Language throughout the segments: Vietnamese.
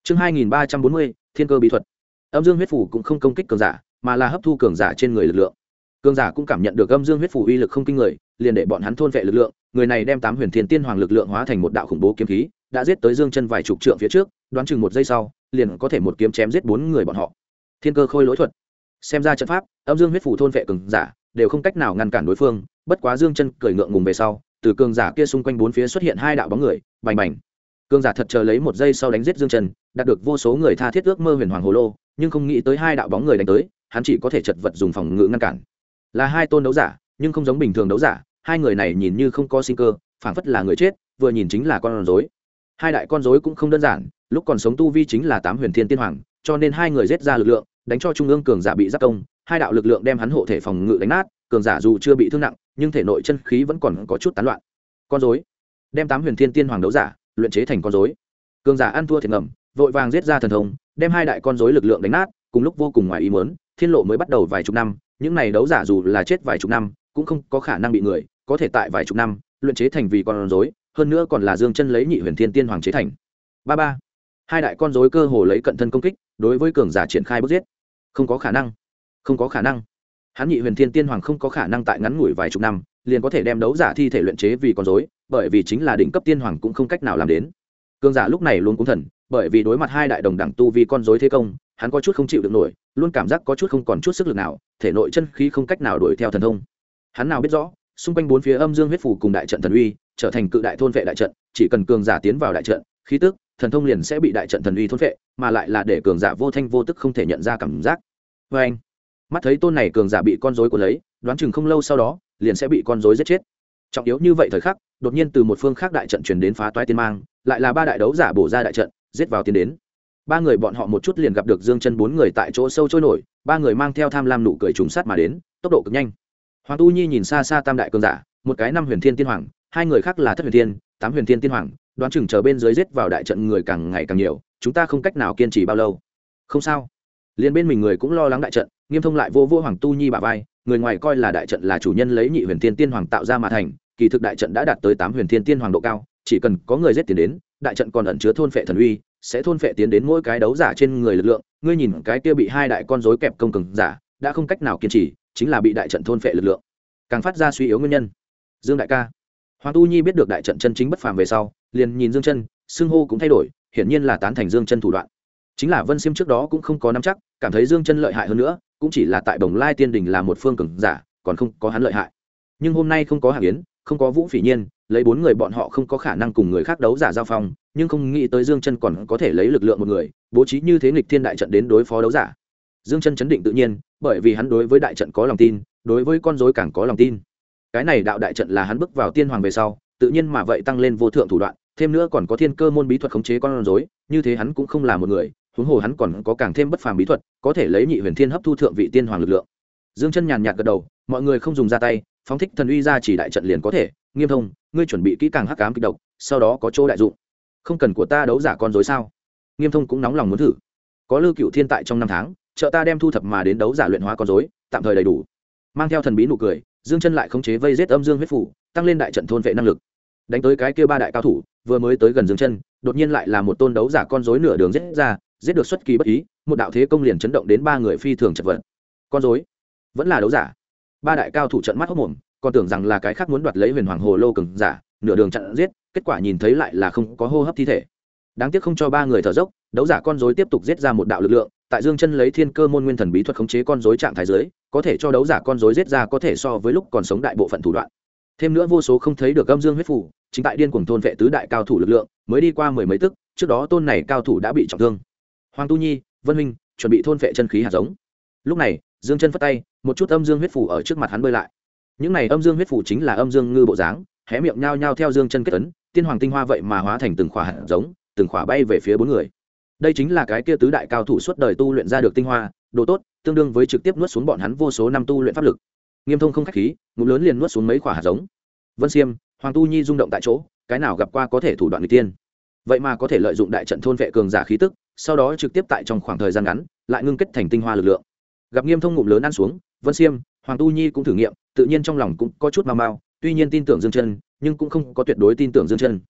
Chương 2340, Thiên cơ bí thuật. Âm dương huyết phủ cũng không công kích cường giả, mà là hấp thu cường giả trên người lực lượng. Cường giả cũng cảm nhận được âm dương huyết phủ uy lực không kinh người, liền để bọn hắn thôn vệ lực lượng, người này đem 8 huyền thiên tiên hoàng lực lượng hóa thành một đạo khủng bố kiếm khí, đã giết tới Dương Chân vài chục trượng phía trước, đoán chừng một giây sau, liền có thể một kiếm chém giết 4 người bọn họ. Thiên cơ khôi lỗi thuật. Xem ra trận pháp, âm dương huyết phủ thôn vệ cường giả, đều không cách nào ngăn cản đối phương, bất quá Dương Chân cười ngượng ngùng về sau, từ cường giả kia xung quanh bốn phía xuất hiện hai đạo bóng người, bành bành. Cường giả thật chờ lấy một giây sau đánh giết Dương Chân, đạt được vô số người tha thiết ước mơ huyền hoàng hồ lô, nhưng không nghĩ tới hai đạo bóng người đánh tới, hắn chỉ có thể chật vật dùng phòng ngự ngăn cản. Là hai tôn đấu giả, nhưng không giống bình thường đấu giả, hai người này nhìn như không có sinh cơ, phảng phất là người chết, vừa nhìn chính là con rối. Hai đại con rối cũng không đơn giản, lúc còn sống tu vi chính là 8 huyền thiên tiên hoàng, cho nên hai người giết ra lực lượng, đánh cho trung ương cường giả bị giáp công, hai đạo lực lượng đem hắn hộ thể phòng ngự đánh nát, cường giả dù chưa bị thương nặng, nhưng thể nội chân khí vẫn còn có chút tán loạn. Con rối đem 8 huyền thiên tiên hoàng đấu giả luyện chế thành con rối. Cường giả ăn thua thiệt ngầm, vội vàng giết ra thần thông, đem hai đại con rối lực lượng đánh nát, cùng lúc vô cùng ngoài ý muốn, thiên lộ mới bắt đầu vài chục năm, những này đấu giả dù là chết vài chục năm, cũng không có khả năng bị người có thể tại vài chục năm luyện chế thành vì con rối, hơn nữa còn là Dương Chân lấy nhị huyền thiên tiên hoàng chế thành. Ba hai đại con rối cơ hồ lấy cận thân công kích, đối với cường giả triển khai bước giết. Không có khả năng, không có khả năng. Hắn nhị huyền thiên tiên hoàng không có khả năng tại ngắn ngủi vài chục năm liền có thể đem đấu giả thi thể luyện chế vì con rối, bởi vì chính là đỉnh cấp tiên hoàng cũng không cách nào làm đến. Cường giả lúc này luôn cũng thần, bởi vì đối mặt hai đại đồng đẳng tu vi con rối thế công, hắn có chút không chịu được nổi, luôn cảm giác có chút không còn chút sức lực nào, thể nội chân khí không cách nào đuổi theo thần thông. Hắn nào biết rõ, xung quanh bốn phía âm dương huyết phủ cùng đại trận thần uy, trở thành cự đại thôn vệ đại trận, chỉ cần cường giả tiến vào đại trận, khí tức, thần thông liền sẽ bị đại trận thần uy thôn vệ, mà lại là để cường giả vô thanh vô tức không thể nhận ra cảm giác. Và anh, mắt thấy tôn này cường giả bị con rối cuốn lấy, đoán chừng không lâu sau đó, liền sẽ bị con rối giết chết. Trọng yếu như vậy thời khắc, đột nhiên từ một phương khác đại trận truyền đến phá toái tiên mang, lại là ba đại đấu giả bổ ra đại trận, giết vào tiến đến. Ba người bọn họ một chút liền gặp được Dương Chân bốn người tại chỗ sâu trôi nổi, ba người mang theo tham lam nụ cười trùng sát mà đến, tốc độ cực nhanh. Hoàng Tu Nhi nhìn xa xa tam đại cường giả, một cái 5 huyền thiên tiên hoàng, hai người khác là thất huyền thiên, 8 huyền thiên tiên hoàng, đoán chừng chờ bên dưới giết vào đại trận người càng ngày càng nhiều, chúng ta không cách nào kiên trì bao lâu. Không sao. Liên bên mình người cũng lo lắng đại trận, Nghiêm Thông lại vô Hoàng Tu Nhi bả vai, người ngoài coi là đại trận là chủ nhân lấy nhị huyền thiên tiên hoàng tạo ra mà thành, kỳ thực đại trận đã đạt tới 8 huyền thiên tiên hoàng độ cao, chỉ cần có người giết tiến đến, đại trận còn ẩn chứa thôn phệ thần uy, sẽ thôn phệ tiến đến mỗi cái đấu giả trên người lực lượng. Ngươi nhìn cái kia bị hai đại con rối kẹp công cường giả, đã không cách nào kiên trì, chính là bị đại trận thôn phệ lực lượng, càng phát ra suy yếu nguyên nhân. Dương đại ca. Hoàng Tu Nhi biết được đại trận chân chính bất phàm về sau, liền nhìn Dương Chân, xưng hô cũng thay đổi, hiển nhiên là tán thành Dương Chân thủ đoạn. Chính là Vân Xiêm trước đó cũng không có nắm chắc, cảm thấy Dương Chân lợi hại hơn nữa, cũng chỉ là tại Bồng Lai Tiên Đình là một phương cường giả, còn không có hắn lợi hại. Nhưng hôm nay không có Hạng Yến, không có Vũ Phỉ Nhiên, lấy 4 người bọn họ không có khả năng cùng người khác đấu giả giao phong, nhưng không nghĩ tới Dương Chân còn có thể lấy lực lượng một người, bố trí như thế nghịch thiên đại trận đến đối phó đấu giả. Dương Chân chấn định tự nhiên, bởi vì hắn đối với đại trận có lòng tin, đối với con rối càng có lòng tin. Cái này đạo đại trận là hắn bước vào tiên hoàng về sau, tự nhiên mà vậy tăng lên vô thượng thủ đoạn, thêm nữa còn có thiên cơ môn bí thuật khống chế con rối, như thế hắn cũng không là một người, huống hồ hắn còn có càng thêm bất phàm bí thuật, có thể lấy nhị huyền thiên hấp thu thượng vị tiên hoàng lực lượng. Dương Chân nhàn nhạt gật đầu, mọi người không dùng ra tay, phóng thích thần uy ra chỉ đại trận liền có thể. Nghiêm Thông, ngươi chuẩn bị kỹ càng hắc ám kịch độc, sau đó có chỗ đại dụng. Không cần của ta đấu giả con rối sao? Nghiêm Thông cũng nóng lòng muốn thử. Có Lưu Cựu Thiên tại trong 5 tháng, trợ ta đem thu thập mà đến đấu giả luyện hóa con rối, tạm thời đầy đủ. Mang theo thần bí nụ cười, Dương Chân lại khống chế vây giết âm dương huyết phủ, tăng lên đại trận thôn vệ năng lực. Đánh tới cái kia ba đại cao thủ, vừa mới tới gần Dương Chân, đột nhiên lại là một tôn đấu giả con rối nửa đường giết ra, giết được xuất kỳ bất ý, một đạo thế công liền chấn động đến ba người phi thường chật vật. Con rối, vẫn là đấu giả. Ba đại cao thủ trợn mắt hốt mồm, còn tưởng rằng là cái khác muốn đoạt lấy huyền hoàng hồ lô cường giả, nửa đường chặn giết, kết quả nhìn thấy lại là không có hô hấp thi thể. Đáng tiếc không cho ba người thở dốc, đấu giả con rối tiếp tục giết ra một đạo lực lượng, tại Dương Chân lấy thiên cơ môn nguyên thần bí thuật khống chế con rối trạng thái dưới, có thể cho đấu giả con rối giết ra có thể so với lúc còn sống đại bộ phận thủ đoạn. Thêm nữa vô số không thấy được âm dương huyết phủ, chính tại điên cuồng thôn vệ tứ đại cao thủ lực lượng, mới đi qua mười mấy tức, trước đó tôn này cao thủ đã bị trọng thương. Hoàng Tu Nhi, Vân Minh, chuẩn bị thôn vệ chân khí hạt giống. Lúc này, Dương Chân phất tay, một chút âm dương huyết phủ ở trước mặt hắn bơi lại. Những này âm dương huyết phủ chính là âm dương ngư bộ dáng, hé miệng nhao nhao theo Dương Chân kết ấn, tiên hoàng tinh hoa vậy mà hóa thành từng khỏa hạt giống, từng khỏa bay về phía 4 người. Đây chính là cái kia tứ đại cao thủ suốt đời tu luyện ra được tinh hoa, đồ tốt, tương đương với trực tiếp nuốt xuống bọn hắn vô số năm tu luyện pháp lực. Nghiêm Thông không khách khí, ngụm lớn liền nuốt xuống mấy khỏa hạt giống. Vân Xiêm, Hoàng Tu Nhi rung động tại chỗ, cái nào gặp qua có thể thủ đoạn nghịch tiên, vậy mà có thể lợi dụng đại trận thôn vệ cường giả khí tức, sau đó trực tiếp tại trong khoảng thời gian ngắn lại ngưng kết thành tinh hoa lực lượng. Gặp Nghiêm Thông ngụm lớn ăn xuống, Vân Xiêm, Hoàng Tu Nhi cũng thử nghiệm, tự nhiên trong lòng cũng có chút mau mau, tuy nhiên tin tưởng Dương Chân, nhưng cũng không có tuyệt đối tin tưởng Dương Chân.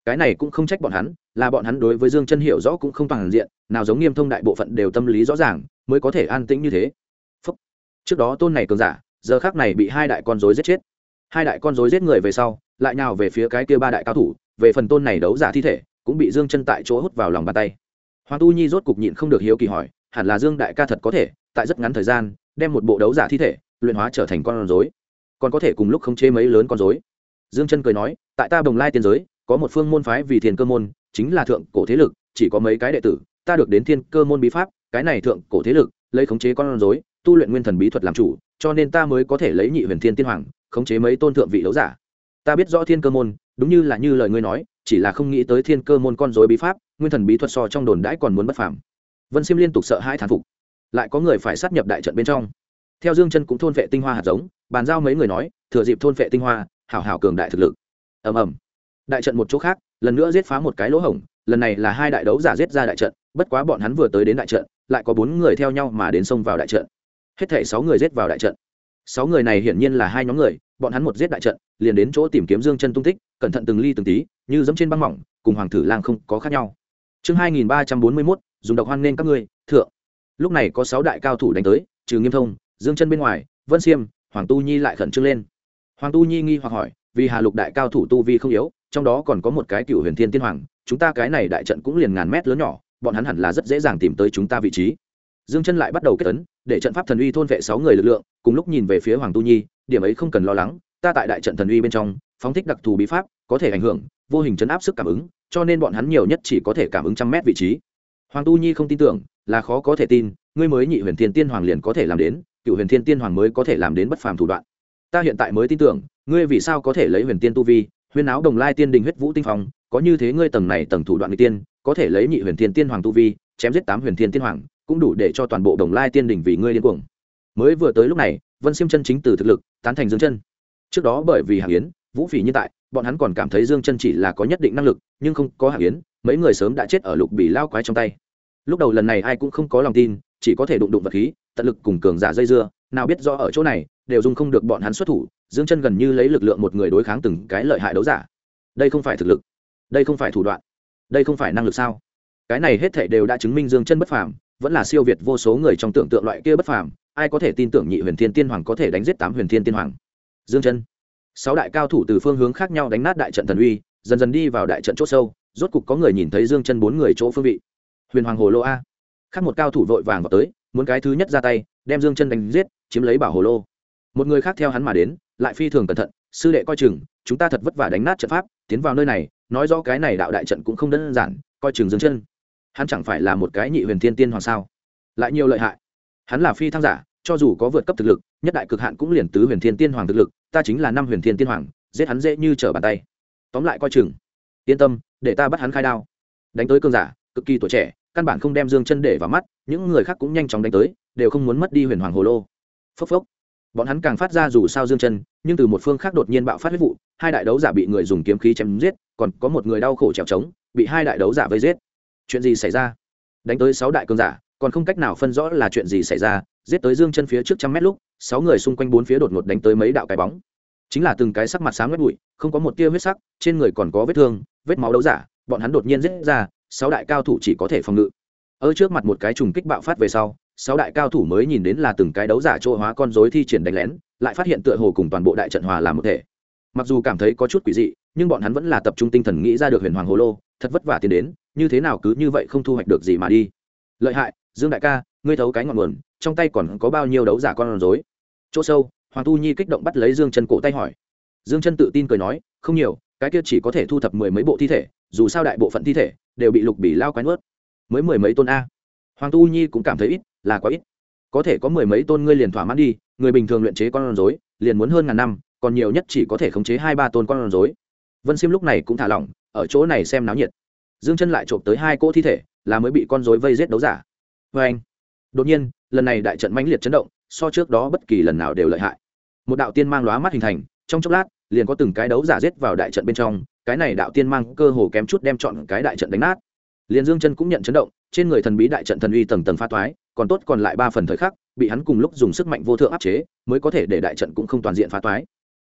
cái này cũng không trách bọn hắn, là bọn hắn đối với Dương Chân hiểu rõ cũng không toàn diện, nào giống Nghiêm Thông đại bộ phận đều tâm lý rõ ràng mới có thể an tĩnh như thế. Phúc. Trước đó tôn này cường giả giờ khắc này bị hai đại con rối giết chết. Hai đại con rối giết người về sau lại nhào về phía cái kia ba đại cao thủ, về phần tôn này đấu giả thi thể cũng bị Dương Chân tại chỗ hút vào lòng bàn tay. Hoàng Tu Nhi rốt cục nhịn không được hiếu kỳ hỏi, hẳn là Dương đại ca thật có thể tại rất ngắn thời gian đem một bộ đấu giả thi thể luyện hóa trở thành con rối, còn có thể cùng lúc khống chế mấy lớn con rối. Dương Chân cười nói, tại ta Bồng Lai tiên giới có một phương môn phái vì Thiên Cơ môn, chính là thượng cổ thế lực, chỉ có mấy cái đệ tử, ta được đến Thiên Cơ môn bí pháp, cái này thượng cổ thế lực lấy khống chế con rối, tu luyện nguyên thần bí thuật làm chủ, cho nên ta mới có thể lấy Nhị Huyền Thiên Tiên Hoàng khống chế mấy tôn thượng vị đấu giả. Ta biết rõ Thiên Cơ môn, đúng như là như lời ngươi nói, chỉ là không nghĩ tới Thiên Cơ môn con rối bí pháp, nguyên thần bí thuật so trong đồn đãi còn muốn bất phàm. Vân Xiêm liên tục sợ hãi thán phục, lại có người phải sát nhập đại trận bên trong. Theo Dương Chân cũng thôn vệ tinh hoa hạt giống, bàn giao mấy người nói, thừa dịp thôn vệ tinh hoa, hảo hảo cường đại thực lực. Ầm ầm. Đại trận một chỗ khác, lần nữa giết phá một cái lỗ hổng, lần này là hai đại đấu giả giết ra đại trận, bất quá bọn hắn vừa tới đến đại trận, lại có 4 người theo nhau mà đến xông vào đại trận. Hết thảy 6 người giết vào đại trận. 6 người này hiển nhiên là hai nhóm người, bọn hắn một giết đại trận, liền đến chỗ tìm kiếm Dương Chân tung tích, cẩn thận từng ly từng tí, như giẫm trên băng mỏng, cùng Hoàng Thử Lang không có khác nhau. Chương 2341, dùng độc hoan nên các ngươi, thượng. Lúc này có 6 đại cao thủ đánh tới, trừ Nghiêm Thông, Dương Chân bên ngoài, Vân Xiêm, Hoàng Tu Nhi lại khẩn trương lên. Hoàng Tu Nhi nghi hoặc hỏi, vì Hà Lục đại cao thủ tu vi không yếu, trong đó còn có một cái Cựu Huyền Thiên Tiên Hoàng, chúng ta cái này đại trận cũng liền ngàn mét lớn nhỏ, bọn hắn hẳn là rất dễ dàng tìm tới chúng ta vị trí. Dương Chân lại bắt đầu kết ấn, để trận pháp thần uy thôn vệ 6 người lực lượng, cùng lúc nhìn về phía Hoàng Tu Nhi, điểm ấy không cần lo lắng, ta tại đại trận thần uy bên trong, phóng thích đặc thù bí pháp, có thể ảnh hưởng vô hình chấn áp sức cảm ứng, cho nên bọn hắn nhiều nhất chỉ có thể cảm ứng trăm mét vị trí. Hoàng Tu Nhi không tin tưởng, là khó có thể tin, ngươi mới Nhị Huyền Thiên Tiên Hoàng liền có thể làm đến, Cựu Huyền Thiên Tiên Hoàng mới có thể làm đến bất phàm thủ đoạn. Ta hiện tại mới tin tưởng, ngươi vì sao có thể lấy huyền tiên tu vi, huyên áo Đồng Lai tiên đình huyết vũ tinh phong, có như thế ngươi tầng này tầng thủ đoạn người tiên, có thể lấy Nhị Huyền Thiên Tiên Hoàng tu vi, chém giết 8 Huyền Thiên Tiên Hoàng, cũng đủ để cho toàn bộ Đồng Lai tiên đình vì ngươi điên cuồng. Mới vừa tới lúc này, Vân Xiêm chân chính từ thực lực tán thành Dương Chân. Trước đó bởi vì Hạng Yến, Vũ Phỉ như tại, bọn hắn còn cảm thấy Dương Chân chỉ là có nhất định năng lực, nhưng không có Hạng Yến, mấy người sớm đã chết ở Lục Bỉ lao quái trong tay. Lúc đầu lần này ai cũng không có lòng tin, chỉ có thể đụng vật khí, tận lực cùng cường giả dây dưa, nào biết rõ ở chỗ này đều dung không được bọn hắn xuất thủ. Dương Chân gần như lấy lực lượng một người đối kháng từng cái lợi hại đấu giả. Đây không phải thực lực, đây không phải thủ đoạn, đây không phải năng lực sao? Cái này hết thảy đều đã chứng minh Dương Chân bất phàm, vẫn là siêu việt vô số người trong tưởng tượng loại kia bất phàm. Ai có thể tin tưởng Nhị Huyền Thiên Tiên Hoàng có thể đánh giết 8 Huyền Thiên Tiên Hoàng? Dương Chân. 6 đại cao thủ từ phương hướng khác nhau đánh nát đại trận thần uy, dần dần đi vào đại trận chỗ sâu. Rốt cục có người nhìn thấy Dương Chân 4 người chỗ phương vị. Huyền Hoàng Hồ Lô a. Khác một cao thủ vội vàng vào tới, muốn cái thứ nhất ra tay, đem Dương Chân đánh giết, chiếm lấy bảo hồ lô. Một người khác theo hắn mà đến, lại phi thường cẩn thận, sư đệ coi chừng, chúng ta thật vất vả đánh nát trận pháp, tiến vào nơi này, nói rõ cái này đạo đại trận cũng không đơn giản, coi chừng Dương Chân. Hắn chẳng phải là một cái Nhị Huyền Thiên Tiên Hoàng sao? Lại nhiều lợi hại. Hắn là phi thăng giả, cho dù có vượt cấp thực lực, nhất đại cực hạn cũng liền tứ Huyền Thiên Tiên Hoàng thực lực, ta chính là 5 Huyền Thiên Tiên Hoàng, giết hắn dễ như trở bàn tay. Tóm lại coi chừng. Yên tâm, để ta bắt hắn khai đao. Đánh tới cương giả, cực kỳ tuổi trẻ, căn bản không đem Dương Chân để vào mắt, những người khác cũng nhanh chóng đánh tới, đều không muốn mất đi Huyền Hoàng Hồ Lô. Phốc phốc. Bọn hắn càng phát ra dù sao Dương Chân, nhưng từ một phương khác đột nhiên bạo phát huyết vụ, hai đại đấu giả bị người dùng kiếm khí chém giết, còn có một người đau khổ trèo trống, bị hai đại đấu giả vây giết. Chuyện gì xảy ra? Đánh tới 6 đại cường giả, còn không cách nào phân rõ là chuyện gì xảy ra, giết tới Dương Chân phía trước trăm mét lúc, 6 người xung quanh bốn phía đột ngột đánh tới mấy đạo cái bóng. Chính là từng cái sắc mặt xám ngắt bụi, không có một tia huyết sắc, trên người còn có vết thương, vết máu đấu giả, bọn hắn đột nhiên giết ra, 6 đại cao thủ chỉ có thể phòng ngự. Ở trước mặt một cái trùng kích bạo phát về sau, 6 đại cao thủ mới nhìn đến là từng cái đấu giả trô hóa con rối thi triển đánh lén, lại phát hiện tựa hồ cùng toàn bộ đại trận hòa làm một thể. Mặc dù cảm thấy có chút quỷ dị, nhưng bọn hắn vẫn là tập trung tinh thần nghĩ ra được Huyền Hoàng Hồ Lô, thật vất vả tiến đến, như thế nào cứ như vậy không thu hoạch được gì mà đi. Lợi hại, Dương đại ca, ngươi thấu cái ngọn nguồn, trong tay còn có bao nhiêu đấu giả con rối? Chỗ sâu, Hoàng Tu Nhi kích động bắt lấy Dương Chân cổ tay hỏi. Dương Chân tự tin cười nói, không nhiều, cái kia chỉ có thể thu thập 10 mấy bộ thi thể, dù sao đại bộ phận thi thể đều bị Lục Bỉ lao quái nuốt. Mới 10 mấy tôn a. Hoàng Tu Nhi cũng cảm thấy ít, là quá ít. Có thể có 10 mấy tôn ngươi liền thỏa mãn đi, người bình thường luyện chế con rối, liền muốn hơn ngàn năm, còn nhiều nhất chỉ có thể khống chế 2-3 tôn con rối. Vân Xiêm lúc này cũng thả lỏng, ở chỗ này xem náo nhiệt. Dương Chân lại trộm tới 2 cỗ thi thể, là mới bị con rối vây giết đấu giả. Oeng. Đột nhiên, lần này đại trận mãnh liệt chấn động, so trước đó bất kỳ lần nào đều lợi hại. Một đạo tiên mang lóa mắt hình thành, trong chốc lát, liền có từng cái đấu giả giết vào đại trận bên trong, cái này đạo tiên mang cơ hồ kém chút đem trọn cái đại trận đánh nát. Liên Dương Chân cũng nhận chấn động, trên người thần bí đại trận thần uy tầng tầng phá toái, còn tốt còn lại 3 phần thời khắc, bị hắn cùng lúc dùng sức mạnh vô thượng áp chế, mới có thể để đại trận cũng không toàn diện phá toái.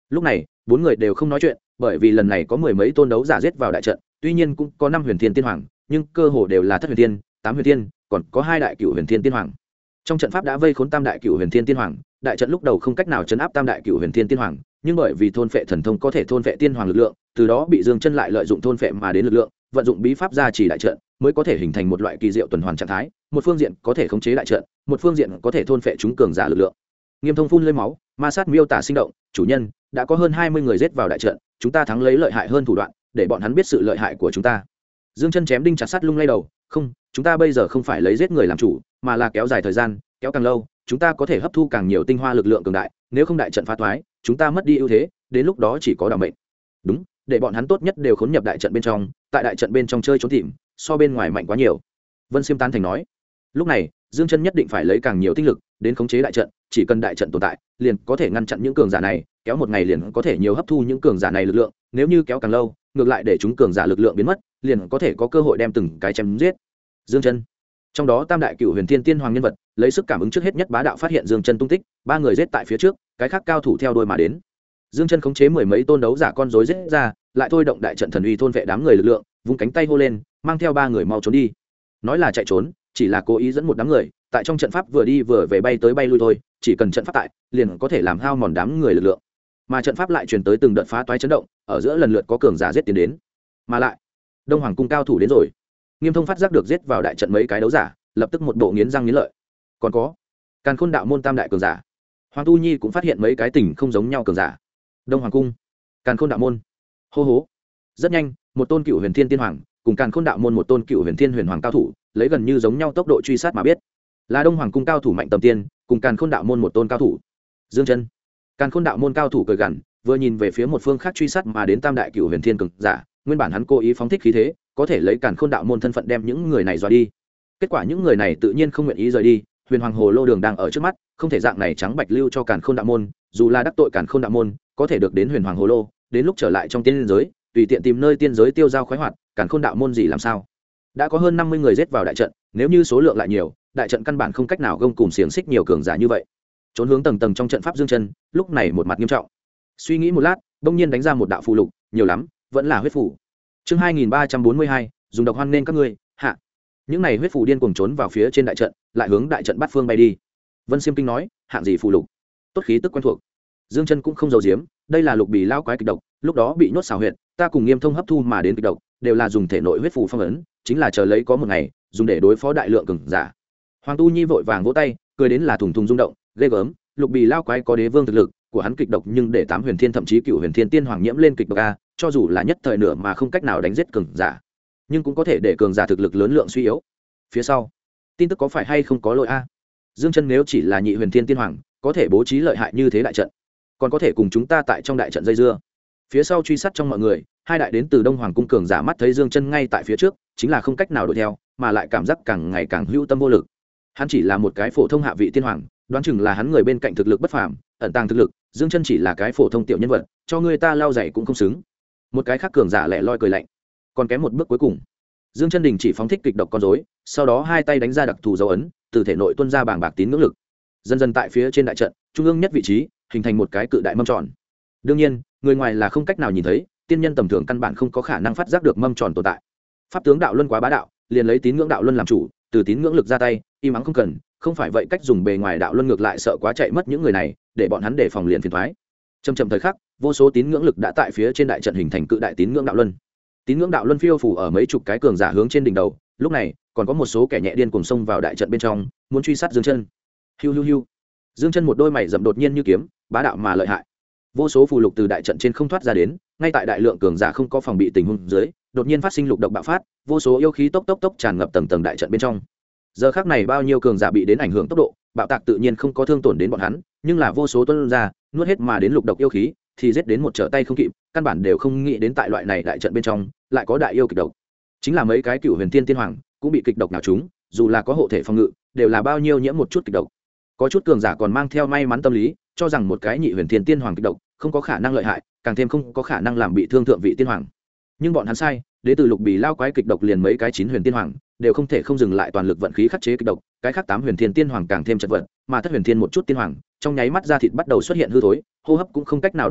lúc này bốn người đều không nói chuyện, bởi vì lần này có mười mấy tôn đấu giả giết vào đại trận, tuy nhiên cũng có 5 huyền thiên tiên hoàng, nhưng cơ hồ đều là thất huyền thiên, 8 huyền thiên, còn có 2 đại cửu huyền thiên tiên hoàng. Trong trận pháp đã vây khốn tam đại cửu huyền thiên tiên hoàng, đại trận lúc đầu không cách nào chấn áp tam đại cửu huyền thiên tiên hoàng, nhưng bởi vì thôn phệ thần thông có thể thôn phệ tiên hoàng lực lượng, từ đó bị Dương Chân lại lợi dụng thôn phệ mà đến lực lượng, vận dụng bí pháp gia trì đại trận, mới có thể hình thành một loại kỳ diệu tuần hoàn trạng thái, một phương diện có thể khống chế đại trận, một phương diện có thể thôn phệ chúng cường giả lực lượng. Nghiêm Thông phun lưỡi máu, ma sát miêu tả sinh động, chủ nhân, đã có hơn 20 người giết vào đại trận, chúng ta thắng lấy lợi hại hơn thủ đoạn, để bọn hắn biết sự lợi hại của chúng ta. Dương Chân chém đinh chặt sắt lung lay đầu, không, chúng ta bây giờ không phải lấy giết người làm chủ, mà là kéo dài thời gian, kéo càng lâu, chúng ta có thể hấp thu càng nhiều tinh hoa lực lượng cường đại, nếu không đại trận phá toái, chúng ta mất đi ưu thế, đến lúc đó chỉ có đảm mệnh. Đúng, để bọn hắn tốt nhất đều khốn nhập đại trận bên trong, tại đại trận bên trong chơi trốn tìm, so bên ngoài mạnh quá nhiều. Vân Xiêm tán thành nói. Lúc này, Dương Chân nhất định phải lấy càng nhiều tinh lực đến khống chế đại trận, chỉ cần đại trận tồn tại, liền có thể ngăn chặn những cường giả này, kéo một ngày liền có thể nhiều hấp thu những cường giả này lực lượng, nếu như kéo càng lâu, ngược lại để chúng cường giả lực lượng biến mất, liền có thể có cơ hội đem từng cái chém giết. Dương Chân, trong đó tam đại cửu huyền thiên tiên hoàng nhân vật, lấy sức cảm ứng trước hết nhất bá đạo phát hiện Dương Chân tung tích, ba người giết tại phía trước, cái khác cao thủ theo đuôi mà đến. Dương Chân khống chế mười mấy tôn đấu giả con rối giết ra, lại thôi động đại trận thần uy thôn vệ đám người lực lượng, vung cánh tay hô lên, mang theo ba người mau trốn đi. Nói là chạy trốn, chỉ là cố ý dẫn một đám người tại trong trận pháp vừa đi vừa về bay tới bay lui thôi, chỉ cần trận pháp tại, liền có thể làm hao mòn đám người lực lượng. Mà trận pháp lại truyền tới từng đợt phá toái chấn động, ở giữa lần lượt có cường giả giết tiến đến. Mà lại, Đông Hoàng cung cao thủ đến rồi. Nghiêm Thông phát giác được giết vào đại trận mấy cái đấu giả, lập tức một bộ nghiến răng nghiến lợi. Còn có Càn Khôn đạo môn tam đại cường giả. Hoàng Tu Nhi cũng phát hiện mấy cái tình không giống nhau cường giả. Đông Hoàng cung, Càn Khôn đạo môn. Hô hố. Rất nhanh, một tôn cựu huyền thiên tiên hoàng cùng Càn Khôn đạo môn một tôn cựu huyền thiên huyền hoàng cao thủ, lấy gần như giống nhau tốc độ truy sát mà biết, là Đông Hoàng cung cao thủ mạnh tầm tiên cùng Càn Khôn đạo môn một tôn cao thủ. Dương Chân, Càn Khôn đạo môn cao thủ cười gằn, vừa nhìn về phía một phương khác truy sát mà đến tam đại cựu huyền thiên cường giả, nguyên bản hắn cố ý phóng thích khí thế, có thể lấy Càn Khôn đạo môn thân phận đem những người này dọa đi. Kết quả những người này tự nhiên không nguyện ý rời đi, huyền hoàng hồ lô đường đang ở trước mắt, không thể dạng này trắng bạch lưu cho Càn Khôn đạo môn, dù là đắc tội Càn Khôn đạo môn, có thể được đến huyền hoàng hồ lô, đến lúc trở lại trong tiên giới, tùy tiện tìm nơi tiên giới tiêu dao khoái hoạt, Càn Khôn đạo môn gì làm sao? Đã có hơn 50 người giết vào đại trận, nếu như số lượng lại nhiều, đại trận căn bản không cách nào gông cùm xiềng xích nhiều cường giả như vậy. Trốn hướng tầng tầng trong trận pháp Dương Chân, lúc này một mặt nghiêm trọng. Suy nghĩ một lát, bỗng nhiên đánh ra một đạo phù lục, nhiều lắm, vẫn là huyết phù. Chương 2342, dùng độc hoan nên các ngươi, hạ. Những này huyết phù điên cuồng trốn vào phía trên đại trận, lại hướng đại trận bát phương bay đi. Vân Xiêm Kinh nói, hạng gì phù lục? Tốt khí tức quen thuộc. Dương Chân cũng không giấu giếm, đây là lục bì lao quái kịch độc, lúc đó bị nhốt xào huyệt, ta cùng Nghiêm Thông hấp thu mà đến kịch độc, đều là dùng thể nội huyết phù phong ấn, chính là chờ lấy có một ngày, dùng để đối phó đại lượng cường giả. Hoàng Tu Nhi vội vàng vỗ tay, cười đến là thùng thùng rung động, ghê gớm, lục bì lao quái có đế vương thực lực của hắn kịch độc, nhưng để 8 huyền thiên thậm chí cựu huyền thiên tiên hoàng nhiễm lên kịch độc a, cho dù là nhất thời nửa mà không cách nào đánh giết cường giả, nhưng cũng có thể để cường giả thực lực lớn lượng suy yếu. Phía sau, tin tức có phải hay không có lỗi a? Dương Chân nếu chỉ là nhị huyền thiên tiên hoàng, có thể bố trí lợi hại như thế đại trận, còn có thể cùng chúng ta tại trong đại trận dây dưa. Phía sau truy sát trong mọi người, hai đại đến từ Đông Hoàng cung cường giả mắt thấy Dương Chân ngay tại phía trước, chính là không cách nào đuổi theo, mà lại cảm giác càng ngày càng hữu tâm vô lực. Hắn chỉ là một cái phổ thông hạ vị tiên hoàng, đoán chừng là hắn người bên cạnh thực lực bất phàm, ẩn tàng thực lực, Dương Chân chỉ là cái phổ thông tiểu nhân vật, cho người ta lao giày cũng không xứng. Một cái khác cường giả lẻ loi cười lạnh. Còn kém một bước cuối cùng. Dương Chân đình chỉ phóng thích kịch độc con rối, sau đó hai tay đánh ra đặc thù dấu ấn, từ thể nội tuôn ra bàng bạc tín ngưỡng lực. Dần dần tại phía trên đại trận, trung ương nhất vị trí, hình thành một cái cự đại mâm tròn. Đương nhiên, người ngoài là không cách nào nhìn thấy, tiên nhân tầm thường căn bản không có khả năng phát giác được mâm tròn tồn tại. Pháp tướng đạo luân quá bá đạo, liền lấy tín ngưỡng đạo luân làm chủ, từ tín ngưỡng lực ra tay, im ắng không cần, không phải vậy cách dùng bề ngoài đạo luân ngược lại sợ quá chạy mất những người này, để bọn hắn đề phòng liền phiền toái. Chậm chậm thời khắc, vô số tín ngưỡng lực đã tại phía trên đại trận hình thành cự đại tín ngưỡng đạo luân. Tín ngưỡng đạo luân phiêu phủ ở mấy chục cái cường giả hướng trên đỉnh đầu, lúc này, còn có một số kẻ nhẹ điên cuồng xông vào đại trận bên trong, muốn truy sát Dương Chân. Hiu hiu hiu. Dương Chân một đôi mày rậm đột nhiên như kiếm, bá đạo mà lợi hại. Vô số phù lục từ đại trận trên không thoát ra đến, ngay tại đại lượng cường giả không có phòng bị tình huống dưới, đột nhiên phát sinh lục độc bạo phát, vô số yêu khí tốc tốc tràn ngập tầng tầng đại trận bên trong. Giờ khắc này bao nhiêu cường giả bị đến ảnh hưởng tốc độ, bạo tạc tự nhiên không có thương tổn đến bọn hắn, nhưng là vô số tuôn ra, nuốt hết mà đến lục độc yêu khí, thì giết đến một trở tay không kịp, căn bản đều không nghĩ đến tại loại này đại trận bên trong, lại có đại yêu kịch độc. Chính là mấy cái cựu huyền tiên tiên hoàng, cũng bị kịch độc nào chúng, dù là có hộ thể phòng ngự, đều là bao nhiêu nhiễm một chút kịch độc. Có chút cường giả còn mang theo may mắn tâm lý, cho rằng một cái nhị huyền thiên tiên hoàng kịch độc không có khả năng lợi hại, càng thêm không có khả năng làm bị thương thượng vị tiên hoàng. Nhưng bọn hắn sai, đến từ lục bì lao quái kịch độc liền mấy cái 9 huyền tiên hoàng đều không thể không dừng lại toàn lực vận khí khắc chế kịch độc, cái khác 8 huyền thiên tiên hoàng càng thêm chật vật, mà thất huyền thiên một chút tiên hoàng trong nháy mắt da thịt bắt đầu xuất hiện hư thối, hô hấp cũng không cách nào đuổi theo,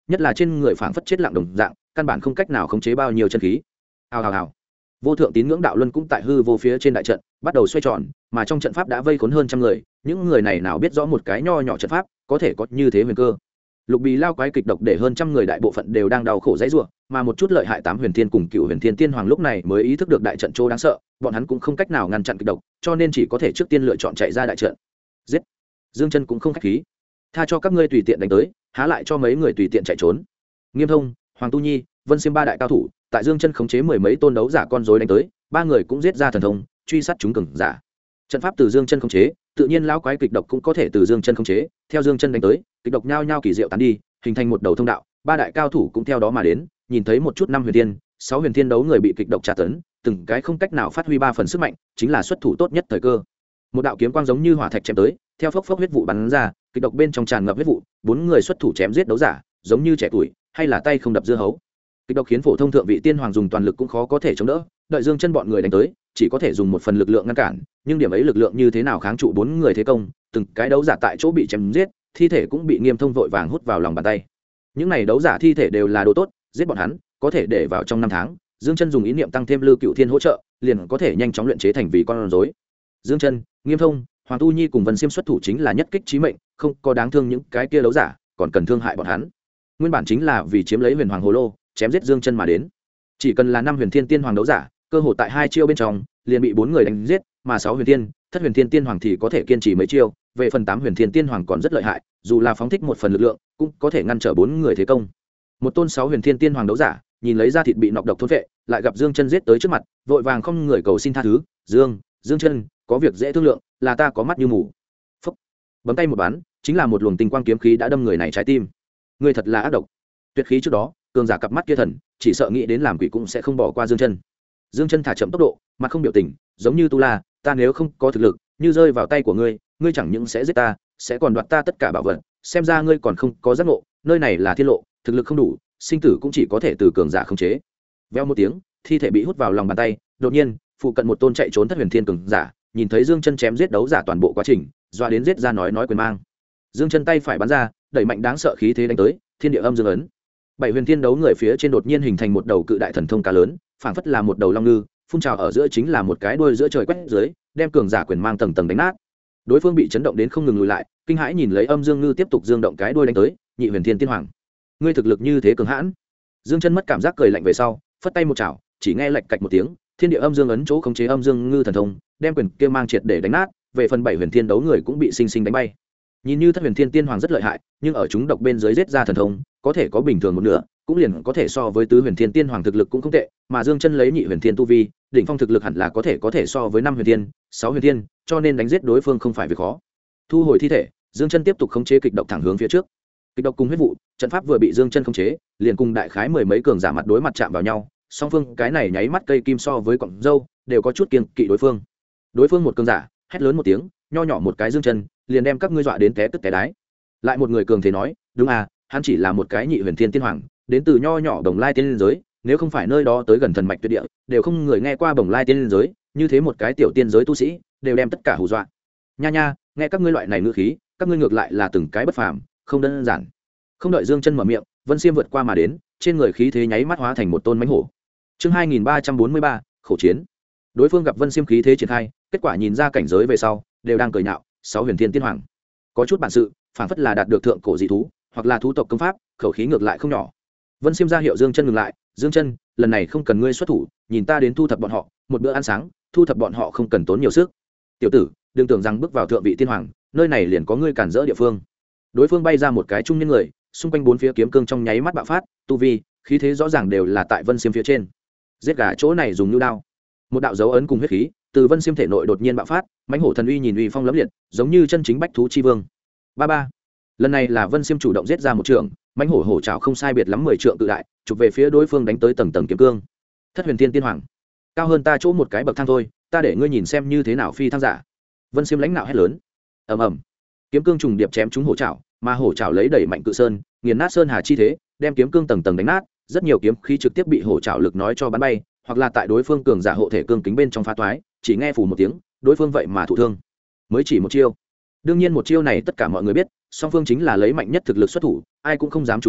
nhất là trên người phảng phất chết lặng đồng dạng, căn bản không cách nào khống chế bao nhiêu chân khí. Hào hào hào. Vô thượng tín ngưỡng đạo luân cũng tại hư vô phía trên đại trận bắt đầu xoay tròn, mà trong trận pháp đã vây khốn hơn trăm người, những người này nào biết rõ một cái nho nhỏ trận pháp có thể có như thế huyền cơ. Lục Bì lao quái kịch độc để hơn trăm người đại bộ phận đều đang đau khổ dãy rủa, mà một chút lợi hại tám huyền thiên cùng cựu huyền thiên tiên hoàng lúc này mới ý thức được đại trận chỗ đáng sợ, bọn hắn cũng không cách nào ngăn chặn kịch độc, cho nên chỉ có thể trước tiên lựa chọn chạy ra đại trận. Giết. Dương Chân cũng không khách khí, tha cho các ngươi tùy tiện đánh tới, há lại cho mấy người tùy tiện chạy trốn. Nghiêm Thông, Hoàng Tu Nhi, Vân Xiêm ba đại cao thủ, tại Dương Chân khống chế mười mấy tôn đấu giả con rối đánh tới, ba người cũng giết ra thần thông, truy sát chúng cường giả. Trận pháp từ Dương Chân khống chế, tự nhiên lão quái kịch độc cũng có thể từ Dương Chân khống chế, theo Dương Chân đánh tới, kịch độc nhao nhao kỳ diệu tán đi, hình thành một đầu thông đạo, ba đại cao thủ cũng theo đó mà đến, nhìn thấy một chút năm huyền thiên, sáu huyền thiên đấu người bị kịch độc tra tấn, từng cái không cách nào phát huy ba phần sức mạnh, chính là xuất thủ tốt nhất thời cơ. Một đạo kiếm quang giống như hỏa thạch chém tới, theo phốc phốc huyết vụ bắn ra, kịch độc bên trong tràn ngập huyết vụ, bốn người xuất thủ chém giết đấu giả, giống như trẻ tuổi, hay là tay không đập dưa hấu. Kịch độc khiến phổ thông thượng vị tiên hoàng dùng toàn lực cũng khó có thể chống đỡ, đợi Dương Chân bọn người đánh tới, chỉ có thể dùng một phần lực lượng ngăn cản, nhưng điểm ấy lực lượng như thế nào kháng trụ bốn người thế công, từng cái đấu giả tại chỗ bị chém giết, thi thể cũng bị Nghiêm Thông vội vàng hút vào lòng bàn tay. Những này đấu giả thi thể đều là đồ tốt, giết bọn hắn có thể để vào trong 5 tháng. Dương Chân dùng ý niệm tăng thêm Lưu Cựu Thiên hỗ trợ, liền có thể nhanh chóng luyện chế thành vì con rối. Dương Chân, Nghiêm Thông, Hoàng Tu Nhi cùng Vân Xiêm xuất thủ chính là nhất kích chí mệnh, không có đáng thương những cái kia đấu giả, còn cần thương hại bọn hắn. Nguyên bản chính là vì chiếm lấy Huyền Hoàng Hồ Lô, chém giết Dương Chân mà đến. Chỉ cần là 5 huyền thiên tiên hoàng đấu giả, cơ hội tại 2 chiêu bên trong liền bị 4 người đánh giết, mà 6 huyền thiên, thất huyền thiên tiên hoàng thì có thể kiên trì mấy chiêu, về phần 8 huyền thiên tiên hoàng còn rất lợi hại, dù là phóng thích một phần lực lượng, cũng có thể ngăn trở 4 người thế công. Một tôn 6 huyền thiên tiên hoàng đấu giả, nhìn lấy da thịt bị nọc độc thôn phệ, lại gặp Dương Chân giết tới trước mặt, vội vàng không người cầu xin tha thứ, Dương Chân, có việc dễ thương lượng, là ta có mắt như mù." Phốc. Bấm tay một bắn, chính là một luồng tinh quang kiếm khí đã đâm người này trái tim. Người thật là ác độc. Tuyệt khí trước đó, cường giả cặp mắt kia thần, chỉ sợ nghĩ đến làm quỷ cũng sẽ không bỏ qua Dương Chân. Dương Chân thả chậm tốc độ, mặt không biểu tình, giống như tu la, "Ta nếu không có thực lực, như rơi vào tay của ngươi, ngươi chẳng những sẽ giết ta, sẽ còn đoạt ta tất cả bảo vật, xem ra ngươi còn không có giác ngộ, nơi này là thiên lộ, thực lực không đủ, sinh tử cũng chỉ có thể từ cường giả khống chế." Veo một tiếng, thi thể bị hút vào lòng bàn tay, đột nhiên, phụ cận một tôn chạy trốn thất huyền thiên cường giả, nhìn thấy Dương Chân chém giết đấu giả toàn bộ quá trình, doa đến giết ra nói quyền mang. Dương Chân tay phải bắn ra, đẩy mạnh đáng sợ khí thế đánh tới, thiên địa âm dương ấn. 7 huyền thiên đấu người phía trên đột nhiên hình thành một đầu cự đại thần thông cá lớn, phảng phất là một đầu long ngư, phun trào ở giữa chính là một cái đuôi giữa trời quét dưới, đem cường giả quyền mang tầng tầng đánh nát. Đối phương bị chấn động đến không ngừng lùi lại, kinh hãi nhìn lấy âm dương ngư tiếp tục dương động cái đuôi đánh tới, nhị huyền thiên tiên hoàng, ngươi thực lực như thế cường hãn. Dương Chân mất cảm giác cười lạnh về sau, phất tay một chảo, chỉ nghe lạch cạch một tiếng, thiên địa âm dương ấn chỗ khống chế âm dương ngư thần thông, đem quyền kia mang triệt để đánh nát, về phần 7 huyền thiên đấu người cũng bị sinh sinh đánh bay. Nhìn như thất huyền thiên tiên hoàng rất lợi hại, nhưng ở chúng độc bên dưới giết ra thần thông, có thể có bình thường một nửa, cũng liền có thể so với tứ huyền thiên tiên hoàng thực lực cũng không tệ, mà Dương Chân lấy nhị huyền thiên tu vi, đỉnh phong thực lực hẳn là có thể so với 5 huyền thiên, 6 huyền thiên, cho nên đánh giết đối phương không phải việc khó. Thu hồi thi thể, Dương Chân tiếp tục khống chế kịch độc thẳng hướng phía trước. Kịch độc cùng huyết vụ, trận pháp vừa bị Dương Chân khống chế, liền cùng đại khái mười mấy cường giả mặt đối mặt chạm vào nhau, song phương cái này nháy mắt cây kim so với cọng dâu, đều có chút kiêng kỵ đối phương. Đối phương một cường giả, hét lớn một tiếng, nho nhỏ một cái Dương Chân, liền đem các ngươi dọa đến té tức té đái. Lại một người cường thế nói, đúng à, hắn chỉ là một cái nhị huyền thiên tiên hoàng, đến từ nho nhỏ Đồng Lai tiên giới, nếu không phải nơi đó tới gần thần mạch tuyệt địa, đều không người nghe qua Đồng Lai tiên giới, như thế một cái tiểu tiên giới tu sĩ, đều đem tất cả hù dọa. Nha nha, nghe các ngươi loại này ngữ khí, các ngươi ngược lại là từng cái bất phàm, không đơn giản. Không đợi Dương Chân mở miệng, Vân Xiêm vượt qua mà đến, trên người khí thế nháy mắt hóa thành một tôn mãnh hổ. Chương 2343, khổ chiến. Đối phương gặp Vân Xiêm khí thế triển khai, kết quả nhìn ra cảnh giới về sau, đều đang cười nhạo, 6 huyền thiên tiên hoàng, có chút bản sự, phảng phất là đạt được thượng cổ dị thú, hoặc là thú tộc công pháp, khẩu khí ngược lại không nhỏ. Vân Xiêm ra hiệu Dương Chân ngừng lại, "Dương Chân, lần này không cần ngươi xuất thủ, nhìn ta đến thu thập bọn họ, một bữa ăn sáng, thu thập bọn họ không cần tốn nhiều sức. Tiểu tử, đừng tưởng rằng bước vào thượng vị tiên hoàng, nơi này liền có ngươi cản rỡ địa phương." Đối phương bay ra một cái trung niên người, xung quanh bốn phía kiếm cương trong nháy mắt bạo phát, tu vi, khí thế rõ ràng đều là tại Vân Xiêm phía trên. Giết gà chỗ này dùng như đao. Một đạo dấu ấn cùng huyết khí, từ Vân Xiêm thể nội đột nhiên bạo phát, mãnh hổ thần uy nhìn uy phong lẫm liệt, giống như chân chính bách thú chi vương. Ba. Lần này là Vân Xiêm chủ động giết ra một trường, mãnh hổ hổ trảo không sai biệt lắm 10 trượng tự đại, chụp về phía đối phương đánh tới tầng tầng kiếm cương. Thất huyền thiên tiên hoàng, cao hơn ta chỗ một cái bậc thang thôi, ta để ngươi nhìn xem như thế nào phi thăng giả. Vân Xiêm lãnh nạo hét lớn. Ầm ầm. Kiếm cương trùng điệp chém trúng hổ trảo, mà hổ trảo lấy đẩy mạnh cự sơn, nghiền nát sơn hà chi thế, đem kiếm cương tầng tầng đánh nát, rất nhiều kiếm khí trực tiếp bị hổ trảo lực nói cho bắn bay, hoặc là tại đối phương cường giả hộ thể cương kính bên trong phá toái, chỉ nghe phù một tiếng, đối phương vậy mà thụ thương. Mới chỉ một chiêu. Đương nhiên một chiêu này tất cả mọi người biết, song phương chính là lấy mạnh nhất thực lực xuất thủ, ai cũng không dám chủ quan,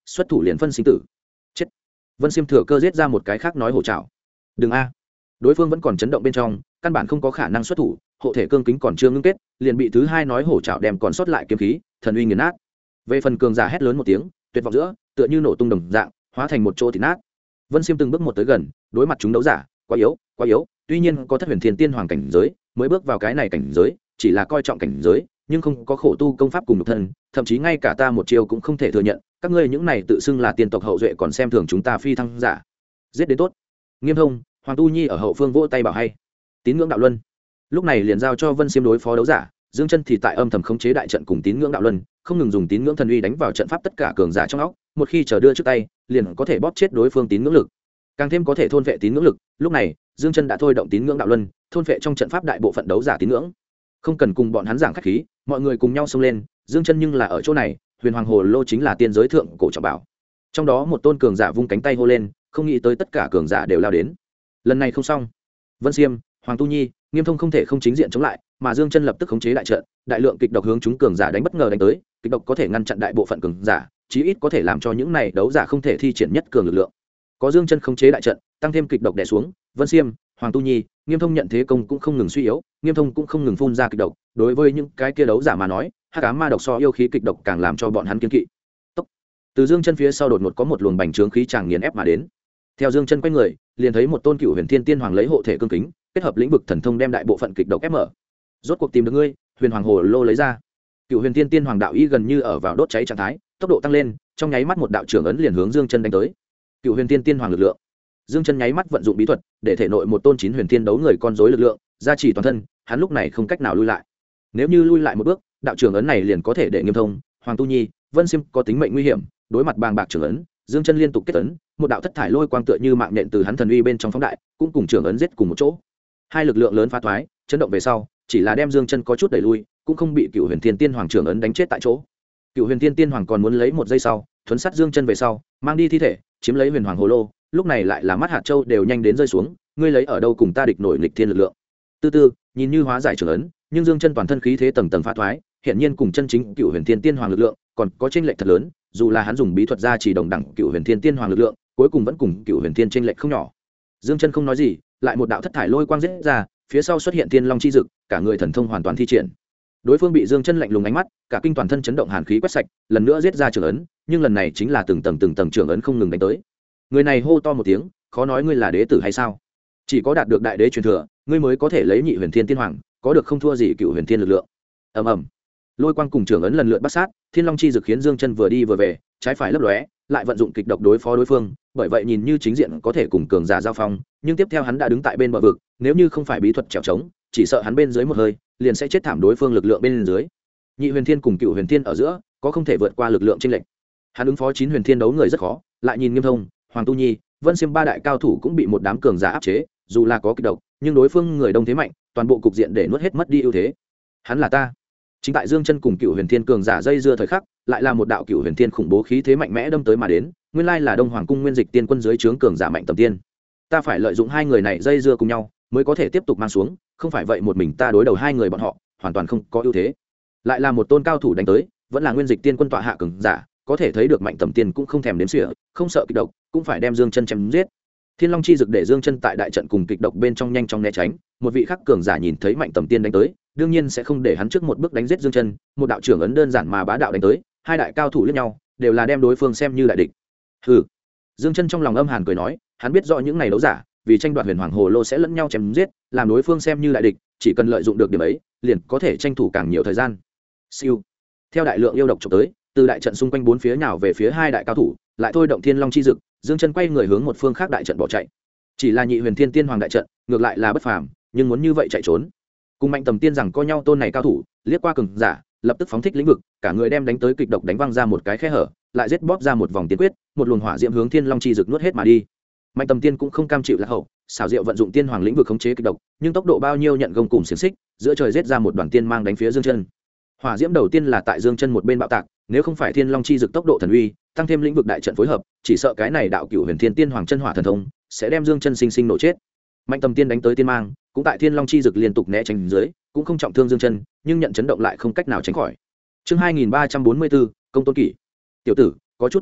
xuất thủ liền phân sinh tử. Chết. Vân Xiêm thừa cơ giết ra một cái khác nói hổ trảo. Đừng a. Đối phương vẫn còn chấn động bên trong, căn bản không có khả năng xuất thủ, hộ thể cương kính còn chưa ngưng kết, liền bị thứ hai nói hổ trảo đem còn sót lại kiếm khí, thần uy nghiền nát. Về phần cường giả hét lớn một tiếng, tuyệt vọng giữa, tựa như nổ tung đồng dạng, hóa thành một chỗ thịt nát. Vân Xiêm từng bước một tới gần, đối mặt chúng đấu giả, quá yếu, quá yếu, tuy nhiên có thất huyền thiên tiên hoàng cảnh giới, mới bước vào cái này cảnh giới, chỉ là coi trọng cảnh giới, nhưng không có khổ tu công pháp cùng nhục thân, thậm chí ngay cả ta một chiêu cũng không thể thừa nhận, các ngươi những này tự xưng là tiên tộc hậu duệ còn xem thường chúng ta phi thăng giả. Giết đến tốt. Nghiêm Thông, Hoàng Tu Nhi ở hậu phương vỗ tay bảo hay. Tín ngưỡng đạo luân. Lúc này liền giao cho Vân Xiêm đối phó đấu giả, Dương Chân thì tại âm thầm khống chế đại trận cùng tín ngưỡng đạo luân, không ngừng dùng tín ngưỡng thần uy đánh vào trận pháp tất cả cường giả trong óc, một khi chờ đưa trước tay, liền có thể bóp chết đối phương tín ngưỡng lực. Càng thêm có thể thôn vệ tín ngưỡng lực, lúc này, Dương Chân đã thôi động tín ngưỡng đạo luân, thôn vệ trong trận pháp đại bộ phận đấu giả tín ngưỡng. Không cần cùng bọn hắn giảng khách khí, mọi người cùng nhau xông lên, Dương Chân nhưng là ở chỗ này, Huyền Hoàng Hồ Lô chính là tiên giới thượng cổ trọng bảo. Trong đó một tôn cường giả vung cánh tay hô lên, không nghĩ tới tất cả cường giả đều lao đến. Lần này không xong. Vân Xiêm, Hoàng Tu Nhi, Nghiêm Thông không thể không chính diện chống lại, mà Dương Chân lập tức khống chế đại trận, đại lượng kịch độc hướng chúng cường giả đánh bất ngờ đánh tới, kịch độc có thể ngăn chặn đại bộ phận cường giả, chí ít có thể làm cho những này đấu giả không thể thi triển nhất cường lực lượng. Có Dương Chân khống chế đại trận, tăng thêm kịch độc đè xuống, Vân Xiêm, Hoàng Tu Nhi, Nghiêm Thông nhận thế công cũng không ngừng suy yếu, Nghiêm Thông cũng không ngừng phun ra kịch độc, đối với những cái kia đấu giả mà nói, hắc ám ma độc so yêu khí kịch độc càng làm cho bọn hắn kiêng kỵ. Tốc. Từ Dương Chân phía sau đột ngột có một luồng bành trướng khí tràng nghiền ép mà đến. Theo Dương Chân quay người, liền thấy một tôn cựu huyền thiên tiên hoàng lấy hộ thể cương kính, kết hợp lĩnh vực thần thông đem đại bộ phận kịch độc ép mở. Rốt cuộc tìm được ngươi, Huyền Hoàng Hồ Lô lấy ra. Cựu huyền thiên tiên hoàng đạo ý gần như ở vào đốt cháy trạng thái, tốc độ tăng lên, trong nháy mắt một đạo trưởng ấn liền hướng Dương Chân đánh tới. Cựu huyền thiên tiên hoàng lực lượng. Dương Chân nháy mắt vận dụng bí thuật, để thể nội một tôn chín huyền thiên đấu người con rối lực lượng gia trì toàn thân, hắn lúc này không cách nào lui lại. Nếu như lui lại một bước, đạo trưởng ấn này liền có thể để Nghiêm Thông, Hoàng Tu Nhi, Vân Xiêm có tính mệnh nguy hiểm, đối mặt bàng bạc trưởng ấn, Dương Chân liên tục kết ấn, một đạo thất thải lôi quang tựa như mạng nện từ hắn thần uy bên trong phóng đại, cũng cùng trưởng ấn giết cùng một chỗ. Hai lực lượng lớn phá thoái, chấn động về sau, chỉ là đem Dương Chân có chút đẩy lui, cũng không bị Cựu Huyền Thiên Tiên Hoàng trưởng ấn đánh chết tại chỗ. Cựu Huyền Thiên Tiên Hoàng còn muốn lấy một giây sau, thuấn sát Dương Chân về sau, mang đi thi thể, chiếm lấy Huyền Hoàng Hồ Lô, lúc này lại là mắt hạt châu đều nhanh đến rơi xuống, ngươi lấy ở đâu cùng ta địch nổi nghịch thiên lực lượng. Từ từ, nhìn như hóa giải trưởng ấn, nhưng Dương Chân toàn thân khí thế tầng tầng phá thoái, hiện nhiên cùng chân chính Cựu Huyền Thiên Tiên Hoàng lực lượng còn có chênh lệch thật lớn, dù là hắn dùng bí thuật ra chỉ đồng đẳng Cựu Huyền Thiên Tiên Hoàng lực lượng, cuối cùng vẫn cùng Cựu Huyền Thiên chênh lệch không nhỏ. Dương Chân không nói gì, lại một đạo thất thải lôi quang giết ra, phía sau xuất hiện Tiên Long chi dực, cả người thần thông hoàn toàn thi triển. Đối phương bị Dương Chân lạnh lùng ánh mắt, cả kinh toàn thân chấn động hàn khí quét sạch, lần nữa giết ra trưởng ấn, nhưng lần này chính là từng tầng trưởng ấn không ngừng đánh tới. Người này hô to một tiếng, khó nói ngươi là đế tử hay sao? Chỉ có đạt được đại đế truyền thừa, ngươi mới có thể lấy nhị huyền thiên tiên hoàng, có được không thua gì Cựu huyền thiên lực lượng. Ầm ầm. Lôi quang cùng trưởng ấn lần lượt bắt sát, Thiên Long chi dực khiến Dương Chân vừa đi vừa về, trái phải lấp lóe, lại vận dụng kịch độc đối phó đối phương, bởi vậy nhìn như chính diện có thể cùng cường giả giao phong, nhưng tiếp theo hắn đã đứng tại bên bờ vực, nếu như không phải bí thuật trèo trống, chỉ sợ hắn bên dưới một hơi, liền sẽ chết thảm đối phương lực lượng bên dưới. Nhị huyền thiên cùng Cựu huyền thiên ở giữa, có không thể vượt qua lực lượng chênh lệch. Hắn ứng phó chín huyền thiên đấu người rất khó, lại nhìn Nghiêm Thông, Hoàng Tu Nhi, Vân Xiêm ba đại cao thủ cũng bị một đám cường giả áp chế, dù là có kịch độc, nhưng đối phương người đông thế mạnh, toàn bộ cục diện để nuốt hết mất đi ưu thế. Hắn là ta. Chính tại Dương Chân cùng Cựu huyền thiên cường giả dây dưa thời khắc, lại là một đạo Cựu huyền thiên khủng bố khí thế mạnh mẽ đâm tới mà đến, nguyên lai là Đông Hoàng cung Nguyên Dịch Tiên quân dưới trướng cường giả mạnh tầm tiên. Ta phải lợi dụng hai người này dây dưa cùng nhau, mới có thể tiếp tục mang xuống, không phải vậy một mình ta đối đầu hai người bọn họ, hoàn toàn không có ưu thế. Lại là một tôn cao thủ đánh tới, vẫn là Nguyên Dịch Tiên quân tọa hạ cường giả, có thể thấy được mạnh tầm tiên cũng không thèm đếm xỉa, không sợ kịch độc, cũng phải đem Dương Chân chém giết. Thiên Long chi dực để Dương Chân tại đại trận cùng kịch độc bên trong nhanh chóng né tránh, một vị khắc cường giả nhìn thấy mạnh tầm tiên đánh tới, đương nhiên sẽ không để hắn trước một bước đánh giết Dương Chân, một đạo trưởng ấn đơn giản mà bá đạo đánh tới, hai đại cao thủ liếc nhau, đều là đem đối phương xem như đại địch. Hừ. Dương Chân trong lòng âm hàn cười nói, hắn biết rõ những này đấu giả, vì tranh đoạt Huyền Hoàng Hồ Lô sẽ lẫn nhau chém giết, làm đối phương xem như đại địch, chỉ cần lợi dụng được điểm ấy, liền có thể tranh thủ càng nhiều thời gian. Siêu. Theo đại lượng yêu độc chụp tới, từ đại trận xung quanh bốn phía nhào về phía hai đại cao thủ, lại thôi động Thiên Long chi dực, Dương Chân quay người hướng một phương khác đại trận bỏ chạy. Chỉ là nhị huyền thiên tiên hoàng đại trận, ngược lại là bất phàm, nhưng muốn như vậy chạy trốn. Cùng mạnh tầm tiên rằng co nhau tôn này cao thủ, liếc qua cường giả, lập tức phóng thích lĩnh vực, cả người đem đánh tới kịch độc đánh văng ra một cái khe hở, lại giết bóp ra một vòng tiên quyết, một luồng hỏa diễm hướng Thiên Long chi dực nuốt hết mà đi. Mạnh tầm tiên cũng không cam chịu lạc hậu, xảo diệu vận dụng tiên hoàng lĩnh vực khống chế kịch độc, nhưng tốc độ bao nhiêu nhận gông cùng xiềng xích, giữa trời giết ra một đoàn tiên mang đánh phía Dương Chân. Hỏa diễm đầu tiên là tại Dương Chân một bên bạo tạc, nếu không phải Thiên Long chi dực tốc độ thần uy, tăng thêm lĩnh vực đại trận phối hợp, chỉ sợ cái này đạo Cựu huyền thiên tiên hoàng chân hỏa thần thông sẽ đem Dương Chân sinh sinh nổ chết. Mạnh tầm tiên đánh tới tiên mang, cũng tại Thiên Long chi dực liên tục né tránh dưới, cũng không trọng thương Dương Chân, nhưng nhận chấn động lại không cách nào tránh khỏi. Chương 2344, công tôn kỷ. Tiểu tử, có chút thủ đoạn,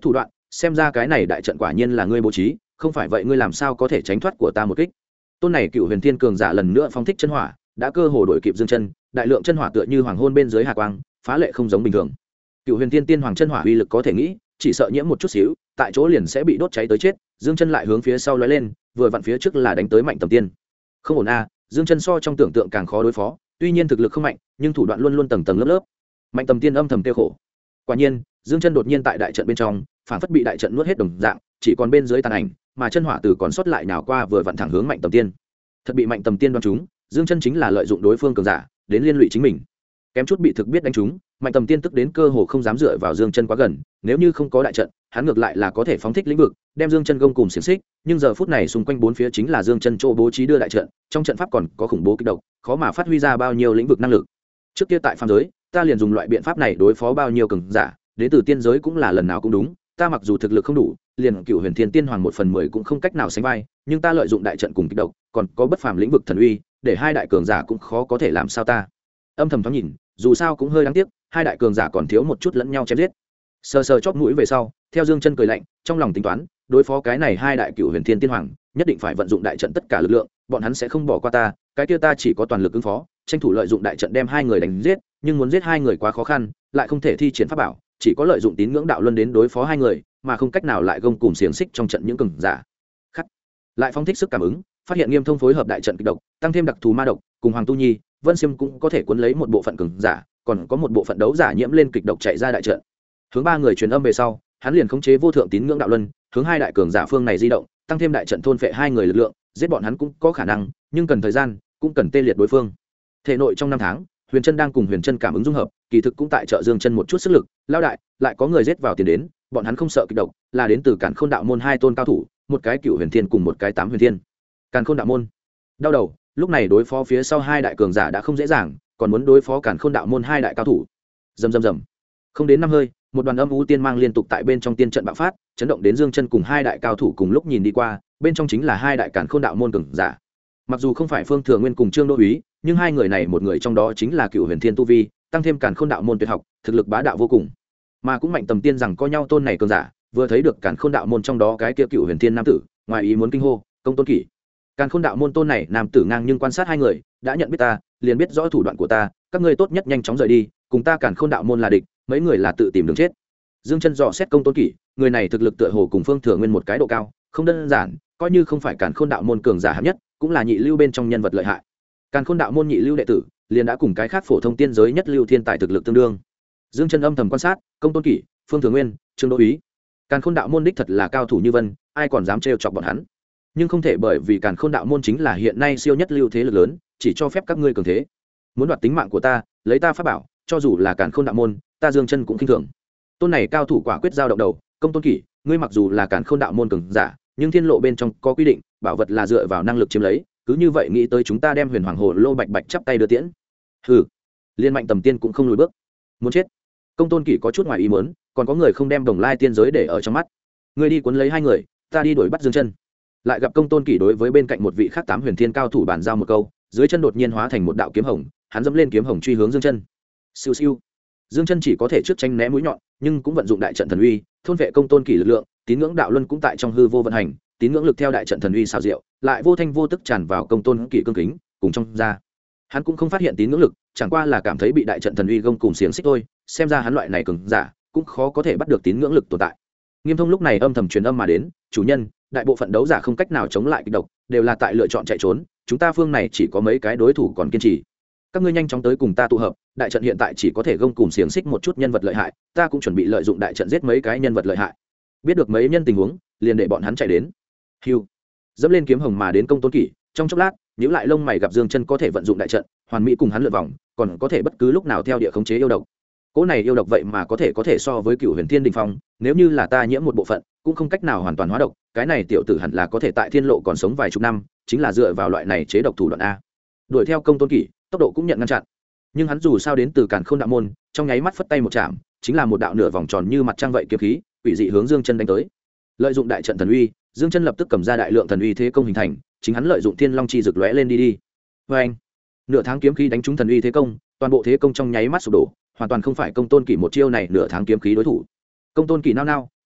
xem ra cái này đại trận quả nhiên là ngươi bố trí, không phải vậy ngươi làm sao có thể tránh thoát của ta một kích. Tôn này cựu huyền thiên cường giả lần nữa phóng thích chân hỏa, đã cơ hồ đổi kịp Dương Chân, đại lượng chân hỏa tựa như hoàng hôn bên dưới hà quang, phá lệ không giống bình thường. Cựu huyền thiên tiên hoàng chân hỏa uy lực có thể nghĩ, chỉ sợ nhiễm một chút xíu, tại chỗ liền sẽ bị đốt cháy tới chết. Dương Chân lại hướng phía sau lóe lên, vừa vặn phía trước là đánh tới Mạnh Tầm Tiên. Không ổn a, Dương Chân so trong tưởng tượng càng khó đối phó, tuy nhiên thực lực không mạnh, nhưng thủ đoạn luôn luôn tầng tầng lớp lớp. Mạnh Tầm Tiên âm thầm tiêu khổ. Quả nhiên, Dương Chân đột nhiên tại đại trận bên trong, phản phất bị đại trận nuốt hết đồng dạng, chỉ còn bên dưới tàn ảnh, mà chân hỏa từ còn sót lại nào qua vừa vặn thẳng hướng Mạnh Tầm Tiên. Thật bị Mạnh Tầm Tiên đoán trúng, Dương Chân chính là lợi dụng đối phương cường giả, đến liên lụy chính mình. Kém chút bị thực biết đánh trúng, Mạnh Tầm Tiên tức đến cơ hồ không dám dựa vào Dương Chân quá gần, nếu như không có đại trận, hắn ngược lại là có thể phóng thích lĩnh vực, đem Dương Chân gông cùng xiển xích, nhưng giờ phút này xung quanh bốn phía chính là Dương Chân chỗ bố trí đưa đại trận, trong trận pháp còn có khủng bố kích độc, khó mà phát huy ra bao nhiêu lĩnh vực năng lực. Trước kia tại phàm giới, ta liền dùng loại biện pháp này đối phó bao nhiêu cường giả, đến từ tiên giới cũng là lần nào cũng đúng, ta mặc dù thực lực không đủ, liền Cửu Huyền Thiên Tiên Hoàng 1/10 cũng không cách nào sánh vai, nhưng ta lợi dụng đại trận cùng kích độc, còn có bất phàm lĩnh vực thần uy, để hai đại cường giả cũng khó có thể làm sao ta. Âm thầm thoáng nhìn, dù sao cũng hơi đáng tiếc, hai đại cường giả còn thiếu một chút lẫn nhau chém giết. Sờ sờ chóp mũi về sau, theo Dương Chân cười lạnh, trong lòng tính toán, đối phó cái này hai đại Cửu Huyền Thiên Tiên Hoàng, nhất định phải vận dụng đại trận tất cả lực lượng, bọn hắn sẽ không bỏ qua ta, cái kia ta chỉ có toàn lực ứng phó, tranh thủ lợi dụng đại trận đem hai người đánh giết, nhưng muốn giết hai người quá khó khăn, lại không thể thi triển pháp bảo, chỉ có lợi dụng tín ngưỡng đạo luân đến đối phó hai người, mà không cách nào lại gông cùng xiềng xích trong trận những cường giả. Khắc. Lại phóng thích sức cảm ứng, phát hiện Nghiêm Thông phối hợp đại trận kịch độc, tăng thêm đặc thù ma độc, cùng Hoàng Tu Nhi, Vân Xiêm cũng có thể cuốn lấy một bộ phận cường giả, còn có một bộ phận đấu giả nhiễm lên kịch độc chạy ra đại trận. Hướng ba người truyền âm về sau, hắn liền khống chế vô thượng tín ngưỡng đạo luân, hướng hai đại cường giả phương này di động, tăng thêm đại trận thôn phệ hai người lực lượng, giết bọn hắn cũng có khả năng, nhưng cần thời gian, cũng cần tê liệt đối phương. Thể nội trong năm tháng, Huyền Chân đang cùng Huyền Chân cảm ứng dung hợp, kỳ thực cũng tại trợ Dương Chân một chút sức lực, lao đại, lại có người giết vào tiền đến, bọn hắn không sợ kịch độc, là đến từ Càn Khôn đạo môn hai tôn cao thủ, một cái Cửu Huyền Thiên cùng một cái Tám Huyền Thiên. Càn Khôn đạo môn. Đau đầu, lúc này đối phó phía sau hai đại cường giả đã không dễ dàng, còn muốn đối phó Càn Khôn đạo môn hai đại cao thủ. Rầm rầm rầm. Không đến năm hơi, một đoàn âm u tiên mang liên tục tại bên trong tiên trận bạo phát, chấn động đến Dương Chân cùng hai đại cao thủ cùng lúc nhìn đi qua, bên trong chính là hai đại Càn Khôn đạo môn cường giả. Mặc dù không phải Phương Thừa Nguyên cùng Trương Đô Úy, nhưng hai người này một người trong đó chính là Cửu Huyền Thiên tu vi, tăng thêm Càn Khôn đạo môn tuyệt học, thực lực bá đạo vô cùng. Mà cũng Mạnh Tầm Tiên rằng có nhau tôn này cường giả, vừa thấy được Càn Khôn đạo môn trong đó cái kia Cửu Huyền Thiên nam tử, ngoài ý muốn kinh hô, công tôn kỷ. Càn Khôn đạo môn tôn này nam tử ngang nhưng quan sát hai người, đã nhận biết ta, liền biết rõ thủ đoạn của ta, các ngươi tốt nhất nhanh chóng rời đi, cùng ta Càn Khôn đạo môn là địch, mấy người là tự tìm đường chết. Dương Chân dò xét công tôn kỷ, người này thực lực tựa hồ cùng Phương Thừa Nguyên một cái độ cao, không đơn giản, coi như không phải Càn Khôn đạo môn cường giả hạng nhất, cũng là nhị lưu bên trong nhân vật lợi hại. Càn Khôn đạo môn nhị lưu đệ tử, liền đã cùng cái khác phổ thông tiên giới nhất lưu thiên tài thực lực tương đương. Dương Chân âm thầm quan sát, công tôn kỷ, Phương Thừa Nguyên, Trương Đô Úy. Càn Khôn đạo môn đích thật là cao thủ như vân, ai còn dám trêu chọc bọn hắn. Nhưng không thể bởi vì Càn Khôn đạo môn chính là hiện nay siêu nhất lưu thế lực lớn, chỉ cho phép các ngươi cường thế. Muốn đoạt tính mạng của ta, lấy ta pháp bảo, cho dù là Càn Khôn đạo môn, ta Dương Chân cũng khinh thường. Tôn này cao thủ quả quyết giao động đầu, công tôn kỷ, ngươi mặc dù là Càn Khôn đạo môn cường giả, nhưng thiên lộ bên trong có quy định, bảo vật là dựa vào năng lực chiếm lấy, cứ như vậy nghĩ tới chúng ta đem Huyền Hoàng Hồ Lô bạch bạch chắp tay đưa tiễn. Hừ, liên Mạnh Tầm Tiên cũng không lùi bước, muốn chết. Công tôn kỷ có chút ngoài ý muốn, còn có người không đem Đồng Lai tiên giới để ở trong mắt. Ngươi đi cuốn lấy hai người, ta đi đuổi bắt Dương Chân. Lại gặp công tôn kỷ đối với bên cạnh một vị khác Tám Huyền Thiên cao thủ bàn giao một câu, dưới chân đột nhiên hóa thành một đạo kiếm hồng, hắn dẫm lên kiếm hồng truy hướng Dương Chân. Siêu siêu. Dương Chân chỉ có thể trước tranh né mũi nhọn, nhưng cũng vận dụng đại trận thần uy, thôn vệ công tôn kỷ lực lượng, tín ngưỡng đạo luân cũng tại trong hư vô vận hành, tín ngưỡng lực theo đại trận thần uy xào diệu, lại vô thanh vô tức tràn vào công tôn kỷ cương kính, cùng trong ra. Hắn cũng không phát hiện tín ngưỡng lực, chẳng qua là cảm thấy bị đại trận thần uy gông cùng xiềng xích thôi, xem ra hắn loại này cường giả, cũng khó có thể bắt được tín ngưỡng lực tồn tại. Nghiêm Thông lúc này âm thầm truyền âm mà đến, chủ nhân, đại bộ phận đấu giả không cách nào chống lại kịch độc, đều là tại lựa chọn chạy trốn, chúng ta phương này chỉ có mấy cái đối thủ còn kiên trì. Các ngươi nhanh chóng tới cùng ta tụ hợp, đại trận hiện tại chỉ có thể gông cùng xiềng xích một chút nhân vật lợi hại, ta cũng chuẩn bị lợi dụng đại trận giết mấy cái nhân vật lợi hại. Biết được mấy nhân tình huống, liền để bọn hắn chạy đến. Hưu, dẫm lên kiếm hồng mà đến công tôn kỷ, trong chốc lát, nhíu lại lông mày gặp Dương Chân có thể vận dụng đại trận, hoàn mỹ cùng hắn lượn vòng, còn có thể bất cứ lúc nào theo địa khống chế yêu độc. Cỗ này yêu độc vậy mà có thể so với Cửu Huyền Thiên đỉnh phong, nếu như là ta nhiễm một bộ phận, cũng không cách nào hoàn toàn hóa độc, cái này tiểu tử hẳn là có thể tại thiên lộ còn sống vài chục năm, chính là dựa vào loại này chế độc thủ đoạn a. Đuổi theo công tôn kỷ, tốc độ cũng nhận ngăn chặn. Nhưng hắn dù sao đến từ Càn Khôn đạo môn, trong nháy mắt phất tay một chạm, chính là một đạo nửa vòng tròn như mặt trăng vậy kiếm khí, quỷ dị hướng Dương Chân đánh tới. Lợi dụng đại trận thần uy, Dương Chân lập tức cầm ra đại lượng thần uy thế công hình thành, chính hắn lợi dụng Thiên Long chi rực lóe lên đi. Oeng! Nửa tháng kiếm khí đánh trúng thần uy thế công, toàn bộ thế công trong nháy mắt sụp đổ, hoàn toàn không phải công tôn kỷ một chiêu này nửa tháng kiếm khí đối thủ. Công tôn kỷ nao nao,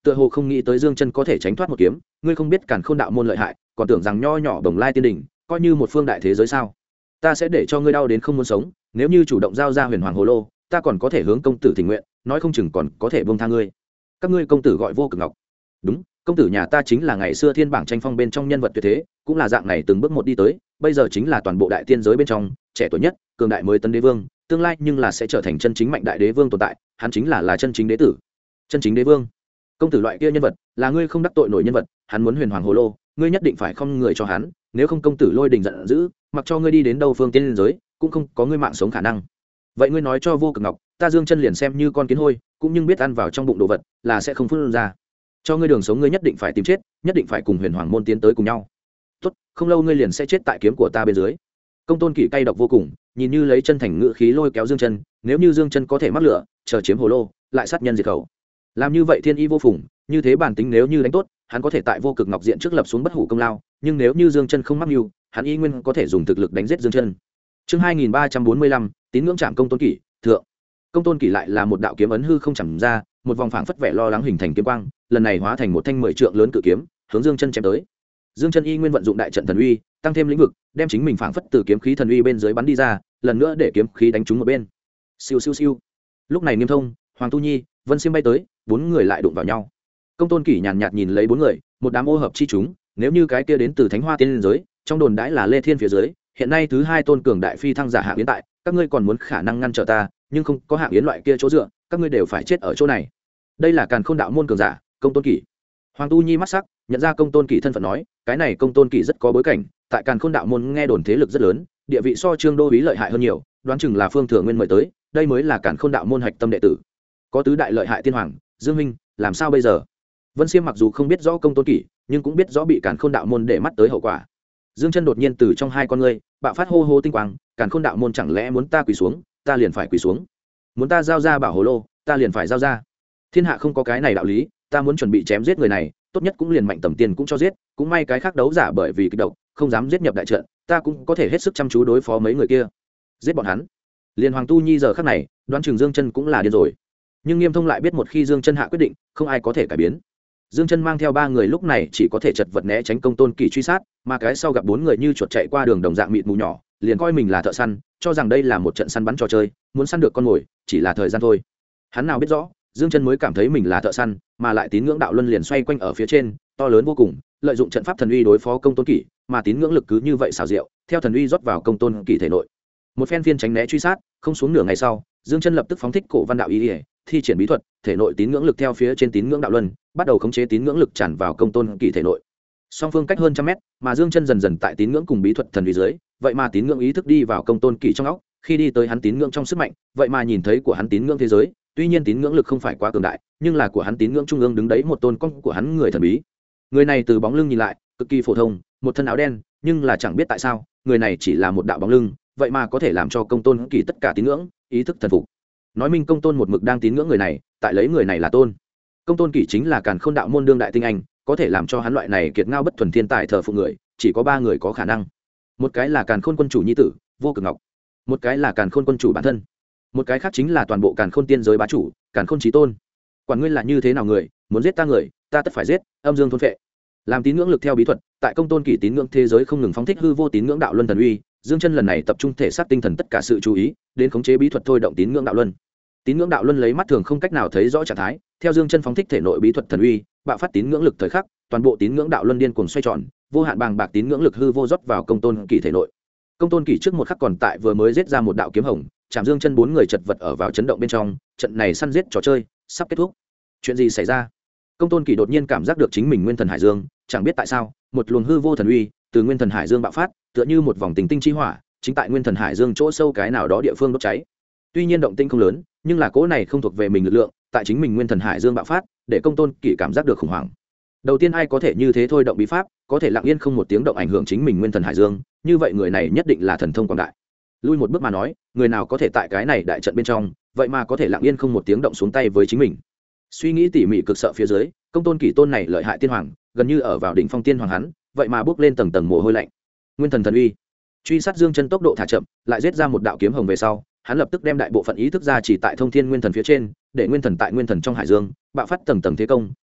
tựa hồ không nghĩ tới Dương Chân có thể tránh thoát một kiếm. Ngươi không biết Càn Khôn đạo môn lợi hại, còn tưởng rằng nho nhỏ Đồng Lai tiên đỉnh coi như một phương đại thế giới sao? Ta sẽ để cho ngươi đau đến không muốn sống, nếu như chủ động giao ra Huyền Hoàng Hồ Lô, ta còn có thể hướng công tử thỉnh nguyện, nói không chừng còn có thể buông tha ngươi. Các ngươi công tử gọi Vô Cực Ngọc. Đúng, công tử nhà ta chính là ngày xưa thiên bảng tranh phong bên trong nhân vật tuyệt thế, cũng là dạng này từng bước một đi tới, bây giờ chính là toàn bộ đại tiên giới bên trong trẻ tuổi nhất, cường đại mới tấn đế vương, tương lai nhưng là sẽ trở thành chân chính mạnh đại đế vương tồn tại, hắn chính là chân chính đế tử, chân chính đế vương. Công tử loại kia nhân vật, là ngươi không đắc tội nổi nhân vật, hắn muốn Huyền Hoàng Hồ Lô, ngươi nhất định phải không người cho hắn, nếu không công tử lôi đình giận dữ, mặc cho ngươi đi đến đâu phương tiên giới, cũng không có ngươi mạng sống khả năng. Vậy ngươi nói cho Vô Cực Ngọc, ta Dương Chân liền xem như con kiến hôi, cũng nhưng biết ăn vào trong bụng đồ vật, là sẽ không phun ra. Cho ngươi đường sống, ngươi nhất định phải tìm chết, nhất định phải cùng Huyền Hoàng môn tiến tới cùng nhau. Tốt, không lâu ngươi liền sẽ chết tại kiếm của ta bên dưới. Công Tôn Kỷ cay độc vô cùng, nhìn như lấy chân thành ngữ khí lôi kéo Dương Chân, nếu như Dương Chân có thể mắc lửa, chờ chiếm hồ lô, lại sát nhân diệt khẩu. Làm như vậy thiên ý vô phùng, như thế bản tính nếu như đánh tốt, hắn có thể tại Vô Cực Ngọc diện trước lập xuống bất hủ công lao, nhưng nếu như Dương Chân không mắc mưu, hắn y nguyên có thể dùng thực lực đánh giết Dương Chân. Chương 2345, tín ngưỡng chạm Công Tôn Kỷ, thượng. Công Tôn Kỷ lại là một đạo kiếm ấn hư không chầm ra, một vòng phảng phất vẻ lo lắng hình thành kiếm quang, lần này hóa thành một thanh 10 trượng lớn cự kiếm, hướng Dương Chân chém tới. Dương Chân y nguyên vận dụng đại trận thần uy, tăng thêm lĩnh vực, đem chính mình phảng phất từ kiếm khí thần uy bên dưới bắn đi ra, lần nữa để kiếm khí đánh trúng một bên. Siêu siêu siêu. Lúc này Nghiêm Thông, Hoàng Tu Nhi, Vân Xiêm bay tới, bốn người lại đụng vào nhau. Công Tôn Kỷ nhàn nhạt nhìn lấy bốn người, một đám ô hợp chi chúng, nếu như cái kia đến từ Thánh Hoa tiên giới, trong đồn đãi là Lê Thiên phía dưới, hiện nay thứ hai tôn cường đại phi thăng giả Hạng Yến tại, các ngươi còn muốn khả năng ngăn trở ta, nhưng không có Hạng Yến loại kia chỗ dựa, các ngươi đều phải chết ở chỗ này. Đây là Càn Khôn đạo môn cường giả, Công Tôn Kỷ. Hoàng Tu Nhi mắt sắc, nhận ra Công Tôn Kỷ thân phận nói, cái này Công Tôn Kỷ rất có bối cảnh, tại Càn Khôn đạo môn nghe đồn thế lực rất lớn, địa vị so Trương Đô úy lợi hại hơn nhiều, đoán chừng là Phương Thừa Nguyên mời tới, đây mới là Càn Khôn đạo môn hạch tâm đệ tử. Có tứ đại lợi hại tiên hoàng, Dương Minh, làm sao bây giờ? Vân Xiêm mặc dù không biết rõ Công Tôn Kỷ, nhưng cũng biết rõ bị Càn Khôn đạo môn để mắt tới hậu quả. Dương Chân đột nhiên từ trong hai con ngươi bạo phát hô hô tinh quang, Càn Khôn đạo môn chẳng lẽ muốn ta quỳ xuống, ta liền phải quỳ xuống. Muốn ta giao ra bảo hồ lô, ta liền phải giao ra. Thiên hạ không có cái này đạo lý, ta muốn chuẩn bị chém giết người này, tốt nhất cũng liền mạnh tầm tiền cũng cho giết, cũng may cái khác đấu giả bởi vì kích động, không dám giết nhập đại trận, ta cũng có thể hết sức chăm chú đối phó mấy người kia. Giết bọn hắn. Liên Hoàng Tu Nhi giờ khắc này, đoán chừng Dương Chân cũng là điên rồi. Nhưng Nghiêm Thông lại biết một khi Dương Chân hạ quyết định, không ai có thể cải biến. Dương Chân mang theo ba người lúc này chỉ có thể chật vật né tránh Công Tôn Kỷ truy sát, mà cái sau gặp bốn người như chuột chạy qua đường đồng dạng mịt mù nhỏ, liền coi mình là thợ săn, cho rằng đây là một trận săn bắn trò chơi, muốn săn được con mồi, chỉ là thời gian thôi. Hắn nào biết rõ, Dương Chân mới cảm thấy mình là thợ săn, mà lại tín ngưỡng đạo luân liền xoay quanh ở phía trên, to lớn vô cùng, lợi dụng trận pháp thần uy đối phó Công Tôn Kỷ, mà tín ngưỡng lực cứ như vậy xảo diệu, theo thần uy rót vào Công Tôn Kỷ thể nội. Một phen phiên tránh né truy sát, không xuống nửa ngày sau, Dương Chân lập tức phóng thích cổ văn đạo ý, thi triển bí thuật, thể nội tín ngưỡng lực theo phía trên tín ngưỡng đạo luân, bắt đầu khống chế tín ngưỡng lực tràn vào Công Tôn Kỷ thể nội. Song phương cách hơn trăm mét, mà Dương Chân dần dần tại tín ngưỡng cùng bí thuật thần uy dưới, vậy mà tín ngưỡng ý thức đi vào Công Tôn Kỷ trong óc, khi đi tới hắn tín ngưỡng trong sức mạnh, vậy mà nhìn thấy của hắn tín ngưỡng thế giới, tuy nhiên tín ngưỡng lực không phải quá cường đại, nhưng là của hắn tín ngưỡng trung ương đứng đấy một tôn con của hắn người thần bí. Người này từ bóng lưng nhìn lại, cực kỳ phổ thông, một thân áo đen, nhưng là chẳng biết tại sao, người này chỉ là một đạo bóng lưng, vậy mà có thể làm cho Công Tôn Kỷ tất cả tín ngưỡng, ý thức thần phục. Nói minh Công Tôn một mực đang tín ngưỡng người này, tại lấy người này là tôn. Công Tôn Kỷ chính là Càn Khôn đạo môn đương đại tinh anh, có thể làm cho hắn loại này kiệt ngao bất thuần thiên tài thờ phụng người, chỉ có ba người có khả năng. Một cái là Càn Khôn quân chủ nhi tử, Vô Cực Ngọc, một cái là Càn Khôn quân chủ bản thân, một cái khác chính là toàn bộ Càn Khôn tiên giới bá chủ, Càn Khôn chí tôn. Quản ngươi là như thế nào người, muốn giết ta người, ta tất phải giết, âm dương thôn phệ. Làm tín ngưỡng lực theo bí thuật, tại Công Tôn Kỷ tín ngưỡng thế giới không ngừng phóng thích hư vô tín ngưỡng đạo luân thần uy, Dương Chân lần này tập trung thể xác tinh thần tất cả sự chú ý, đến khống chế bí thuật thôi động tín ngưỡng đạo luân. Tín ngưỡng đạo luân lấy mắt thường không cách nào thấy rõ trạng thái, theo Dương Chân phóng thích thể nội bí thuật thần uy, bạo phát tín ngưỡng lực thời khắc, toàn bộ tín ngưỡng đạo luân điên cuồng xoay tròn, vô hạn bàng bạc tín ngưỡng lực hư vô rót vào Công Tôn Kỷ thể nội. Công Tôn Kỷ trước một khắc còn tại vừa mới giết ra một đạo kiếm hồng, chạm Dương Chân bốn người chật vật ở vào chấn động bên trong, trận này săn giết trò chơi sắp kết thúc. Chuyện gì xảy ra? Công Tôn Kỷ đột nhiên cảm giác được chính mình Nguyên Thần Hải Dương, chẳng biết tại sao, một luồng hư vô thần uy từ Nguyên Thần Hải Dương bạo phát, tựa như một vòng tình tinh chi hỏa, chính tại Nguyên Thần Hải Dương chỗ sâu cái nào đó địa phương đốt cháy. Tuy nhiên động tĩnh không lớn, nhưng là cỗ này không thuộc về mình lực lượng, tại chính mình Nguyên Thần Hải Dương bạo phát, để Công Tôn Kỷ cảm giác được khủng hoảng. Đầu tiên ai có thể như thế thôi động bí pháp, có thể lặng yên không một tiếng động ảnh hưởng chính mình Nguyên Thần Hải Dương, như vậy người này nhất định là thần thông quảng đại. Lui một bước mà nói, người nào có thể tại cái này đại trận bên trong, vậy mà có thể lặng yên không một tiếng động xuống tay với chính mình. Suy nghĩ tỉ mỉ cực sợ phía dưới, Công Tôn Kỷ tôn này lợi hại tiên hoàng, gần như ở vào đỉnh phong tiên hoàng hắn, vậy mà bước lên tầng tầng mồ hôi lạnh. Nguyên Thần thần uy, truy sát Dương Chân tốc độ thả chậm, lại giết ra một đạo kiếm hồng về sau, hắn lập tức đem đại bộ phận ý thức ra chỉ tại Thông Thiên Nguyên Thần phía trên, để Nguyên Thần tại Nguyên Thần trong Hải Dương bạo phát tầng tầng thế công,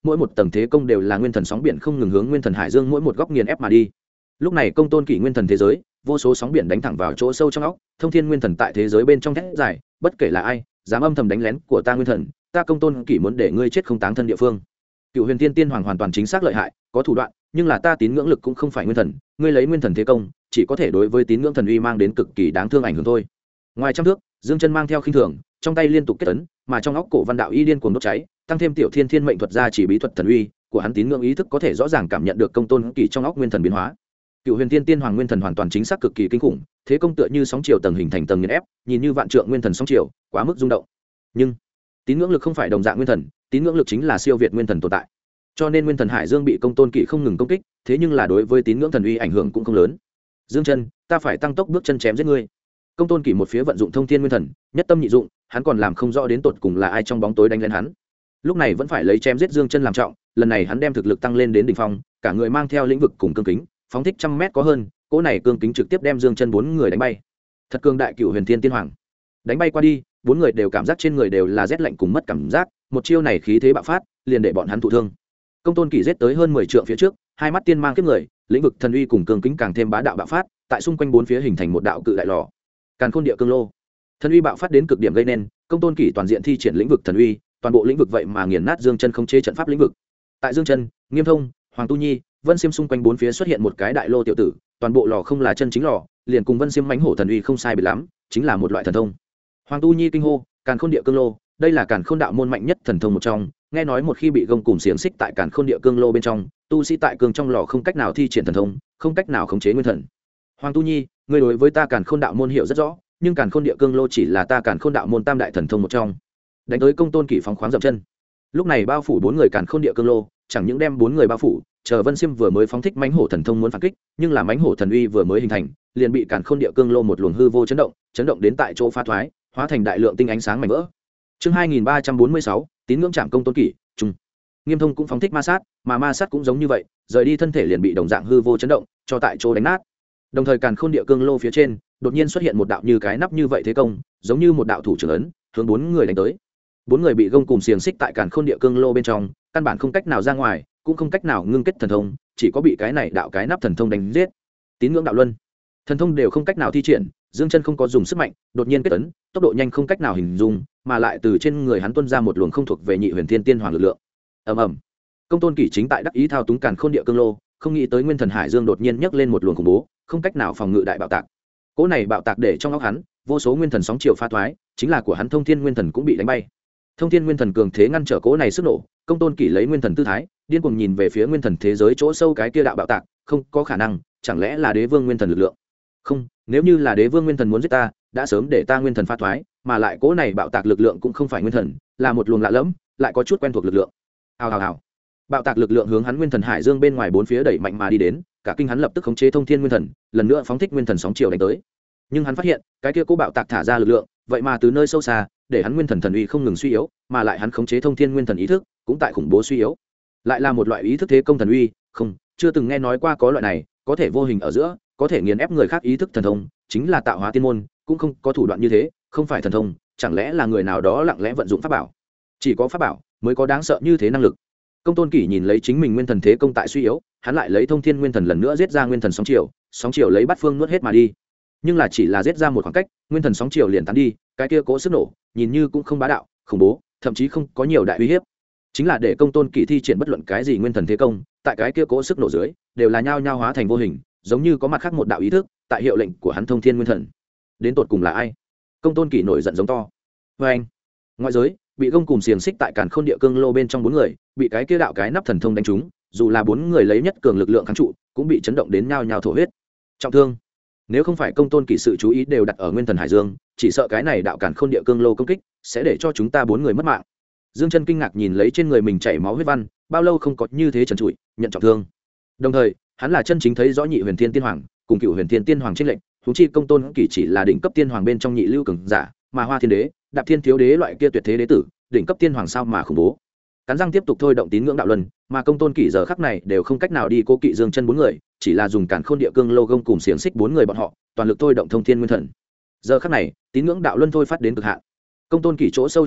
mỗi một tầng thế công đều là nguyên thần sóng biển không ngừng hướng nguyên thần hải dương mỗi một góc nghiền ép mà đi. Lúc này công tôn kỷ nguyên thần thế giới, vô số sóng biển đánh thẳng vào chỗ sâu trong óc, thông thiên nguyên thần tại thế giới bên trong thét dài, bất kể là ai dám âm thầm đánh lén của ta nguyên thần, ta công tôn kỷ muốn để ngươi chết không táng thân địa phương. Cựu huyền tiên tiên hoàng hoàn toàn chính xác lợi hại, có thủ đoạn, nhưng là ta tín ngưỡng lực cũng không phải nguyên thần, ngươi lấy nguyên thần thế công chỉ có thể đối với tín ngưỡng thần uy mang đến cực kỳ đáng thương ảnh hưởng thôi. Ngoài trăm thước, Dương Chân mang theo khinh thường, trong tay liên tục kết ấn, mà trong óc cổ văn đạo y điên cuồng đốt cháy, tăng thêm tiểu thiên thiên mệnh thuật ra chỉ bí thuật thần uy của hắn, tín ngưỡng ý thức có thể rõ ràng cảm nhận được công tôn kỷ trong óc nguyên thần biến hóa. Cựu huyền tiên tiên hoàng nguyên thần hoàn toàn chính xác cực kỳ kinh khủng, thế công tựa như sóng chiều tầng hình thành tầng nghiền ép, nhìn như vạn trượng nguyên thần sóng chiều, quá mức rung động. Nhưng tín ngưỡng lực không phải đồng dạng nguyên thần, tín ngưỡng lực chính là siêu việt nguyên thần tồn tại. Cho nên nguyên thần hải dương bị công tôn kỷ không ngừng công kích, thế nhưng là đối với tín ngưỡng thần uy ảnh hưởng cũng không lớn. Dương Chân, ta phải tăng tốc bước chân chém giết ngươi. Công tôn kỷ một phía vận dụng thông thiên nguyên thần, nhất tâm nhị dụng, hắn còn làm không rõ đến tột cùng là ai trong bóng tối đánh lên hắn. Lúc này vẫn phải lấy chém giết Dương Chân làm trọng, lần này hắn đem thực lực tăng lên đến đỉnh phong, cả người mang theo lĩnh vực cùng cương kính, phóng thích 100 mét có hơn, cỗ này cương kính trực tiếp đem Dương Chân 4 người đánh bay. Thật cường đại Cựu huyền thiên tiên hoàng. Đánh bay qua đi, 4 người đều cảm giác trên người đều là rét lạnh cùng mất cảm giác, một chiêu này khí thế bạo phát, liền để bọn hắn thụ thương. Công tôn kỷ giết tới hơn 10 trượng phía trước, hai mắt tiên mang kiếp người, lĩnh vực thần uy cùng cương kính càng thêm bá đạo bạo phát, tại xung quanh bốn phía hình thành một đạo cự đại lò. Càn khôn địa cương lô. Thần uy bạo phát đến cực điểm gây nên, công tôn kỷ toàn diện thi triển lĩnh vực thần uy, toàn bộ lĩnh vực vậy mà nghiền nát Dương Chân không chế trận pháp lĩnh vực. Tại Dương Chân, Nghiêm Thông, Hoàng Tu Nhi, Vân Xiêm xung quanh bốn phía xuất hiện một cái đại lô tiểu tử, toàn bộ lò không là chân chính lò, liền cùng Vân Xiêm mãnh hổ thần uy không sai biệt lắm, chính là một loại thần thông. Hoàng Tu Nhi kinh hô, Càn khôn địa cương lô, đây là Càn khôn đạo môn mạnh nhất thần thông một trong, nghe nói một khi bị gông cùm xiềng xích tại Càn khôn địa cương lô bên trong, tu sĩ tại cương trong lò không cách nào thi triển thần thông, không cách nào khống chế nguyên thần. Hoàng Tu Nhi, ngươi đối với ta Càn khôn đạo môn hiểu rất rõ, nhưng Càn khôn địa cương lô chỉ là ta Càn khôn đạo môn tam đại thần thông một trong. Đánh tới công tôn kỷ phóng khoáng dậm chân. Lúc này bao phủ 4 người Càn khôn địa cương lô, chẳng những đem 4 người bao phủ, chờ Vân Xiêm vừa mới phóng thích mãnh hổ thần thông muốn phản kích, nhưng là mãnh hổ thần uy vừa mới hình thành, liền bị Càn khôn địa cương lô một luồng hư vô chấn động đến tại chỗ phá thoái, hóa thành đại lượng tinh ánh sáng mảnh vỡ. Chương 2346, tín ngưỡng chạm công tôn kỷ, trung. Nghiêm Thông cũng phóng thích ma sát, mà ma sát cũng giống như vậy, rời đi thân thể liền bị đồng dạng hư vô chấn động, cho tại chỗ đánh nát. Đồng thời Càn khôn địa cương lô phía trên, đột nhiên xuất hiện một đạo như cái nắp như vậy thế công, giống như một đạo thủ trưởng ấn, hướng 4 người đánh tới. 4 người bị gông cùm xiềng xích tại Càn khôn địa cương lô bên trong, căn bản không cách nào ra ngoài, cũng không cách nào ngưng kết thần thông, chỉ có bị cái này đạo cái nắp thần thông đánh giết. Tín ngưỡng đạo luân, thần thông đều không cách nào thi triển, Dương Chân không có dùng sức mạnh, đột nhiên kết ấn, tốc độ nhanh không cách nào hình dung, mà lại từ trên người hắn tuôn ra một luồng không thuộc về Nhị Huyền Thiên Tiên Hoàng lực lượng. Ầm ầm. Công tôn kỷ chính tại đắc ý thao túng Càn khôn địa cương lô, không nghĩ tới nguyên thần hải dương đột nhiên nhấc lên một luồng khủng bố, không cách nào phòng ngự đại bạo tạc. Cỗ này bạo tạc để trong óc hắn, vô số nguyên thần sóng chiều pha thoái, chính là của hắn Thông Thiên Nguyên Thần cũng bị đánh bay. Thông Thiên Nguyên Thần cường thế ngăn trở cỗ này sức nổ, công tôn kỷ lấy nguyên thần tư thái, điên cuồng nhìn về phía nguyên thần thế giới chỗ sâu cái kia đạo bạo tạc, không có khả năng, chẳng lẽ là Đế Vương Nguyên Thần lực lượng? Không, nếu như là Đế Vương Nguyên Thần muốn giết ta, đã sớm để ta nguyên thần pha thoái, mà lại cỗ này bạo tạc lực lượng cũng không phải nguyên thần, là một luồng lạ lẫm, lại có chút quen thuộc lực lượng. Hào hào hào. Bạo tạc lực lượng hướng hắn nguyên thần hải dương bên ngoài bốn phía đẩy mạnh mà đi đến, cả kinh hắn lập tức khống chế Thông Thiên Nguyên Thần, lần nữa phóng thích nguyên thần sóng chiều đánh tới. Nhưng hắn phát hiện, cái kia cố bạo tạc thả ra lực lượng, vậy mà từ nơi sâu xa, để hắn nguyên thần thần uy không ngừng suy yếu, mà lại hắn khống chế Thông Thiên Nguyên Thần ý thức, cũng tại khủng bố suy yếu. Lại là một loại ý thức thế công thần uy, không, chưa từng nghe nói qua có loại này, có thể vô hình ở giữa, có thể nghiền ép người khác ý thức thần thông, chính là tạo hóa tiên môn, cũng không có thủ đoạn như thế, không phải thần thông, chẳng lẽ là người nào đó lặng lẽ vận dụng pháp bảo? Chỉ có pháp bảo mới có đáng sợ như thế năng lực. Công tôn kỷ nhìn lấy chính mình nguyên thần thế công tại suy yếu, hắn lại lấy Thông Thiên Nguyên Thần lần nữa giết ra nguyên thần sóng chiều lấy bát phương nuốt hết mà đi. Nhưng là chỉ là giết ra một khoảng cách, nguyên thần sóng chiều liền tán đi, cái kia cố sức nổ, nhìn như cũng không bá đạo, khủng bố, thậm chí không có nhiều đại uy hiếp. Chính là để công tôn kỷ thi triển bất luận cái gì nguyên thần thế công, tại cái kia cố sức nổ dưới, đều là nhao nhao hóa thành vô hình, giống như có mặt khác một đạo ý thức, tại hiệu lệnh của hắn Thông Thiên Nguyên Thần. Đến tột cùng là ai? Công tôn kỷ nổi giận giống to. Và anh, ngoại giới bị gông cùm xiềng xích tại Càn khôn địa cương lô bên trong 4 người, bị cái kia đạo cái nắp thần thông đánh trúng, dù là 4 người lấy nhất cường lực lượng kháng trụ, cũng bị chấn động đến nhao nhao thổ huyết, trọng thương. Nếu không phải công tôn kỷ sự chú ý đều đặt ở nguyên thần hải dương, chỉ sợ cái này đạo Càn khôn địa cương lô công kích sẽ để cho chúng ta 4 người mất mạng. Dương Chân kinh ngạc nhìn lấy trên người mình chảy máu huyết văn, bao lâu không có như thế trần trụi, nhận trọng thương. Đồng thời, hắn là chân chính thấy rõ Nhị Huyền Thiên Tiên Hoàng cùng Cựu Huyền Thiên Tiên Hoàng trên lệnh, huống chi công tôn kỷ chỉ là đỉnh cấp tiên hoàng bên trong nhị lưu cường giả, mà Hoa Thiên Đế, Đạp Thiên Thiếu Đế loại kia tuyệt thế đế tử, đỉnh cấp tiên hoàng sao mà khủng bố. Cắn răng tiếp tục thôi động tín ngưỡng đạo luân, mà công tôn kỷ giờ khắc này đều không cách nào đi cố kỵ Dương Chân 4 người, chỉ là dùng Càn khôn địa cương lô gông cùng xiềng xích 4 người bọn họ, toàn lực thôi động Thông Thiên Nguyên Thần. Giờ khắc này, tín ngưỡng đạo luân thôi phát đến cực hạn. Công tôn kỷ chỗ sâu trong óc,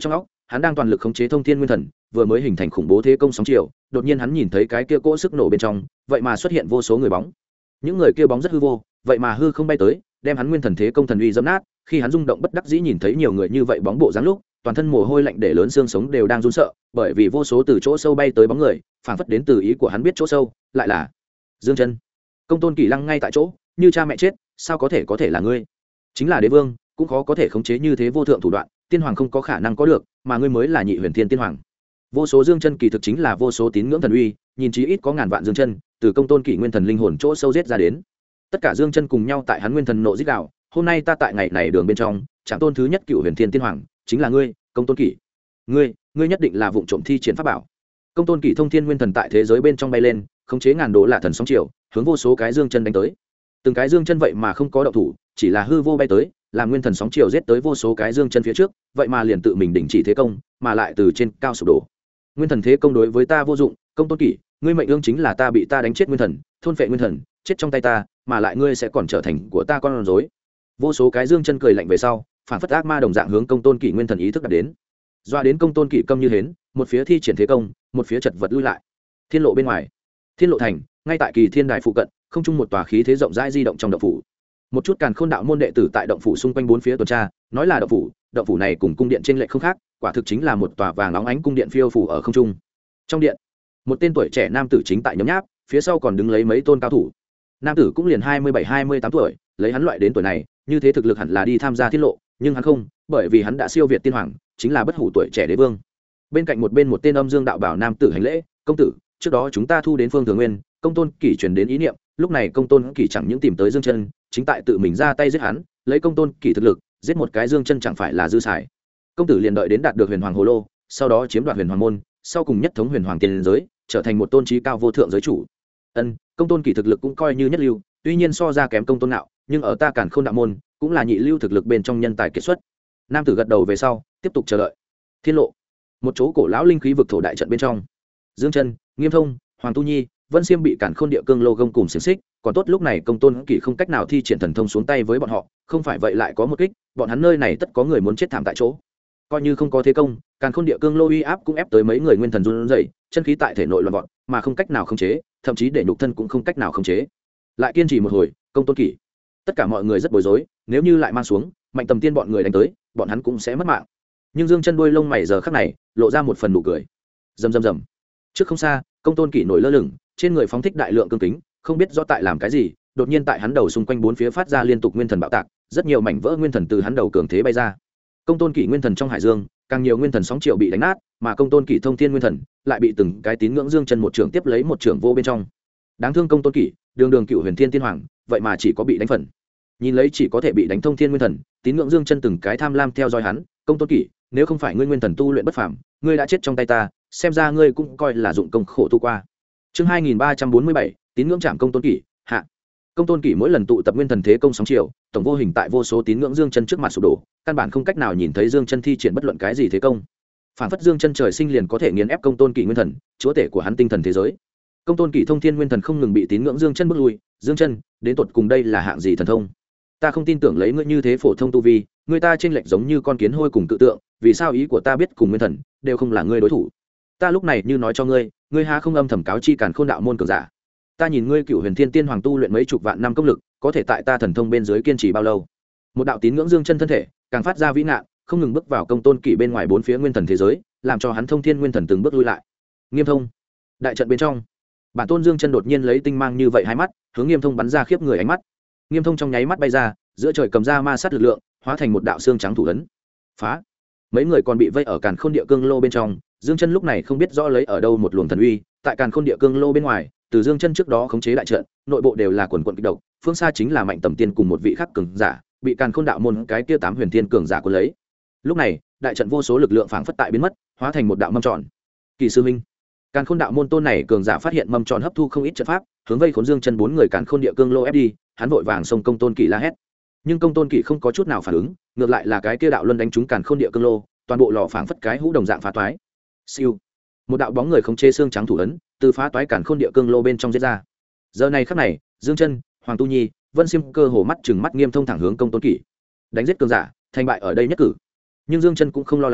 hắn đang toàn lực khống chế thông thiên nguyên thần, vừa mới hình thành khủng bố thế công sóng chiều, đột nhiên hắn nhìn thấy cái kia cỗ sức nổ bên trong, vậy mà xuất hiện vô số người bóng. Những người kia bóng rất hư vô, vậy mà hư không bay tới, đem hắn nguyên thần thế công thần uy dẫm nát. Khi hắn rung động bất đắc dĩ nhìn thấy nhiều người như vậy bóng bộ dáng lúc, toàn thân mồ hôi lạnh để lớn xương sống đều đang run sợ, bởi vì vô số từ chỗ sâu bay tới bóng người, phảng phất đến từ ý của hắn biết chỗ sâu, lại là Dương Chân. Công Tôn Kỳ lăng ngay tại chỗ, như cha mẹ chết, sao có thể là ngươi? Chính là đế vương, cũng khó có thể khống chế như thế vô thượng thủ đoạn, tiên hoàng không có khả năng có được, mà ngươi mới là nhị huyền thiên tiên hoàng. Vô số Dương Chân kỳ thực chính là vô số tín ngưỡng thần uy, nhìn chí ít có ngàn vạn Dương Chân, từ Công Tôn Kỳ nguyên thần linh hồn chỗ sâu giết ra đến. Tất cả Dương Chân cùng nhau tại hắn nguyên thần nộ giết đạo, hôm nay ta tại ngày này đường bên trong, Trảm Tôn thứ nhất Cựu Huyền Thiên Tiên Hoàng, chính là ngươi, Công Tôn Kỳ. Ngươi nhất định là vụng trộm thi triển pháp bảo. Công Tôn Kỳ thông thiên nguyên thần tại thế giới bên trong bay lên, khống chế ngàn độ lạ thần sóng chiều, hướng vô số cái Dương Chân đánh tới. Từng cái Dương Chân vậy mà không có động thủ, chỉ là hư vô bay tới, làm nguyên thần sóng chiều giết tới vô số cái Dương Chân phía trước, vậy mà liền tự mình đình chỉ thế công, mà lại từ trên cao sụp đổ. Nguyên thần thế công đối với ta vô dụng, Công Tôn Kỳ, ngươi mệnh ương chính là ta bị ta đánh chết nguyên thần, thôn phệ nguyên thần, chết trong tay ta, mà lại ngươi sẽ còn trở thành của ta con rối. Vô số cái Dương Chân cười lạnh về sau, phản phất ác ma đồng dạng hướng Công Tôn Kỳ nguyên thần ý thức đặt đến. Doa đến Công Tôn Kỳ câm như hến, một phía thi triển thế công, một phía chật vật lui lại. Thiên lộ bên ngoài, Thiên lộ thành, ngay tại Kỳ Thiên Đài phụ cận, không trung một tòa khí thế rộng rãi di động trong động phủ. Một chút Càn Khôn đạo môn đệ tử tại động phủ xung quanh bốn phía tuần tra, nói là động phủ này cùng cung điện trên lệch không khác, quả thực chính là một tòa vàng óng ánh cung điện phiêu phù ở không trung. Trong điện, một tên tuổi trẻ nam tử chính tại nhấm nháp, phía sau còn đứng lấy mấy tôn cao thủ. Nam tử cũng liền 27-28 tuổi, lấy hắn loại đến tuổi này, như thế thực lực hẳn là đi tham gia tiết lộ, nhưng hắn không, bởi vì hắn đã siêu việt tiên hoàng, chính là bất hủ tuổi trẻ đế vương. Bên cạnh một tên âm dương đạo bảo nam tử hành lễ, công tử, trước đó chúng ta thu đến Phương Thường Nguyên, Công Tôn Kỳ truyền đến ý niệm, lúc này Công Tôn Kỳ chẳng những tìm tới Dương Chân, chính tại tự mình ra tay giết hắn, lấy Công Tôn Kỳ thực lực, giết một cái Dương Chân chẳng phải là dư xài. Công tử liền đợi đến đạt được Huyền Hoàng Hồ Lô, sau đó chiếm đoạt Huyền Hoàng môn, sau cùng nhất thống Huyền Hoàng tiên giới, trở thành một tôn trí cao vô thượng giới chủ. Công Tôn Kỳ thực lực cũng coi như nhất lưu, tuy nhiên so ra kém Công Tôn Nạo, nhưng ở ta Càn Khôn đạo môn, cũng là nhị lưu thực lực bên trong nhân tài kiệt xuất. Nam tử gật đầu về sau, tiếp tục chờ đợi. Thiên lộ, một chỗ cổ lão linh khí vực thổ đại trận bên trong, Dương Chân, Nghiêm Thông, Hoàng Tu Nhi, Vân Xiêm bị Càn Khôn địa cương lô gông cùng xiềng xích, còn tốt lúc này Công Tôn Kỳ không cách nào thi triển thần thông xuống tay với bọn họ, không phải vậy lại có một kích, bọn hắn nơi này tất có người muốn chết thảm tại chỗ. Coi như không có thế công, Càn Khôn địa cương lô uy áp cũng ép tới mấy người nguyên thần run rẩy, chân khí tại thể nội loạn vọt, mà không cách nào khống chế, thậm chí để nhục thân cũng không cách nào khống chế. Lại kiên trì một hồi, Công Tôn Kỳ, tất cả mọi người rất bối rối, nếu như lại mang xuống, Mạnh Tầm Tiên bọn người đánh tới, bọn hắn cũng sẽ mất mạng. Nhưng Dương Chân đuôi lông mày giờ khắc này, lộ ra một phần nụ cười. Rầm rầm rầm. Trước không xa, Công Tôn Kỳ nổi lơ lửng, trên người phóng thích đại lượng cương kính, không biết rõ tại làm cái gì, đột nhiên tại hắn đầu xung quanh bốn phía phát ra liên tục nguyên thần bạo tạc, rất nhiều mảnh vỡ nguyên thần từ hắn đầu cường thế bay ra. Công Tôn Kỳ nguyên thần trong hải dương, càng nhiều nguyên thần sóng triệu bị đánh nát, mà Công Tôn Kỳ thông thiên nguyên thần lại bị từng cái tín ngưỡng Dương Chân một trường tiếp lấy một trường vô bên trong. Đáng thương Công Tôn Kỳ, đường Cựu Huyền Thiên Tiên Hoàng, vậy mà chỉ có bị đánh phần. Nhìn lấy chỉ có thể bị đánh thông thiên nguyên thần, tín ngưỡng Dương Chân từng cái tham lam theo dõi hắn, Công Tôn Kỳ, nếu không phải ngươi nguyên thần tu luyện bất phàm, ngươi đã chết trong tay ta, xem ra ngươi cũng coi là dụng công khổ tu qua. Chương 2347, tín ngưỡng Trảm Công Tôn Kỳ, hạ. Công Tôn Kỳ mỗi lần tụ tập nguyên thần thế công sóng chiều, tổng vô hình tại vô số tín ngưỡng Dương Chân trước mặt sụp đổ, căn bản không cách nào nhìn thấy Dương Chân thi triển bất luận cái gì thế công. Phản phất Dương Chân trời sinh liền có thể nghiền ép Công Tôn Kỳ nguyên thần, chúa tể của hắn tinh thần thế giới. Công Tôn Kỳ thông thiên nguyên thần không ngừng bị tín ngưỡng Dương Chân bước lui, Dương Chân, đến tột cùng đây là hạng gì thần thông? Ta không tin tưởng lấy ngươi như thế phổ thông tu vi, người ta chênh lệch giống như con kiến hôi cùng tự tượng, vì sao ý của ta biết cùng nguyên thần đều không là ngươi đối thủ? Ta lúc này như nói cho ngươi, ngươi há không âm thầm cáo chi Càn Khôn đạo môn cường giả? Ta nhìn ngươi Cựu Huyền Thiên Tiên Hoàng tu luyện mấy chục vạn năm công lực, có thể tại ta thần thông bên dưới kiên trì bao lâu? Một đạo tín ngưỡng Dương Chân thân thể càng phát ra vĩ ngạn, không ngừng bước vào Công Tôn Kỳ bên ngoài bốn phía nguyên thần thế giới, làm cho hắn thông thiên nguyên thần từng bước lui lại. Nghiêm Thông, đại trận bên trong, bản tôn Dương Chân đột nhiên lấy tinh mang như vậy hai mắt, hướng Nghiêm Thông bắn ra khiếp người ánh mắt. Nghiêm Thông trong nháy mắt bay ra, giữa trời cầm ra ma sát lực lượng, hóa thành một đạo xương trắng thủ ấn. Phá! Mấy người còn bị vây ở Càn Khôn địa cương lô bên trong, Dương Chân lúc này không biết rõ lấy ở đâu một luồng thần uy, tại Càn Khôn địa cương lô bên ngoài, từ Dương Chân trước đó khống chế đại trận, nội bộ đều là quần quần kịch độc, phương xa chính là Mạnh Tầm Tiên cùng một vị khác cường giả, bị Càn Khôn đạo môn cái kia 8 huyền thiên cường giả cuốn lấy. Lúc này, đại trận vô số lực lượng phảng phất tại biến mất, hóa thành một đạo mâm tròn. Kỳ sư minh, Càn Khôn đạo môn tôn này cường giả phát hiện mâm tròn hấp thu không ít trận pháp, hướng vây khốn Dương Chân bốn người Càn Khôn địa cương lô ép đi, hắn vội vàng xông Công Tôn Kỳ la hét. Nhưng Công Tôn Kỳ không có chút nào phản ứng, ngược lại là cái kia đạo luân đánh trúng Càn Khôn địa cương lô, toàn bộ lò phảng phất cái hũ đồng dạng phá toái. Siêu, một đạo bóng người không chê xương trắng thủ ấn, từ phá toái Càn Khôn địa cương lô bên trong giết ra. Giờ này khắc này, Dương Chân, Hoàng Tu Nhi, Vân Xiêm cơ hồ mắt trừng mắt Nghiêm Thông thẳng hướng Công Tôn Kỳ. Đánh giết cường giả, thành bại ở đây nhất cử. Nhưng Dương Chân cũng không lo lắng,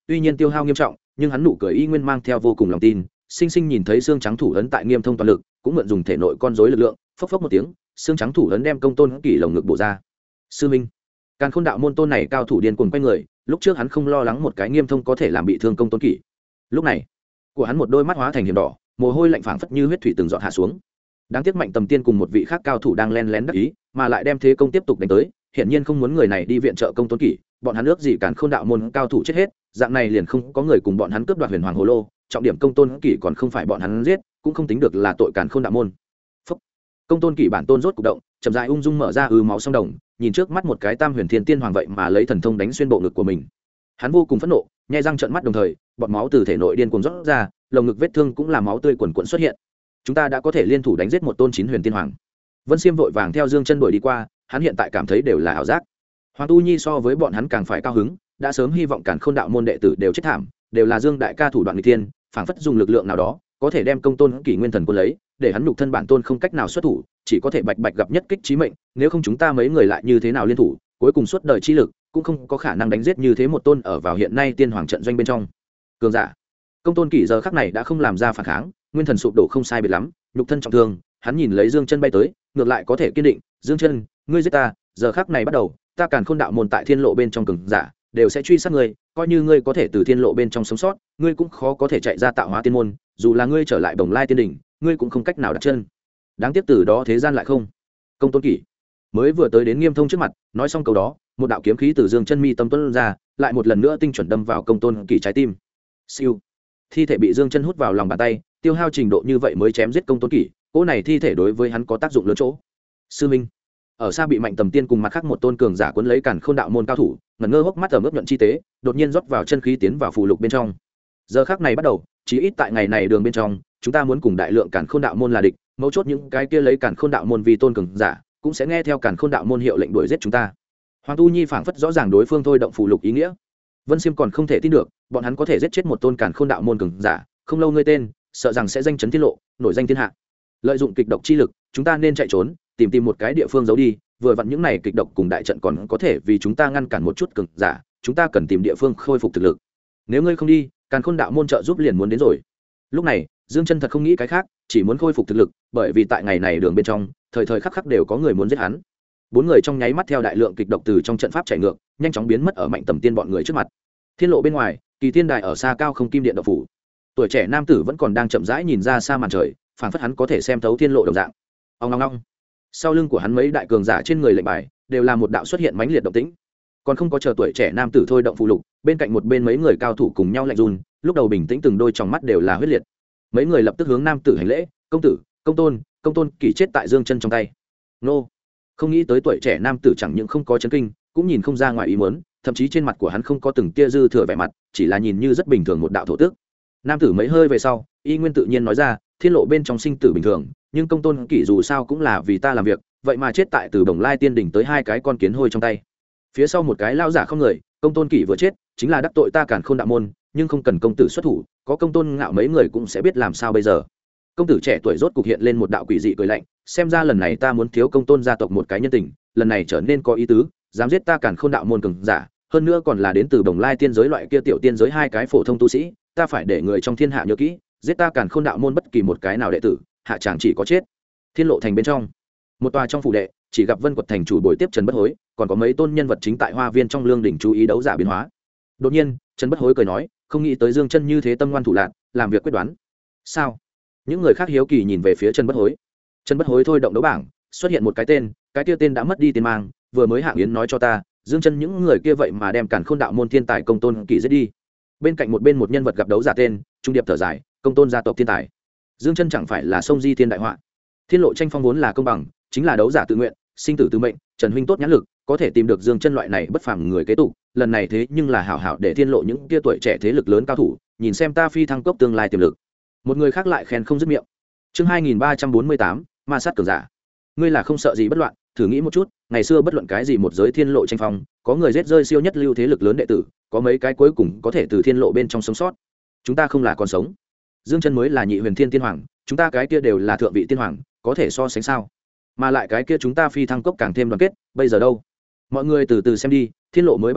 tuy nhiên tiêu hao nghiêm trọng nhưng hắn nụ cười y nguyên mang theo vô cùng lòng tin, sinh sinh nhìn thấy xương trắng thủ ấn tại Nghiêm Thông toàn lực cũng mượn dùng thể nội con rối lực lượng, phốc phốc một tiếng, xương trắng thủ ấn đem Công Tôn Kỷ lồng ngực bổ ra. Sư minh, Càn Khôn đạo môn tôn này cao thủ điên cuồng quay người, lúc trước hắn không lo lắng một cái Nghiêm Thông có thể làm bị thương Công Tôn Kỷ, lúc này của hắn một đôi mắt hóa thành hiểm đỏ, mồ hôi lạnh phảng phất như huyết thủy từng giọt hạ xuống. Đáng tiếc Mạnh Tầm Tiên cùng một vị khác cao thủ đang len lén đắc ý, mà lại đem thế công tiếp tục đánh tới, hiển nhiên không muốn người này đi viện trợ Công Tôn Kỷ, bọn hắn ước gì Càn Khôn đạo môn cao thủ chết hết, dạng này liền không có người cùng bọn hắn cướp đoạt Huyền Hoàng Hồ Lô, trọng điểm Công Tôn Kỷ còn không phải bọn hắn giết, cũng không tính được là tội Càn Khôn đạo môn. Phúc. Công Tôn Kỷ bản tôn rốt cục động, chậm rãi ung dung mở ra máu song đồng, nhìn trước mắt một cái Tam Huyền Thiên Tiên Hoàng vậy mà lấy thần thông đánh xuyên bộ ngực của mình. Hắn vô cùng phẫn nộ, nhè răng trợn mắt đồng thời, bọt máu từ thể nội điên cuồng rót ra, lồng ngực vết thương cũng là máu tươi quần quần xuất hiện. Chúng ta đã có thể liên thủ đánh giết một tôn 9 huyền tiên hoàng. Vân Xiêm vội vàng theo Dương Chân đuổi đi qua, hắn hiện tại cảm thấy đều là ảo giác. Hoàng Tu Nhi so với bọn hắn càng phải cao hứng, đã sớm hy vọng Càn Khôn đạo môn đệ tử đều chết thảm, đều là Dương đại ca thủ đoạn nghịch thiên, phảng phất dùng lực lượng nào đó, có thể đem Công Tôn Kỷ nguyên thần quân lấy, để hắn nhục thân bản tôn không cách nào xuất thủ, chỉ có thể bạch bạch gặp nhất kích chí mệnh, nếu không chúng ta mấy người lại như thế nào liên thủ, cuối cùng suốt đời chi lực cũng không có khả năng đánh giết như thế một tôn ở vào hiện nay tiên hoàng trận doanh bên trong cường giả. Công Tôn Kỷ giờ khắc này đã không làm ra phản kháng, nguyên thần sụp đổ không sai biệt lắm, nhục thân trọng thương, hắn nhìn lấy Dương Chân bay tới, ngược lại có thể kiên định, Dương Chân, ngươi giết ta, giờ khắc này bắt đầu, ta Càn Khôn đạo môn tại thiên lộ bên trong cường giả đều sẽ truy sát ngươi, coi như ngươi có thể từ thiên lộ bên trong sống sót, ngươi cũng khó có thể chạy ra tạo hóa tiên môn, dù là ngươi trở lại Bồng Lai tiên đỉnh, ngươi cũng không cách nào đặt chân. Đáng tiếc từ đó thế gian lại không. Công Tôn Kỷ mới vừa tới đến Nghiêm Thông trước mặt, nói xong câu đó, một đạo kiếm khí từ Dương Chân mi tâm tuôn ra, lại một lần nữa tinh chuẩn đâm vào Công Tôn Kỷ trái tim. Siêu. Thi thể bị Dương Chân hút vào lòng bàn tay, tiêu hao trình độ như vậy mới chém giết Công Tôn Kỷ, cỗ này thi thể đối với hắn có tác dụng lớn chỗ. Sư minh, ở xa bị Mạnh Tầm Tiên cùng mặt khác một tôn cường giả cuốn lấy Càn Khôn đạo môn cao thủ, ngẩn ngơ hốc mắt ở mức nhuận chi tế, đột nhiên rót vào chân khí tiến vào phù lục bên trong. Giờ khắc này bắt đầu, chỉ ít tại ngày này đường bên trong, chúng ta muốn cùng đại lượng Càn Khôn đạo môn là địch, mấu chốt những cái kia lấy Càn Khôn đạo môn vì tôn cường giả, cũng sẽ nghe theo Càn Khôn đạo môn hiệu lệnh đuổi giết chúng ta. Hoàng Tu Nhi phảng phất rõ ràng đối phương thôi động phù lục ý nghĩa. Vân Xiêm còn không thể tin được, bọn hắn có thể giết chết một tôn Càn Khôn đạo môn cường giả, không lâu ngươi tên, sợ rằng sẽ danh chấn tiết lộ, nổi danh thiên hạ. Lợi dụng kịch độc chi lực, chúng ta nên chạy trốn, tìm một cái địa phương giấu đi, vừa vặn những này kịch độc cùng đại trận còn có thể vì chúng ta ngăn cản một chút cường giả, chúng ta cần tìm địa phương khôi phục thực lực. Nếu ngươi không đi, Càn Khôn đạo môn trợ giúp liền muốn đến rồi. Lúc này, Dương Chân thật không nghĩ cái khác, chỉ muốn khôi phục thực lực, bởi vì tại ngày này đường bên trong, thời thời khắc khắc đều có người muốn giết hắn. Bốn người trong nháy mắt theo đại lượng kịch độc từ trong trận pháp chảy ngược, nhanh chóng biến mất ở Mạnh Tầm Tiên bọn người trước mặt. Thiên lộ bên ngoài, Kỳ Thiên Đài ở xa cao không kim điện động phủ. Tuổi trẻ nam tử vẫn còn đang chậm rãi nhìn ra xa màn trời, phảng phất hắn có thể xem thấu thiên lộ đồng dạng. Ong ong ong. Sau lưng của hắn mấy đại cường giả trên người lệnh bài, đều là một đạo xuất hiện mãnh liệt động tĩnh. Còn không có chờ tuổi trẻ nam tử thôi động phụ lục, bên cạnh một bên mấy người cao thủ cùng nhau lạnh run, lúc đầu bình tĩnh từng đôi tròng mắt đều là huyết liệt. Mấy người lập tức hướng nam tử hành lễ, công tử, công tôn Kỷ chết tại Dương Chân trong tay. Nô. Không nghĩ tới tuổi trẻ nam tử chẳng những không có chấn kinh, cũng nhìn không ra ngoài ý muốn, thậm chí trên mặt của hắn không có từng tia dư thừa vẻ mặt, chỉ là nhìn như rất bình thường một đạo thổ tước. Nam tử mấy hơi về sau, y nguyên tự nhiên nói ra, thiên lộ bên trong sinh tử bình thường, nhưng công tôn Kỷ dù sao cũng là vì ta làm việc, vậy mà chết tại từ Bồng Lai tiên đỉnh tới hai cái con kiến hôi trong tay. Phía sau một cái lao giả không người, công tôn Kỷ vừa chết, chính là đắc tội ta Càn Khôn đạo môn, nhưng không cần công tử xuất thủ, có công tôn ngạo mấy người cũng sẽ biết làm sao bây giờ. Công tử trẻ tuổi rốt cục hiện lên một đạo quỷ dị cười lạnh, xem ra lần này ta muốn thiếu công tôn gia tộc một cái nhân tình, lần này trở nên có ý tứ, dám giết ta Càn Khôn đạo môn cường giả, hơn nữa còn là đến từ Bồng Lai tiên giới loại kia tiểu tiên giới hai cái phổ thông tu sĩ, ta phải để người trong thiên hạ nhớ kỹ, giết ta Càn Khôn đạo môn bất kỳ một cái nào đệ tử, hạ chàng chỉ có chết. Thiên lộ thành bên trong, một tòa trong phủ đệ, chỉ gặp Vân Quật thành chủ buổi tiếp Trần Bất Hối, còn có mấy tôn nhân vật chính tại hoa viên trong lương đỉnh chú ý đấu giả biến hóa. Đột nhiên, Trần Bất Hối cười nói, không nghĩ tới Dương Chân như thế tâm ngoan thủ lạn, làm việc quyết đoán. Sao? Những người khác hiếu kỳ nhìn về phía Trần Bất Hối. Trần Bất Hối thôi động đấu bảng, xuất hiện một cái tên, cái kia tên đã mất đi tên mang, vừa mới Hạng Yến nói cho ta, Dương Chân những người kia vậy mà đem Càn Khôn đạo môn thiên tài công tôn Kỷ giết đi. Bên cạnh một nhân vật gặp đấu giả tên, trung điệp thở dài, công tôn gia tộc thiên tài. Dương Chân chẳng phải là sông di thiên đại họa. Thiên lộ tranh phong vốn là công bằng, chính là đấu giả tự nguyện, sinh tử từ mệnh, Trần huynh tốt nhãn lực, có thể tìm được Dương Chân loại này bất phàm người kế tục, lần này thế nhưng là hảo hảo để thiên lộ những kia tuổi trẻ thế lực lớn cao thủ, nhìn xem ta phi thăng cốc tương lai tiềm lực. Một người khác lại khen không dứt miệng. Chương 2348, ma sát cường giả. Ngươi là không sợ gì bất loạn, thử nghĩ một chút, ngày xưa bất luận cái gì một giới thiên lộ tranh phong, có người giết rơi siêu nhất lưu thế lực lớn đệ tử, có mấy cái cuối cùng có thể từ thiên lộ bên trong sống sót. Chúng ta không là còn sống. Dương Chân mới là nhị huyền thiên tiên hoàng, chúng ta cái kia đều là thượng vị tiên hoàng, có thể so sánh sao? Mà lại cái kia chúng ta phi thăng cốc càng thêm đoàn kết, bây giờ đâu? Mọi người từ từ xem đi, thiên lộ mới bắt đầu,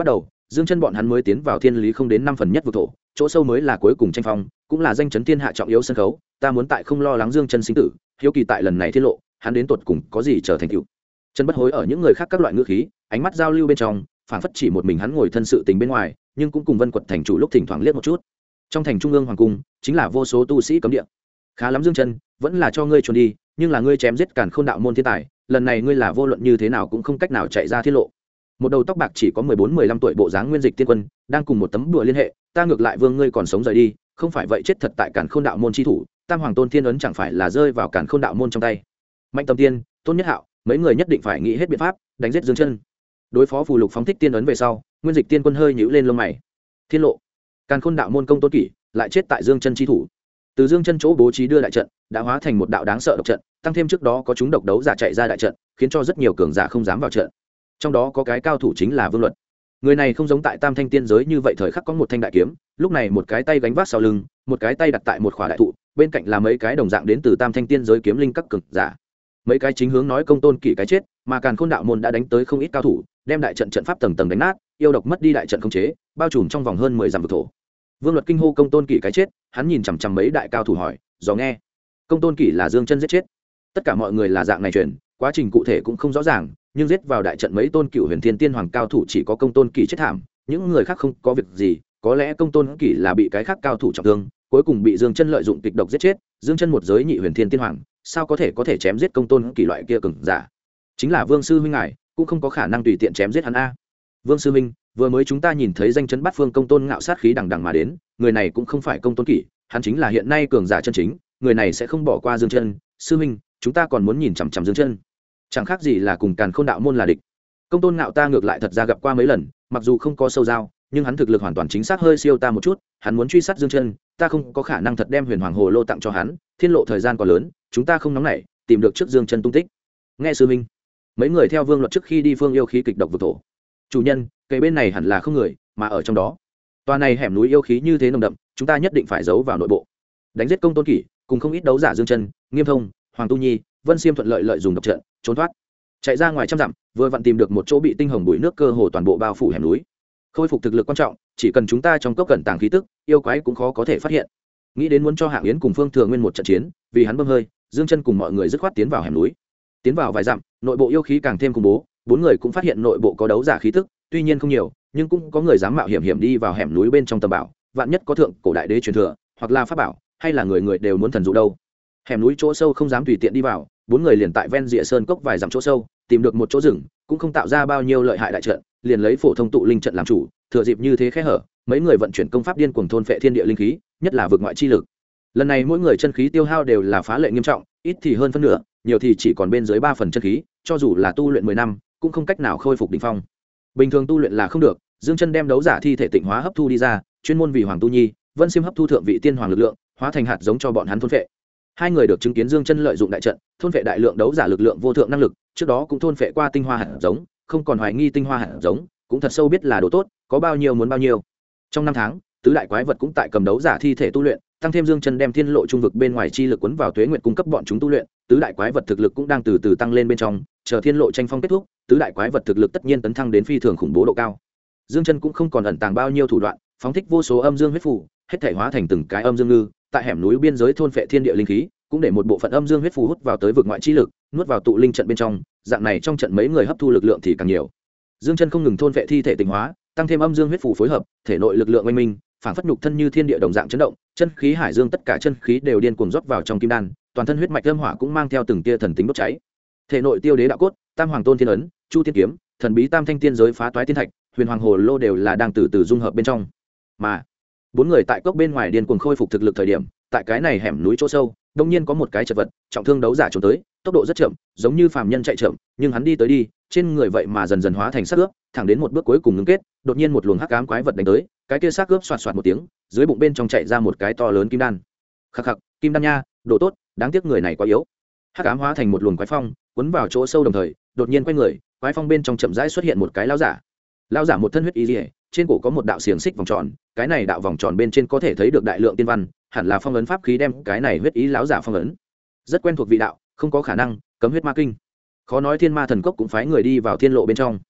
Dương Chân bọn hắn mới tiến vào thiên lý không đến 5/10 vực thổ, chỗ sâu mới là cuối cùng tranh phong, cũng là danh chấn thiên hạ trọng yếu sân khấu. Ta muốn tại không lo lắng Dương Chân sinh tử, hiếu kỳ tại lần này tiết lộ, hắn đến tột cùng có gì trở thành tựu. Trần Bất Hối ở những người khác các loại ngữ khí, ánh mắt giao lưu bên trong, phảng phất chỉ một mình hắn ngồi thân sự tình bên ngoài, nhưng cũng cùng Vân Quật thành chủ lúc thỉnh thoảng liếc một chút. Trong thành trung ương hoàng cung, chính là vô số tu sĩ cấm địa. Khá lắm Dương Chân, vẫn là cho ngươi trốn đi, nhưng là ngươi chém giết Càn Khôn đạo môn thiên tài, lần này ngươi là vô luận như thế nào cũng không cách nào chạy ra tiết lộ. Một đầu tóc bạc chỉ có 14-15 tuổi bộ dáng Nguyên Dịch Tiên Quân, đang cùng một tấm đùa liên hệ, ta ngược lại vương ngươi còn sống rời đi, không phải vậy chết thật tại Càn Khôn đạo môn chi thủ, Tam Hoàng Tôn Thiên ấn chẳng phải là rơi vào Càn Khôn đạo môn trong tay. Mạnh Tâm Tiên, Tôn Nhất Hạo, mấy người nhất định phải nghĩ hết biện pháp đánh giết Dương Chân. Đối phó phù lục phóng thích tiên ấn về sau, Nguyên Dịch Tiên Quân hơi nhíu lên lông mày. Thiên lộ, Càn Khôn đạo môn công tôn kỷ lại chết tại Dương Chân chi thủ. Từ Dương Chân chỗ bố trí đưa đại trận đã hóa thành một đạo đáng sợ độc trận, tăng thêm trước đó có chúng độc đấu giả chạy ra đại trận, khiến cho rất nhiều cường giả không dám vào trận. Trong đó có cái cao thủ chính là Vương Luật. Người này không giống tại Tam Thanh tiên giới như vậy thời khắc có một thanh đại kiếm, lúc này một cái tay gánh vác sau lưng, một cái tay đặt tại một khỏa đại thụ, bên cạnh là mấy cái đồng dạng đến từ Tam Thanh tiên giới kiếm linh các cường giả. Mấy cái chính hướng nói công tôn kỷ cái chết, mà Càn Khôn đạo môn đã đánh tới không ít cao thủ, đem đại trận trận pháp tầng tầng đánh nát, yêu độc mất đi đại trận khống chế, bao trùm trong vòng hơn 10 dặm vực thổ. Vương Luật kinh hô công tôn kỷ cái chết, hắn nhìn chằm chằm mấy đại cao thủ hỏi, "Do nghe, công tôn kỷ là Dương Chân giết chết?" Tất cả mọi người là dạng này truyền, quá trình cụ thể cũng không rõ ràng, nhưng giết vào đại trận mấy tôn cựu huyền thiên tiên hoàng cao thủ chỉ có công tôn kỷ chết thảm, những người khác không có việc gì, có lẽ công tôn kỷ là bị cái khác cao thủ trọng thương, cuối cùng bị Dương Chân lợi dụng kịch độc giết chết. Dương Chân một giới nhị huyền thiên tiên hoàng, sao có thể chém giết công tôn kỷ loại kia cường giả? Chính là Vương sư huynh ngài, cũng không có khả năng tùy tiện chém giết hắn a. Vương sư huynh, vừa mới chúng ta nhìn thấy danh chấn bát phương công tôn ngạo sát khí đằng đằng mà đến, người này cũng không phải công tôn kỷ, hắn chính là hiện nay cường giả chân chính, người này sẽ không bỏ qua Dương Chân. Sư huynh, chúng ta còn muốn nhìn chằm chằm Dương Chân, chẳng khác gì là cùng Càn Khôn đạo môn là địch. Công tôn ngạo ta ngược lại thật ra gặp qua mấy lần, mặc dù không có sâu giao, nhưng hắn thực lực hoàn toàn chính xác hơi siêu ta một chút, hắn muốn truy sát Dương Chân, ta không có khả năng thật đem Huyền Hoàng Hồ lô tặng cho hắn, thiên lộ thời gian còn lớn, chúng ta không nóng nảy, tìm được trước Dương Chân tung tích. Nghe sư huynh. Mấy người theo Vương Luật trước khi đi phương yêu khí kịch độc vực thổ. Chủ nhân, cây bên này hẳn là không người, mà ở trong đó. Toa này hẻm núi yêu khí như thế nồng đậm, chúng ta nhất định phải giấu vào nội bộ. Đánh giết công tôn kỷ, cùng không ít đấu giả Dương Chân, Nghiêm Thông, Hoàng Tu Nhi, Vân Xiêm thuận lợi lợi dùng độc trận, trốn thoát. Chạy ra ngoài trăm dặm, vừa vặn tìm được một chỗ bị tinh hồng bụi nước cơ hồ toàn bộ bao phủ hẻm núi. Khôi phục thực lực quan trọng, chỉ cần chúng ta trong cốc cẩn tàng khí tức, yêu quái cũng khó có thể phát hiện. Nghĩ đến muốn cho Hạng Yến cùng Phương Thừa Nguyên một trận chiến, vì hắn bơm hơi, Dương Chân cùng mọi người dứt khoát tiến vào hẻm núi. Tiến vào vài dặm, nội bộ yêu khí càng thêm khủng bố, bốn người cũng phát hiện nội bộ có đấu giả khí tức, tuy nhiên không nhiều, nhưng cũng có người dám mạo hiểm đi vào hẻm núi bên trong tầm bảo, vạn nhất có thượng cổ đại đế truyền thừa, hoặc là pháp bảo, hay là người đều muốn thần dụ đâu. Hẻm núi chỗ sâu không dám tùy tiện đi vào, bốn người liền tại ven rìa sơn cốc vài dặm chỗ sâu, tìm được một chỗ rừng, cũng không tạo ra bao nhiêu lợi hại đại trận, liền lấy phổ thông tụ linh trận làm chủ, thừa dịp như thế khẽ hở, mấy người vận chuyển công pháp điên cuồng thôn phệ thiên địa linh khí, nhất là vực ngoại chi lực. Lần này mỗi người chân khí tiêu hao đều là phá lệ nghiêm trọng, ít thì hơn phân nửa, nhiều thì chỉ còn bên dưới 3 phần chân khí, cho dù là tu luyện 10 năm, cũng không cách nào khôi phục đỉnh phong. Bình thường tu luyện là không được, Dương Chân đem đấu giả thi thể tịnh hóa hấp thu đi ra, chuyên môn vì Hoàng Tu Nhi, Vân Xiêm hấp thu thượng vị tiên hoàng lực lượng, hóa thành hạt giống cho bọn hắn thôn phệ. Hai người được chứng kiến Dương Chân lợi dụng đại trận, thôn phệ đại lượng đấu giả lực lượng vô thượng năng lực, trước đó cũng thôn phệ qua tinh hoa hạt giống, không còn hoài nghi tinh hoa hạt giống, cũng thật sâu biết là đồ tốt, có bao nhiêu muốn bao nhiêu. Trong 5 tháng, tứ đại quái vật cũng tại cầm đấu giả thi thể tu luyện, tăng thêm Dương Chân đem thiên lộ trung vực bên ngoài chi lực cuốn vào tuế nguyệt cung cấp bọn chúng tu luyện, tứ đại quái vật thực lực cũng đang từ từ tăng lên bên trong, chờ thiên lộ tranh phong kết thúc, tứ đại quái vật thực lực tất nhiên tấn thăng đến phi thường khủng bố độ cao. Dương Chân cũng không còn ẩn tàng bao nhiêu thủ đoạn, phóng thích vô số âm dương huyết phù, hết thảy hóa thành từng cái âm dương ngư, tại hẻm núi biên giới thôn phệ thiên địa linh khí, cũng để một bộ phận âm dương huyết phù hút vào tới vực ngoại chi lực, nuốt vào tụ linh trận bên trong, dạng này trong trận mấy người hấp thu lực lượng thì càng nhiều. Dương Chân không ngừng thôn phệ thi thể tịnh hóa, tăng thêm âm dương huyết phù phối hợp, thể nội lực lượng oanh minh, phảng phất nhục thân như thiên địa đồng dạng chấn động, chân khí hải dương tất cả chân khí đều điên cuồng rót vào trong kim đan, toàn thân huyết mạch âm hỏa cũng mang theo từng tia thần tính đốt cháy. Thể nội tiêu đế đạo cốt, tam hoàng tôn thiên ấn, chu thiên kiếm, thần bí tam thanh tiên giới phá toái tiên thạch, huyền hoàng hồ lô đều là đang từ từ dung hợp bên trong. Mà bốn người tại cốc bên ngoài điên cuồng khôi phục thực lực thời điểm, tại cái này hẻm núi chỗ sâu, đột nhiên có một cái chật vật, trọng thương đấu giả trốn tới, tốc độ rất chậm, giống như phàm nhân chạy chậm, nhưng hắn đi tới đi, trên người vậy mà dần dần hóa thành xác ướp, thẳng đến một bước cuối cùng ngưng kết, đột nhiên một luồng hắc ám quái vật đánh tới, cái kia xác ướp xoạt xoạt một tiếng, dưới bụng bên trong chạy ra một cái to lớn kim đan. Khắc khắc, kim đan nha, đồ tốt, đáng tiếc người này quá yếu. Hắc ám hóa thành một luồng quái phong, cuốn vào chỗ sâu đồng thời, đột nhiên quay người, quái phong bên trong chậm rãi xuất hiện một cái lão giả. Lão giả một thân huyết y liễu, trên cổ có một đạo xiềng xích vòng tròn, cái này đạo vòng tròn bên trên có thể thấy được đại lượng tiên văn, hẳn là phong ấn pháp khí đem cái này huyết ý lão giả phong ấn. Rất quen thuộc vị đạo, không có khả năng, cấm huyết ma kinh. Khó nói thiên ma thần cốc cũng phái người đi vào thiên lộ bên trong.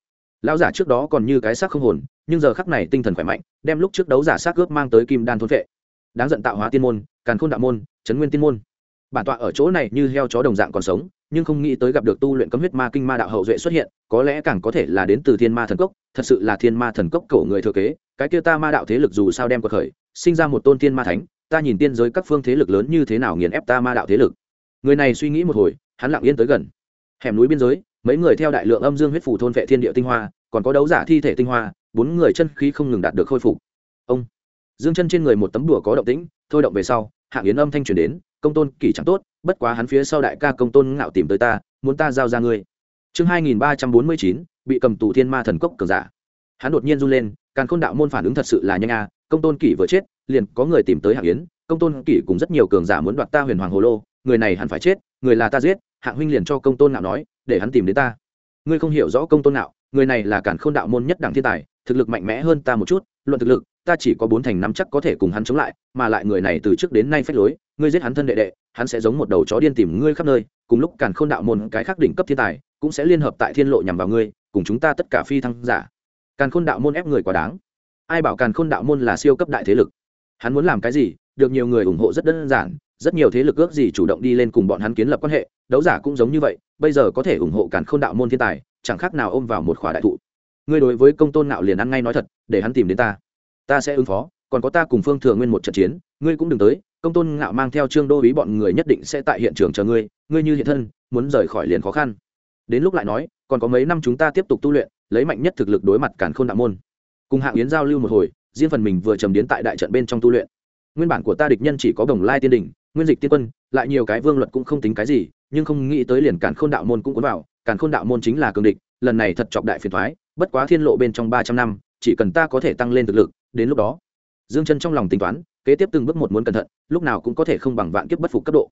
lão giả trước đó còn như cái xác không hồn, nhưng giờ khắc này tinh thần khỏe mạnh, đem lúc trước đấu giả xác cướp mang tới kim đan thôn vệ. Đáng giận tạo hóa tiên môn, càn khôn đạo môn, trấn nguyên tiên môn. Bản tọa ở chỗ này như heo chó đồng dạng còn sống, nhưng không nghĩ tới gặp được tu luyện cấm huyết ma kinh ma đạo hậu duệ xuất hiện, có lẽ càng có thể là đến từ thiên ma thần cốc. Thật sự là thiên ma thần cốc cổ người thừa kế, cái kia ta ma đạo thế lực dù sao đem quật khởi, sinh ra một tôn thiên ma thánh. Ta nhìn tiên giới các phương thế lực lớn như thế nào nghiền ép ta ma đạo thế lực. Người này suy nghĩ một hồi, hắn lặng yên tới gần hẻm núi biên giới, mấy người theo đại lượng âm dương huyết phủ thôn vệ thiên địa tinh hoa, còn có đấu giả thi thể tinh hoa, 4 người chân khí không ngừng đạt được khôi phục. Ông dương chân trên người một tấm đùa có động tĩnh, thôi động về sau, Hạng Yến âm thanh truyền đến, công tôn kỷ chẳng tốt, bất quá hắn phía sau đại ca công tôn ngạo tìm tới ta, muốn ta giao ra ngươi. Chương 2349, bị cầm tù thiên ma thần cốc cường giả. Hắn đột nhiên run lên, càn khôn đạo môn phản ứng thật sự là nhanh a, công tôn kỷ vừa chết, liền có người tìm tới Hạng Yến, công tôn kỷ cùng rất nhiều cường giả muốn đoạt ta huyền hoàng hồ lô, người này hắn phải chết, người là ta giết. Hạng huynh liền cho công tôn ngạo nói, để hắn tìm đến ta. Ngươi không hiểu rõ công tôn ngạo, người này là càn khôn đạo môn nhất đẳng thiên tài, thực lực mạnh mẽ hơn ta một chút, luận thực lực ta chỉ có 4 thành 5 chắc có thể cùng hắn chống lại, mà lại người này từ trước đến nay phách lối, ngươi giết hắn thân đệ đệ, hắn sẽ giống một đầu chó điên tìm ngươi khắp nơi, cùng lúc càn khôn đạo môn cái khác đỉnh cấp thiên tài cũng sẽ liên hợp tại thiên lộ nhằm vào ngươi, cùng chúng ta tất cả phi thăng giả. Càn khôn đạo môn ép người quá đáng. Ai bảo càn khôn đạo môn là siêu cấp đại thế lực? Hắn muốn làm cái gì, được nhiều người ủng hộ rất đơn giản, rất nhiều thế lực ước gì chủ động đi lên cùng bọn hắn kiến lập quan hệ, đấu giả cũng giống như vậy, bây giờ có thể ủng hộ càn khôn đạo môn thiên tài, chẳng khác nào ôm vào một khỏa đại thụ. Ngươi đối với công tôn ngạo liền ăn ngay nói thật, để hắn tìm đến ta sẽ ứng phó, còn có ta cùng Phương Thừa Nguyên một trận chiến, ngươi cũng đừng tới. Công tôn ngạo mang theo Trương Đô Ý bọn người nhất định sẽ tại hiện trường chờ ngươi, ngươi như hiện thân, muốn rời khỏi liền khó khăn. Đến lúc lại nói, còn có mấy năm chúng ta tiếp tục tu luyện, lấy mạnh nhất thực lực đối mặt càn khôn đạo môn. Cùng Hạng Yến giao lưu một hồi, riêng phần mình vừa trầm đến tại đại trận bên trong tu luyện. Nguyên bản của ta địch nhân chỉ có Đồng Lai Tiên Đỉnh, Nguyên Dịch Tiên Quân, lại nhiều cái vương luật cũng không tính cái gì, nhưng không nghĩ tới liền càn khôn đạo môn cũng cuốn vào, càn khôn đạo môn chính là cường địch, lần này thật trọng đại phiền toái, bất quá thiên lộ bên trong 300 năm, chỉ cần ta có thể tăng lên thực lực, đến lúc đó, Dương Chân trong lòng tính toán, kế tiếp từng bước một muốn cẩn thận, lúc nào cũng có thể không bằng vạn kiếp bất phục cấp độ.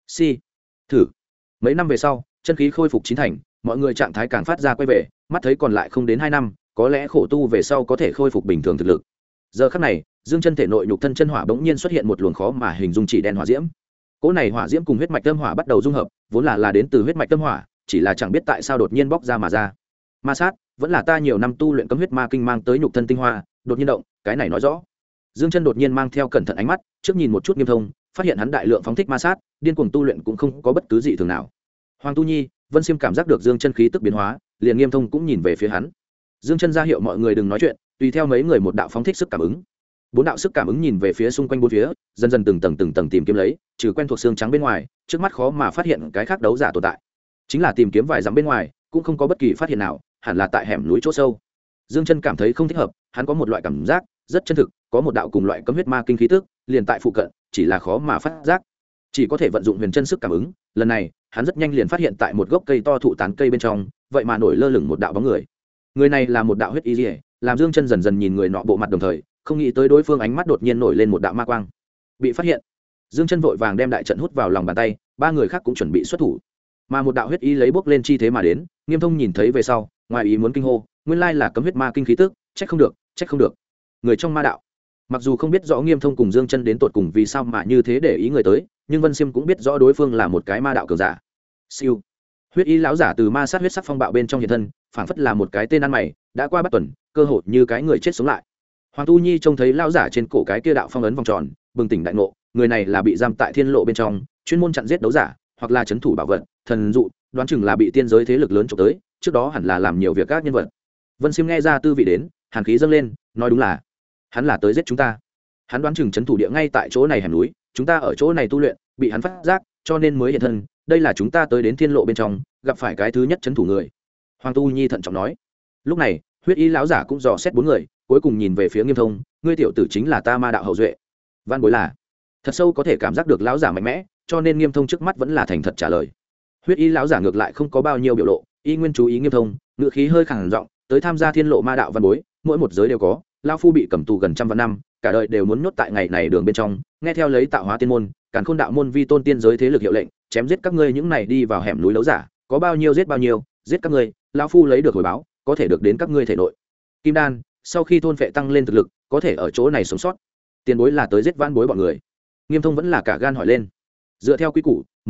Thử. Mấy năm về sau, chân khí khôi phục chín thành, mọi người trạng thái càng phát ra quay về, mắt thấy còn lại không đến 2 năm, có lẽ khổ tu về sau có thể khôi phục bình thường thực lực. Giờ khắc này, Dương Chân thể nội nhục thân chân hỏa bỗng nhiên xuất hiện một luồng khó mà hình dung chỉ đen hỏa diễm. Cỗ này hỏa diễm cùng huyết mạch tâm hỏa bắt đầu dung hợp, vốn là đến từ huyết mạch tâm hỏa, chỉ là chẳng biết tại sao đột nhiên bóc ra mà ra. Ma sát, vẫn là ta nhiều năm tu luyện cấm huyết ma kinh mang tới nhục thân tinh hoa, đột nhiên động, cái này nói rõ. Dương Chân đột nhiên mang theo cẩn thận ánh mắt, trước nhìn một chút Nghiêm Thông, phát hiện hắn đại lượng phóng thích ma sát, điên cuồng tu luyện cũng không có bất cứ gì thường nào. Hoàng Tu Nhi, Vân Xiêm cảm giác được Dương Chân khí tức biến hóa, liền Nghiêm Thông cũng nhìn về phía hắn. Dương Chân ra hiệu mọi người đừng nói chuyện, tùy theo mấy người một đạo phóng thích sức cảm ứng. 4 đạo sức cảm ứng nhìn về phía xung quanh bốn phía, dần dần từng tầng tìm kiếm lấy, trừ quen thuộc xương trắng bên ngoài, trước mắt khó mà phát hiện cái khác đấu giả tồn tại. Chính là tìm kiếm vài dặm bên ngoài, cũng không có bất kỳ phát hiện nào, hẳn là tại hẻm núi chỗ sâu. Dương Chân cảm thấy không thích hợp, hắn có một loại cảm giác rất chân thực, có một đạo cùng loại cấm huyết ma kinh khí tức, liền tại phụ cận, chỉ là khó mà phát giác, chỉ có thể vận dụng huyền chân sức cảm ứng. Lần này, hắn rất nhanh liền phát hiện tại một gốc cây to thụ tán cây bên trong, vậy mà nổi lơ lửng một đạo bóng người. Người này là một đạo huyết y liễu, làm Dương Chân dần dần nhìn người nọ bộ mặt đồng thời, không nghĩ tới đối phương ánh mắt đột nhiên nổi lên một đạo ma quang. Bị phát hiện, Dương Chân vội vàng đem đại trận hút vào lòng bàn tay, 3 người khác cũng chuẩn bị xuất thủ. Mà một đạo huyết y lấy bước lên chi thế mà đến, Nghiêm Thông nhìn thấy về sau, ngoài ý muốn kinh hô, nguyên lai là cấm huyết ma kinh khí tức, trách không được. Người trong ma đạo. Mặc dù không biết rõ Nghiêm Thông cùng Dương Chân đến tột cùng vì sao mà như thế để ý người tới, nhưng Vân Xiêm cũng biết rõ đối phương là một cái ma đạo cường giả. Siêu. Huyết y lão giả từ ma sát huyết sắc phong bạo bên trong hiện thân, phảng phất là một cái tên ăn mày, đã qua bất tuần, cơ hội như cái người chết sống lại. Hoàng Tu Nhi trông thấy lão giả trên cổ cái kia đạo phong ấn vòng tròn, bừng tỉnh đại ngộ, người này là bị giam tại thiên lộ bên trong, chuyên môn chặn giết đấu giả, hoặc là trấn thủ bảo vật, thần dụ, đoán chừng là bị tiên giới thế lực lớn chụp tới, trước đó hẳn là làm nhiều việc các nhân vật. Vân Xiêm nghe ra tư vị đến, hàn khí dâng lên, nói đúng là, hắn là tới giết chúng ta. Hắn đoán chừng trấn thủ địa ngay tại chỗ này hẻm núi, chúng ta ở chỗ này tu luyện, bị hắn phát giác, cho nên mới hiện thân, đây là chúng ta tới đến thiên lộ bên trong, gặp phải cái thứ nhất trấn thủ người. Hoàng Tu Nhi thận trọng nói. Lúc này, huyết y lão giả cũng dò xét 4 người, cuối cùng nhìn về phía Nghiêm Thông, ngươi tiểu tử chính là ta ma đạo hậu duệ. Văn bối là. Thật sâu có thể cảm giác được lão giả mạnh mẽ, cho nên Nghiêm Thông trước mắt vẫn là thành thật trả lời. Huyết y lão giả ngược lại không có bao nhiêu biểu lộ, y nguyên chú ý Nghiêm Thông, ngữ khí hơi khàn giọng, tới tham gia thiên lộ ma đạo văn bối, mỗi một giới đều có, lão phu bị cầm tù gần trăm vạn năm, cả đời đều muốn nhốt tại ngày này đường bên trong, nghe theo lấy tạo hóa tiên môn, càn khôn đạo môn vi tôn tiên giới thế lực hiệu lệnh, chém giết các ngươi những này đi vào hẻm núi đấu giả, có bao nhiêu giết bao nhiêu, giết các ngươi, lão phu lấy được hồi báo, có thể được đến các ngươi thể nội kim đan, sau khi thôn phệ tăng lên thực lực, có thể ở chỗ này sống sót. Tiền bối là tới giết vãn bối bọn người. Nghiêm Thông vẫn là cả gan hỏi lên. Dựa theo quy củ, muốn sống,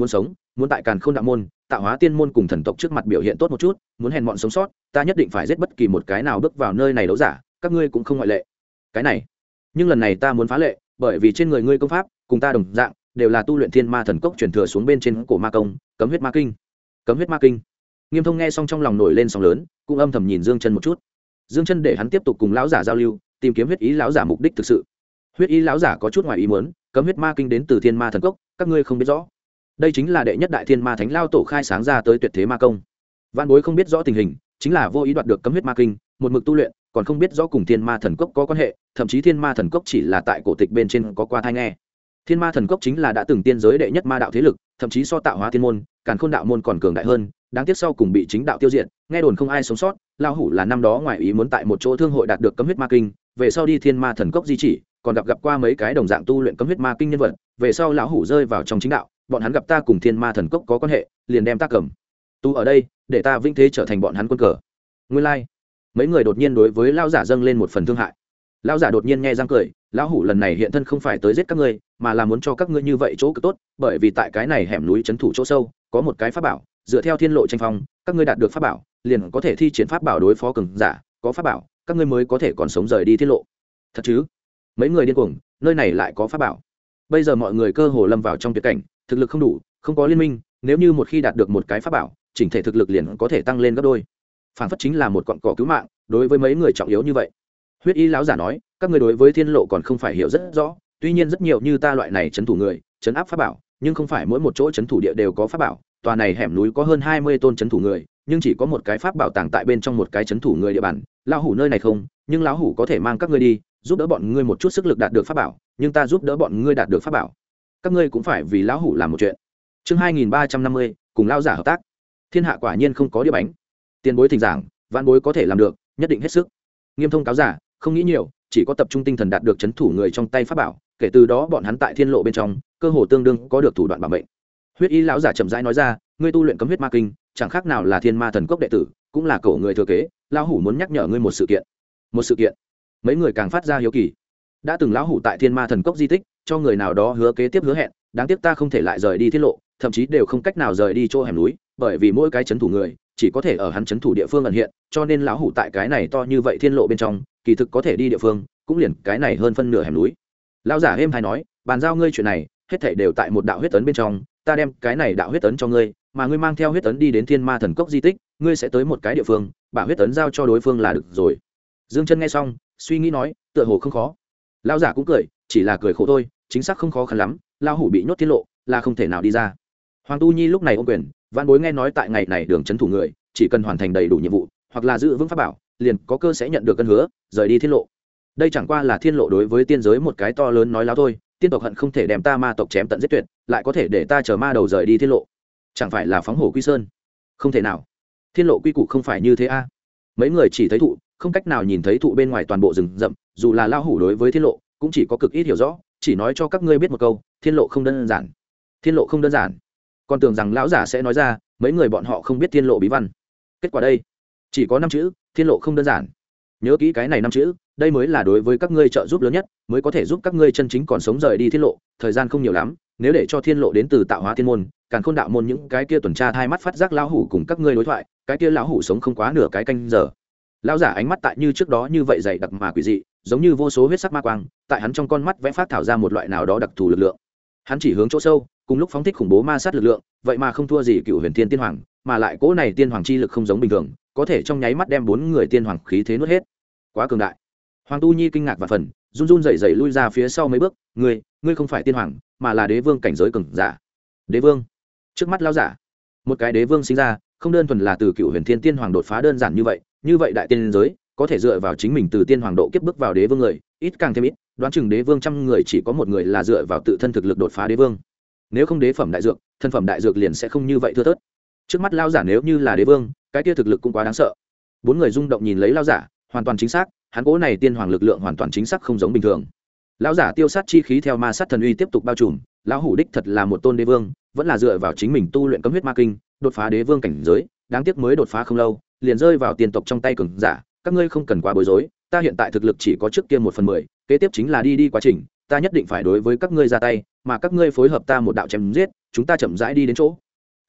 muốn tại Càn Khôn đạo môn, Tạo Hóa tiên môn cùng thần tộc trước mặt biểu hiện tốt một chút, muốn hèn mọn sống sót, ta nhất định phải giết bất kỳ một cái nào bước vào nơi này đấu giả, các ngươi cũng không ngoại lệ. Cái này, nhưng lần này ta muốn phá lệ, bởi vì trên người ngươi công pháp cùng ta đồng dạng, đều là tu luyện Thiên Ma thần cốc truyền thừa xuống bên trên cổ ma công, Cấm huyết ma kinh. Cấm huyết ma kinh. Nghiêm Thông nghe xong trong lòng nổi lên sóng lớn, cũng âm thầm nhìn Dương Chân một chút. Dương Chân để hắn tiếp tục cùng lão giả giao lưu, tìm kiếm huyết ý lão giả mục đích thực sự. Huyết ý lão giả có chút ngoài ý muốn, Cấm huyết ma kinh đến từ Thiên Ma thần cốc, các ngươi không biết rõ. Đây chính là đệ nhất đại thiên ma thánh lao tổ khai sáng ra tới tuyệt thế ma công. Vạn Bối không biết rõ tình hình, chính là vô ý đoạt được Cấm huyết ma kinh, một mực tu luyện, còn không biết rõ cùng Thiên Ma thần cốc có quan hệ, thậm chí Thiên Ma thần cốc chỉ là tại cổ tịch bên trên có qua thai nghe. Thiên Ma thần cốc chính là đã từng tiên giới đệ nhất ma đạo thế lực, thậm chí so Tạo Hóa tiên môn, Càn Khôn đạo môn còn cường đại hơn, đáng tiếc sau cùng bị chính đạo tiêu diệt, nghe đồn không ai sống sót. Lao hủ là năm đó ngoài ý muốn tại một chỗ thương hội đạt được Cấm huyết ma kinh, về sau đi Thiên Ma thần cốc di chỉ, còn gặp qua mấy cái đồng dạng tu luyện Cấm huyết ma kinh nhân vật, về sau lão hủ rơi vào trong chính đạo, bọn hắn gặp ta cùng Thiên Ma thần cốc có quan hệ, liền đem ta cầm tu ở đây, để ta vinh thế trở thành bọn hắn quân cờ. Nguyên lai, mấy người đột nhiên đối với lão giả dâng lên một phần thương hại. Lão giả đột nhiên nghe răng cười, lão hủ lần này hiện thân không phải tới giết các ngươi, mà là muốn cho các ngươi như vậy chỗ cực tốt, bởi vì tại cái này hẻm núi trấn thủ chỗ sâu, có một cái pháp bảo, dựa theo thiên lộ tranh phong, các ngươi đạt được pháp bảo, liền có thể thi triển pháp bảo đối phó cường giả, có pháp bảo, các ngươi mới có thể còn sống rời đi thiên lộ. Thật chứ? Mấy người điên cuồng, nơi này lại có pháp bảo. Bây giờ mọi người cơ hồ lâm vào trong tuyệt cảnh, thực lực không đủ, không có liên minh, nếu như một khi đạt được một cái pháp bảo, chỉnh thể thực lực liền có thể tăng lên gấp đôi. Phản phất chính là một cọn cỏ cứu mạng, đối với mấy người trọng yếu như vậy. Huyết y lão giả nói, các ngươi đối với thiên lộ còn không phải hiểu rất rõ, tuy nhiên rất nhiều như ta loại này trấn thủ người, trấn áp pháp bảo, nhưng không phải mỗi một chỗ trấn thủ địa đều có pháp bảo. Tòa này hẻm núi có hơn 20 tôn trấn thủ người, nhưng chỉ có một cái pháp bảo tàng tại bên trong một cái trấn thủ người địa bàn. Lão hủ nơi này không, nhưng lão hủ có thể mang các ngươi đi, giúp đỡ bọn ngươi một chút sức lực đạt được pháp bảo, nhưng ta giúp đỡ bọn ngươi đạt được pháp bảo, các ngươi cũng phải vì lão hủ làm một chuyện. Chương 2350, cùng lão giả hợp tác. Thiên hạ quả nhiên không có đĩa bánh. Tiền bối thỉnh giảng, vạn bối có thể làm được, nhất định hết sức. Nghiêm Thông cáo giả, không nghĩ nhiều, chỉ có tập trung tinh thần đạt được chấn thủ người trong tay pháp bảo, kể từ đó bọn hắn tại thiên lộ bên trong, cơ hồ tương đương có được thủ đoạn bảo mệnh. Huyết y lão giả chậm rãi nói ra, ngươi tu luyện Cấm huyết ma kinh, chẳng khác nào là Thiên Ma thần cốc đệ tử, cũng là cổ người thừa kế, lão hủ muốn nhắc nhở ngươi một sự kiện. Một sự kiện? Mấy người càng phát ra hiếu kỳ. Đã từng lão hủ tại Thiên Ma thần cốc di tích, cho người nào đó hứa kế tiếp hứa hẹn, đáng tiếc ta không thể lại rời đi thiên lộ, thậm chí đều không cách nào rời đi chỗ hẻm núi, bởi vì mỗi cái chấn thủ người chỉ có thể ở hắn chấn thủ địa phương ẩn hiện, cho nên lão hủ tại cái này to như vậy thiên lộ bên trong, kỳ thực có thể đi địa phương, cũng liền cái này hơn phân nửa hẻm núi. Lão giả êm hay nói, bàn giao ngươi chuyện này, hết thảy đều tại một đạo huyết ấn bên trong, ta đem cái này đạo huyết ấn cho ngươi, mà ngươi mang theo huyết ấn đi đến Thiên Ma thần cốc di tích, ngươi sẽ tới một cái địa phương,把huyết ấn giao cho đối phương là được rồi. Dương Chân nghe xong, suy nghĩ nói, tựa hồ không khó. Lão giả cũng cười, chỉ là cười khổ thôi, chính xác không khó khăn lắm, lão hủ bị nhốt thiên lộ, là không thể nào đi ra. Hoàng Tu Nhi lúc này ôm quyền, Vạn Bối nghe nói tại ngày này đường trấn thủ người, chỉ cần hoàn thành đầy đủ nhiệm vụ, hoặc là giữ vững pháp bảo, liền có cơ sẽ nhận được cân hứa, rời đi thiên lộ. Đây chẳng qua là thiên lộ đối với tiên giới một cái to lớn nói láo thôi, tiên tộc hận không thể đem ta ma tộc chém tận giết tuyệt, lại có thể để ta chờ ma đầu rời đi thiên lộ, chẳng phải là phóng hổ quy sơn? Không thể nào, thiên lộ quy củ không phải như thế a. Mấy người chỉ thấy thụ, không cách nào nhìn thấy thụ bên ngoài toàn bộ rừng rậm, dù là lao hủ đối với thiên lộ cũng chỉ có cực ít hiểu rõ, chỉ nói cho các ngươi biết một câu, thiên lộ không đơn giản. Thiên lộ không đơn giản. Còn tưởng rằng lão giả sẽ nói ra, mấy người bọn họ không biết thiên lộ bí văn. Kết quả đây, chỉ có 5 chữ, thiên lộ không đơn giản. Nhớ kỹ cái này 5 chữ, đây mới là đối với các ngươi trợ giúp lớn nhất, mới có thể giúp các ngươi chân chính còn sống rời đi thiên lộ. Thời gian không nhiều lắm, nếu để cho thiên lộ đến từ Tạo Hóa thiên môn, Càn Khôn đạo môn những cái kia tuần tra hai mắt phát giác lão hủ cùng các ngươi đối thoại, cái kia lão hủ sống không quá nửa cái canh giờ. Lão giả ánh mắt tại như trước đó như vậy dày đặc mà quỷ dị, giống như vô số huyết sắc ma quang, tại hắn trong con mắt vẽ phát thảo ra một loại nào đó đặc thù lực lượng. Hắn chỉ hướng chỗ sâu, cùng lúc phóng thích khủng bố ma sát lực lượng, vậy mà không thua gì Cựu Huyền Thiên Tiên Hoàng, mà lại cỗ này tiên hoàng chi lực không giống bình thường, có thể trong nháy mắt đem 4 người tiên hoàng khí thế nuốt hết. Quá cường đại. Hoàng Tu Nhi kinh ngạc và phần, run run rẩy rẩy lui ra phía sau mấy bước, ngươi không phải tiên hoàng, mà là đế vương cảnh giới cường giả. Đế vương? Trước mắt lão giả, một cái đế vương sinh ra, không đơn thuần là từ Cựu Huyền Thiên Tiên Hoàng đột phá đơn giản như vậy đại tiên giới, có thể dựa vào chính mình từ tiên hoàng độ kiếp bước vào đế vương người, ít càng thêm ít, đoán chừng đế vương 100 người chỉ có một người là dựa vào tự thân thực lực đột phá đế vương. Nếu không đế phẩm đại dược, thân phẩm đại dược liền sẽ không như vậy thưa thớt. Trước mắt lão giả nếu như là đế vương, cái kia thực lực cũng quá đáng sợ. 4 người rung động nhìn lấy lão giả, hoàn toàn chính xác, hắn cố này tiên hoàng lực lượng hoàn toàn chính xác không giống bình thường. Lão giả tiêu sát chi khí theo ma sát thần uy tiếp tục bao trùm, lão hủ đích thật là một tôn đế vương, vẫn là dựa vào chính mình tu luyện Cấm huyết ma kinh, đột phá đế vương cảnh giới, đáng tiếc mới đột phá không lâu, liền rơi vào tiên tộc trong tay cường giả, các ngươi không cần quá bối rối, ta hiện tại thực lực chỉ có trước kia 1/10, kế tiếp chính là đi quá trình, ta nhất định phải đối với các ngươi ra tay, mà các ngươi phối hợp ta một đạo chém giết, chúng ta chậm rãi đi đến chỗ.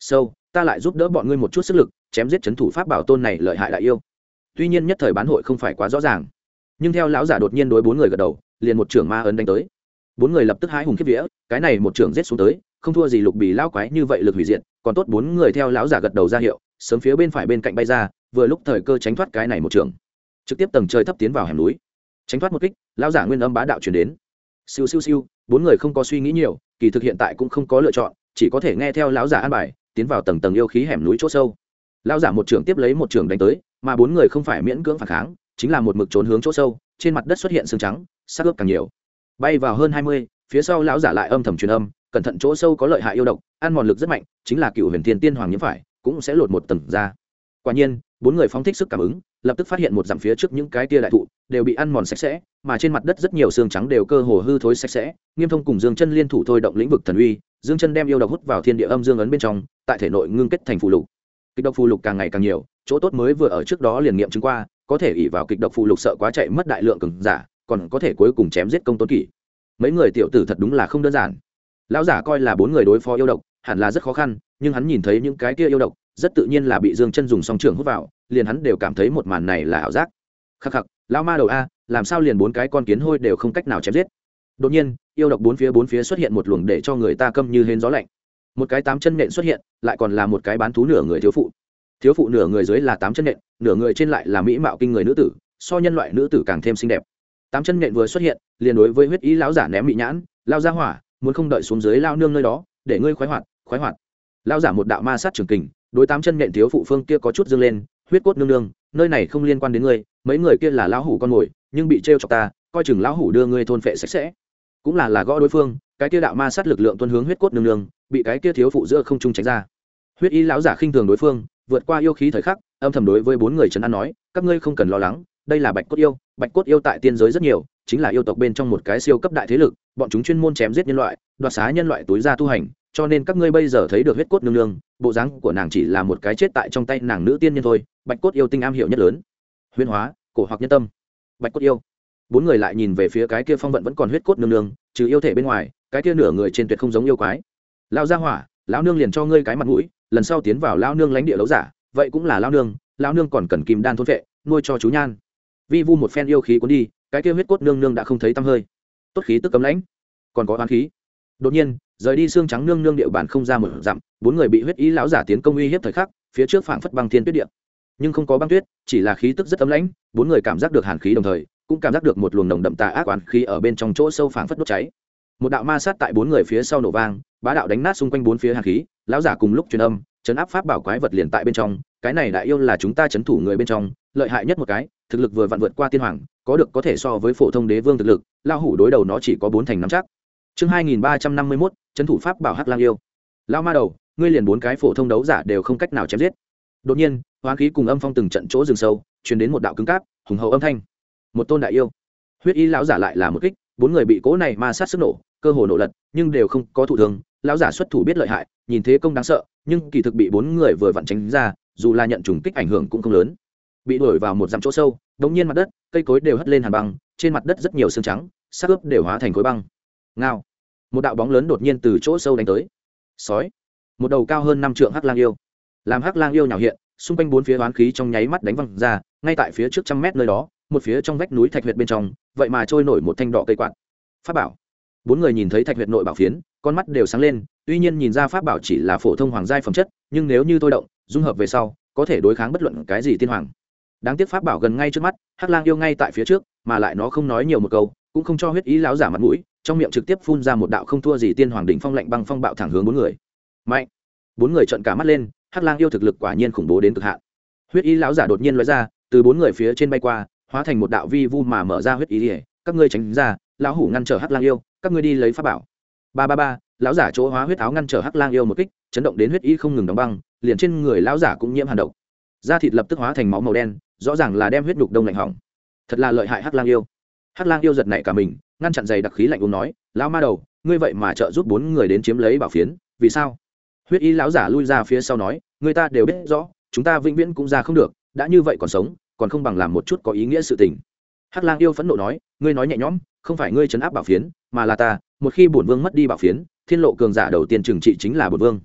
sâu ta lại giúp đỡ bọn ngươi một chút sức lực chém giết c thủ pháp bảo tôn này lợi hại đại yêu. Tuy nhiên nhất thời bán hội không phải quá rõ ràng, nhưng theo lão giả đột nhiên đối bốn người gật đầu, liền một trưởng ma ấn đánh tới. Bốn người lập tức hái hùng kiếp vía, cái này một trưởng giết xuống tới không thua gì lục bì lão quái như vậy lực hủy diệt. Còn tốt bốn người theo lão giả gật đầu ra hiệu, sớm phía bên phải bên cạnh bay ra, vừa lúc thời cơ tránh thoát cái này một trưởng, trực tiếp tầng trời thấp tiến vào hẻm núi. Tránh thoát một kích, lão giả nguyên âm bá đạo truyền đến. Siêu siêu siêu, bốn người không có suy nghĩ nhiều, kỳ thực hiện tại cũng không có lựa chọn, chỉ có thể nghe theo lão giả an bài, tiến vào tầng tầng yêu khí hẻm núi chỗ sâu. Lão giả một trưởng tiếp lấy một trưởng đánh tới, mà bốn người không phải miễn cưỡng phản kháng, chính là một mực trốn hướng chỗ sâu. Trên mặt đất xuất hiện xương trắng, xác ướp càng nhiều. Bay vào hơn 20, phía sau lão giả lại âm thầm truyền âm, cẩn thận chỗ sâu có lợi hại yêu độc, ăn mòn lực rất mạnh, chính là cựu huyền thiên tiên hoàng nhiễm phải, cũng sẽ lột một tầng ra. Quả nhiên, bốn người phóng thích sức cảm ứng, lập tức phát hiện một dặm phía trước những cái tia đại thụ đều bị ăn mòn sạch sẽ, mà trên mặt đất rất nhiều xương trắng đều cơ hồ hư thối sạch sẽ. Nghiêm Thông cùng Dương Chân liên thủ thôi động lĩnh vực thần uy, Dương Chân đem yêu độc hút vào thiên địa âm dương ấn bên trong, tại thể nội ngưng kết thành phù lục. Kịch độc phù lục càng ngày càng nhiều, chỗ tốt mới vừa ở trước đó liền nghiệm chứng qua, có thể ỷ vào kịch độc phù lục sợ quá chạy mất đại lượng cường giả, còn có thể cuối cùng chém giết công tôn kỷ. Mấy người tiểu tử thật đúng là không đơn giản. Lão giả coi là bốn người đối phó yêu độc hẳn là rất khó khăn, nhưng hắn nhìn thấy những cái kia yêu độc rất tự nhiên là bị Dương Chân dùng song trưởng hút vào, liền hắn đều cảm thấy một màn này là ảo giác. Khắc khắc, lão ma đầu a, làm sao liền bốn cái con kiến hôi đều không cách nào chém giết. Đột nhiên, yêu độc bốn phía xuất hiện một luồng để cho người ta câm như hến gió lạnh. Một cái tám chân nện xuất hiện, lại còn là một cái bán thú nửa người thiếu phụ. Thiếu phụ nửa người dưới là tám chân nện, nửa người trên lại là mỹ mạo kinh người nữ tử, so nhân loại nữ tử càng thêm xinh đẹp. Tám chân nện vừa xuất hiện, liền đối với huyết ý lão giả ném mị nhãn, lao ra hỏa, muốn không đợi xuống dưới lao nương nơi đó, để ngươi khoái hoạt, khoái hoạt. Lão giả một đạo ma sát trường kình, đối tám chân nện thiếu phụ phương kia có chút dương lên, huyết cốt nương nương, nơi này không liên quan đến ngươi, mấy người kia là lão hủ con mồi, nhưng bị trêu chọc ta, coi chừng lão hủ đưa ngươi thôn phệ sạch sẽ. Cũng là gõ đối phương, cái kia đạo ma sát lực lượng tuôn hướng huyết cốt nương nương, bị cái kia thiếu phụ giữa không trung tránh ra. Huyết y lão giả khinh thường đối phương, vượt qua yêu khí thời khắc, âm thầm đối với bốn người trấn an nói, các ngươi không cần lo lắng, đây là bạch cốt yêu tại tiên giới rất nhiều, chính là yêu tộc bên trong một cái siêu cấp đại thế lực, bọn chúng chuyên môn chém giết nhân loại, đoạt xá nhân loại túi ra tu hành, cho nên các ngươi bây giờ thấy được huyết cốt nương nương, bộ dáng của nàng chỉ là một cái chết tại trong tay nàng nữ tiên nhân thôi. Bạch cốt yêu tinh am hiểu nhất lớn, huyễn hóa, cổ hoặc nhân tâm. Bạch cốt yêu. Bốn người lại nhìn về phía cái kia phong vận vẫn còn huyết cốt nương nương, trừ yêu thể bên ngoài, cái kia nửa người trên tuyệt không giống yêu quái. Lão gia hỏa, lão nương liền cho ngươi cái mặt mũi, lần sau tiến vào lão nương lãnh địa đấu giả, vậy cũng là lão nương còn cần kim đan thôn vệ, nuôi cho chú nhan. Vi vu một phen yêu khí cuốn đi, cái kia huyết cốt nương nương đã không thấy tăm hơi. Tốt khí tức cấm lãnh, còn có oán khí. Đột nhiên, rời đi xương trắng nương nương địa bàn không ra một dặm, bốn người bị huyết ý lão giả tiến công uy hiếp thời khắc, phía trước phảng phất băng thiên tuyết địa, nhưng không có băng tuyết, chỉ là khí tức rất ấm lãnh. Bốn người cảm giác được hàn khí đồng thời, cũng cảm giác được một luồng nồng đậm tà ác oán khí ở bên trong chỗ sâu phảng phất đốt cháy. Một đạo ma sát tại bốn người phía sau nổ vang, bá đạo đánh nát xung quanh bốn phía hàn khí. Lão giả cùng lúc truyền âm, chấn áp pháp bảo quái vật liền tại bên trong. Cái này đại yêu là chúng ta chấn thủ người bên trong, lợi hại nhất một cái, thực lực vừa vặn vượt qua tiên hoàng, có thể so với phổ thông đế vương thực lực. Lão hủ đối đầu nó chỉ có 4 thành nắm chắc. Chương 2351, chấn thủ pháp bảo Hắc Lang yêu. Lão ma đầu, ngươi liền 4 cái phổ thông đấu giả đều không cách nào chém giết. Đột nhiên, hoán khí cùng âm phong từng trận chỗ rừng sâu, truyền đến một đạo cứng cáp, hùng hậu âm thanh. Một tôn đại yêu. Huyết y lão giả lại là một kích, 4 người bị cố này ma sát sức nổ, cơ hồ nổ lật, nhưng đều không có thụ thương. Lão giả xuất thủ biết lợi hại, nhìn thế công đáng sợ, nhưng kỳ thực bị 4 người vừa vặn tránh ra, dù là nhận trùng kích ảnh hưởng cũng không lớn. Bị đuổi vào một dặm chỗ sâu, đống nhiên mặt đất, cây cối đều hất lên hàn băng, trên mặt đất rất nhiều xương trắng, xác ướp đều hóa thành khối băng. Ngao. Một đạo bóng lớn đột nhiên từ chỗ sâu đánh tới. Sói. Một đầu cao hơn 5 trượng Hắc Lang yêu. Làm Hắc Lang yêu nhào hiện, xung quanh 4 phía oán khí trong nháy mắt đánh văng ra, ngay tại phía trước trăm mét nơi đó, một phía trong vách núi thạch huyệt bên trong, vậy mà trôi nổi một thanh đỏ cây quạt. Pháp bảo. 4 người nhìn thấy thạch huyệt nội bảo phiến, con mắt đều sáng lên, tuy nhiên nhìn ra pháp bảo chỉ là phổ thông hoàng giai phẩm chất, nhưng nếu như tôi động, dung hợp về sau, có thể đối kháng bất luận cái gì tiên hoàng. Đáng tiếc pháp bảo gần ngay trước mắt, Hắc Lang yêu ngay tại phía trước, mà lại nó không nói nhiều một câu, cũng không cho huyết ý lão giả mặt mũi, trong miệng trực tiếp phun ra một đạo không thua gì tiên hoàng đỉnh phong lạnh băng phong bạo thẳng hướng 4 người. Mạnh! 4 người trợn cả mắt lên, Hắc Lang yêu thực lực quả nhiên khủng bố đến cực hạn. Huyết ý lão giả đột nhiên lóe ra, từ 4 người phía trên bay qua, hóa thành một đạo vi vu mà mở ra huyết ý liễu, các ngươi tránh ra, lão hủ ngăn trở Hắc Lang yêu, các ngươi đi lấy pháp bảo. Ba, lão giả chỗ hóa huyết áo ngăn trở Hắc Lang yêu một kích, chấn động đến huyết ý không ngừng đóng băng, liền trên người lão giả cũng nhiễm hàn độc. Da thịt lập tức hóa thành máu màu đen, rõ ràng là đem huyết nhục đông lạnh hỏng. Thật là lợi hại Hắc Lang yêu. Hắc Lang yêu giật nảy cả mình, ngăn chặn dày đặc khí lạnh uống nói, lão ma đầu, ngươi vậy mà trợ giúp 4 người đến chiếm lấy bảo phiến, vì sao? Huyết y lão giả lui ra phía sau nói, người ta đều biết rõ, chúng ta vĩnh viễn cũng ra không được, đã như vậy còn sống, còn không bằng làm một chút có ý nghĩa sự tình. Hắc Lang yêu phẫn nộ nói, ngươi nói nhẹ nhõm, không phải ngươi trấn áp bảo phiến, mà là ta, một khi bổn vương mất đi bảo phiến, thiên lộ cường giả đầu tiên trừng trị chính là bổn vương.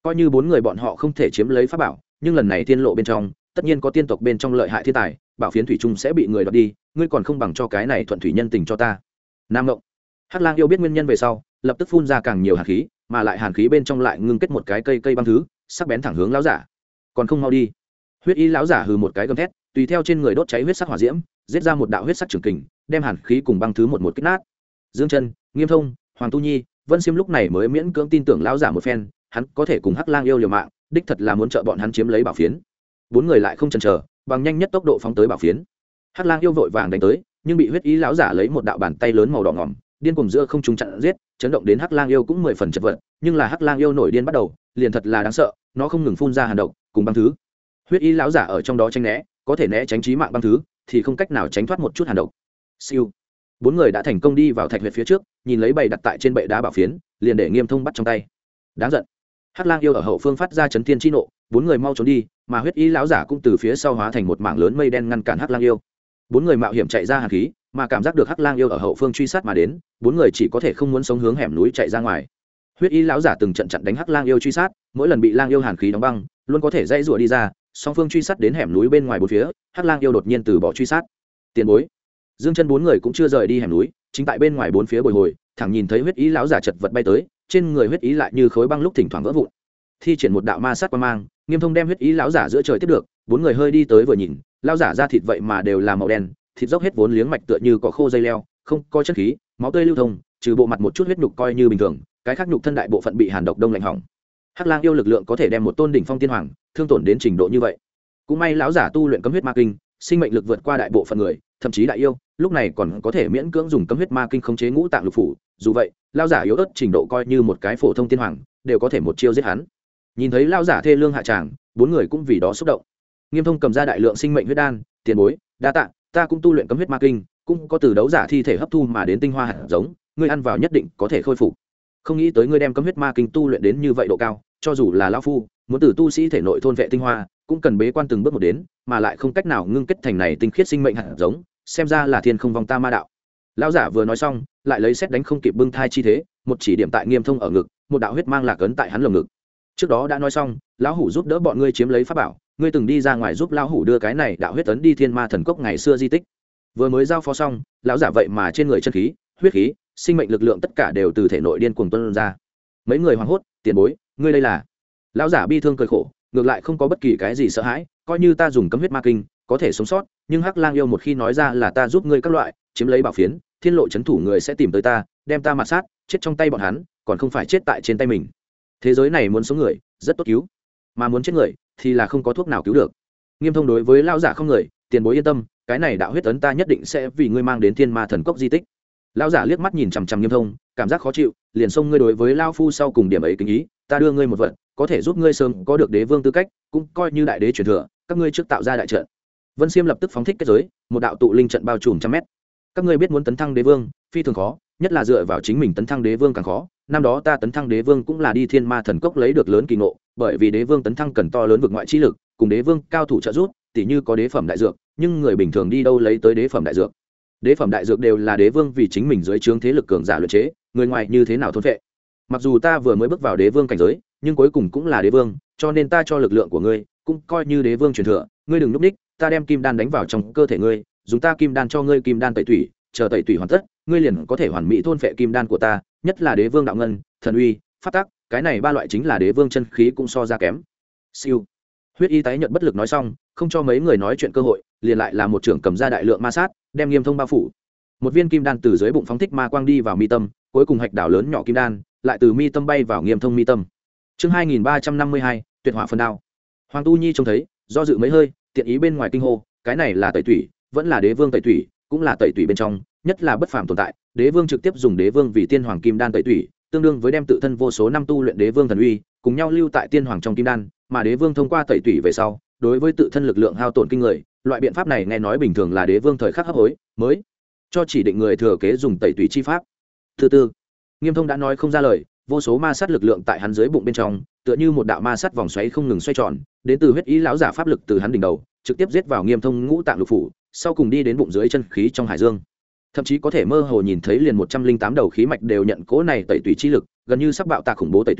coi như 4 người bọn họ không thể chiếm lấy pháp bảo, nhưng lần này tiên lộ bên trong tất nhiên có tiên tộc bên trong lợi hại thiên tài, bảo phiến thủy chung sẽ bị người đoạt đi, ngươi còn không bằng cho cái này thuận thủy nhân tình cho ta. Nam Ngộng. Hắc Lang yêu biết nguyên nhân về sau, lập tức phun ra càng nhiều hàn khí, mà lại hàn khí bên trong lại ngưng kết một cái cây băng thứ, sắc bén thẳng hướng lão giả. Còn không mau đi. Huyết y lão giả hừ một cái gầm thét, tùy theo trên người đốt cháy huyết sắc hỏa diễm, giết ra một đạo huyết sắc trường kình, đem hàn khí cùng băng thứ một kích nát. Dương Chân, Nghiêm Thông, Hoàng Tu Nhi, Vân Xiêm lúc này mới miễn cưỡng tin tưởng lão giả một phen, hắn có thể cùng Hắc Lang yêu liều mạng, đích thật là muốn trợ bọn hắn chiếm lấy bảo phiến. 4 người lại không chần chờ, bằng nhanh nhất tốc độ phóng tới bảo phiến. Hắc Lang yêu vội vàng đánh tới, nhưng bị huyết ý lão giả lấy một đạo bàn tay lớn màu đỏ ngòm, điên cuồng giữa không trung chặn giết, chấn động đến Hắc Lang yêu cũng 10 phần chật vật, nhưng là Hắc Lang yêu nổi điên bắt đầu, liền thật là đáng sợ, nó không ngừng phun ra hàn độc, cùng băng thứ. Huyết ý lão giả ở trong đó tránh né, có thể né tránh chí mạng băng thứ, thì không cách nào tránh thoát một chút hàn độc. Siêu. 4 người đã thành công đi vào thạch huyệt phía trước, nhìn lấy bầy đặt tại trên bệ đá bảo phiến, liền để Nghiêm Thông bắt trong tay. Đáng giận. Hắc Lang yêu ở hậu phương phát ra chấn thiên chi nộ, 4 người mau trốn đi, mà huyết ý lão giả cũng từ phía sau hóa thành một mảng lớn mây đen ngăn cản Hắc Lang yêu. 4 người mạo hiểm chạy ra hàn khí, mà cảm giác được Hắc Lang yêu ở hậu phương truy sát mà đến, 4 người chỉ có thể không muốn sống hướng hẻm núi chạy ra ngoài. Huyết ý lão giả từng trận chặn đánh Hắc Lang yêu truy sát, mỗi lần bị Lang yêu hàn khí đóng băng, luôn có thể dãy rủa đi ra, song phương truy sát đến hẻm núi bên ngoài bốn phía, Hắc Lang yêu đột nhiên từ bỏ truy sát. Tiền bối. Dương Chân 4 người cũng chưa rời đi hẻm núi, chính tại bên ngoài bốn phía bồi hồi, thẳng nhìn thấy huyết ý lão giả chật vật bay tới, trên người huyết ý lại như khối băng lúc thỉnh thoảng vỡ vụn. Thi triển một đạo ma sát quang mang, Nghiêm Thông đem huyết ý lão giả giữa trời tiếp được, 4 người hơi đi tới vừa nhìn, lão giả da thịt vậy mà đều là màu đen, thịt dốc hết vốn liếng mạch tựa như có khô dây leo, không có chất khí, máu tươi lưu thông, trừ bộ mặt một chút huyết nhục coi như bình thường, cái khác nhục thân đại bộ phận bị hàn độc đông lạnh hỏng. Hắc Lang yêu lực lượng có thể đem một tôn đỉnh phong tiên hoàng thương tổn đến trình độ như vậy. Cũng may lão giả tu luyện cấm huyết ma kinh, sinh mệnh lực vượt qua đại bộ phận người, thậm chí đại yêu, lúc này còn có thể miễn cưỡng dùng cấm huyết ma kinh khống chế ngũ tạng lục phủ, dù vậy, lão giả yếu ớt trình độ coi như một cái phổ thông tiên hoàng, đều có thể một chiêu giết hắn. Nhìn thấy lão giả thê lương hạ tràng, 4 người cũng vì đó xúc động. Nghiêm Thông cầm ra đại lượng sinh mệnh huyết đan, tiền bối, đa tạ, ta cũng tu luyện cấm huyết ma kinh, cũng có từ đấu giả thi thể hấp thu mà đến tinh hoa hạt giống, ngươi ăn vào nhất định có thể khôi phục. Không nghĩ tới ngươi đem cấm huyết ma kinh tu luyện đến như vậy độ cao, cho dù là lão phu, muốn từ tu sĩ thể nội thôn vệ tinh hoa, cũng cần bế quan từng bước một đến, mà lại không cách nào ngưng kết thành này tinh khiết sinh mệnh hạt giống, xem ra là thiên không vong ta ma đạo. Lão giả vừa nói xong, lại lấy xét đánh không kịp bưng thai chi thế, một chỉ điểm tại Nghiêm Thông ở ngực, một đạo huyết mang lạc ấn tại hắn lồng ngực. Trước đó đã nói xong, lão hủ giúp đỡ bọn ngươi chiếm lấy pháp bảo, ngươi từng đi ra ngoài giúp lão hủ đưa cái này đạo huyết ấn đi Thiên Ma Thần Cốc ngày xưa di tích. Vừa mới giao phó xong, lão giả vậy mà trên người chân khí, huyết khí, sinh mệnh lực lượng tất cả đều từ thể nội điên cuồng tuôn ra. Mấy người hoảng hốt, tiền bối, ngươi đây là? Lão giả bi thương cười khổ, ngược lại không có bất kỳ cái gì sợ hãi, coi như ta dùng cấm huyết ma kinh có thể sống sót, nhưng Hắc Lang yêu một khi nói ra là ta giúp ngươi các loại chiếm lấy bảo phiến, thiên lộ chấn thủ người sẽ tìm tới ta, đem ta mạt sát, chết trong tay bọn hắn, còn không phải chết tại trên tay mình. Thế giới này muốn sống người rất tốt cứu, mà muốn chết người thì là không có thuốc nào cứu được. Nghiêm Thông đối với lão giả không người, tiền bối yên tâm, cái này đạo huyết ấn ta nhất định sẽ vì ngươi mang đến Thiên Ma Thần Cốc di tích. Lão giả liếc mắt nhìn chằm chằm Nghiêm Thông, cảm giác khó chịu, liền xông ngươi đối với lão phu sau cùng điểm ấy kính ý, ta đưa ngươi một vật, có thể giúp ngươi sớm có được đế vương tư cách, cũng coi như đại đế truyền thừa, các ngươi trước tạo ra đại trận. Vân Xiêm lập tức phóng thích kết giới, một đạo tụ linh trận bao trùm trăm mét. Các ngươi biết muốn tấn thăng đế vương, phi thường khó, nhất là dựa vào chính mình tấn thăng đế vương càng khó. Năm đó ta tấn thăng đế vương cũng là đi Thiên Ma Thần Cốc lấy được lớn kỳ ngộ, bởi vì đế vương tấn thăng cần to lớn vực ngoại chi lực, cùng đế vương cao thủ trợ giúp, tỉ như có đế phẩm đại dược, nhưng người bình thường đi đâu lấy tới đế phẩm đại dược? Đế phẩm đại dược đều là đế vương vì chính mình dưới trướng thế lực cường giả luyện chế, người ngoài như thế nào thôn vệ? Mặc dù ta vừa mới bước vào đế vương cảnh giới, nhưng cuối cùng cũng là đế vương, cho nên ta cho lực lượng của ngươi cũng coi như đế vương truyền thừa, ngươi đừng núp ních, ta đem kim đan đánh vào trong cơ thể ngươi, dùng ta kim đan cho ngươi kim đan tẩy tủy, chờ tẩy tủy hoàn tất, ngươi liền có thể hoàn mỹ thôn phệ kim đan của ta, nhất là đế vương đạo ngân, thần uy, pháp tắc, cái này ba loại chính là đế vương chân khí cũng so ra kém. Siêu. Huyết y tái nhận bất lực nói xong, không cho mấy người nói chuyện cơ hội, liền lại là một trưởng cầm ra đại lượng ma sát, đem Nghiêm Thông bao phủ. Một viên kim đan từ dưới bụng phóng thích ma quang đi vào mi tâm, cuối cùng hạch đảo lớn nhỏ kim đan, lại từ mi tâm bay vào Nghiêm Thông mi tâm. Chương 2352, tuyệt hỏa phần đao. Hoàng Tu Nhi trông thấy, do dự mấy hơi, tiện ý bên ngoài kinh hô, cái này là tẩy tủy, vẫn là đế vương tẩy tủy, cũng là tẩy tủy bên trong, nhất là bất phàm tồn tại, đế vương trực tiếp dùng đế vương vì tiên hoàng kim đan tẩy tủy, tương đương với đem tự thân vô số năm tu luyện đế vương thần uy, cùng nhau lưu tại tiên hoàng trong kim đan, mà đế vương thông qua tẩy tủy về sau, đối với tự thân lực lượng hao tổn kinh người, loại biện pháp này nghe nói bình thường là đế vương thời khắc hấp hối mới cho chỉ định người thừa kế dùng tẩy tủy chi pháp. Thứ tư, Nghiêm Thông đã nói không ra lời, vô số ma sát lực lượng tại hắn dưới bụng bên trong, tựa như một đạo ma sát vòng xoáy không ngừng xoay tròn, đến từ huyết ý lão giả pháp lực từ hắn đỉnh đầu, trực tiếp giết vào Nghiêm Thông ngũ tạng lục phủ, sau cùng đi đến bụng dưới chân khí trong hải dương. Thậm chí có thể mơ hồ nhìn thấy liền 108 đầu khí mạch đều nhận cố này tẩy tủy chi lực, gần như sắp bạo tạc khủng bố tẩy tủy,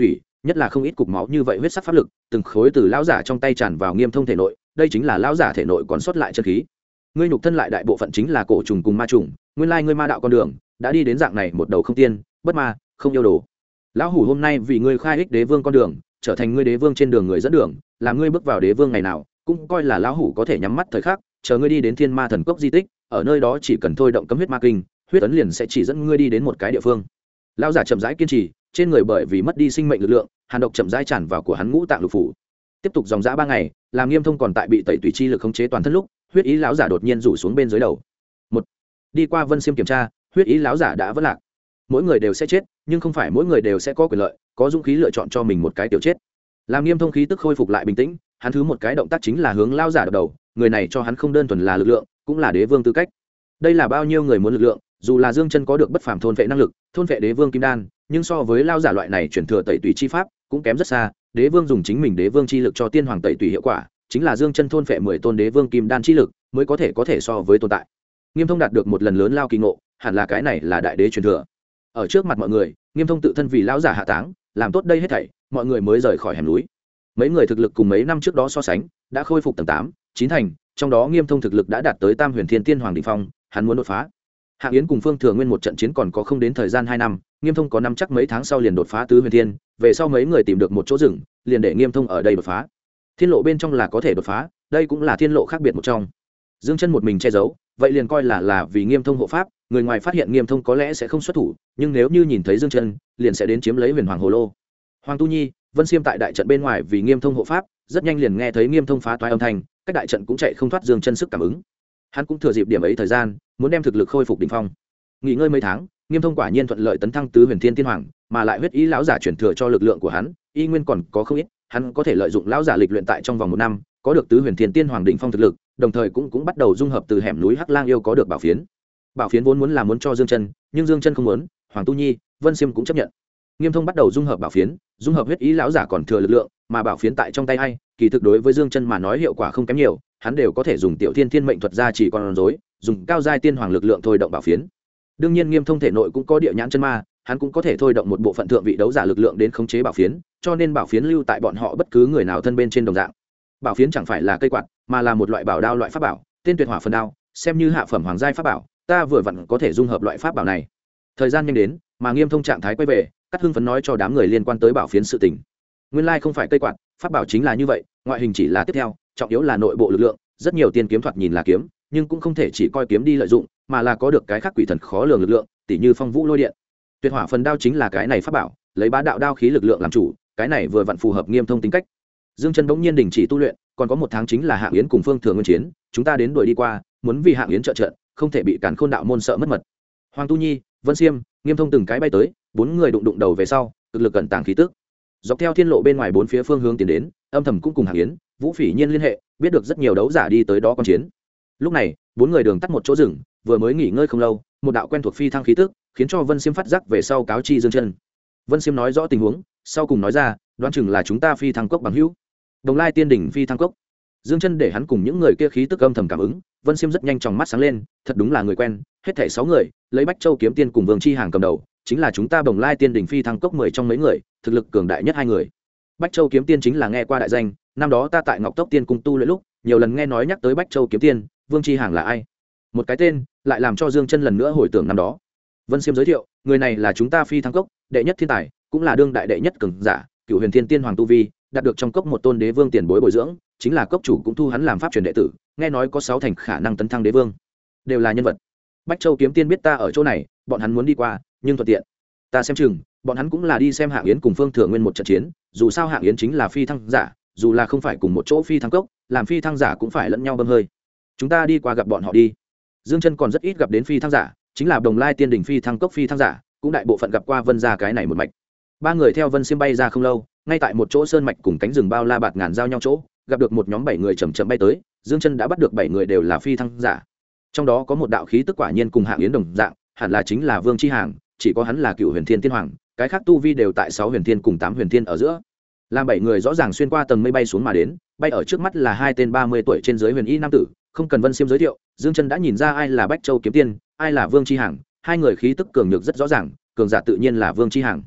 nhất là không ít cục máu như vậy huyết sắc pháp lực từng khối từ lão giả trong tay tràn vào Nghiêm Thông thể nội, đây chính là lão giả thể nội còn sót lại chân khí. Ngươi nhục thân lại đại bộ phận chính là cổ trùng cùng ma trùng, nguyên lai ngươi ma đạo con đường đã đi đến dạng này, một đầu không tiên bất ma không yêu đồ. Lão hủ hôm nay vì ngươi khai ích đế vương con đường, trở thành ngươi đế vương trên đường người dẫn đường, làm ngươi bước vào đế vương ngày nào cũng coi là lão hủ có thể nhắm mắt thời khắc, chờ ngươi đi đến Thiên Ma Thần Cốc di tích, ở nơi đó chỉ cần thôi động cấm huyết ma kinh, huyết ấn liền sẽ chỉ dẫn ngươi đi đến một cái địa phương. Lão giả chậm rãi kiên trì, trên người bởi vì mất đi sinh mệnh lực lượng, hàn độc chậm rãi tràn vào của hắn ngũ tạng lục phủ. Tiếp tục dòng dã 3 ngày, làm Nghiêm Thông còn tại bị tẩy tùy chi lực khống chế toàn thân lúc, huyết ý lão giả đột nhiên rủ xuống bên dưới đầu. Đi qua Vân Xiêm kiểm tra, huyết ý lão giả đã vỡ lạc. Mỗi người đều sẽ chết, nhưng không phải mỗi người đều sẽ có quyền lợi, có dũng khí lựa chọn cho mình một cái tiểu chết. Làm Nghiêm Thông khí tức khôi phục lại bình tĩnh, hắn thứ một cái động tác chính là hướng lão giả đập đầu, người này cho hắn không đơn thuần là lực lượng, cũng là đế vương tư cách. Đây là bao nhiêu người muốn lực lượng, dù là Dương Chân có được bất phàm thôn vệ năng lực, thôn vệ đế vương kim đan, nhưng so với lão giả loại này chuyển thừa tẩy tùy chi pháp, cũng kém rất xa. Đế vương dùng chính mình đế vương chi lực cho tiên hoàng tẩy tùy hiệu quả, chính là Dương Chân thôn vệ 10 tôn đế vương kim đan chi lực, mới có thể so với tồn tại. Nghiêm Thông đạt được một lần lớn lao kỳ ngộ, hẳn là cái này là đại đế truyền thừa. Ở trước mặt mọi người, Nghiêm Thông tự thân vì lão giả hạ táng, làm tốt đây hết thảy, mọi người mới rời khỏi hẻm núi. Mấy người thực lực cùng mấy năm trước đó so sánh, đã khôi phục tầng 8, 9 thành, trong đó Nghiêm Thông thực lực đã đạt tới Tam Huyền Thiên Tiên Hoàng đỉnh phong, hắn muốn đột phá. Hạng Yến cùng Phương Thừa Nguyên một trận chiến còn có không đến thời gian 2 năm, Nghiêm Thông có năm chắc mấy tháng sau liền đột phá tứ huyền thiên, về sau mấy người tìm được một chỗ rừng, liền để Nghiêm Thông ở đây đột phá. Thiên lộ bên trong là có thể đột phá, đây cũng là thiên lộ khác biệt một trong. Dương Chân một mình che giấu, vậy liền coi là vì Nghiêm Thông hộ pháp, người ngoài phát hiện Nghiêm Thông có lẽ sẽ không xuất thủ, nhưng nếu như nhìn thấy Dương Chân, liền sẽ đến chiếm lấy Huyền Hoàng Hồ Lô. Hoàng Tu Nhi, Vân Xiêm tại đại trận bên ngoài vì Nghiêm Thông hộ pháp, rất nhanh liền nghe thấy Nghiêm Thông phá toái âm thanh, cách đại trận cũng chạy không thoát Dương Chân sức cảm ứng. Hắn cũng thừa dịp điểm ấy thời gian, muốn đem thực lực khôi phục đỉnh phong. Nghỉ ngơi mấy tháng, Nghiêm Thông quả nhiên thuận lợi tấn thăng tứ huyền thiên tiên hoàng, mà lại huyết ý lão giả chuyển thừa cho lực lượng của hắn, y nguyên còn có không ít, hắn có thể lợi dụng lão giả lịch luyện tại trong vòng 1 năm, có được tứ huyền thiên tiên hoàng đỉnh phong thực lực, đồng thời cũng bắt đầu dung hợp từ hẻm núi Hắc Lang yêu có được bảo phiến. Bảo phiến vốn muốn cho Dương Chân, nhưng Dương Chân không muốn, Hoàng Tu Nhi, Vân Xiêm cũng chấp nhận. Nghiêm Thông bắt đầu dung hợp bảo phiến, dung hợp huyết ý lão giả còn thừa lực lượng, mà bảo phiến tại trong tay ai, kỳ thực đối với Dương Chân mà nói hiệu quả không kém nhiều, hắn đều có thể dùng tiểu thiên thiên mệnh thuật ra chỉ con rối, dùng cao giai tiên hoàng lực lượng thôi động bảo phiến. Đương nhiên Nghiêm Thông thể nội cũng có địa nhãn chân ma, hắn cũng có thể thôi động một bộ phận thượng vị đấu giả lực lượng đến khống chế bảo phiến, cho nên bảo phiến lưu tại bọn họ bất cứ người nào thân bên trên đồng dạng. Bảo phiến chẳng phải là cây quạt, mà là một loại bảo đao loại pháp bảo, tên Tuyệt Hỏa Phần Đao, xem như hạ phẩm hoàng giai pháp bảo, ta vừa vặn có thể dung hợp loại pháp bảo này. Thời gian nhanh đến, mà Nghiêm Thông trạng thái quay về, Cát Hưng phấn nói cho đám người liên quan tới bảo phiến sự tình. Nguyên lai không phải cây quạt, pháp bảo chính là như vậy, ngoại hình chỉ là tiếp theo, trọng yếu là nội bộ lực lượng, rất nhiều tiên kiếm thoạt nhìn là kiếm, nhưng cũng không thể chỉ coi kiếm đi lợi dụng, mà là có được cái khác quỷ thần khó lường lực lượng, tỉ như phong vũ lôi điện. Tuyệt Hỏa Phần Đao chính là cái này pháp bảo, lấy bá đạo đao khí lực lượng làm chủ, cái này vừa vặn phù hợp Nghiêm Thông tính cách. Dương Chân bỗng nhiên đình chỉ tu luyện, còn có 1 tháng chính là Hạng Yến cùng Phương Thừa Nguyên chiến, chúng ta đến đuổi đi qua, muốn vì Hạng Yến trợ trận, không thể bị Càn Khôn đạo môn sợ mất mật. Hoàng Tu Nhi, Vân Xiêm, Nghiêm Thông từng cái bay tới, 4 người đụng đầu về sau, thực lực cẩn tàng khí tức. Dọc theo thiên lộ bên ngoài 4 phía phương hướng tiến đến, âm thầm cũng cùng Hạng Yến, Vũ Phỉ Nhiên liên hệ, biết được rất nhiều đấu giả đi tới đó quan chiến. Lúc này, 4 người đường tắt một chỗ rừng, vừa mới nghỉ ngơi không lâu, một đạo quen thuộc phi thăng khí tức, khiến cho Vân Xiêm phát giác về sau cáo chi Dương Chân. Vân Xiêm nói rõ tình huống, sau cùng nói ra, đoán chừng là chúng ta phi thăng cốc bằng hữu. Đồng Lai Tiên đỉnh phi thăng cốc. Dương Chân để hắn cùng những người kia khí tức âm thầm cảm ứng, Vân Xiêm rất nhanh tròng mắt sáng lên, thật đúng là người quen, hết thảy 6 người, lấy Bách Châu kiếm tiên cùng Vương Chi Hàng cầm đầu, chính là chúng ta Bồng Lai Tiên đỉnh phi thăng cốc 10 trong mấy người, thực lực cường đại nhất 2 người. Bách Châu kiếm tiên chính là nghe qua đại danh, năm đó ta tại Ngọc Tốc Tiên cung tu luyện lúc, nhiều lần nghe nói nhắc tới Bách Châu kiếm tiên, Vương Chi Hàng là ai? Một cái tên, lại làm cho Dương Chân lần nữa hồi tưởng năm đó. Vân Xiêm giới thiệu, người này là chúng ta phi thăng cốc đệ nhất thiên tài, cũng là đương đại đệ nhất cường giả, Cửu Huyền Thiên Tiên Hoàng tu vi, đạt được trong cốc một tôn đế vương tiền bối bồi dưỡng, chính là cốc chủ cũng thu hắn làm pháp truyền đệ tử, nghe nói có 6 thành khả năng tấn thăng đế vương, đều là nhân vật. Bách Châu kiếm tiên biết ta ở chỗ này, bọn hắn muốn đi qua, nhưng thuận tiện. Ta xem chừng, bọn hắn cũng là đi xem Hạng Yến cùng Phương Thừa Nguyên một trận chiến, dù sao Hạng Yến chính là phi thăng giả, dù là không phải cùng một chỗ phi thăng cốc, làm phi thăng giả cũng phải lẫn nhau bơm hơi. Chúng ta đi qua gặp bọn họ đi. Dương Chân còn rất ít gặp đến phi thăng giả, chính là Đồng Lai Tiên đỉnh phi thăng cốc phi thăng giả, cũng đại bộ phận gặp qua Vân gia cái này một mạch. 3 người theo Vân Xiêm bay ra không lâu, ngay tại một chỗ sơn mạch cùng cánh rừng bao la bạt ngàn giao nhau chỗ, gặp được một nhóm 7 người chậm chậm bay tới, Dương Chân đã bắt được 7 người đều là phi thăng giả. Trong đó có một đạo khí tức quả nhiên cùng Hạng Yến đồng dạng, hẳn là chính là Vương Chi Hàng, chỉ có hắn là Cửu Huyền Thiên Tiên Hoàng, cái khác tu vi đều tại 6 huyền thiên cùng 8 huyền thiên ở giữa. Làm 7 người rõ ràng xuyên qua tầng mây bay xuống mà đến, bay ở trước mắt là 2 tên 30 tuổi trên dưới huyền y nam tử, không cần Vân Xiêm giới thiệu, Dương Chân đã nhìn ra ai là Bách Châu kiếm tiên, ai là Vương Chi Hàng, 2 người khí tức cường nhược rất rõ ràng, cường giả tự nhiên là Vương Chi Hàng.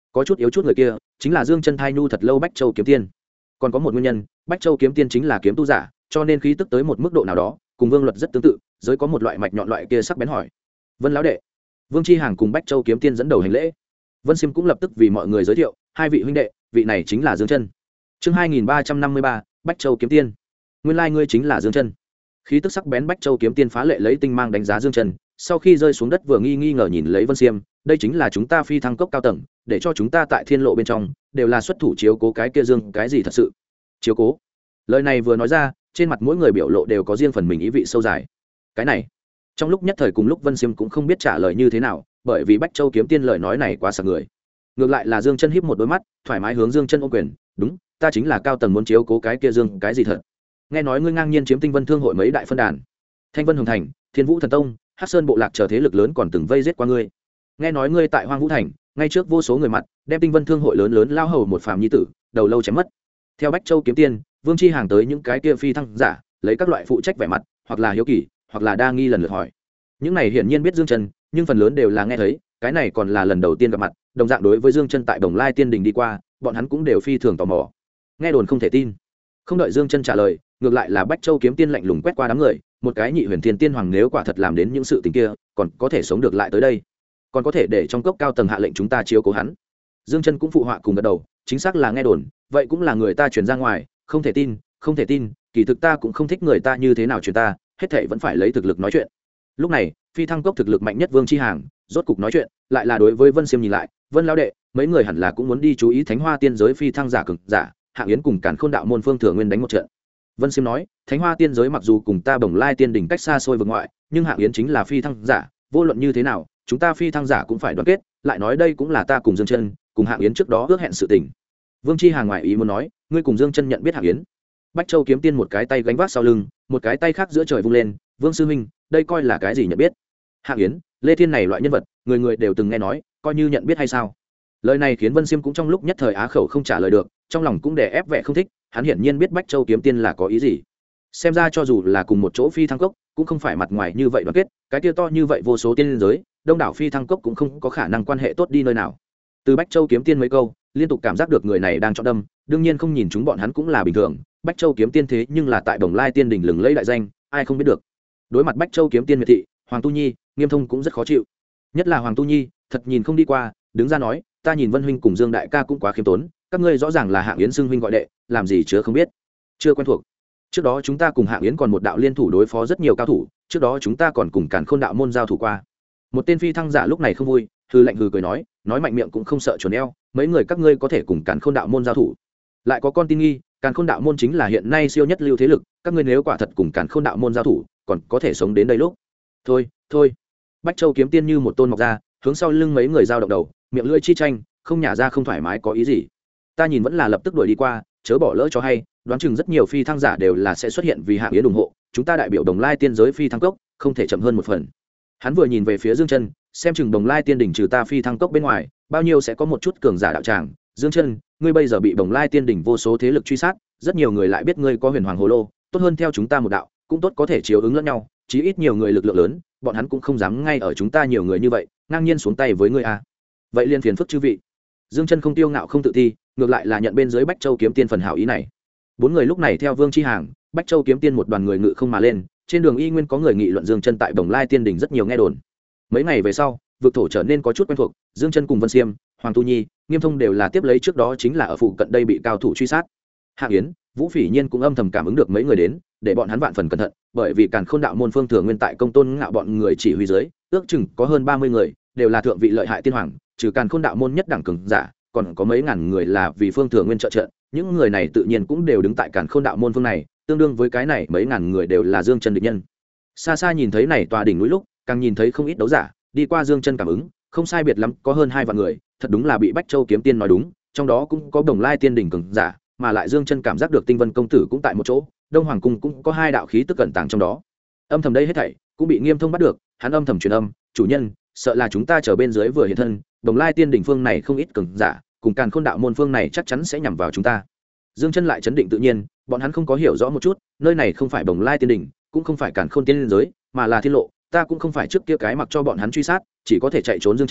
có chút yếu chút người kia chính là Dương Chân thai nhu thật lâu Bách Châu kiếm tiên. Còn có một nguyên nhân, Bách Châu kiếm tiên chính là kiếm tu giả, cho nên khí tức tới một mức độ nào đó cùng Vương Luật rất tương tự, giới có một loại mạch nhọn loại kia sắc bén hỏi. Vân lão đệ. Vương Chi Hàng cùng Bách Châu kiếm tiên dẫn đầu hành lễ. Vân Xiêm cũng lập tức vì mọi người giới thiệu, hai vị huynh đệ, vị này chính là Dương Chân. Chương 2353, Bách Châu kiếm tiên. Nguyên lai ngươi chính là Dương Chân. Khí tức sắc bén Bách Châu kiếm tiên phá lệ lấy tinh mang đánh giá Dương Chân, sau khi rơi xuống đất vừa nghi ngờ nhìn lấy Vân Xiêm, đây chính là chúng ta phi thăng cốc cao tầng, để cho chúng ta tại thiên lộ bên trong đều là xuất thủ chiếu cố cái kia Dương, cái gì thật sự? Chiếu cố? Lời này vừa nói ra, trên mặt mỗi người biểu lộ đều có riêng phần mình ý vị sâu dài. Cái này, trong lúc nhất thời cùng lúc Vân Xiêm cũng không biết trả lời như thế nào, bởi vì Bách Châu kiếm tiên lời nói này quá sặc người. Ngược lại là Dương Chân híp một đôi mắt, thoải mái hướng Dương Chân ôm quyền, đúng, ta chính là cao tầng muốn chiếu cố cái kia Dương, cái gì thật? Nghe nói ngươi ngang nhiên chiếm Tinh Vân Thương hội mấy đại phân đàn, Thanh Vân Hồng Thành, Thiên Vũ Thần Tông, Hắc Sơn bộ lạc chờ thế lực lớn còn từng vây giết qua ngươi. Nghe nói ngươi tại Hoang Vũ Thành, ngay trước vô số người mặt, đem Tinh Vân Thương hội lớn lớn lao hầu một phàm nhi tử, đầu lâu chém mất. Theo Bách Châu kiếm tiên, Vương Chi Hàng tới những cái kia phi thăng giả, lấy các loại phụ trách vẻ mặt, hoặc là hiếu kỳ, hoặc là đa nghi lần lượt hỏi. Những này hiển nhiên biết Dương Chân, nhưng phần lớn đều là nghe thấy, cái này còn là lần đầu tiên gặp mặt, đồng dạng đối với Dương Chân tại Đồng Lai Tiên Đình đi qua, bọn hắn cũng đều phi thường tò mò. Nghe đồn không thể tin. Không đợi Dương Chân trả lời, ngược lại là Bách Châu kiếm tiên lạnh lùng quét qua đám người, một cái nhị huyền thiên tiên hoàng nếu quả thật làm đến những sự tình kia, còn có thể sống được lại tới đây, còn có thể để trong cốc cao tầng hạ lệnh chúng ta chiếu cố hắn. Dương Chân cũng phụ họa cùng gật đầu, chính xác là nghe đồn, vậy cũng là người ta truyền ra ngoài, không thể tin, không thể tin, kỳ thực ta cũng không thích người ta như thế nào truyền ta, hết thảy vẫn phải lấy thực lực nói chuyện. Lúc này, phi thăng cốc thực lực mạnh nhất Vương Chi Hàng, rốt cục nói chuyện, lại là đối với Vân Xiêm nhìn lại, Vân lão đệ, mấy người hẳn là cũng muốn đi chú ý Thánh Hoa tiên giới phi thăng giả cường giả, Hạng Yến cùng Càn Khôn đạo môn Phương Thừa Nguyên đánh một trận. Vân Xiêm nói, Thánh Hoa tiên giới mặc dù cùng ta Bồng Lai tiên đỉnh cách xa xôi vực ngoại, nhưng Hạng Yến chính là phi thăng giả, vô luận như thế nào, chúng ta phi thăng giả cũng phải đoàn kết, lại nói đây cũng là ta cùng Dương Chân, cùng Hạng Yến trước đó ước hẹn sự tình. Vương Chi Hàng ngoài ý muốn nói, ngươi cùng Dương Chân nhận biết Hạng Yến. Bách Châu kiếm tiên một cái tay gánh vác sau lưng, một cái tay khác giữa trời vung lên, Vương sư huynh, đây coi là cái gì nhận biết? Hạng Yến, Lê Thiên này loại nhân vật, người người đều từng nghe nói, coi như nhận biết hay sao? Lời này khiến Vân Xiêm cũng trong lúc nhất thời á khẩu không trả lời được, trong lòng cũng đè ép vẻ không thích, hắn hiển nhiên biết Bách Châu kiếm tiên là có ý gì. Xem ra cho dù là cùng một chỗ phi thăng cốc, cũng không phải mặt ngoài như vậy đoàn kết, cái kia to như vậy vô số tiên giới, đông đảo phi thăng cốc cũng không có khả năng quan hệ tốt đi nơi nào. Từ Bách Châu kiếm tiên mấy câu, liên tục cảm giác được người này đang chọn đâm, đương nhiên không nhìn chúng bọn hắn cũng là bình thường. Bách Châu kiếm tiên thế nhưng là tại Đồng Lai tiên đỉnh lừng lẫy đại danh, ai không biết được. Đối mặt Bách Châu kiếm tiên miệt thị, Hoàng Tu Nhi, Nghiêm Thông cũng rất khó chịu. Nhất là Hoàng Tu Nhi, thật nhìn không đi qua, đứng ra nói, ta nhìn Vân huynh cùng Dương đại ca cũng quá khiêm tốn, các ngươi rõ ràng là Hạng Yến xưng huynh gọi đệ, làm gì chứa không biết, chưa quen thuộc. Trước đó chúng ta cùng Hạng Yến còn một đạo liên thủ đối phó rất nhiều cao thủ, trước đó chúng ta còn cùng Càn Khôn đạo môn giao thủ qua. Một tên phi thăng giả lúc này không vui, hư lạnh hừ cười nói mạnh miệng cũng không sợ chuồn eo, mấy người các ngươi có thể cùng Càn Khôn đạo môn giao thủ. Lại có con tin nghi, Càn Khôn đạo môn chính là hiện nay siêu nhất lưu thế lực, các ngươi nếu quả thật cùng Càn Khôn đạo môn giao thủ, còn có thể sống đến đây lúc. Thôi. Bách Châu kiếm tiên như một tôn mọc ra, hướng sau lưng mấy người giao động đầu, miệng lưỡi chi tranh, không nhả ra không thoải mái có ý gì. Ta nhìn vẫn là lập tức đuổi đi qua, chớ bỏ lỡ cho hay, đoán chừng rất nhiều phi thăng giả đều là sẽ xuất hiện vì Hạng Yến ủng hộ, chúng ta đại biểu Đồng Lai tiên giới phi thăng cốc, không thể chậm hơn một phần. Hắn vừa nhìn về phía Dương Chân, xem chừng Đồng Lai tiên đỉnh trừ ta phi thăng cốc bên ngoài, bao nhiêu sẽ có một chút cường giả đạo tràng. Dương Chân, ngươi bây giờ bị Đồng Lai tiên đỉnh vô số thế lực truy sát, rất nhiều người lại biết ngươi có huyền hoàng hồ lô, tốt hơn theo chúng ta một đạo, cũng tốt có thể chiếu ứng lẫn nhau, chí ít nhiều người lực lượng lớn, bọn hắn cũng không dám ngay ở chúng ta nhiều người như vậy, ngang nhiên xuống tay với ngươi a. Vậy liên phiền phức chư vị. Dương Chân không tiêu ngạo không tự ti, ngược lại là nhận bên dưới Bách Châu kiếm tiên phần hảo ý này. Bốn người lúc này theo Vương Chi Hàng, Bách Châu kiếm tiên một đoàn người ngự không mà lên, trên đường y nguyên có người nghị luận Dương Chân tại Đồng Lai tiên đỉnh rất nhiều nghe đồn. Mấy ngày về sau, vực thổ trở nên có chút quen thuộc, Dương Chân cùng Vân Xiêm, Hoàng Tu Nhi, Nghiêm Thông đều là tiếp lấy trước đó chính là ở phụ cận đây bị cao thủ truy sát. Hạng Yến, Vũ Phỉ Nhiên cũng âm thầm cảm ứng được mấy người đến, để bọn hắn vạn phần cẩn thận, bởi vì Càn Khôn đạo môn Phương Thừa Nguyên tại Công Tôn Ngạo bọn người chỉ huy dưới, ước chừng có hơn 30 người, đều là thượng vị lợi hại tiên hoàng, trừ Càn Khôn đạo môn nhất đẳng cường giả, còn có mấy ngàn người là vì Phương Thừa Nguyên trợ trận, những người này tự nhiên cũng đều đứng tại Càn Khôn đạo môn phương này, tương đương với cái này mấy ngàn người đều là Dương Chân địch nhân. Xa xa nhìn thấy này tòa đỉnh núi lúc, càng nhìn thấy không ít đấu giả, đi qua Dương Chân cảm ứng, không sai biệt lắm có hơn 2 vạn người, thật đúng là bị Bách Châu kiếm tiên nói đúng, trong đó cũng có Đồng Lai tiên đỉnh cường giả, mà lại Dương Chân cảm giác được Tinh Vân công tử cũng tại một chỗ, Đông Hoàng cung cũng có 2 đạo khí tức cẩn tàng trong đó. Âm thầm đây hết thảy cũng bị Nghiêm Thông bắt được, hắn âm thầm truyền âm, chủ nhân, sợ là chúng ta chờ bên dưới vừa hiện thân, Đồng Lai tiên đỉnh phương này không ít cường giả, cùng Càn Khôn đạo môn phương này chắc chắn sẽ nhằm vào chúng ta. Dương Chân lại chấn định tự nhiên, bọn hắn không có hiểu rõ một chút, nơi này không phải Đồng Lai tiên đỉnh, cũng không phải Càn Khôn tiên giới, mà là thiên lộ, ta cũng không phải trước kia cái mặc cho bọn hắn truy sát, chỉ có thể chạy trốn. Dương Chân,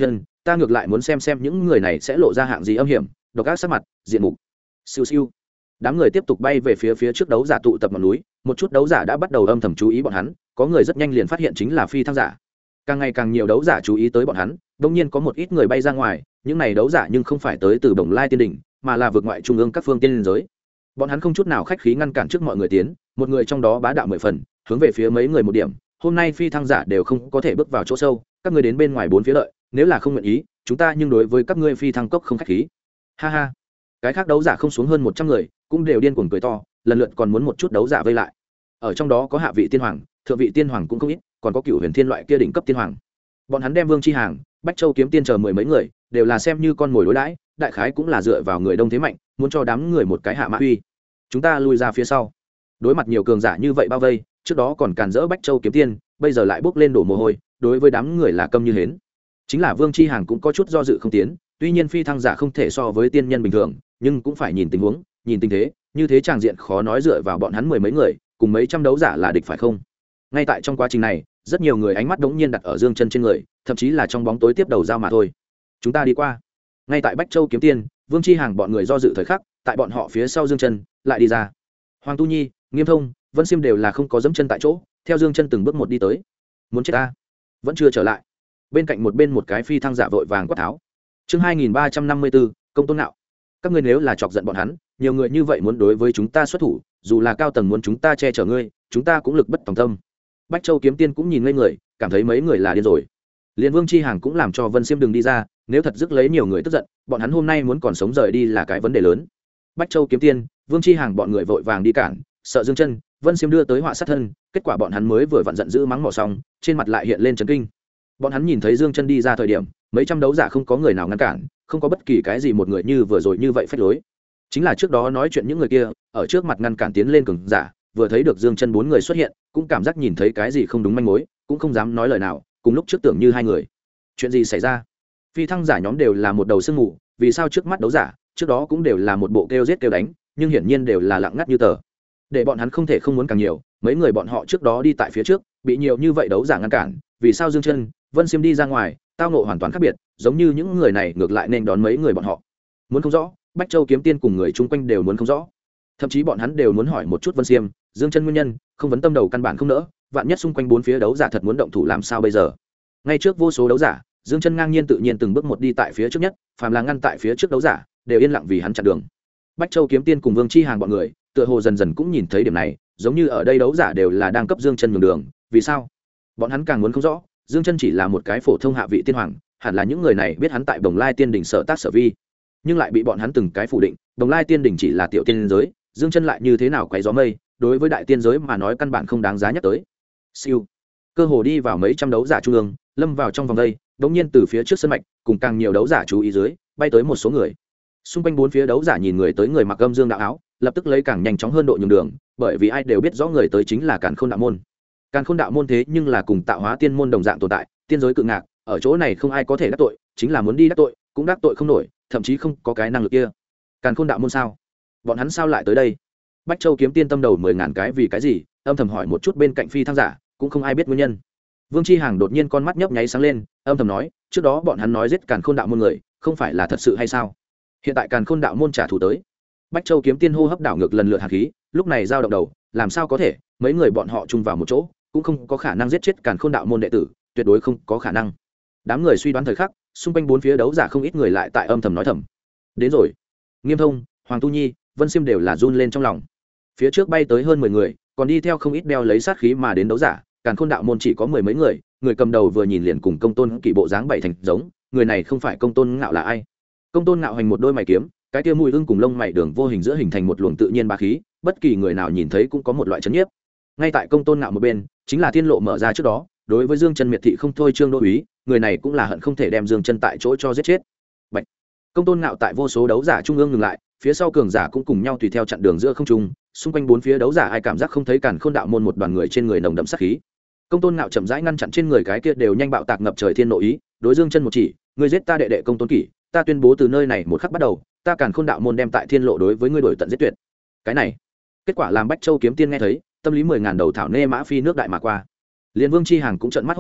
ta ngược lại muốn xem những người này sẽ lộ ra hạng gì âm hiểm, độc ác sắc mặt, diện mục. Siêu siêu. Đám người tiếp tục bay về phía trước đấu giả tụ tập ngọn núi, một chút đấu giả đã bắt đầu âm thầm chú ý bọn hắn, có người rất nhanh liền phát hiện chính là phi thăng giả. Càng ngày càng nhiều đấu giả chú ý tới bọn hắn, đương nhiên có một ít người bay ra ngoài, những này đấu giả nhưng không phải tới từ Đồng Lai Tiên đỉnh, mà là vượt ngoại trung ương các phương tiên giới. Bọn hắn không chút nào khách khí ngăn cản trước mọi người tiến, một người trong đó bá đạo 10 phần, hướng về phía mấy người một điểm, hôm nay phi thăng giả đều không có thể bước vào chỗ sâu, các ngươi đến bên ngoài bốn phía lợi, nếu là không nguyện ý, chúng ta nhưng đối với các ngươi phi thăng cốc không khách khí. Ha ha. Cái khác đấu giả không xuống hơn 100 người, cũng đều điên cuồng cười to, lần lượt còn muốn một chút đấu giả vây lại. Ở trong đó có hạ vị tiên hoàng, thượng vị tiên hoàng cũng không ít, còn có cựu huyền thiên loại kia đỉnh cấp tiên hoàng. Bọn hắn đem Vương Chi Hàng, Bách Châu kiếm tiên chờ mười mấy người, đều là xem như con mồi đối đãi, đại khái cũng là dựa vào người đông thế mạnh, muốn cho đám người một cái hạ mã uy. Chúng ta lui ra phía sau. Đối mặt nhiều cường giả như vậy bao vây, trước đó còn càn rỡ Bách Châu kiếm tiên, bây giờ lại bước lên đổ mồ hôi, đối với đám người là câm như hến. Chính là Vương Chi Hàng cũng có chút do dự không tiến, tuy nhiên phi thăng giả không thể so với tiên nhân bình thường, nhưng cũng phải nhìn tình huống, nhìn tình thế, như thế tràng diện khó nói dựa vào bọn hắn mười mấy người, cùng mấy trăm đấu giả là địch phải không? Ngay tại trong quá trình này, rất nhiều người ánh mắt đống nhiên đặt ở Dương Chân trên người, thậm chí là trong bóng tối tiếp đầu giao mà thôi. Chúng ta đi qua. Ngay tại Bách Châu kiếm tiên, Vương Chi Hàng bọn người do dự thời khắc, tại bọn họ phía sau Dương Chân lại đi ra. Hoàng Tu Nhi, Nghiêm Thông, Vân Xiêm đều là không có dẫm chân tại chỗ, theo Dương Chân từng bước một đi tới. Muốn chết ta, vẫn chưa trở lại. Bên cạnh một cái phi thăng giả vội vàng quát tháo. Chương 2354, công tôn nạo. Các ngươi nếu là chọc giận bọn hắn, nhiều người như vậy muốn đối với chúng ta xuất thủ, dù là cao tầng muốn chúng ta che chở ngươi, chúng ta cũng lực bất tòng tâm. Bách Châu kiếm tiên cũng nhìn ngây người, cảm thấy mấy người là điên rồi. Liên Vương Chi Hàng cũng làm cho Vân Xiêm đừng đi ra, nếu thật dứt lấy nhiều người tức giận, bọn hắn hôm nay muốn còn sống rời đi là cái vấn đề lớn. Bách Châu kiếm tiên, Vương Chi Hàng bọn người vội vàng đi cản, sợ Dương Chân, Vân Xiêm đưa tới họa sát thân, kết quả bọn hắn mới vừa vặn giận dữ mắng mỏ xong, trên mặt lại hiện lên chấn kinh. Bọn hắn nhìn thấy Dương Chân đi ra thời điểm, mấy trăm đấu giả không có người nào ngăn cản, không có bất kỳ cái gì một người như vừa rồi như vậy phách lối. Chính là trước đó nói chuyện những người kia, ở trước mặt ngăn cản tiến lên cường giả, vừa thấy được Dương Chân bốn người xuất hiện, cũng cảm giác nhìn thấy cái gì không đúng manh mối, cũng không dám nói lời nào, cùng lúc trước tưởng như hai người. Chuyện gì xảy ra? Phi thăng giả nhóm đều là một đầu sương mù, vì sao trước mắt đấu giả, trước đó cũng đều là một bộ kêu giết kêu đánh, nhưng hiển nhiên đều là lặng ngắt như tờ. Để bọn hắn không thể không muốn càng nhiều, mấy người bọn họ trước đó đi tại phía trước, bị nhiều như vậy đấu giả ngăn cản, vì sao Dương Chân, Vân Xiêm đi ra ngoài, tao ngộ hoàn toàn khác biệt, giống như những người này ngược lại nên đón mấy người bọn họ. Muốn không rõ, Bách Châu kiếm tiên cùng người chung quanh đều muốn không rõ. Thậm chí bọn hắn đều muốn hỏi một chút Vân Xiêm, Dương Chân nguyên nhân, không vấn tâm đầu căn bản không nỡ, vạn nhất xung quanh bốn phía đấu giả thật muốn động thủ làm sao bây giờ? Ngay trước vô số đấu giả, Dương Chân ngang nhiên tự nhiên từng bước một đi tại phía trước nhất, phàm là ngăn tại phía trước đấu giả, đều yên lặng vì hắn chặn đường. Bách Châu kiếm tiên cùng Vương Chi Hàng bọn người, tựa hồ dần dần cũng nhìn thấy điểm này, giống như ở đây đấu giả đều là đang cấp Dương Chân nhường đường, vì sao? Bọn hắn càng muốn không rõ, Dương Chân chỉ là một cái phổ thông hạ vị tiên hoàng, hẳn là những người này biết hắn tại Đồng Lai Tiên đỉnh sở tác sở vi, nhưng lại bị bọn hắn từng cái phủ định, Đồng Lai Tiên đỉnh chỉ là tiểu tiên giới, Dương Chân lại như thế nào quấy gió mây, đối với đại tiên giới mà nói căn bản không đáng giá nhắc tới. Siêu, cơ hồ đi vào mấy trăm đấu giả trung ương, lâm vào trong vòng đây, đột nhiên từ phía trước sân mạch, cùng càng nhiều đấu giả chú ý dưới, bay tới một số người. Xung quanh bốn phía đấu giả nhìn người tới người mặc âm dương đạo áo, lập tức lấy càng nhanh chóng hơn độ nhường đường, bởi vì ai đều biết rõ người tới chính là Càn Khôn đạo môn. Càn Khôn đạo môn thế nhưng là cùng Tạo Hóa tiên môn đồng dạng tồn tại, tiên giới cự ngạc, ở chỗ này không ai có thể đắc tội, chính là muốn đi đắc tội, cũng đắc tội không nổi, thậm chí không có cái năng lực kia. Càn Khôn đạo môn sao? Bọn hắn sao lại tới đây? Bách Châu kiếm tiên tâm đầu 10.000 cái vì cái gì, âm thầm hỏi một chút bên cạnh phi thăng giả, cũng không ai biết nguyên nhân. Vương Chi Hàng đột nhiên con mắt nhấp nháy sáng lên, âm thầm nói, trước đó bọn hắn nói giết Càn Khôn đạo môn người, không phải là thật sự hay sao? Hiện tại Càn Khôn đạo môn trả thù tới. Bách Châu kiếm tiên hô hấp đảo ngược lần lượt hàn khí, lúc này dao động đầu, làm sao có thể, mấy người bọn họ chung vào một chỗ, cũng không có khả năng giết chết Càn Khôn đạo môn đệ tử, tuyệt đối không có khả năng. Đám người suy đoán thời khắc, xung quanh bốn phía đấu giả không ít người lại tại âm thầm nói thầm. Đến rồi. Nghiêm Thông, Hoàng Tu Nhi, Vân Xiêm đều là run lên trong lòng. Phía trước bay tới hơn 10 người, còn đi theo không ít đeo lấy sát khí mà đến đấu giả, Càn Khôn đạo môn chỉ có mười mấy người, người cầm đầu vừa nhìn liền cùng Công Tôn Kỷ bộ dáng bảy thành giống, người này không phải Công Tôn Ngạo là ai? Công Tôn Ngạo hành một đôi mày kiếm, cái kia mũi ưng cùng lông mày đường vô hình giữa hình thành một luồng tự nhiên bá khí, bất kỳ người nào nhìn thấy cũng có một loại chấn nhiếp. Ngay tại Công Tôn Ngạo một bên, chính là thiên lộ mở ra trước đó, đối với Dương Chân miệt thị không thôi Trương Đô úy, người này cũng là hận không thể đem Dương Chân tại chỗ cho giết chết. Bạch. Công Tôn Ngạo tại vô số đấu giả trung ương ngừng lại, phía sau cường giả cũng cùng nhau tùy theo chặn đường giữa không trung, xung quanh bốn phía đấu giả ai cảm giác không thấy Càn Khôn đạo môn một đoàn người trên người nồng đậm sát khí. Công Tôn Ngạo chậm rãi ngăn chặn trên người cái kia đều nhanh bạo tạc ngập trời thiên nội ý, đối Dương Chân một chỉ, ngươi giết ta đệ đệ Công Tôn Kỷ, ta tuyên bố từ nơi này một khắc bắt đầu, ta Càn Khôn đạo môn đem tại thiên lộ đối với ngươi đổi tận giết tuyệt. Cái này, kết quả làm Bách Châu kiếm tiên nghe thấy, tâm lý 10.000 đầu thảo nê mã phi nước đại mà qua. Liên Vương Chi Hàng cũng trợn mắt hốt mồm,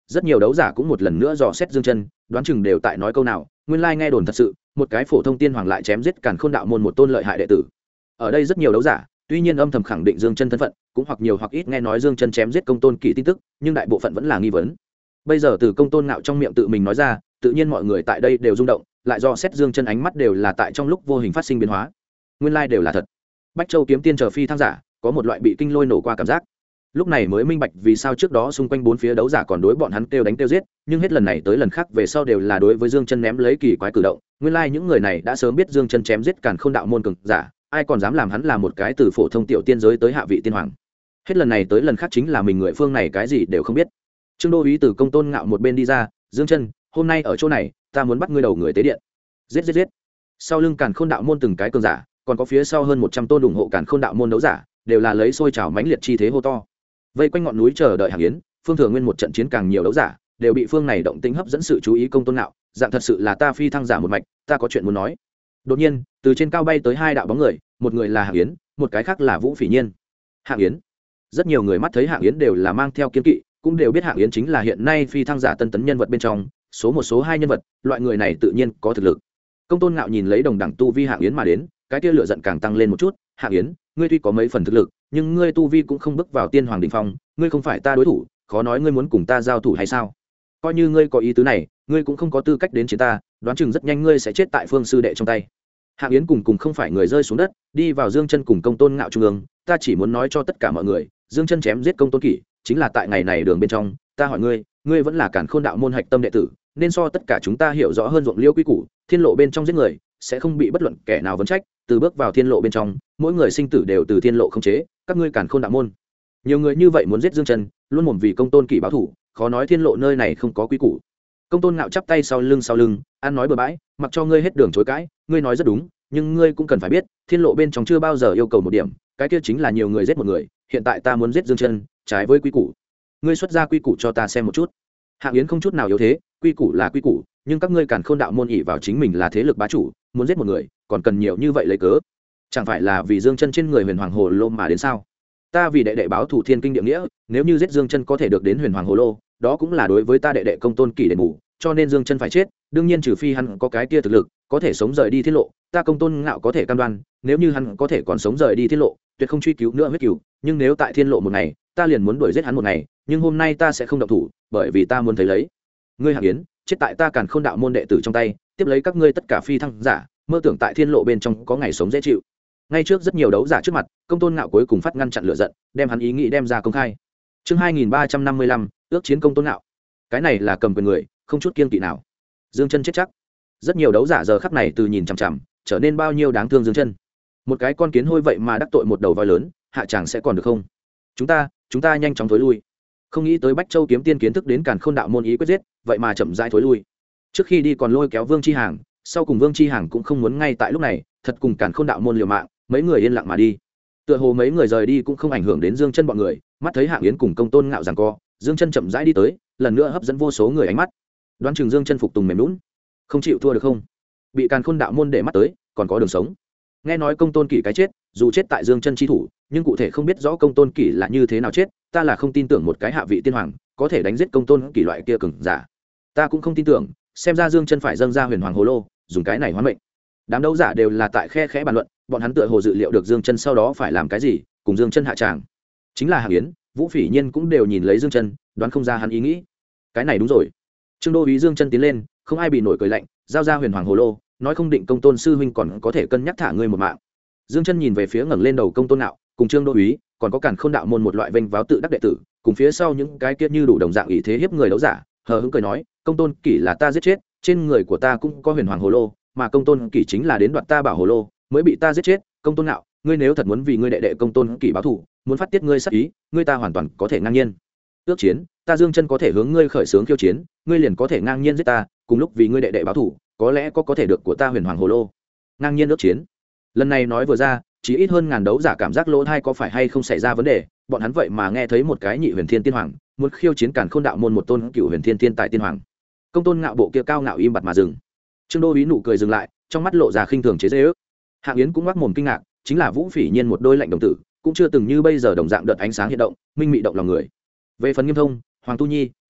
rất nhiều đấu giả cũng một lần nữa dò xét Dương Chân, đoán chừng đều tại nói câu nào, nguyên lai nghe đồn thật sự, một cái phổ thông tiên hoàng lại chém giết Càn Khôn đạo môn một tôn lợi hại đệ tử. Ở đây rất nhiều đấu giả, tuy nhiên âm thầm khẳng định Dương Chân thân phận, cũng hoặc nhiều hoặc ít nghe nói Dương Chân chém giết Công Tôn Kỷ tin tức, nhưng đại bộ phận vẫn là nghi vấn. Bây giờ từ Công Tôn Ngạo trong miệng tự mình nói ra, tự nhiên mọi người tại đây đều rung động, lại do xét Dương Chân ánh mắt đều là tại trong lúc vô hình phát sinh biến hóa. Nguyên lai đều là thật. Bách Châu kiếm tiên chờ phi thăng giả, có một loại bị kinh lôi nổ qua cảm giác. Lúc này mới minh bạch vì sao trước đó xung quanh bốn phía đấu giả còn đối bọn hắn kêu đánh kêu giết, nhưng hết lần này tới lần khác về sau đều là đối với Dương Chân ném lấy kỳ quái cử động. Nguyên lai những người này đã sớm biết Dương Chân chém giết Càn Khôn đạo môn cường giả, ai còn dám làm hắn là một cái từ phổ thông tiểu tiên giới tới hạ vị tiên hoàng. Hết lần này tới lần khác chính là mình người phương này cái gì đều không biết. Trương Đô Úy từ Công Tôn Ngạo một bên đi ra, Dương Chân, hôm nay ở chỗ này, ta muốn bắt ngươi đầu người tế điện. Giết giết giết. Sau lưng Càn Khôn đạo môn từng cái cường giả, còn có phía sau hơn 100 tôn ủng hộ Càn Khôn đạo môn đấu giả, đều là lấy sôi trào mãnh liệt chi thế hô to. Vây quanh ngọn núi chờ đợi Hạng Yến, Phương Thừa Nguyên một trận chiến càng nhiều đấu giả, đều bị phương này động tĩnh hấp dẫn sự chú ý. Công Tôn Ngạo, dạng thật sự là ta phi thăng giả một mạch, ta có chuyện muốn nói. Đột nhiên, từ trên cao bay tới hai đạo bóng người, một người là Hạng Yến, một cái khác là Vũ Phỉ Nhiên. Hạng Yến, rất nhiều người mắt thấy Hạng Yến đều là mang theo kiên kỵ, cũng đều biết Hạng Yến chính là hiện nay phi thăng giả tân tấn nhân vật bên trong số một số hai nhân vật, loại người này tự nhiên có thực lực. Công Tôn Ngạo nhìn lấy đồng đẳng tu vi Hạng Yến mà đến, cái kia lửa giận càng tăng lên một chút. Hạng Yến, ngươi tuy có mấy phần thực lực, nhưng ngươi tu vi cũng không bước vào tiên hoàng đỉnh phong, ngươi không phải ta đối thủ, khó nói ngươi muốn cùng ta giao thủ hay sao? Coi như ngươi có ý tứ này, ngươi cũng không có tư cách đến chiến ta, đoán chừng rất nhanh ngươi sẽ chết tại Phương sư đệ trong tay. Hạng Yến cùng không phải người rơi xuống đất, đi vào Dương Chân cùng Công Tôn Ngạo trung ương, ta chỉ muốn nói cho tất cả mọi người, Dương Chân chém giết Công Tôn Kỷ, chính là tại ngày này đường bên trong, ta hỏi ngươi, ngươi vẫn là Càn Khôn đạo môn hạch tâm đệ tử, nên so tất cả chúng ta hiểu rõ hơn ruộng liêu quy củ, thiên lộ bên trong giết người, sẽ không bị bất luận kẻ nào vấn trách, từ bước vào thiên lộ bên trong, mỗi người sinh tử đều từ thiên lộ khống chế, các ngươi Càn Khôn đạo môn. Nhiều người như vậy muốn giết Dương Chân, luôn mồm vì Công Tôn Kỷ báo thù, khó nói thiên lộ nơi này không có quy củ. Công Tôn Ngạo chắp tay sau lưng, ăn nói bừa bãi, mặc cho ngươi hết đường chối cãi, ngươi nói rất đúng, nhưng ngươi cũng cần phải biết, thiên lộ bên trong chưa bao giờ yêu cầu một điểm, cái kia chính là nhiều người giết một người, hiện tại ta muốn giết Dương Chân, trái với quy củ. Ngươi xuất ra quy củ cho ta xem một chút. Hạng Yến không chút nào yếu thế, quy củ là quy củ, nhưng các ngươi Càn Khôn đạo môn ỷ vào chính mình là thế lực bá chủ, muốn giết một người, còn cần nhiều như vậy lấy cớ. Chẳng phải là vì Dương Chân trên người Huyền Hoàng Hồ Lô mà đến sao? Ta vì đệ đệ báo thủ thiên kinh địa nghĩa, nếu như giết Dương Chân có thể được đến Huyền Hoàng Hồ Lô, đó cũng là đối với ta đệ đệ Công Tôn Kỷ đền bù, cho nên Dương Chân phải chết, đương nhiên trừ phi hắn có cái kia thực lực, có thể sống rời đi thiên lộ, ta Công Tôn Ngạo có thể cam đoan, nếu như hắn có thể còn sống rời đi thiên lộ, tuyệt không truy cứu nữa huyết cừu, nhưng nếu tại thiên lộ một ngày, ta liền muốn đuổi giết hắn một ngày, nhưng hôm nay ta sẽ không động thủ, bởi vì ta muốn thấy lấy ngươi Hạng Yến chết tại ta Càn Khôn đạo môn đệ tử trong tay, tiếp lấy các ngươi tất cả phi thăng giả, mơ tưởng tại thiên lộ bên trong có ngày sống dễ chịu. Ngay trước rất nhiều đấu giả trước mặt, Công Tôn Ngạo cuối cùng phát ngăn chặn lửa giận, đem hắn ý nghĩ đem ra công khai. Chương 2355, ước chiến Công Tôn Ngạo. Cái này là cầm quyền người, không chút kiêng kỵ nào. Dương Chân chết chắc. Rất nhiều đấu giả giờ khắc này từ nhìn chằm chằm, trở nên bao nhiêu đáng thương Dương Chân. Một cái con kiến hôi vậy mà đắc tội một đầu voi lớn, hạ chàng sẽ còn được không? Chúng ta nhanh chóng thối lui. Không nghĩ tới Bách Châu kiếm tiên kiến thức đến Càn Khôn đạo môn ý quyết giết, vậy mà chậm rãi thối lui. Trước khi đi còn lôi kéo Vương Chi Hàng, sau cùng Vương Chi Hàng cũng không muốn ngay tại lúc này, thật cùng Càn Khôn đạo môn liều mạng, mấy người yên lặng mà đi. Tựa hồ mấy người rời đi cũng không ảnh hưởng đến Dương Chân bọn người, mắt thấy Hạng Yến cùng Công Tôn Ngạo giằng co, Dương Chân chậm rãi đi tới, lần nữa hấp dẫn vô số người ánh mắt. Đoán chừng Dương Chân phục tùng mềm nhũn, không chịu thua được không? Bị Càn Khôn đạo môn để mắt tới, còn có đường sống. Nghe nói Công Tôn Kỷ cái chết, dù chết tại Dương Chân chi thủ, nhưng cụ thể không biết rõ Công Tôn Kỷ là như thế nào chết, ta là không tin tưởng một cái hạ vị tiên hoàng có thể đánh giết Công Tôn Kỷ loại kia cường giả. Ta cũng không tin tưởng, xem ra Dương Chân phải dâng ra Huyền Hoàng Hồ Lô, dùng cái này hoán mệnh. Đám đấu giả đều là tại khe khẽ bàn luận, bọn hắn tựa hồ dự liệu được Dương Chân sau đó phải làm cái gì, cùng Dương Chân hạ tràng. Chính là Hạng Yến, Vũ Phỉ Nhiên cũng đều nhìn lấy Dương Chân, đoán không ra hắn ý nghĩ. Cái này đúng rồi. Trương Đô Úy Dương Chân tiến lên, không ai bị nổi cười lạnh, giao ra Huyền Hoàng Hồ Lô, nói không định Công Tôn sư huynh còn có thể cân nhắc thả ngươi một mạng. Dương Chân nhìn về phía ngẩng lên đầu Công Tôn Ngạo, cùng Trương Đô Úy, còn có Càn Khôn đạo môn một loại vênh váo tự đắc đệ tử, cùng phía sau những cái kia như đủ đồng dạng ý thế hiếp người đấu giả, hờ hững cười nói, Công Tôn Kỷ là ta giết chết, trên người của ta cũng có Huyền Hoàng Hồ Lô, mà Công Tôn Kỷ chính là đến đoạt ta bảo hồ lô, mới bị ta giết chết. Công Tôn Ngạo, ngươi nếu thật muốn vì ngươi đệ đệ Công Tôn Kỷ báo thù, muốn phát tiết ngươi sát ý, ngươi ta hoàn toàn có thể ngang nhiên ước chiến, ta Dương Chân có thể hướng ngươi khởi xướng khiêu chiến, ngươi liền có thể ngang nhiên giết ta, cùng lúc vì ngươi đệ đệ báo thù, có lẽ có thể được của ta Huyền Hoàng Hồ Lô. Ngang nhiên ước chiến. Lần này nói vừa ra, chỉ ít hơn ngàn đấu giả cảm giác lỗ thai có phải hay không xảy ra vấn đề, bọn hắn vậy mà nghe thấy một cái nhị huyền thiên tiên hoàng muốn khiêu chiến Càn Khôn đạo môn một tôn cựu huyền thiên tiên tài tiên hoàng. Công Tôn Ngạo bộ kia cao ngạo im bặt mà dừng. Trương Đô Úy nụ cười dừng lại, trong mắt lộ ra khinh thường chế giễu. Hạng Yến cũng ngoác mồm kinh ngạc, chính là Vũ Phỉ Nhiên một đôi lạnh đồng tử, cũng chưa từng như bây giờ đồng dạng đợt ánh sáng hiện động, minh mị động lòng người. Về phần Nghiêm Thông, Hoàng Tu Nhi,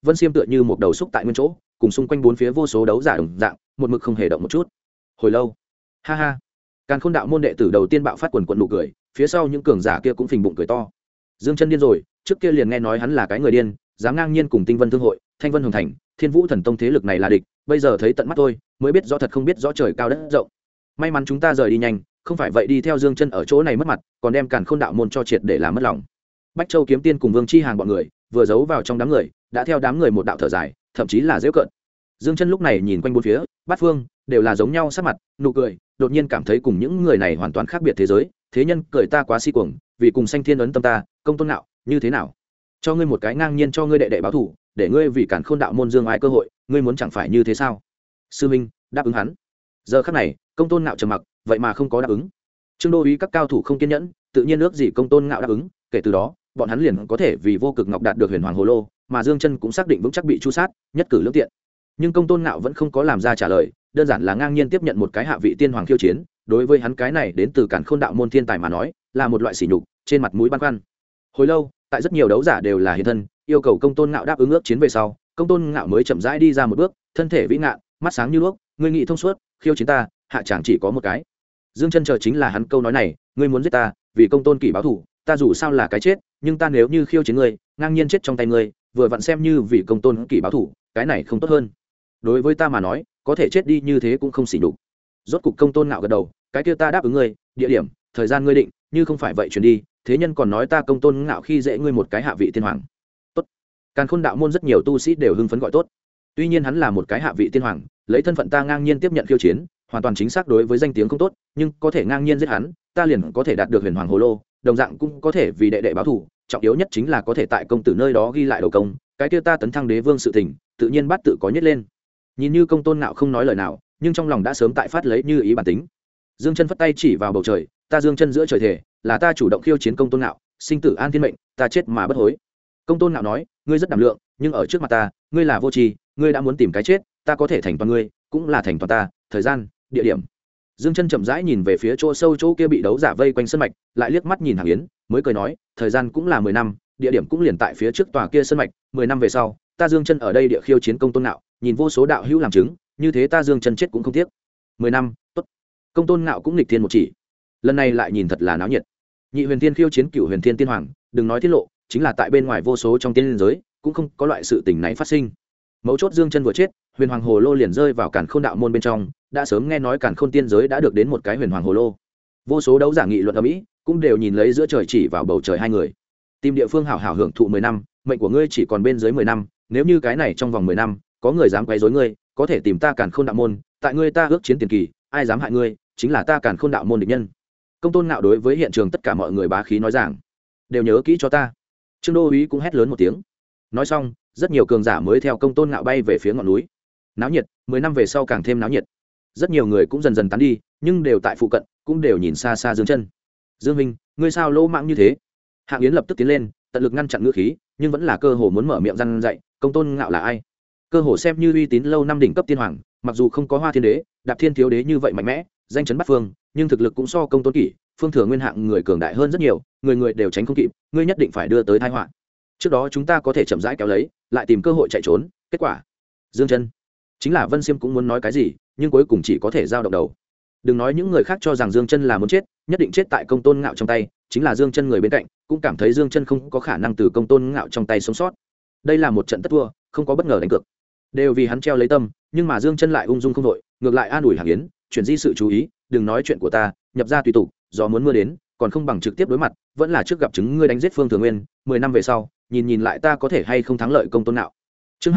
Vân Xiêm tựa như một đầu xúc tại nguyên chỗ, cùng xung quanh bốn phía vô số đấu giả đồng dạng, một mực không hề động một chút. Hồi lâu, ha ha, Càn Khôn đạo môn đệ tử đầu tiên bạo phát quần quần nụ cười, phía sau những cường giả kia cũng phình bụng cười to. Dương Chân điên rồi, trước kia liền nghe nói hắn là cái người điên, dám ngang nhiên cùng Tinh Vân Thương hội, Thanh Vân Hồng Thành, Thiên Vũ Thần Tông thế lực này là địch, bây giờ thấy tận mắt tôi, mới biết rõ thật không biết rõ trời cao đất rộng. May mắn chúng ta rời đi nhanh, không phải vậy đi theo Dương Chân ở chỗ này mất mặt, còn đem Càn Khôn đạo môn cho triệt để làm mất lòng. Bách Châu kiếm tiên cùng Vương Chi Hàng bọn người, vừa giấu vào trong đám người, đã theo đám người một đạo thở dài, thậm chí là giễu cợt. Dương Chân lúc này nhìn quanh bốn phía, bát phương đều là giống nhau sắc mặt, nụ cười, đột nhiên cảm thấy cùng những người này hoàn toàn khác biệt thế giới, thế nhân cười ta quá si cuồng, vì cùng sanh thiên ấn tâm ta, công tôn ngạo, như thế nào? Cho ngươi một cái ngang nhiên cho ngươi đệ đệ báo thù, để ngươi vì Càn Khôn đạo môn dương ai cơ hội, ngươi muốn chẳng phải như thế sao? Sư minh, đáp ứng hắn. Giờ khắc này, công tôn ngạo trầm mặc, vậy mà không có đáp ứng. Trương Đô Úy các cao thủ không kiên nhẫn, tự nhiên ước gì công tôn ngạo đáp ứng, kể từ đó, bọn hắn liền có thể vì vô cực ngọc đạt được huyền hoàng hồ lô, mà Dương Chân cũng xác định vững chắc bị chu sát, nhất cử lưỡng tiện. Nhưng công tôn ngạo vẫn không có làm ra trả lời, đơn giản là ngang nhiên tiếp nhận một cái hạ vị tiên hoàng khiêu chiến, đối với hắn cái này đến từ Càn Khôn đạo môn thiên tài mà nói, là một loại sỉ nhục, trên mặt mũi băn khoăn. Hồi lâu, tại rất nhiều đấu giả đều là hiện thân, yêu cầu công tôn ngạo đáp ứng ước chiến về sau, công tôn ngạo mới chậm rãi đi ra một bước, thân thể vĩ ngạn, mắt sáng như đuốc, ngươi nghĩ thông suốt, khiêu chiến ta, hạ chẳng chỉ có một cái. Dương Chân chờ chính là hắn câu nói này, ngươi muốn giết ta, vì công tôn kỷ báo thù, ta dù sao là cái chết, nhưng ta nếu như khiêu chiến ngươi, ngang nhiên chết trong tay ngươi, vừa vặn xem như vì công tôn kỷ báo thù, cái này không tốt hơn. Đối với ta mà nói, có thể chết đi như thế cũng không xỉ nhục. Rốt cục công tôn ngạo gật đầu, cái kia ta đáp ứng ngươi, địa điểm, thời gian ngươi định, như không phải vậy chuyển đi, thế nhân còn nói ta công tôn ngạo khi dễ ngươi một cái hạ vị tiên hoàng. Tốt. Càn Khôn đạo môn rất nhiều tu sĩ đều hưng phấn gọi tốt. Tuy nhiên hắn là một cái hạ vị tiên hoàng, lấy thân phận ta ngang nhiên tiếp nhận khiêu chiến, hoàn toàn chính xác đối với danh tiếng không tốt, nhưng có thể ngang nhiên giết hắn, ta liền có thể đạt được huyền hoàng hồ lô, đồng dạng cũng có thể vì đệ đệ báo thù, trọng yếu nhất chính là có thể tại công tử nơi đó ghi lại đầu công, cái kia ta tấn thăng đế vương sự tình, tự nhiên bắt tự có nhất lên. Nhìn như công tôn ngạo không nói lời nào, nhưng trong lòng đã sớm tại phát lấy như ý bản tính. Dương Chân phất tay chỉ vào bầu trời, ta Dương Chân giữa trời thể, là ta chủ động khiêu chiến công tôn ngạo, sinh tử an thiên mệnh, ta chết mà bất hối. Công tôn ngạo nói, ngươi rất đảm lượng, nhưng ở trước mặt ta, ngươi là vô tri, ngươi đã muốn tìm cái chết, ta có thể thành toàn ngươi, cũng là thành toàn ta, thời gian, địa điểm. Dương Chân chậm rãi nhìn về phía chỗ sâu chỗ kia bị đấu giả vây quanh sân mạch, lại liếc mắt nhìn Hạng Yến, mới cười nói, thời gian cũng là 10 năm, địa điểm cũng liền tại phía trước tòa kia sân mạch, 10 năm về sau, ta Dương Chân ở đây địa khiêu chiến công tôn ngạo, nhìn vô số đạo hữu làm chứng, như thế ta Dương Chân chết cũng không tiếc. 10 năm, tốt. Công tôn ngạo cũng nghịch thiên một chỉ. Lần này lại nhìn thật là náo nhiệt. Nhị huyền thiên khiêu chiến cửu huyền thiên tiên hoàng, đừng nói tiết lộ, chính là tại bên ngoài vô số trong tiên giới, cũng không có loại sự tình này phát sinh. Mấu chốt Dương Chân vừa chết, huyền hoàng hồ lô liền rơi vào Càn Khôn đạo môn bên trong, đã sớm nghe nói Càn Khôn tiên giới đã được đến một cái huyền hoàng hồ lô. Vô số đấu giả nghị luận ở mỹ, cũng đều nhìn lấy giữa trời chỉ vào bầu trời hai người. Tìm địa phương hảo hảo hưởng thụ 10 năm, mệnh của ngươi chỉ còn bên dưới 10 năm, nếu như cái này trong vòng 10 năm, có người dám quấy rối ngươi, có thể tìm ta Càn Khôn đạo môn, tại ngươi ta ước chiến tiền kỳ, ai dám hại ngươi, chính là ta Càn Khôn đạo môn địch nhân. Công tôn ngạo đối với hiện trường tất cả mọi người bá khí nói rằng, đều nhớ kỹ cho ta. Trương Đô Úy cũng hét lớn một tiếng. Nói xong, rất nhiều cường giả mới theo công tôn ngạo bay về phía ngọn núi. Náo nhiệt, 10 năm về sau càng thêm náo nhiệt. Rất nhiều người cũng dần dần tán đi, nhưng đều tại phụ cận, cũng đều nhìn xa xa Dương Chân. Dương Minh, ngươi sao lỗ mãng như thế? Hạng Yến lập tức tiến lên, tận lực ngăn chặn ngữ khí, nhưng vẫn là cơ hồ muốn mở miệng răn dạy, công tôn ngạo là ai? Cơ hồ xem như uy tín lâu năm đỉnh cấp tiên hoàng, mặc dù không có Hoa Thiên Đế, Đạp Thiên Thiếu Đế như vậy mạnh mẽ, danh chấn bát phương, nhưng thực lực cũng so công tôn kỷ, Phương Thừa Nguyên hạng người cường đại hơn rất nhiều, người người đều tránh không kịp, ngươi nhất định phải đưa tới tai họa. Trước đó chúng ta có thể chậm rãi kéo lấy, lại tìm cơ hội chạy trốn, kết quả Dương Chân, chính là Vân Xiêm cũng muốn nói cái gì, nhưng cuối cùng chỉ có thể giao động đầu. Đừng nói những người khác cho rằng Dương Chân là muốn chết, nhất định chết tại công tôn ngạo trong tay, chính là Dương Chân người bên cạnh cũng cảm thấy Dương Chân không có khả năng từ công tôn ngạo trong tay sống sót. Đây là một trận tất thua, không có bất ngờ đánh cược, đều vì hắn treo lấy tâm, nhưng mà Dương Chân lại ung dung không đội, ngược lại an ủi Hạng Yến, chuyển di sự chú ý, đừng nói chuyện của ta, nhập ra tùy tục, gió muốn mưa đến, còn không bằng trực tiếp đối mặt, vẫn là trước gặp chứng ngươi đánh giết Phương Thừa Nguyên, 10 năm về sau, nhìn lại ta có thể hay không thắng lợi công tôn ngạo. Chương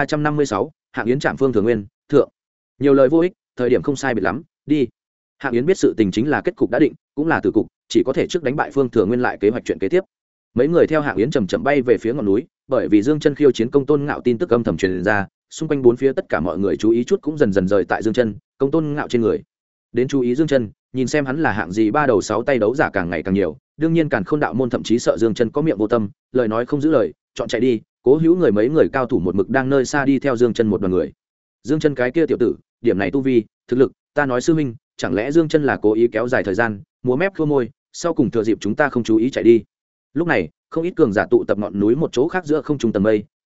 2356, Hạng Yến chạm Phương Thừa Nguyên, thượng. Nhiều lời vô ích, thời điểm không sai biệt lắm, đi. Hạng Yến biết sự tình chính là kết cục đã định, cũng là tử cục, chỉ có thể trước đánh bại Phương Thừa Nguyên lại kế hoạch chuyện kế tiếp. Mấy người theo Hạng Yến chậm chậm bay về phía ngọn núi, bởi vì Dương Chân khiêu chiến công tôn ngạo tin tức âm thầm truyền ra, xung quanh bốn phía tất cả mọi người chú ý chút cũng dần dần rời tại Dương Chân, công tôn ngạo trên người. Đến chú ý Dương Chân, nhìn xem hắn là hạng gì, ba đầu sáu tay đấu giả càng ngày càng nhiều, đương nhiên Càn Khôn đạo môn thậm chí sợ Dương Chân có miệng vô tâm, lời nói không giữ lời, chọn chạy đi, cố hữu người mấy người cao thủ một mực đang nơi xa đi theo Dương Chân một đoàn người. Dương Chân cái kia tiểu tử, điểm này tu vi, thực lực, ta nói sư huynh, chẳng lẽ Dương Chân là cố ý kéo dài thời gian, múa mép khua môi, sau cùng thừa dịp chúng ta không chú ý chạy đi. Lúc này, không ít cường giả tụ tập ngọn núi một chỗ khác giữa không trung tầng mây,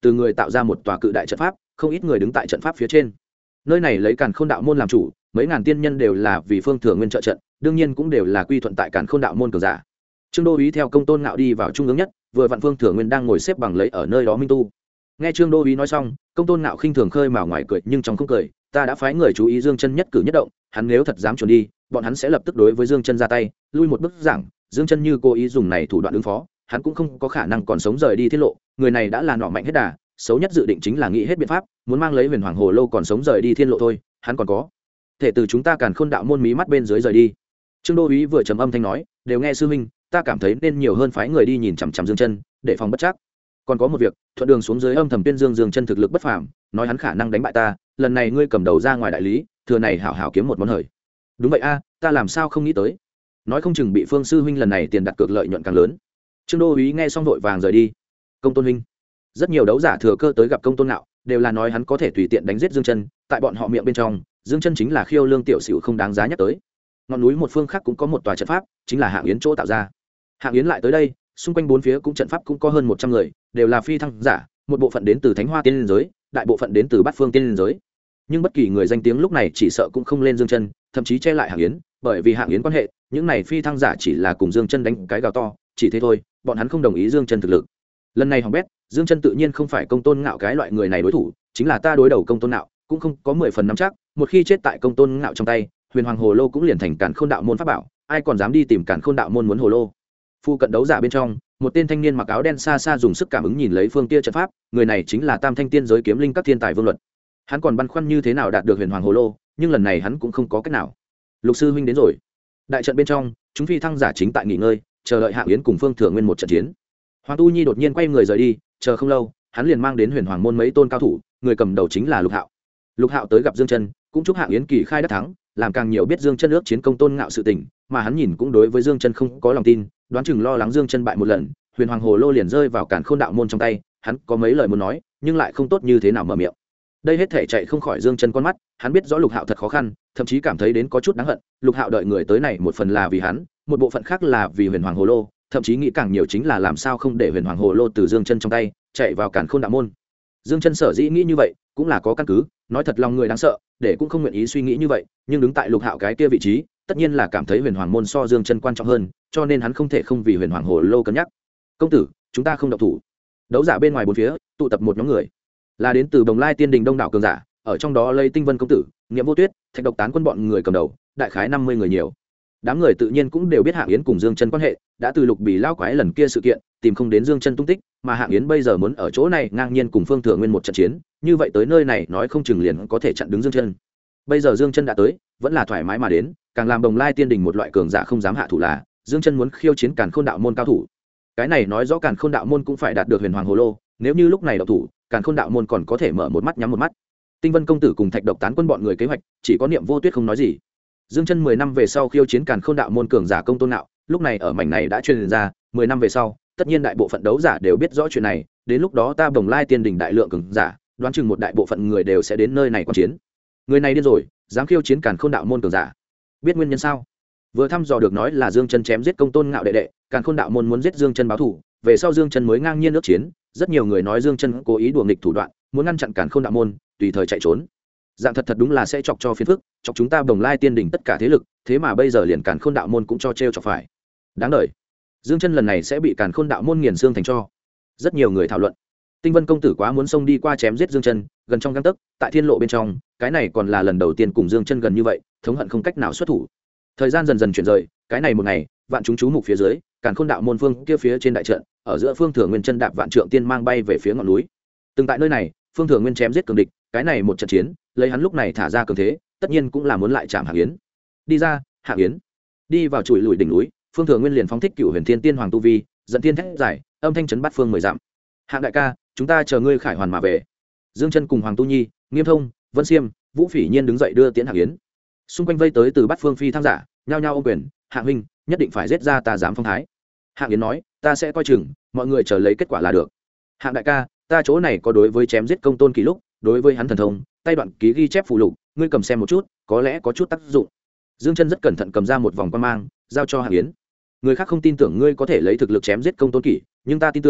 từ người tạo ra một tòa cự đại trận pháp, không ít người đứng tại trận pháp phía trên. Nơi này lấy Càn Khôn đạo môn làm chủ, mấy ngàn tiên nhân đều là vì Phương Thừa Nguyên trợ trận, đương nhiên cũng đều là quy thuận tại Càn Khôn đạo môn cường giả. Trương Đô Úy theo Công Tôn Ngạo đi vào trung ương nhất, vừa vặn Phương Thừa Nguyên đang ngồi xếp bằng lấy ở nơi đó minh tu. Nghe Trương Đô Úy nói xong, Công Tôn Ngạo khinh thường khơi mào ngoài cười nhưng trong không cười, ta đã phái người chú ý Dương Chân nhất cử nhất động, hắn nếu thật dám chuồn đi, bọn hắn sẽ lập tức đối với Dương Chân ra tay, lui một bước giảng, Dương Chân như cố ý dùng này thủ đoạn ứng phó, hắn cũng không có khả năng còn sống rời đi tiết lộ, người này đã là nọ mạnh hết đà, xấu nhất dự định chính là nghĩ hết biện pháp, muốn mang lấy Huyền Hoàng Hồ Lô còn sống rời đi thiên lộ thôi, hắn còn có thể từ chúng ta Càn Khôn đạo môn mí mắt bên dưới rời đi. Trương Đô Úy vừa trầm âm thanh nói, đều nghe sư huynh, ta cảm thấy nên nhiều hơn phái người đi nhìn chằm chằm Dương Chân, để phòng bất trắc. Còn có một việc, thuận đường xuống dưới âm thầm tuyên Dương Chân thực lực bất phàm, nói hắn khả năng đánh bại ta, lần này ngươi cầm đầu ra ngoài đại lý, thừa này hảo hảo kiếm một món hời. Đúng vậy a, ta làm sao không nghĩ tới, nói không chừng bị Phương sư huynh lần này tiền đặt cược lợi nhuận càng lớn. Trương Đô Úy nghe xong vội vàng rời đi. Công Tôn huynh, rất nhiều đấu giả thừa cơ tới gặp Công Tôn Nạo, đều là nói hắn có thể tùy tiện đánh giết Dương Chân, tại bọn họ miệng bên trong, Dương Chân chính là khiêu lương tiểu xỉu không đáng giá nhắc tới. Ngọn núi một phương khác cũng có một tòa trận pháp, chính là Hạng Yến chỗ tạo ra. Hạng Yến lại tới đây, xung quanh bốn phía cũng trận pháp cũng có hơn 100 người, đều là phi thăng giả, một bộ phận đến từ Thánh Hoa tiên liên giới, đại bộ phận đến từ Bát Phương tiên liên giới. Nhưng bất kỳ người danh tiếng lúc này chỉ sợ cũng không lên Dương Chân, thậm chí che lại Hạng Yến, bởi vì Hạng Yến quan hệ, những này phi thăng giả chỉ là cùng Dương Chân đánh cái gào to, chỉ thế thôi, bọn hắn không đồng ý Dương Chân thực lực. Lần này hỏng bét, Dương Chân tự nhiên không phải Công Tôn Ngạo cái loại người này đối thủ, chính là ta đối đầu Công Tôn Ngạo, cũng không có 10 phần nắm chắc, một khi chết tại Công Tôn Ngạo trong tay, Huyền Hoàng Hồ Lô cũng liền thành Càn Khôn đạo môn pháp bảo, ai còn dám đi tìm Càn Khôn đạo môn muốn hồ lô. Phu cận đấu giả bên trong, một tên thanh niên mặc áo đen xa xa dùng sức cảm ứng nhìn lấy phương kia trận pháp, người này chính là Tam Thanh Tiên giới kiếm linh các thiên tài Vương Luật. Hắn còn băn khoăn như thế nào đạt được Huyền Hoàng Hồ Lô, nhưng lần này hắn cũng không có cách nào. Lục sư huynh đến rồi. Đại trận bên trong, chúng phi thăng giả chính tại nghỉ ngơi, chờ đợi Hạng Yến cùng Phương Thừa Nguyên một trận chiến. Hoàng Tu Nhi đột nhiên quay người rời đi, chờ không lâu, hắn liền mang đến Huyền Hoàng môn mấy tôn cao thủ, người cầm đầu chính là Lục Hạo. Lục Hạo tới gặp Dương Chân, cũng chúc Hạng Yến kỳ khai đắc thắng, làm càng nhiều biết Dương Chân ước chiến Công Tôn Ngạo sự tình, mà hắn nhìn cũng đối với Dương Chân không có lòng tin, đoán chừng lo lắng Dương Chân bại một lần, Huyền Hoàng Hồ Lô liền rơi vào Càn Khôn đạo môn trong tay, hắn có mấy lời muốn nói, nhưng lại không tốt như thế nào mở miệng. Đây hết thể chạy không khỏi Dương Chân con mắt, hắn biết rõ Lục Hạo thật khó khăn, thậm chí cảm thấy đến có chút đáng hận, Lục Hạo đợi người tới này một phần là vì hắn, một bộ phận khác là vì Huyền Hoàng Hồ Lô, thậm chí nghĩ càng nhiều chính là làm sao không để Huyền Hoàng Hồ Lô từ Dương Chân trong tay chạy vào Càn Khôn đạo môn. Dương Chân sở dĩ nghĩ như vậy, cũng là có căn cứ, nói thật lòng người đáng sợ, để cũng không nguyện ý suy nghĩ như vậy, nhưng đứng tại Lục Hạo cái kia vị trí, tất nhiên là cảm thấy Huyền Hoàng môn so Dương Chân quan trọng hơn, cho nên hắn không thể không vì Huyền Hoàng Hồ Lô cân nhắc. Công tử, chúng ta không động thủ. Đấu giả bên ngoài bốn phía, tụ tập một nhóm người, là đến từ Bồng Lai Tiên Đình đông đảo cường giả, ở trong đó lấy Tinh Vân công tử, Niệm Vô Tuyết, Thạch Độc Tán quân bọn người cầm đầu, đại khái 50 người nhiều. Đám người tự nhiên cũng đều biết Hạng Yến cùng Dương Chân quan hệ, đã từ Lục Bì lao quái lần kia sự kiện, tìm không đến Dương Chân tung tích, mà Hạng Yến bây giờ muốn ở chỗ này ngang nhiên cùng Phương Thừa Nguyên một trận chiến, như vậy tới nơi này nói không chừng liền có thể chặn đứng Dương Chân. Bây giờ Dương Chân đã tới, vẫn là thoải mái mà đến, càng làm Bồng Lai Tiên Đình một loại cường giả không dám hạ thủ là, Dương Chân muốn khiêu chiến Càn Khôn đạo môn cao thủ. Cái này nói rõ Càn Khôn đạo môn cũng phải đạt được Huyền Hoàng Hồ Lô, nếu như lúc này động thủ, Càn Khôn đạo môn còn có thể mở một mắt nhắm một mắt. Tinh Vân công tử cùng Thạch Độc Tán quân bọn người kế hoạch, chỉ có Niệm Vô Tuyết không nói gì. Dương Chân 10 năm về sau khiêu chiến Càn Khôn đạo môn cường giả Công Tôn Nạo, lúc này ở mảnh này đã truyền ra, 10 năm về sau, tất nhiên đại bộ phận đấu giả đều biết rõ chuyện này, đến lúc đó ta Bồng Lai Tiên Đình đại lượng cường giả, đoán chừng một đại bộ phận người đều sẽ đến nơi này quan chiến. Người này điên rồi, dám khiêu chiến Càn Khôn đạo môn cường giả. Biết nguyên nhân sao? Vừa thăm dò được nói là Dương Chân chém giết Công Tôn Ngạo đệ đệ, Càn Khôn đạo môn muốn giết Dương Chân báo thù, về sau Dương Chân mới ngang nhiên ước chiến, rất nhiều người nói Dương Chân cố ý đùa nghịch thủ đoạn, muốn ngăn chặn Càn Khôn đạo môn, tùy thời chạy trốn. Dạng thật đúng là sẽ chọc cho phiền phức, chọc chúng ta Bồng Lai Tiên Đình tất cả thế lực, thế mà bây giờ liền Càn Khôn đạo môn cũng cho trêu chọc phải. Đáng đời. Dương Chân lần này sẽ bị Càn Khôn đạo môn nghiền xương thành tro. Rất nhiều người thảo luận. Tinh Vân công tử quá muốn xông đi qua chém giết Dương Chân, gần trong gang tấc, tại thiên lộ bên trong, cái này còn là lần đầu tiên cùng Dương Chân gần như vậy, thống hận không cách nào xuất thủ. Thời gian dần dần chuyển rời, cái này một ngày, vạn chúng chú mục phía dưới, Càn Khôn đạo môn phương kia phía trên đại trận, ở giữa Phương Thừa Nguyên chân đạp vạn trượng tiên mang bay về phía ngọn núi. Từng tại nơi này, Phương Thừa Nguyên chém giết cường địch, cái này một trận chiến, lấy hắn lúc này thả ra cường thế, tất nhiên cũng là muốn lại chạm Hạng Yến. Đi ra, Hạng Yến. Đi vào chùi lùi đỉnh núi, Phương Thừa Nguyên liền phóng thích Cửu Huyền Thiên Tiên Hoàng tu vi, dẫn thiên thét giải, âm thanh chấn bát phương 10 dặm. Hạng đại ca, chúng ta chờ ngươi khải hoàn mà về. Dương Chân cùng Hoàng Tu Nhi, Nghiêm Thông, Vân Xiêm, Vũ Phỉ Nhiên đứng dậy đưa tiễn Hạng Yến. Xung quanh vây tới từ bát phương phi thăng giả, nhao nhao ôm quyền, Hạng huynh, nhất định phải giết ra ta dám phong thái. Hạng Yến nói, ta sẽ coi chừng, mọi người chờ lấy kết quả là được. Hạng đại ca, ta chỗ này có đối với chém giết Công Tôn Kỳ lúc, đối với hắn thần thông, tay đoạn ký ghi chép phù lục, ngươi cầm xem một chút, có lẽ có chút tác dụng. Dương Chân rất cẩn thận cầm ra một vòng quan mang, giao cho Hạng Yến. Người khác không tin tưởng ngươi có thể lấy thực lực chém giết Công Tôn Kỳ, nhưng ta tin tưởng,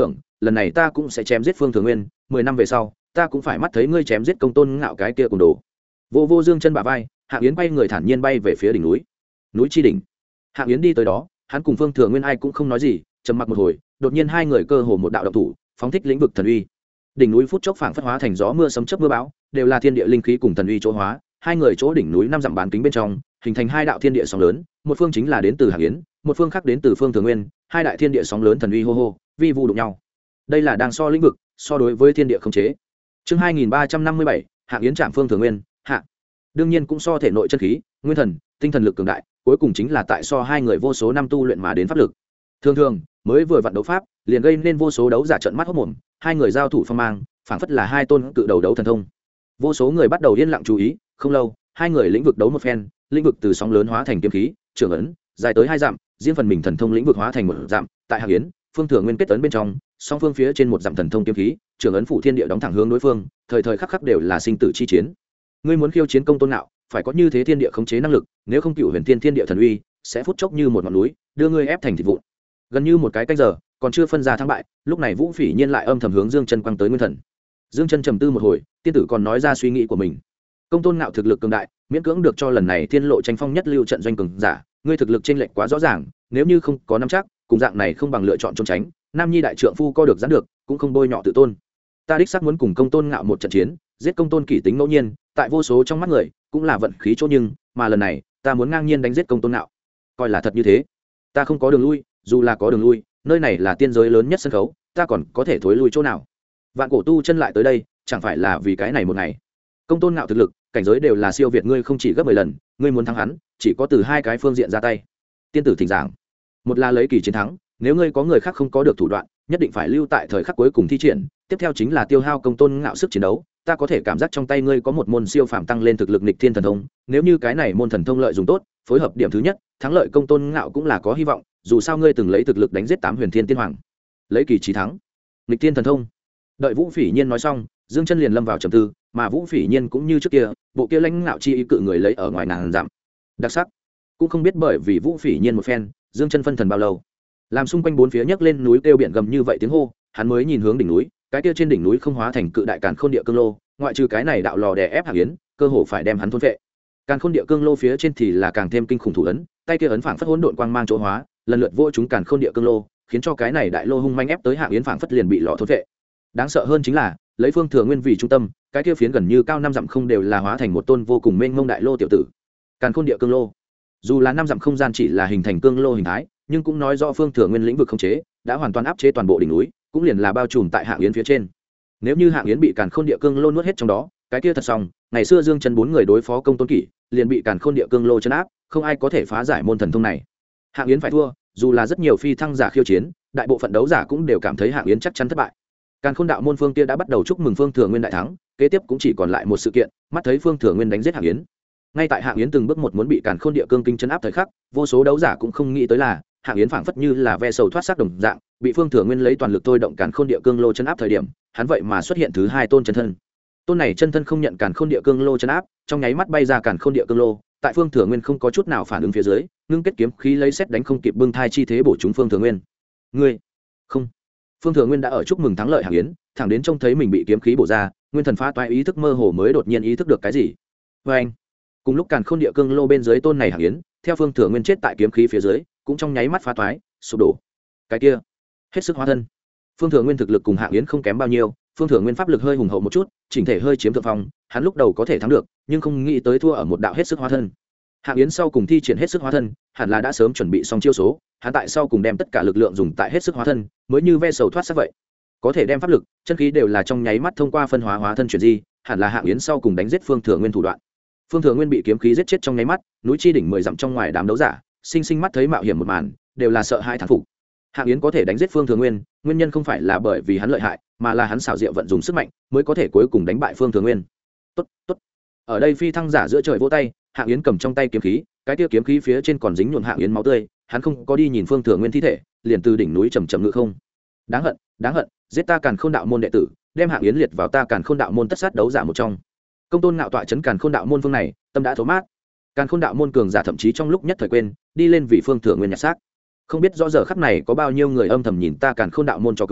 lần này ta cũng sẽ chém giết phương thừa nguyên, 10 năm về sau ta cũng phải mắt thấy ngươi chém giết Công Tôn Ngạo cái kia cùng đồ. Vô vô dương chân bả vai, Hạng Yến bay người thản nhiên bay về phía đỉnh núi. Núi chi đỉnh. Hạng Yến đi tới đó, hắn cùng phương thừa nguyên ai cũng không nói gì, trầm mặc một hồi, đột nhiên hai người cơ hồ một đạo động thủ, phóng thích lĩnh vực thần uy. Đỉnh núi phút chốc phảng phất hóa thành gió mưa sấm chớp mưa bão, đều là thiên địa linh khí cùng thần uy chỗ hóa. Hai người chỗ đỉnh núi 5 dặm bán kính bên trong, hình thành hai đạo thiên địa sóng lớn, một phương chính là đến từ Hạng Yến, một phương khác đến từ phương thừa nguyên, hai đại thiên địa sóng lớn thần uy hô hô, vi vu đụng nhau. Đây là đang so lĩnh vực, so đối với thiên địa khống chế. Chương 2357, Hạng Yến chạm phương thừa nguyên, hạ. Đương nhiên cũng so thể nội chân khí, nguyên thần, tinh thần lực cường đại, cuối cùng chính là tại so hai người vô số năm tu luyện mà đến pháp lực. Thường thường, mới vừa vận đấu pháp, liền gây nên vô số đấu giả trợn mắt hốt mồm, hai người giao thủ phong mang, phảng phất là hai tôn cự đầu đấu thần thông. Vô số người bắt đầu yên lặng chú ý, không lâu, hai người lĩnh vực đấu một phen, lĩnh vực từ sóng lớn hóa thành kiếm khí, trường ấn, dài tới 2 dặm, riêng phần mình thần thông lĩnh vực hóa thành 1 dặm, tại Hạng Yến, phương thừa nguyên kết ấn bên trong, song phương phía trên 1 dặm thần thông kiếm khí, trường ấn phủ thiên địa đóng thẳng hướng đối phương, thời thời khắc khắc đều là sinh tử chi chiến. Ngươi muốn khiêu chiến Công Tôn Ngạo, phải có như thế thiên địa khống chế năng lực, nếu không Cựu Huyền Thiên địa thần uy sẽ phút chốc như một ngọn núi, đưa ngươi ép thành thịt vụn. Gần như một cái canh giờ, còn chưa phân ra thắng bại, lúc này Vũ Phỉ Nhiên lại âm thầm hướng Dương Chân quăng tới nguyên thần. Dương Chân trầm tư một hồi, tiên tử còn nói ra suy nghĩ của mình. Công Tôn Ngạo thực lực cường đại, miễn cưỡng được cho lần này thiên lộ tranh phong nhất lưu trận doanh cường giả, ngươi thực lực chênh lệch quá rõ ràng, nếu như không có nắm chắc, cùng dạng này không bằng lựa chọn trốn tránh, nam nhi đại trượng phu co được giãn được, cũng không bôi nhọ tự tôn. Ta đích xác muốn cùng Công Tôn Ngạo một trận chiến, giết Công Tôn Kỷ tính ngẫu nhiên, tại vô số trong mắt người, cũng là vận khí chỗ nhưng, mà lần này, ta muốn ngang nhiên đánh giết Công Tôn Ngạo. Coi là thật như thế, ta không có đường lui, dù là có đường lui, nơi này là tiên giới lớn nhất sân khấu, ta còn có thể thối lui chỗ nào? Vạn cổ tu chân lại tới đây, chẳng phải là vì cái này một ngày. Công Tôn Ngạo thực lực, cảnh giới đều là siêu việt ngươi không chỉ gấp 10 lần, ngươi muốn thắng hắn, chỉ có từ hai cái phương diện ra tay. Tiên tử thỉnh giảng, một là lấy kỳ chiến thắng, nếu ngươi có người khác không có được thủ đoạn, nhất định phải lưu tại thời khắc cuối cùng thi triển, tiếp theo chính là tiêu hao Công Tôn Ngạo sức chiến đấu. Ta có thể cảm giác trong tay ngươi có một môn siêu phàm tăng lên thực lực nghịch thiên thần thông, nếu như cái này môn thần thông lợi dụng tốt, phối hợp điểm thứ nhất, thắng lợi Công Tôn Ngạo cũng là có hy vọng, dù sao ngươi từng lấy thực lực đánh giết 8 huyền thiên tiên hoàng, lấy kỳ chí thắng. Nghịch thiên thần thông. Đợi Vũ Phỉ Nhiên nói xong, Dương Chân liền lâm vào trầm tư, mà Vũ Phỉ Nhiên cũng như trước kia, bộ kia lãnh ngạo chi ý cự người lấy ở ngoài ngàn dặm. Đặc sắc. Cũng không biết bởi vì Vũ Phỉ Nhiên một phen, Dương Chân phân thần bao lâu, làm xung quanh bốn phía nhấc lên núi kêu biển gầm như vậy tiếng hô, hắn mới nhìn hướng đỉnh núi, cái kia trên đỉnh núi không hóa thành cự đại càn khôn địa cương lô, ngoại trừ cái này đạo lò đè ép Hạng Yến, cơ hồ phải đem hắn thôn phệ. Càn khôn địa cương lô phía trên thì là càng thêm kinh khủng thủ ấn, tay kia ấn phảng phất hỗn độn quang mang chỗ hóa, lần lượt vô chúng càn khôn địa cương lô, khiến cho cái này đại lô hung manh ép tới Hạng Yến phảng phất liền bị lò thôn phệ. Đáng sợ hơn chính là, lấy phương thừa nguyên vì trung tâm, cái kia phiến gần như cao 5 dặm không đều là hóa thành một tôn vô cùng mênh mông đại lô tiểu tử. Càn khôn địa cương lô. Dù là 5 dặm không gian chỉ là hình thành cương lô hình thái, nhưng cũng nói rõ phương thừa nguyên lĩnh vực khống chế đã hoàn toàn áp chế toàn bộ đỉnh núi, cũng liền là bao trùm tại Hạng Yến phía trên. Nếu như Hạng Yến bị càn khôn địa cương lô nuốt hết trong đó, cái kia thật xong, ngày xưa Dương Chân 4 người đối phó Công Tôn Kỷ, liền bị càn khôn địa cương lô trấn áp, không ai có thể phá giải môn thần thông này. Hạng Yến phải thua, dù là rất nhiều phi thăng giả khiêu chiến, đại bộ phận đấu giả cũng đều cảm thấy Hạng Yến chắc chắn thất bại. Càn khôn đạo môn phương kia đã bắt đầu chúc mừng phương thừa nguyên đại thắng, kế tiếp cũng chỉ còn lại một sự kiện, mắt thấy phương thừa nguyên đánh giết Hạng Yến. Ngay tại Hạng Yến từng bước một muốn bị càn khôn địa cương kinh trấn áp thời khắc, vô số đấu giả cũng không nghĩ tới là Hạng Yến phảng phất như là ve sầu thoát xác đồng dạng, bị phương thừa nguyên lấy toàn lực thôi động càn khôn địa cương lô trấn áp thời điểm, hắn vậy mà xuất hiện thứ hai tôn chân thân. Tôn này chân thân không nhận càn khôn địa cương lô trấn áp, trong nháy mắt bay ra càn khôn địa cương lô, tại phương thừa nguyên không có chút nào phản ứng phía dưới, ngưng kết kiếm khí lấy xét đánh không kịp bưng thai chi thế bổ trúng phương thừa nguyên. Ngươi không. Phương thừa nguyên đã ở chúc mừng thắng lợi Hạng Yến, thẳng đến trông thấy mình bị kiếm khí bổ ra, nguyên thần phá toái ý thức mơ hồ mới đột nhiên ý thức được cái gì. Và anh, cùng lúc càn khôn địa cương lô bên dưới tôn này Hạng Yến, theo phương thừa nguyên chết tại kiếm khí phía dưới, cũng trong nháy mắt phá toái, sụp đổ. Cái kia, hết sức hóa thân. Phương thừa nguyên thực lực cùng Hạng Yến không kém bao nhiêu, phương thừa nguyên pháp lực hơi hùng hậu một chút, chỉnh thể hơi chiếm thượng phong, hắn lúc đầu có thể thắng được, nhưng không nghĩ tới thua ở một đạo hết sức hóa thân. Hạng Yến sau cùng thi triển hết sức hóa thân, hẳn là đã sớm chuẩn bị xong chiêu số, hắn tại sau cùng đem tất cả lực lượng dùng tại hết sức hóa thân, mới như ve sầu thoát xác vậy. Có thể đem pháp lực, chân khí đều là trong nháy mắt thông qua phân hóa hóa thân chuyển di, hẳn là Hạng Yến sau cùng đánh giết phương thừa nguyên thủ đoạn. Phương thừa nguyên bị kiếm khí giết chết trong nháy mắt, núi chi đỉnh 10 dặm trong ngoài đám đấu giả, sinh sinh mắt thấy mạo hiểm một màn, đều là sợ hãi thán phục. Hạng Yến có thể đánh giết phương thừa nguyên, nguyên nhân không phải là bởi vì hắn lợi hại, mà là hắn xảo diệu vận dụng sức mạnh, mới có thể cuối cùng đánh bại phương thừa nguyên. Tốt, tốt. Ở đây phi thăng giả giữa trời vỗ tay, Hạng Yến cầm trong tay kiếm khí, cái tiêu kiếm khí phía trên còn dính nhuộm Hạng Yến máu tươi, hắn không có đi nhìn phương thừa nguyên thi thể, liền từ đỉnh núi chầm chậm ngự không. Đáng hận, giết ta Càn Khôn đạo môn đệ tử, đem Hạng Yến liệt vào ta Càn Khôn đạo môn tất sát đấu giả một trong. Công Tôn Ngạo tọa trấn Càn Khôn đạo môn phương này, tâm đã thấu mát. Càn Khôn đạo môn cường giả thậm chí trong lúc nhất thời quên, đi lên vị phương thừa nguyên nhặt xác. Không biết rõ giờ khắc này có bao nhiêu người âm thầm nhìn ta Càn Khôn đạo môn cho cười,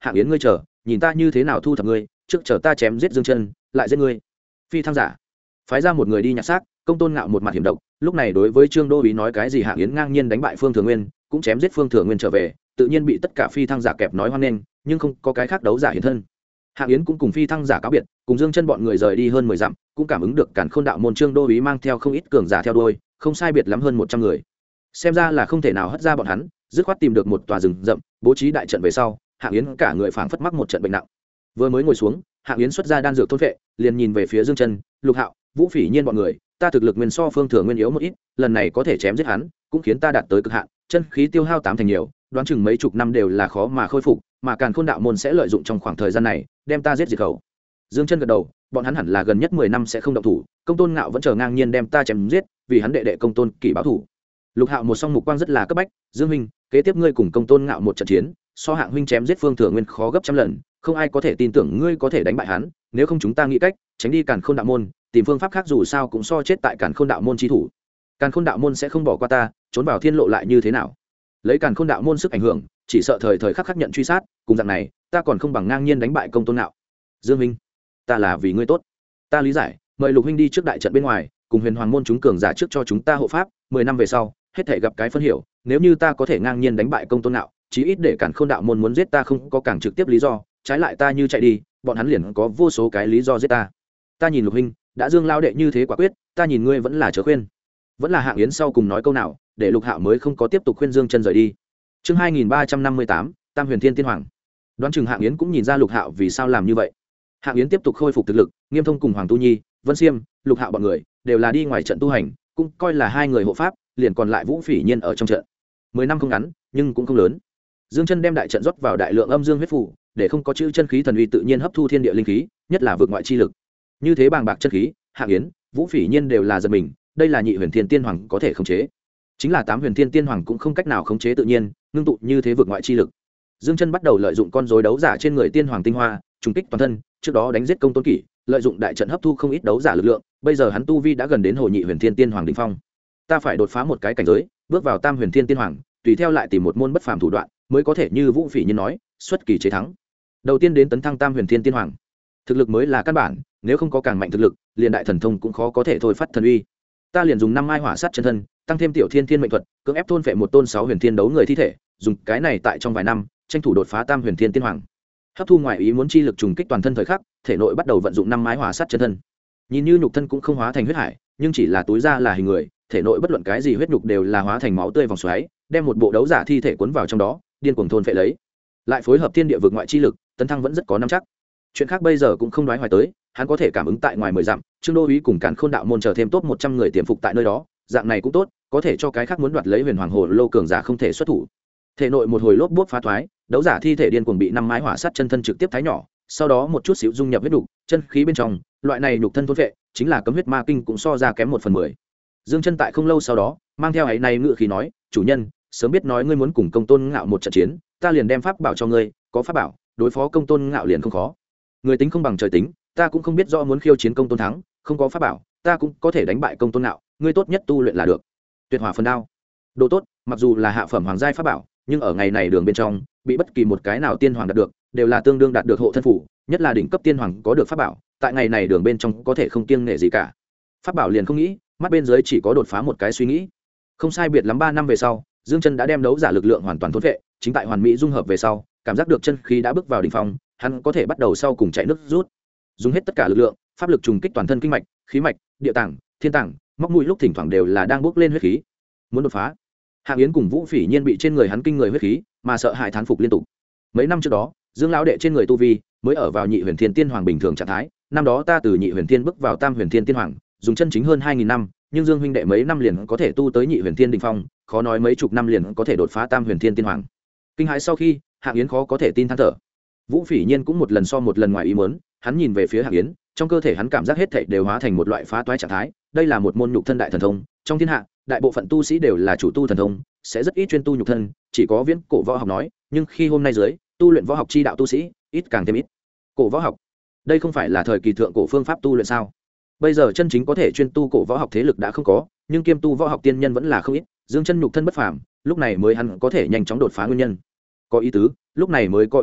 Hạng Yến ngươi chờ, nhìn ta như thế nào thu thập ngươi, trước chờ ta chém giết Dương Chân, lại giết ngươi. Phi thăng giả phái ra một người đi nhặt xác. Công Tôn Ngạo một mặt hiểm độc, lúc này đối với Trương Đô Úy nói cái gì Hạng Yến ngang nhiên đánh bại Phương Thừa Nguyên, cũng chém giết Phương Thừa Nguyên trở về, tự nhiên bị tất cả phi thăng giả kẹp nói hoan nghênh, nhưng không có cái khác đấu giả hiện thân. Hạng Yến cũng cùng phi thăng giả cáo biệt, cùng Dương Chân bọn người rời đi hơn 10 dặm, cũng cảm ứng được Càn Khôn đạo môn Trương Đô Úy mang theo không ít cường giả theo đuôi, không sai biệt lắm hơn 100 người. Xem ra là không thể nào hất ra bọn hắn, dứt khoát tìm được một tòa rừng rậm, bố trí đại trận về sau, Hạng Yến cả người phảng phất mắc một trận bệnh nặng. Vừa mới ngồi xuống, Hạng Yến xuất ra đan dược thôn phệ, liền nhìn về phía Dương Chân, Lục Hạo, Vũ Phỉ Nhiên bọn người, ta thực lực nguyên so Phương Thừa Nguyên yếu một ít, lần này có thể chém giết hắn, cũng khiến ta đạt tới cực hạn, chân khí tiêu hao 8 thành nhiều, đoán chừng mấy chục năm đều là khó mà khôi phục, mà Càn Khôn đạo môn sẽ lợi dụng trong khoảng thời gian này, đem ta giết diệt khẩu. Dương Chân gật đầu, bọn hắn hẳn là gần nhất 10 năm sẽ không động thủ, Công Tôn Ngạo vẫn chờ ngang nhiên đem ta chém giết, vì hắn đệ đệ Công Tôn Kỷ báo thủ. Lục Hạo một song mục quang rất là cấp bách, Dương huynh, kế tiếp ngươi cùng Công Tôn Ngạo một trận chiến, so Hạng huynh chém giết Phương Thừa Nguyên khó gấp trăm lần, không ai có thể tin tưởng ngươi có thể đánh bại hắn, nếu không chúng ta nghĩ cách tránh đi Càn Khôn đạo môn, tìm phương pháp khác dù sao cũng so chết tại Càn Khôn đạo môn chi thủ. Càn Khôn đạo môn sẽ không bỏ qua ta, trốn vào thiên lộ lại như thế nào? Lấy Càn Khôn đạo môn sức ảnh hưởng, chỉ sợ thời thời khắc khắc nhận truy sát, cùng dạng này, ta còn không bằng ngang nhiên đánh bại Công Tôn Ngạo. Dương huynh, ta là vì ngươi tốt, ta lý giải, mời Lục huynh đi trước đại trận bên ngoài, cùng Huyền Hoàng môn chúng cường giả trước cho chúng ta hộ pháp, 10 năm về sau, hết thảy gặp cái phân hiểu, nếu như ta có thể ngang nhiên đánh bại Công Tôn Ngạo, chí ít để Càn Khôn đạo môn muốn giết ta không có càng trực tiếp lý do, trái lại ta như chạy đi, bọn hắn liền có vô số cái lý do giết ta. Ta nhìn Lục huynh, đã Dương lao đệ như thế quả quyết, ta nhìn ngươi vẫn là chớ khuyên. Vẫn là Hạng Yến sau cùng nói câu nào, để Lục Hạo mới không có tiếp tục khuyên Dương Chân rời đi. Chương 2358, Tam Huyền Thiên Tiên Hoàng. Đoán chừng Hạng Yến cũng nhìn ra Lục Hạo vì sao làm như vậy. Hạng Yến tiếp tục khôi phục thực lực, Nghiêm Thông cùng Hoàng Tu Nhi, Vân Xiêm, Lục Hạo bọn người đều là đi ngoài trận tu hành, cũng coi là hai người hộ pháp, liền còn lại Vũ Phỉ Nhiên ở trong trận. 10 năm không ngắn, nhưng cũng không lớn. Dương Chân đem đại trận rót vào đại lượng âm dương huyết phù, để không có chữ chân khí thần uy tự nhiên hấp thu thiên địa linh khí, nhất là vượt ngoại chi lực. Như thế bàng bạc chân khí, Hạng Yến, Vũ Phỉ Nhiên đều là giật mình, đây là Nhị Huyền Thiên Tiên Hoàng có thể khống chế. Chính là Tám Huyền Thiên Tiên Hoàng cũng không cách nào khống chế tự nhiên, ngưng tụ như thế vượt ngoại chi lực. Dương Chân bắt đầu lợi dụng con rối đấu giả trên người Tiên Hoàng tinh hoa, trùng kích toàn thân, trước đó đánh giết Công Tôn Kỷ, lợi dụng đại trận hấp thu không ít đấu giả lực lượng, bây giờ hắn tu vi đã gần đến Hồ Nhị Huyền Thiên Tiên Hoàng đỉnh phong. Ta phải đột phá một cái cảnh giới, bước vào Tam Huyền Thiên Tiên Hoàng, tùy theo lại tìm một môn bất phàm thủ đoạn, mới có thể như Vũ Phỉ Nhiên nói, xuất kỳ chế thắng. Đầu tiên đến tấn thăng Tam Huyền Thiên Tiên Hoàng. Thực lực mới là căn bản, nếu không có càng mạnh thực lực, liền đại thần thông cũng khó có thể thôi phát thần uy. Ta liền dùng 5 mai hỏa sát chân thân, tăng thêm tiểu thiên thiên mệnh thuật, cưỡng ép thôn phệ một tôn 6 huyền thiên đấu người thi thể, dùng cái này tại trong vài năm, tranh thủ đột phá Tam Huyền Thiên Tiên Hoàng. Hấp thu ngoại ý muốn chi lực trùng kích toàn thân thời khắc, thể nội bắt đầu vận dụng 5 mai hỏa sát chân thân. Nhìn như nhục thân cũng không hóa thành huyết hải, nhưng chỉ là túi ra là hình người, thể nội bất luận cái gì huyết nhục đều là hóa thành máu tươi vòng xoáy, đem một bộ đấu giả thi thể cuốn vào trong đó, điên cuồng thôn phệ lấy. Lại phối hợp thiên địa vực ngoại chi lực, tấn thăng vẫn rất có nắm chắc. Chuyện khác bây giờ cũng không đoái hoài tới, hắn có thể cảm ứng tại ngoài 10 dặm, Trương Đô Úy cùng Càn Khôn đạo môn chờ thêm top 100 người tiềm phục tại nơi đó, dạng này cũng tốt, có thể cho cái khác muốn đoạt lấy Huyền Hoàng Hồ Lô cường giả không thể xuất thủ. Thể nội một hồi lốp bốp phá thoái, đấu giả thi thể điên cuồng bị 5 mái hỏa sát chân thân trực tiếp thái nhỏ, sau đó một chút xíu dung nhập huyết nhục, chân khí bên trong, loại này nhục thân thôn phệ, chính là cấm huyết ma kinh cũng so ra kém 1/10. Dương Chân tại không lâu sau đó, mang theo ấy này ngự khí nói, "Chủ nhân, sớm biết nói ngươi muốn cùng Công Tôn Ngạo một trận chiến, ta liền đem pháp bảo cho ngươi, có pháp bảo, đối phó Công Tôn Ngạo liền không khó. Người tính không bằng trời tính, ta cũng không biết rõ muốn khiêu chiến Công Tôn thắng, không có pháp bảo, ta cũng có thể đánh bại Công Tôn Ngạo, ngươi tốt nhất tu luyện là được." Tuyệt Hỏa Phần Đao, độ tốt, mặc dù là hạ phẩm hoàng giai pháp bảo, nhưng ở ngày này đường bên trong, bị bất kỳ một cái nào tiên hoàng đạt được, đều là tương đương đạt được hộ thân phủ, nhất là đỉnh cấp tiên hoàng có được pháp bảo, tại ngày này đường bên trong có thể không kiêng nể gì cả. Pháp bảo liền không nghĩ, mắt bên dưới chỉ có đột phá một cái suy nghĩ. Không sai biệt lắm 3 năm về sau, Dương Chân đã đem đấu giả lực lượng hoàn toàn thôn phệ, chính tại hoàn mỹ dung hợp về sau, cảm giác được chân khí đã bước vào đỉnh phong, hắn có thể bắt đầu sau cùng chạy nước rút. Dùng hết tất cả lực lượng, pháp lực trùng kích toàn thân kinh mạch, khí mạch, địa tạng, thiên tạng, móc mũi lúc thỉnh thoảng đều là đang bốc lên huyết khí. Muốn đột phá. Hạng Yến cùng Vũ Phỉ Nhiên bị trên người hắn kinh người huyết khí, mà sợ hãi thán phục liên tục. Mấy năm trước đó, Dương lão đệ trên người tu vi mới ở vào Nhị Huyền Thiên Tiên Hoàng bình thường trạng thái, năm đó ta từ Nhị Huyền Thiên bước vào Tam Huyền Thiên Tiên Hoàng, dùng chân chính hơn 2000 năm, nhưng Dương huynh đệ mấy năm liền có thể tu tới Nhị Huyền Thiên đỉnh phong, khó nói mấy chục năm liền có thể đột phá Tam Huyền Thiên Tiên Hoàng. Kinh hãi sau khi, Hạng Yến khó có thể tin than thở. Vũ Phỉ Nhiên cũng một lần so một lần ngoài ý muốn, hắn nhìn về phía Hạng Yến, trong cơ thể hắn cảm giác hết thảy đều hóa thành một loại phá toái trạng thái, đây là một môn nhục thân đại thần thông, trong thiên hạ, đại bộ phận tu sĩ đều là chủ tu thần thông, sẽ rất ít chuyên tu nhục thân, chỉ có viễn cổ võ học nói, nhưng khi hôm nay dưới, tu luyện võ học chi đạo tu sĩ, ít càng thêm ít. Cổ võ học, đây không phải là thời kỳ thượng cổ phương pháp tu luyện sao? Bây giờ chân chính có thể chuyên tu cổ võ học thế lực đã không có, nhưng kiêm tu võ học tiên nhân vẫn là không ít, Dương Chân nhục thân bất phàm, lúc này mới hắn có thể nhanh chóng đột phá nguyên nhân. Có ý tứ, lúc này mới có ý tứ,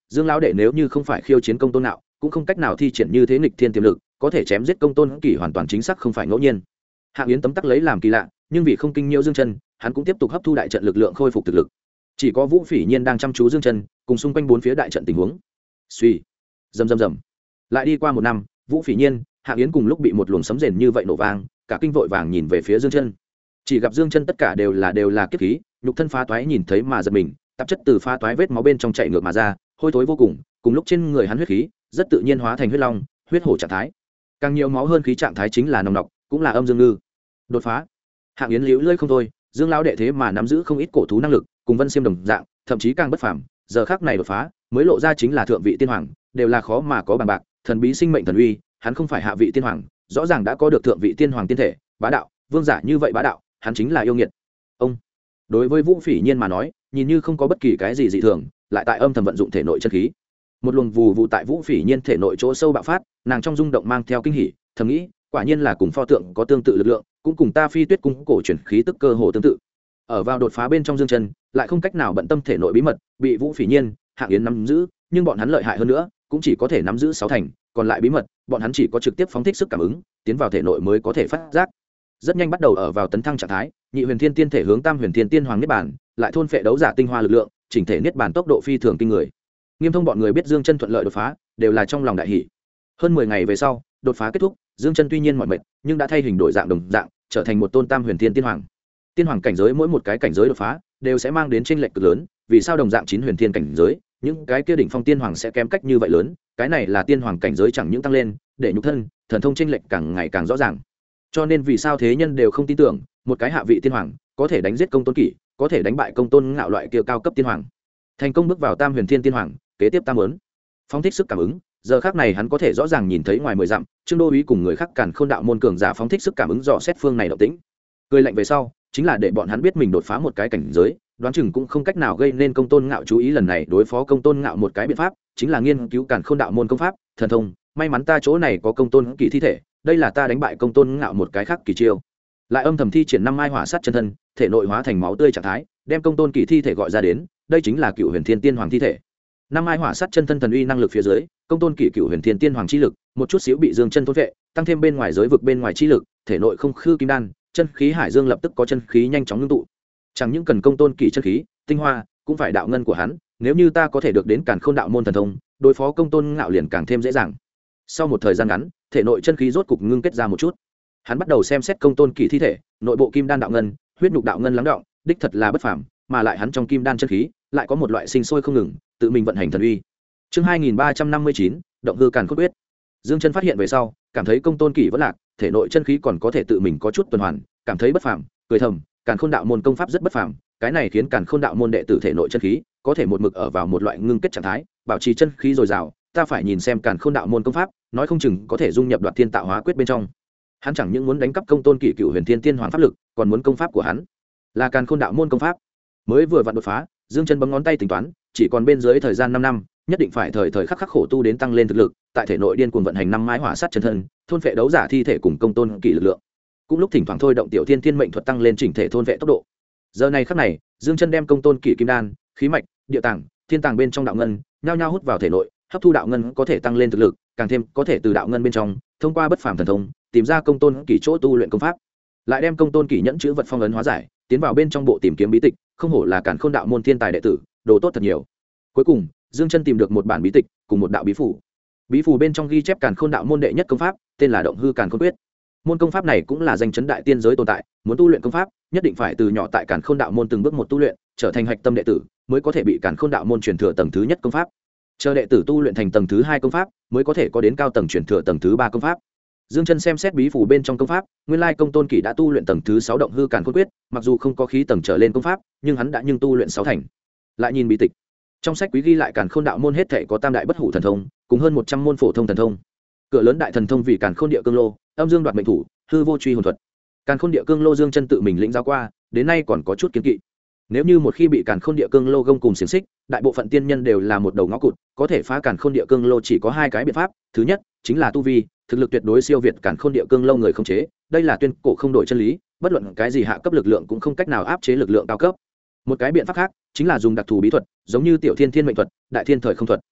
Dương lão đệ nếu như không phải khiêu chiến công tôn nạo cũng không cách nào thi triển như thế nghịch thiên tiềm lực, có thể chém giết công tôn kỷ hoàn toàn chính xác không phải ngẫu nhiên. Hạng Yến tấm tắc lấy làm kỳ lạ, nhưng vì không kinh nhiễu Dương Chân, hắn cũng tiếp tục hấp thu đại trận lực lượng khôi phục thực lực. Chỉ có Vũ Phỉ Nhiên đang chăm chú Dương Chân, cùng xung quanh bốn phía đại trận tình huống. Suy, rầm rầm rầm. Lại đi qua một năm, Vũ Phỉ Nhiên, Hạng Yến cùng lúc bị một luồng sấm rền như vậy nổ vang, cả kinh vội vàng nhìn về phía Dương Chân. Chỉ gặp Dương Chân tất cả đều là kiếp khí, nhục thân phá toái nhìn thấy mà giật mình, tạp chất từ phá toái vết máu bên trong chảy ngược mà ra, hôi thối vô cùng, cùng lúc trên người hắn huyết khí rất tự nhiên hóa thành huyết long, huyết hổ trạng thái. Càng nhiều máu hơn khí trạng thái chính là nồng nặc, cũng là âm dương ngư. Đột phá. Hạng Yến liễu lơi không thôi, Dương lão đệ thế mà nắm giữ không ít cổ thú năng lực, cùng Vân Xiêm đồng dạng, thậm chí càng bất phàm, giờ khắc này đột phá, mới lộ ra chính là thượng vị tiên hoàng, đều là khó mà có bằng bạc, thần bí sinh mệnh thần uy, hắn không phải hạ vị tiên hoàng, rõ ràng đã có được thượng vị tiên hoàng tiên thể, bá đạo, vương giả như vậy bá đạo, hắn chính là yêu nghiệt. Ông. Đối với Vũ Phỉ Nhiên mà nói, nhìn như không có bất kỳ cái gì dị thường, lại tại âm thầm vận dụng thể nội chân khí. Một luồng vù vụ tại Vũ Phỉ Nhiên thể nội chỗ sâu bạo phát, nàng trong rung động mang theo kinh hỉ, thầm nghĩ, quả nhiên là cùng pho tượng có tương tự lực lượng, cũng cùng ta Phi Tuyết cung cổ truyền khí tức cơ hồ tương tự. Ở vào đột phá bên trong Dương Chân, lại không cách nào bận tâm thể nội bí mật, bị Vũ Phỉ Nhiên, Hạng Yến nắm giữ, nhưng bọn hắn lợi hại hơn nữa, cũng chỉ có thể nắm giữ 6 thành, còn lại bí mật, bọn hắn chỉ có trực tiếp phóng thích sức cảm ứng, tiến vào thể nội mới có thể phát giác. Rất nhanh bắt đầu ở vào tấn thăng trạng thái, Nhị Huyền Thiên Tiên thể hướng Tam Huyền Thiên Tiên Hoàng niết bàn, lại thôn phệ đấu giả tinh hoa lực lượng, chỉnh thể niết bàn tốc độ phi thường kinh người. Nghiêm Thông bọn người biết Dương Chân thuận lợi đột phá, đều là trong lòng đại hỉ. Hơn 10 ngày về sau, đột phá kết thúc, Dương Chân tuy nhiên mỏi mệt, nhưng đã thay hình đổi dạng đồng dạng, trở thành một tôn Tam Huyền Thiên Tiên Hoàng. Tiên Hoàng cảnh giới mỗi một cái cảnh giới đột phá, đều sẽ mang đến chênh lệch cực lớn, vì sao đồng dạng 9 huyền thiên cảnh giới, những cái kia đỉnh phong tiên hoàng sẽ kém cách như vậy lớn, cái này là tiên hoàng cảnh giới chẳng những tăng lên, để nhục thân, thần thông chênh lệch càng ngày càng rõ ràng. Cho nên vì sao thế nhân đều không tin tưởng, một cái hạ vị tiên hoàng có thể đánh giết công tôn kỷ, có thể đánh bại công tôn ngạo loại kia cao cấp tiên hoàng. Thành công bước vào Tam Huyền Thiên Tiên Hoàng, kế tiếp tam muốn phóng thích sức cảm ứng, giờ khắc này hắn có thể rõ ràng nhìn thấy ngoài 10 dặm, Trương Đô Úy cùng người khác Càn Khôn đạo môn cường giả phóng thích sức cảm ứng dò xét phương này động tĩnh. Cười lạnh về sau, chính là để bọn hắn biết mình đột phá một cái cảnh giới, đoán chừng cũng không cách nào gây nên công tôn ngạo chú ý. Lần này đối phó công tôn ngạo một cái biện pháp chính là nghiên cứu Càn Khôn đạo môn công pháp, thần thông. May mắn ta chỗ này có công tôn kỵ thi thể, đây là ta đánh bại công tôn ngạo một cái khác kỳ chiêu. Lại âm thầm thi triển 5 mai hỏa sát chân thân, thể nội hóa thành máu tươi trạng thái, đem công tôn kỵ thi thể gọi ra đến, đây chính là Cựu Huyền Thiên Tiên Hoàng thi thể. 5 mai hỏa sát chân thân thần uy năng lực phía dưới, công tôn kỵ Cựu Huyền Thiên Tiên Hoàng chi lực, một chút xíu bị Dương Chân thôn vệ, tăng thêm bên ngoài giới vực bên ngoài chi lực, thể nội không khư kim đan, chân khí hải dương lập tức có chân khí nhanh chóng ngưng tụ. Chẳng những cần công tôn kỵ chân khí, tinh hoa, cũng phải đạo ngân của hắn, nếu như ta có thể được đến Càn Khôn đạo môn thần thông, đối phó công tôn ngạo liền càng thêm dễ dàng. Sau một thời gian ngắn, thể nội chân khí rốt cục ngưng kết ra một chút. Hắn bắt đầu xem xét công tôn kỵ thi thể, nội bộ kim đan đạo ngân, huyết nhục đạo ngân lắng động, đích thật là bất phàm, mà lại hắn trong kim đan chân khí lại có một loại sinh sôi không ngừng, tự mình vận hành thần uy. Chương 2359, động hư càn khôn quyết. Dương Chân phát hiện về sau, cảm thấy công tôn kỵ vẫn lạc, thể nội chân khí còn có thể tự mình có chút tuần hoàn, cảm thấy bất phàm, cười thầm, Càn Khôn đạo môn công pháp rất bất phàm, cái này khiến Càn Khôn đạo môn đệ tử thể nội chân khí có thể một mực ở vào một loại ngưng kết trạng thái, bảo trì chân khí dồi dào, ta phải nhìn xem Càn Khôn đạo môn công pháp, nói không chừng có thể dung nhập Đoạt Thiên Tạo Hóa quyết bên trong. Hắn chẳng những muốn đánh cắp công tôn kỵ Cựu Huyền Thiên Tiên Hoàng pháp lực, còn muốn công pháp của hắn là Càn Khôn đạo môn công pháp. Mới vừa vặn đột phá, Dương Chân bấm ngón tay tính toán, chỉ còn bên dưới thời gian 5 năm, nhất định phải thời thời khắc khắc khổ tu đến tăng lên thực lực, tại thể nội điên cuồng vận hành 5 mái hỏa sát chân thân, thôn phệ đấu giả thi thể cùng công tôn kỵ lực lượng. Cũng lúc thỉnh thoảng thôi động tiểu thiên thiên mệnh thuật tăng lên chỉnh thể thôn vệ tốc độ. Giờ này khắc này, Dương Chân đem công tôn kỵ kim đan, khí mạch, địa tàng, thiên tàng bên trong đạo ngân, nhao nhao hút vào thể nội, hấp thu đạo ngân có thể tăng lên thực lực, càng thêm có thể từ đạo ngân bên trong, thông qua bất phàm thần thông, tìm ra công tôn kỵ chỗ tu luyện công pháp. Lại đem công tôn kỵ nhẫn chữ vật phong ấn hóa giải, tiến vào bên trong bộ tìm kiếm bí tịch, không hổ là Càn Khôn đạo môn thiên tài đệ tử, đồ tốt thật nhiều. Cuối cùng, Dương Chân tìm được một bản bí tịch, cùng một đạo bí phủ. Bí phủ bên trong ghi chép Càn Khôn đạo môn đệ nhất công pháp, tên là Động Hư Càn Khôn Quyết. Môn công pháp này cũng là danh chấn đại tiên giới tồn tại, muốn tu luyện công pháp, nhất định phải từ nhỏ tại Càn Khôn đạo môn từng bước một tu luyện, trở thành hạch tâm đệ tử, mới có thể bị Càn Khôn đạo môn truyền thừa tầng thứ nhất công pháp. Chờ đệ tử tu luyện thành tầng thứ 2 công pháp, mới có thể có đến cao tầng truyền thừa tầng thứ 3 công pháp. Dương Chân xem xét bí phủ bên trong công pháp, nguyên lai công tôn kỷ đã tu luyện tầng thứ 6 Động Hư Càn Khôn Quyết, mặc dù không có khí tầng trở lên công pháp, nhưng hắn đã tu luyện 6 thành. Lại nhìn bí tịch, trong sách quý ghi lại Càn Khôn đạo môn hết thảy có tam đại bất hủ thần thông, cùng hơn 100 môn phổ thông thần thông. Cửa lớn đại thần thông vì Càn Khôn địa cương lô, âm dương đoạt mệnh thủ, hư vô truy hồn thuật. Càn Khôn địa cương lô Dương Chân tự mình lĩnh giáo qua, đến nay còn có chút kiến kỵ. Nếu như một khi bị Càn Khôn địa cương lô gông cùng xiềng xích, đại bộ phận tiên nhân đều là một đầu ngõ cụt, có thể phá Càn Khôn địa cương lô chỉ có 2 cái biện pháp, thứ nhất chính là tu vi, thực lực tuyệt đối siêu việt Càn Khôn địa cương lô người không chế, đây là tuyên cổ không đổi chân lý, bất luận cái gì hạ cấp lực lượng cũng không cách nào áp chế lực lượng cao cấp. Một cái biện pháp khác chính là dùng đặc thù bí thuật, giống như tiểu thiên thiên mệnh thuật, đại thiên thời không thuật.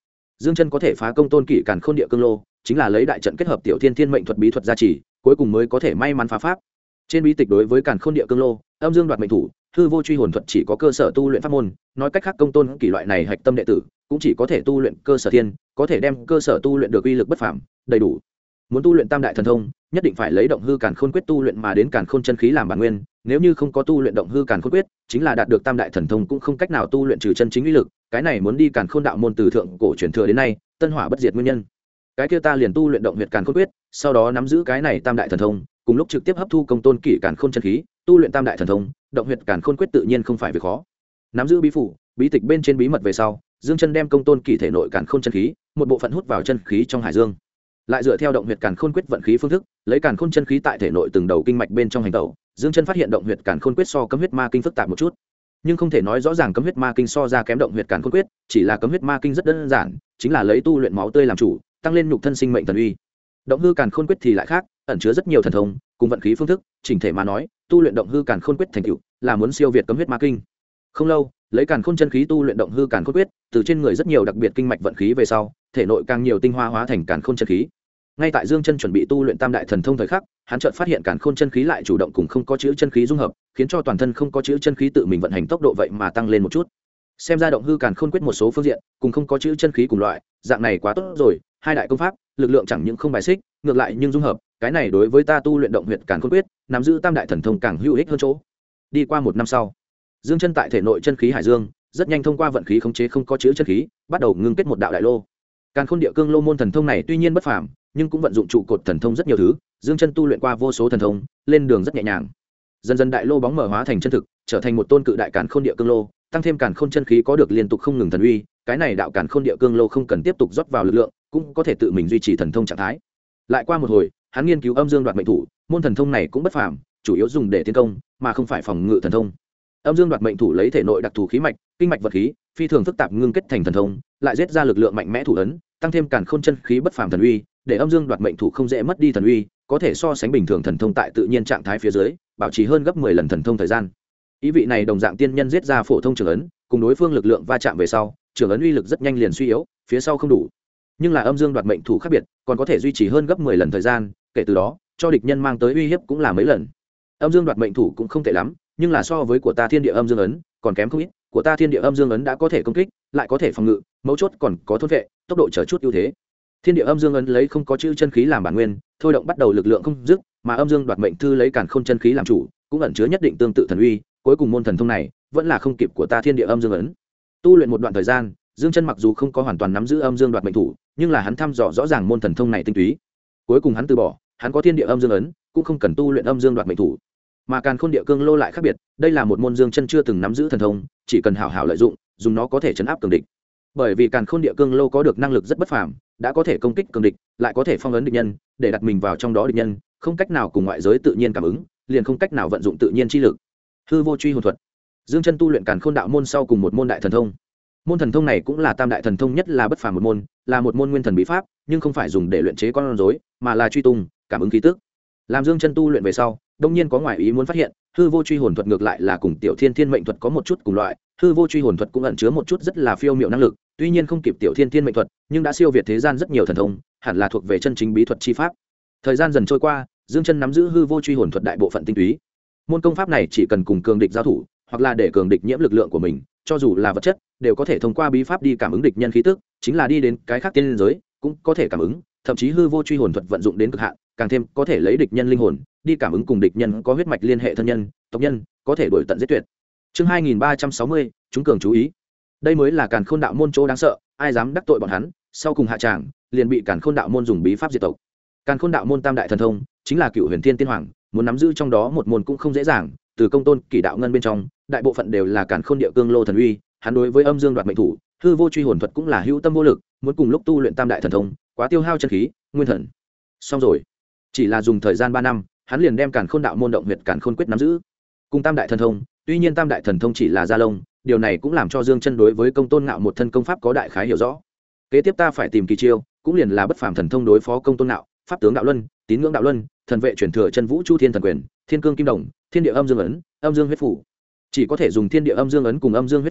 Dương Chân có thể phá công tôn kỷ càn khôn địa cương lô, chính là lấy đại trận kết hợp tiểu thiên thiên mệnh thuật bí thuật gia trì, cuối cùng mới có thể may mắn phá pháp. Trên bí tịch đối với càn khôn địa cương lô, âm dương đoạt mệnh thủ, hư vô truy hồn thuật chỉ có cơ sở tu luyện pháp môn, nói cách khác công tôn kỷ loại này hạch tâm đệ tử, cũng chỉ có thể tu luyện cơ sở thiên, có thể đem cơ sở tu luyện được uy lực bất phàm, đầy đủ. Muốn tu luyện tam đại thần thông, nhất định phải lấy động hư càn khôn quyết tu luyện mà đến càn khôn chân khí làm bản nguyên, nếu như không có tu luyện động hư càn khôn quyết, chính là đạt được tam đại thần thông cũng không cách nào tu luyện trừ chân chính uy lực, cái này muốn đi càn khôn đạo môn từ thượng cổ truyền thừa đến nay, tân hỏa bất diệt nguyên nhân. Cái kia ta liền tu luyện động huyệt càn khôn quyết, sau đó nắm giữ cái này tam đại thần thông, cùng lúc trực tiếp hấp thu công tôn kỷ càn khôn chân khí, tu luyện tam đại thần thông, động huyệt càn khôn quyết tự nhiên không phải việc khó. Nắm giữ bí phủ, bí tịch bên trên bí mật về sau, Dương Chân đem công tôn kỷ thể nội càn khôn chân khí, một bộ phận hút vào chân khí trong hải dương. Lại dựa theo động huyệt càn khôn quyết vận khí phương thức, lấy càn khôn chân khí tại thể nội từng đầu kinh mạch bên trong hành tẩu, Dương Chân phát hiện động huyệt càn khôn quyết so cấm huyết ma kinh phức tạp một chút, nhưng không thể nói rõ ràng cấm huyết ma kinh so ra kém động huyệt càn khôn quyết, chỉ là cấm huyết ma kinh rất đơn giản, chính là lấy tu luyện máu tươi làm chủ, tăng lên nhục thân sinh mệnh thần uy. Động hư càn khôn quyết thì lại khác, ẩn chứa rất nhiều thần thông, cùng vận khí phương thức, chỉnh thể mà nói, tu luyện động hư càn khôn quyết thành tựu, là muốn siêu việt cấm huyết ma kinh. Không lâu, lấy càn khôn chân khí tu luyện động hư càn khôn quyết, từ trên người rất nhiều đặc biệt kinh mạch vận khí về sau, thể nội càng nhiều tinh hoa hóa thành càn khôn chân khí. Ngay tại Dương Chân chuẩn bị tu luyện tam đại thần thông thời khắc, hắn chợt phát hiện càn khôn chân khí lại chủ động cùng không có chữ chân khí dung hợp, khiến cho toàn thân không có chữ chân khí tự mình vận hành tốc độ vậy mà tăng lên một chút. Xem ra động hư càn khôn quyết một số phương diện, cùng không có chữ chân khí cùng loại, dạng này quá tốt rồi, hai đại công pháp, lực lượng chẳng những không bài xích, ngược lại nhưng dung hợp, cái này đối với ta tu luyện động huyệt càn khôn quyết, nắm giữ tam đại thần thông càng hữu ích hơn chỗ. Đi qua một năm sau, Dương Chân tại thể nội chân khí hải dương, rất nhanh thông qua vận khí khống chế không có chữ chân khí, bắt đầu ngưng kết một đạo đại lô. Càn khôn địa cương lô môn thần thông này tuy nhiên bất phàm, nhưng cũng vận dụng trụ cột thần thông rất nhiều thứ, Dương Chân tu luyện qua vô số thần thông, lên đường rất nhẹ nhàng. Dần dần đại lô bóng mở hóa thành chân thực, trở thành một tôn cự đại càn khôn địa cương lô, tăng thêm càn khôn chân khí có được liên tục không ngừng thần uy, cái này đạo càn khôn địa cương lô không cần tiếp tục rót vào lực lượng, cũng có thể tự mình duy trì thần thông trạng thái. Lại qua một hồi, hắn nghiên cứu âm dương đoạt mệnh thủ, môn thần thông này cũng bất phàm, chủ yếu dùng để tiến công, mà không phải phòng ngự thần thông. Âm dương đoạt mệnh thủ lấy thể nội đặc thù khí mạch, kinh mạch vật khí, phi thường phức tạp ngưng kết thành thần thông, lại giết ra lực lượng mạnh mẽ thủ ấn, tăng thêm càn khôn chân khí bất phàm thần uy, để âm dương đoạt mệnh thủ không dễ mất đi thần uy, có thể so sánh bình thường thần thông tại tự nhiên trạng thái phía dưới, bảo trì hơn gấp 10 lần thần thông thời gian. Ý vị này đồng dạng tiên nhân giết ra phổ thông trường ấn, cùng đối phương lực lượng va chạm về sau, trường ấn uy lực rất nhanh liền suy yếu, phía sau không đủ. Nhưng là âm dương đoạt mệnh thủ khác biệt, còn có thể duy trì hơn gấp 10 lần thời gian, kể từ đó, cho địch nhân mang tới uy hiếp cũng là mấy lần. Âm dương đoạt mệnh thủ cũng không tệ lắm, nhưng là so với của ta thiên địa âm dương ấn, còn kém không ít, của ta thiên địa âm dương ấn đã có thể công kích, lại có thể phòng ngự, mấu chốt còn có thôn vệ, tốc độ trở chút ưu thế. Thiên địa âm dương ấn lấy không có chữ chân khí làm bản nguyên, thôi động bắt đầu lực lượng không dứt, mà âm dương đoạt mệnh thư lấy càn khôn chân khí làm chủ, cũng ẩn chứa nhất định tương tự thần uy, cuối cùng môn thần thông này vẫn là không kịp của ta thiên địa âm dương ấn. Tu luyện một đoạn thời gian, Dương Chân mặc dù không có hoàn toàn nắm giữ âm dương đoạt mệnh thủ, nhưng là hắn thăm dò rõ ràng môn thần thông này tinh túy. Cuối cùng hắn từ bỏ, hắn có thiên địa âm dương ấn, cũng không cần tu luyện âm dương đoạt mệnh thủ. Mà càn khôn địa cương lô lại khác biệt, đây là một môn Dương Chân chưa từng nắm giữ thần thông, chỉ cần hảo hảo lợi dụng, dùng nó có thể chấn áp cường địch. Bởi vì càn khôn địa cương lô có được năng lực rất bất phàm, đã có thể công kích cường địch, lại có thể phong ấn địch nhân, để đặt mình vào trong đó địch nhân, không cách nào cùng ngoại giới tự nhiên cảm ứng, liền không cách nào vận dụng tự nhiên chi lực. Hư vô truy hồn thuật. Dương Chân tu luyện càn khôn đạo môn sau cùng một môn đại thần thông. Môn thần thông này cũng là tam đại thần thông nhất là bất phàm một môn, là một môn nguyên thần bí pháp, nhưng không phải dùng để luyện chế con rối, mà là truy tung, cảm ứng khí tức. Làm Dương Chân tu luyện về sau, đông nhiên có ngoại ý muốn phát hiện, hư vô truy hồn thuật ngược lại là cùng tiểu thiên thiên mệnh thuật có một chút cùng loại, hư vô truy hồn thuật cũng ẩn chứa một chút rất là phiêu miệu năng lực, tuy nhiên không kịp tiểu thiên thiên mệnh thuật, nhưng đã siêu việt thế gian rất nhiều thần thông, hẳn là thuộc về chân chính bí thuật chi pháp. Thời gian dần trôi qua, Dương Chân nắm giữ hư vô truy hồn thuật đại bộ phận tinh túy. Môn công pháp này chỉ cần cùng cường địch giao thủ, hoặc là để cường địch nhiễm lực lượng của mình, cho dù là vật chất, đều có thể thông qua bí pháp đi cảm ứng địch nhân khí tức, chính là đi đến cái khác tiên giới, cũng có thể cảm ứng, thậm chí hư vô truy hồn thuật vận dụng đến cực hạn, càng thêm có thể lấy địch nhân linh hồn, đi cảm ứng cùng địch nhân có huyết mạch liên hệ thân nhân, tộc nhân, có thể đuổi tận giết tuyệt. Chương 2360, chúng cường chú ý. Đây mới là Càn Khôn đạo môn chỗ đáng sợ, ai dám đắc tội bọn hắn, sau cùng hạ tràng, liền bị Càn Khôn đạo môn dùng bí pháp diệt tộc. Càn Khôn đạo môn tam đại thần thông, chính là Cựu Huyền Thiên Tiên Hoàng, muốn nắm giữ trong đó một môn cũng không dễ dàng, từ công tôn kỷ đạo ngân bên trong, đại bộ phận đều là Càn Khôn địa cương lô thần uy, hắn đối với âm dương đoạt mệnh thủ, hư vô truy hồn thuật cũng là hữu tâm vô lực, muốn cùng lúc tu luyện tam đại thần thông, quá tiêu hao chân khí, nguyên thần. Xong rồi, chỉ là dùng thời gian 3 năm, hắn liền đem Càn Khôn đạo môn động huyệt Càn Khôn quyết nắm giữ. Cùng tam đại thần thông, tuy nhiên tam đại thần thông chỉ là gia lông, điều này cũng làm cho Dương Chân đối với công tôn ngạo một thân công pháp có đại khái hiểu rõ. Kế tiếp ta phải tìm kỳ chiêu, cũng liền là bất phàm thần thông đối phó công tôn ngạo, pháp tướng đạo luân, tín ngưỡng đạo luân, thần vệ truyền thừa chân vũ chu thiên thần quyền, thiên cương kim đồng, thiên địa âm dương ấn, âm dương huyết phủ. Chỉ có thể dùng thiên địa âm dương ấn cùng âm dương huyết phủ,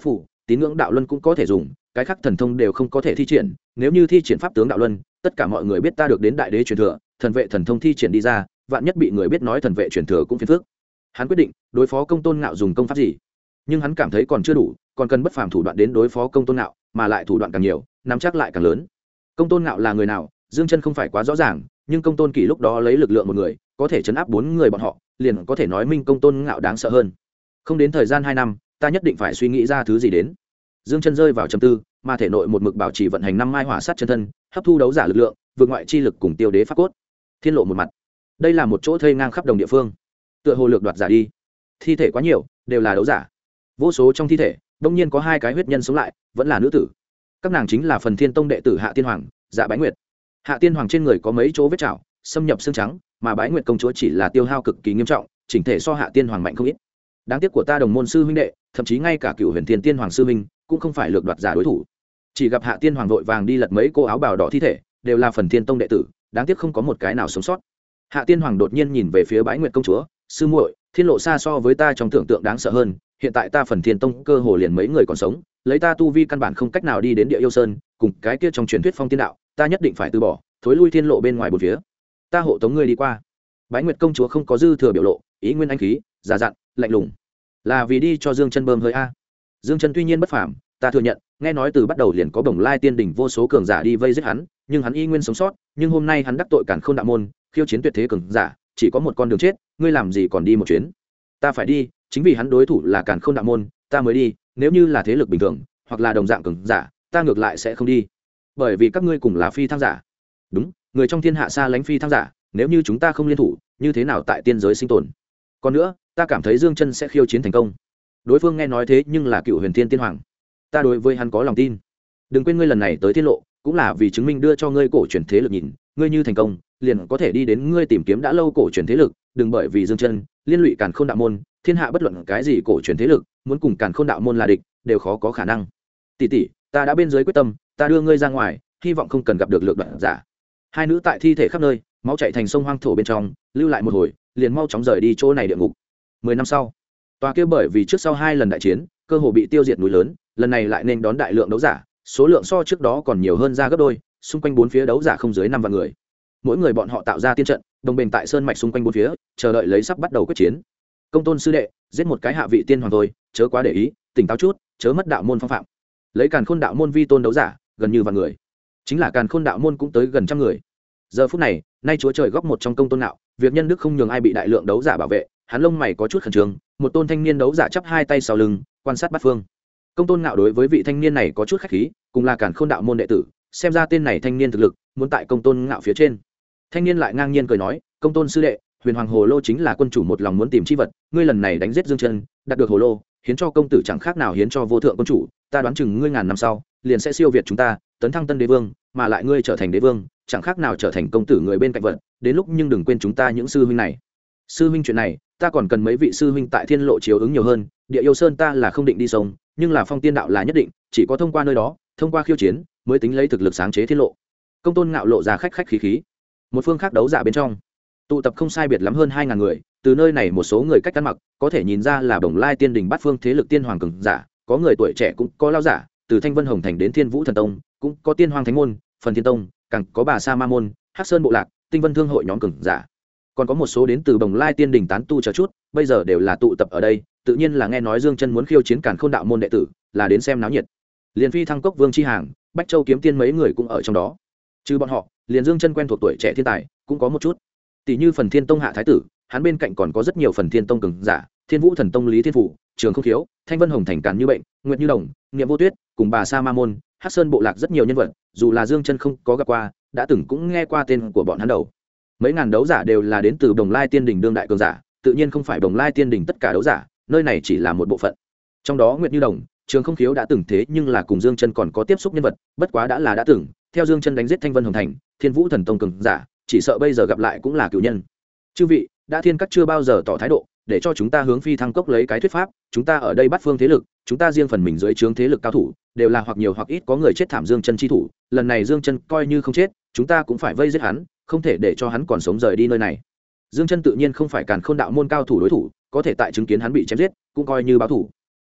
tín ngưỡng đạo luân cũng có thể dùng, cái khác thần thông đều không có thể thi triển. Nếu như thi triển pháp tướng đạo luân, tất cả mọi người biết ta được đến đại đế truyền thừa, thần vệ thần thông thi triển đi ra, vạn nhất bị người biết nói thần vệ truyền thừa cũng phiền phức. Hắn quyết định đối phó Công Tôn Ngạo dùng công pháp gì, nhưng hắn cảm thấy còn chưa đủ, còn cần bất phàm thủ đoạn đến đối phó Công Tôn Ngạo, mà lại thủ đoạn càng nhiều, nắm chắc lại càng lớn. Công Tôn Ngạo là người nào, Dương Chân không phải quá rõ ràng, nhưng Công Tôn Kỷ lúc đó lấy lực lượng một người, có thể chấn áp 4 người bọn họ, liền có thể nói minh Công Tôn Ngạo đáng sợ hơn. Không đến thời gian 2 năm, ta nhất định phải suy nghĩ ra thứ gì đến. Dương Chân rơi vào trầm tư, mà thể nội một mực bảo trì vận hành 5 mai hỏa sát chân thân, hấp thu đấu giả lực lượng, vượt ngoại chi lực cùng tiêu đế pháp cốt. Thiên lộ một mặt. Đây là một chỗ thây ngang khắp đồng địa phương. Tựa hồ lược đoạt giả đi. Thi thể quá nhiều, đều là đấu giả. Vô số trong thi thể, đương nhiên có 2 cái huyết nhân sống lại, vẫn là nữ tử. Các nàng chính là Phần Thiên Tông đệ tử Hạ Tiên Hoàng, Dạ Bái Nguyệt. Hạ Tiên Hoàng trên người có mấy chỗ vết trảo, xâm nhập xương trắng, mà Bái Nguyệt công chúa chỉ là tiêu hao cực kỳ nghiêm trọng, chỉnh thể so Hạ Tiên Hoàng mạnh không ít. Đáng tiếc của ta đồng môn sư huynh đệ, thậm chí ngay cả Cửu Huyền Thiên Tiên Hoàng sư huynh cũng không phải lược đoạt giả đối thủ. Chỉ gặp Hạ Tiên Hoàng vội vàng đi lật mấy cô áo bào đỏ thi thể, đều là Phần Thiên Tông đệ tử, đáng tiếc không có một cái nào sống sót. Hạ Tiên Hoàng đột nhiên nhìn về phía Bái Nguyệt công chúa, sư muội, thiên lộ xa so với ta trong tưởng tượng đáng sợ hơn, hiện tại ta Phần Thiên Tông cơ hồ liền mấy người còn sống, lấy ta tu vi căn bản không cách nào đi đến Địa Yêu Sơn, cùng cái kia trong truyền thuyết Phong Tiên đạo, ta nhất định phải từ bỏ, thối lui thiên lộ bên ngoài bốn phía. Ta hộ tống ngươi đi qua. Bái Nguyệt công chúa không có dư thừa biểu lộ, ý nguyên anh khí, già dặn, lạnh lùng, là vì đi cho Dương Chân bơm hơi a. Dương Chân tuy nhiên bất phàm, ta thừa nhận, nghe nói từ bắt đầu liền có Bồng Lai Tiên đỉnh vô số cường giả đi vây giết hắn, nhưng hắn y nguyên sống sót, nhưng hôm nay hắn đắc tội Càn Khôn đạo môn, khiêu chiến tuyệt thế cường giả, chỉ có một con đường chết, ngươi làm gì còn đi một chuyến? Ta phải đi, chính vì hắn đối thủ là Càn Khôn đạo môn, ta mới đi, nếu như là thế lực bình thường, hoặc là đồng dạng cường giả, ta ngược lại sẽ không đi. Bởi vì các ngươi cùng là phi thăng giả. Đúng, người trong thiên hạ xa lánh phi thăng giả, nếu như chúng ta không liên thủ, như thế nào tại tiên giới sinh tồn? Còn nữa, ta cảm thấy Dương Chân sẽ khiêu chiến thành công. Đối phương nghe nói thế nhưng là Cựu Huyền Thiên Tiên Hoàng, ta đối với hắn có lòng tin. Đừng quên ngươi lần này tới tiết lộ, cũng là vì chứng minh đưa cho ngươi cổ truyền thế lực nhìn, ngươi như thành công, liền có thể đi đến ngươi tìm kiếm đã lâu cổ truyền thế lực, đừng bởi vì Dương Chân liên lụy Càn Khôn đạo môn, thiên hạ bất luận cái gì cổ truyền thế lực, muốn cùng Càn Khôn đạo môn là địch, đều khó có khả năng. Tỷ tỷ, ta đã bên dưới quyết tâm, ta đưa ngươi ra ngoài, hy vọng không cần gặp được lược đoạn giả. Hai nữ tại thi thể khắp nơi, máu chảy thành sông hoang thổ bên trong, lưu lại một hồi, liền mau chóng rời đi chỗ này địa ngục. 10 năm sau, tòa kia bởi vì trước sau 2 lần đại chiến, cơ hồ bị tiêu diệt núi lớn, lần này lại nên đón đại lượng đấu giả, số lượng so trước đó còn nhiều hơn ra gấp đôi, xung quanh bốn phía đấu giả không dưới 5 vạn người. Mỗi người bọn họ tạo ra tiên trận, đồng bền tại sơn mạch xung quanh bốn phía, chờ đợi lấy sắp bắt đầu quyết chiến. Công Tôn sư đệ, giết một cái hạ vị tiên hoàng thôi, chớ quá để ý, tỉnh táo chút, chớ mất đạo môn phong phạm. Lấy Càn Khôn đạo môn vi tôn đấu giả, gần như vạn người. Chính là Càn Khôn đạo môn cũng tới gần trăm người. Giờ phút này, nay chúa trời góc một trong Công Tôn Nạo, việc nhân đức không nhường ai bị đại lượng đấu giả bảo vệ, hắn lông mày có chút khẩn trương, một tôn thanh niên đấu giả chắp hai tay sau lưng, quan sát bát phương. Công Tôn Nạo đối với vị thanh niên này có chút khách khí, cùng là Càn Khôn đạo môn đệ tử, xem ra tên này thanh niên thực lực, muốn tại Công Tôn Nạo phía trên. Thanh niên lại ngang nhiên cười nói, Công Tôn sư đệ, Huyền Hoàng Hồ Lô chính là quân chủ một lòng muốn tìm chi vật, ngươi lần này đánh giết Dương Chân, đạt được hồ lô, hiến cho công tử chẳng khác nào hiến cho vô thượng quân chủ, ta đoán chừng ngươi ngàn năm sau, liền sẽ siêu việt chúng ta, tấn thăng tân đế vương, mà lại ngươi trở thành đế vương, chẳng khác nào trở thành công tử người bên cạnh vật, đến lúc nhưng đừng quên chúng ta những sư huynh này. Sư huynh chuyện này, ta còn cần mấy vị sư huynh tại Thiên Lộ chiếu ứng nhiều hơn, Địa Yêu Sơn ta là không định đi sông, nhưng là Phong Tiên đạo là nhất định, chỉ có thông qua nơi đó, thông qua khiêu chiến, mới tính lấy thực lực sáng chế Thiên Lộ. Công Tôn Ngạo lộ ra khách khách khí khí. Một phương khác đấu giả bên trong, tụ tập không sai biệt lắm hơn 2000 người, từ nơi này một số người cách ăn mặc, có thể nhìn ra là Bồng Lai Tiên đỉnh bát phương thế lực tiên hoàng cường giả, có người tuổi trẻ cũng có lão giả, từ Thanh Vân Hồng Thành đến Thiên Vũ Thần Tông, cũng có Tiên Hoàng Thánh môn, Phần Thiên Tông, càng có Bà Sa Ma môn, Hắc Sơn bộ lạc, Tinh Vân Thương hội nhóm cường giả. Còn có một số đến từ Bồng Lai Tiên đỉnh tán tu chờ chút, bây giờ đều là tụ tập ở đây, tự nhiên là nghe nói Dương Chân muốn khiêu chiến Càn Khôn đạo môn đệ tử, là đến xem náo nhiệt. Liên Phi Thăng Cốc Vương chi hàng, Bách Châu kiếm tiên mấy người cũng ở trong đó. Trừ bọn họ, liền Dương Chân quen thuộc tuổi trẻ thiên tài, cũng có một chút. Tỷ như Phần Thiên Tông hạ thái tử, hắn bên cạnh còn có rất nhiều Phần Thiên Tông cường giả, Thiên Vũ Thần Tông Lý Thiên Phủ, Trường Không Khiếu, Thanh Vân Hồng Thành Càn Như Bệnh, Nguyệt Như Đồng, Niệm Vô Tuyết, cùng Bà Sa Ma môn, Hắc Sơn bộ lạc rất nhiều nhân vật, dù là Dương Chân không có gặp qua, đã từng cũng nghe qua tên của bọn hắn đầu. Mấy ngàn đấu giả đều là đến từ Bồng Lai Tiên đỉnh đương đại cường giả, tự nhiên không phải Bồng Lai Tiên đỉnh tất cả đấu giả, nơi này chỉ là một bộ phận. Trong đó Nguyệt Như Đồng, Trường Không Khiếu đã từng thế nhưng là cùng Dương Chân còn có tiếp xúc nhân vật, bất quá đã từng, theo Dương Chân đánh giết Thanh Vân Hồng Thành, Thiên Vũ Thần Tông cường giả, chỉ sợ bây giờ gặp lại cũng là cựu nhân. Chư vị, đã thiên các chưa bao giờ tỏ thái độ, để cho chúng ta hướng Phi Thăng Cốc lấy cái thuyết pháp, chúng ta ở đây bắt phương thế lực, chúng ta riêng phần mình dưới trướng thế lực cao thủ, đều là hoặc nhiều hoặc ít có người chết thảm Dương Chân chi thủ, lần này Dương Chân coi như không chết, chúng ta cũng phải vây giết hắn, không thể để cho hắn còn sống rời đi nơi này. Dương Chân tự nhiên không phải Càn Khôn đạo môn cao thủ đối thủ, có thể tại chứng kiến hắn bị chém giết, cũng coi như báo thủ.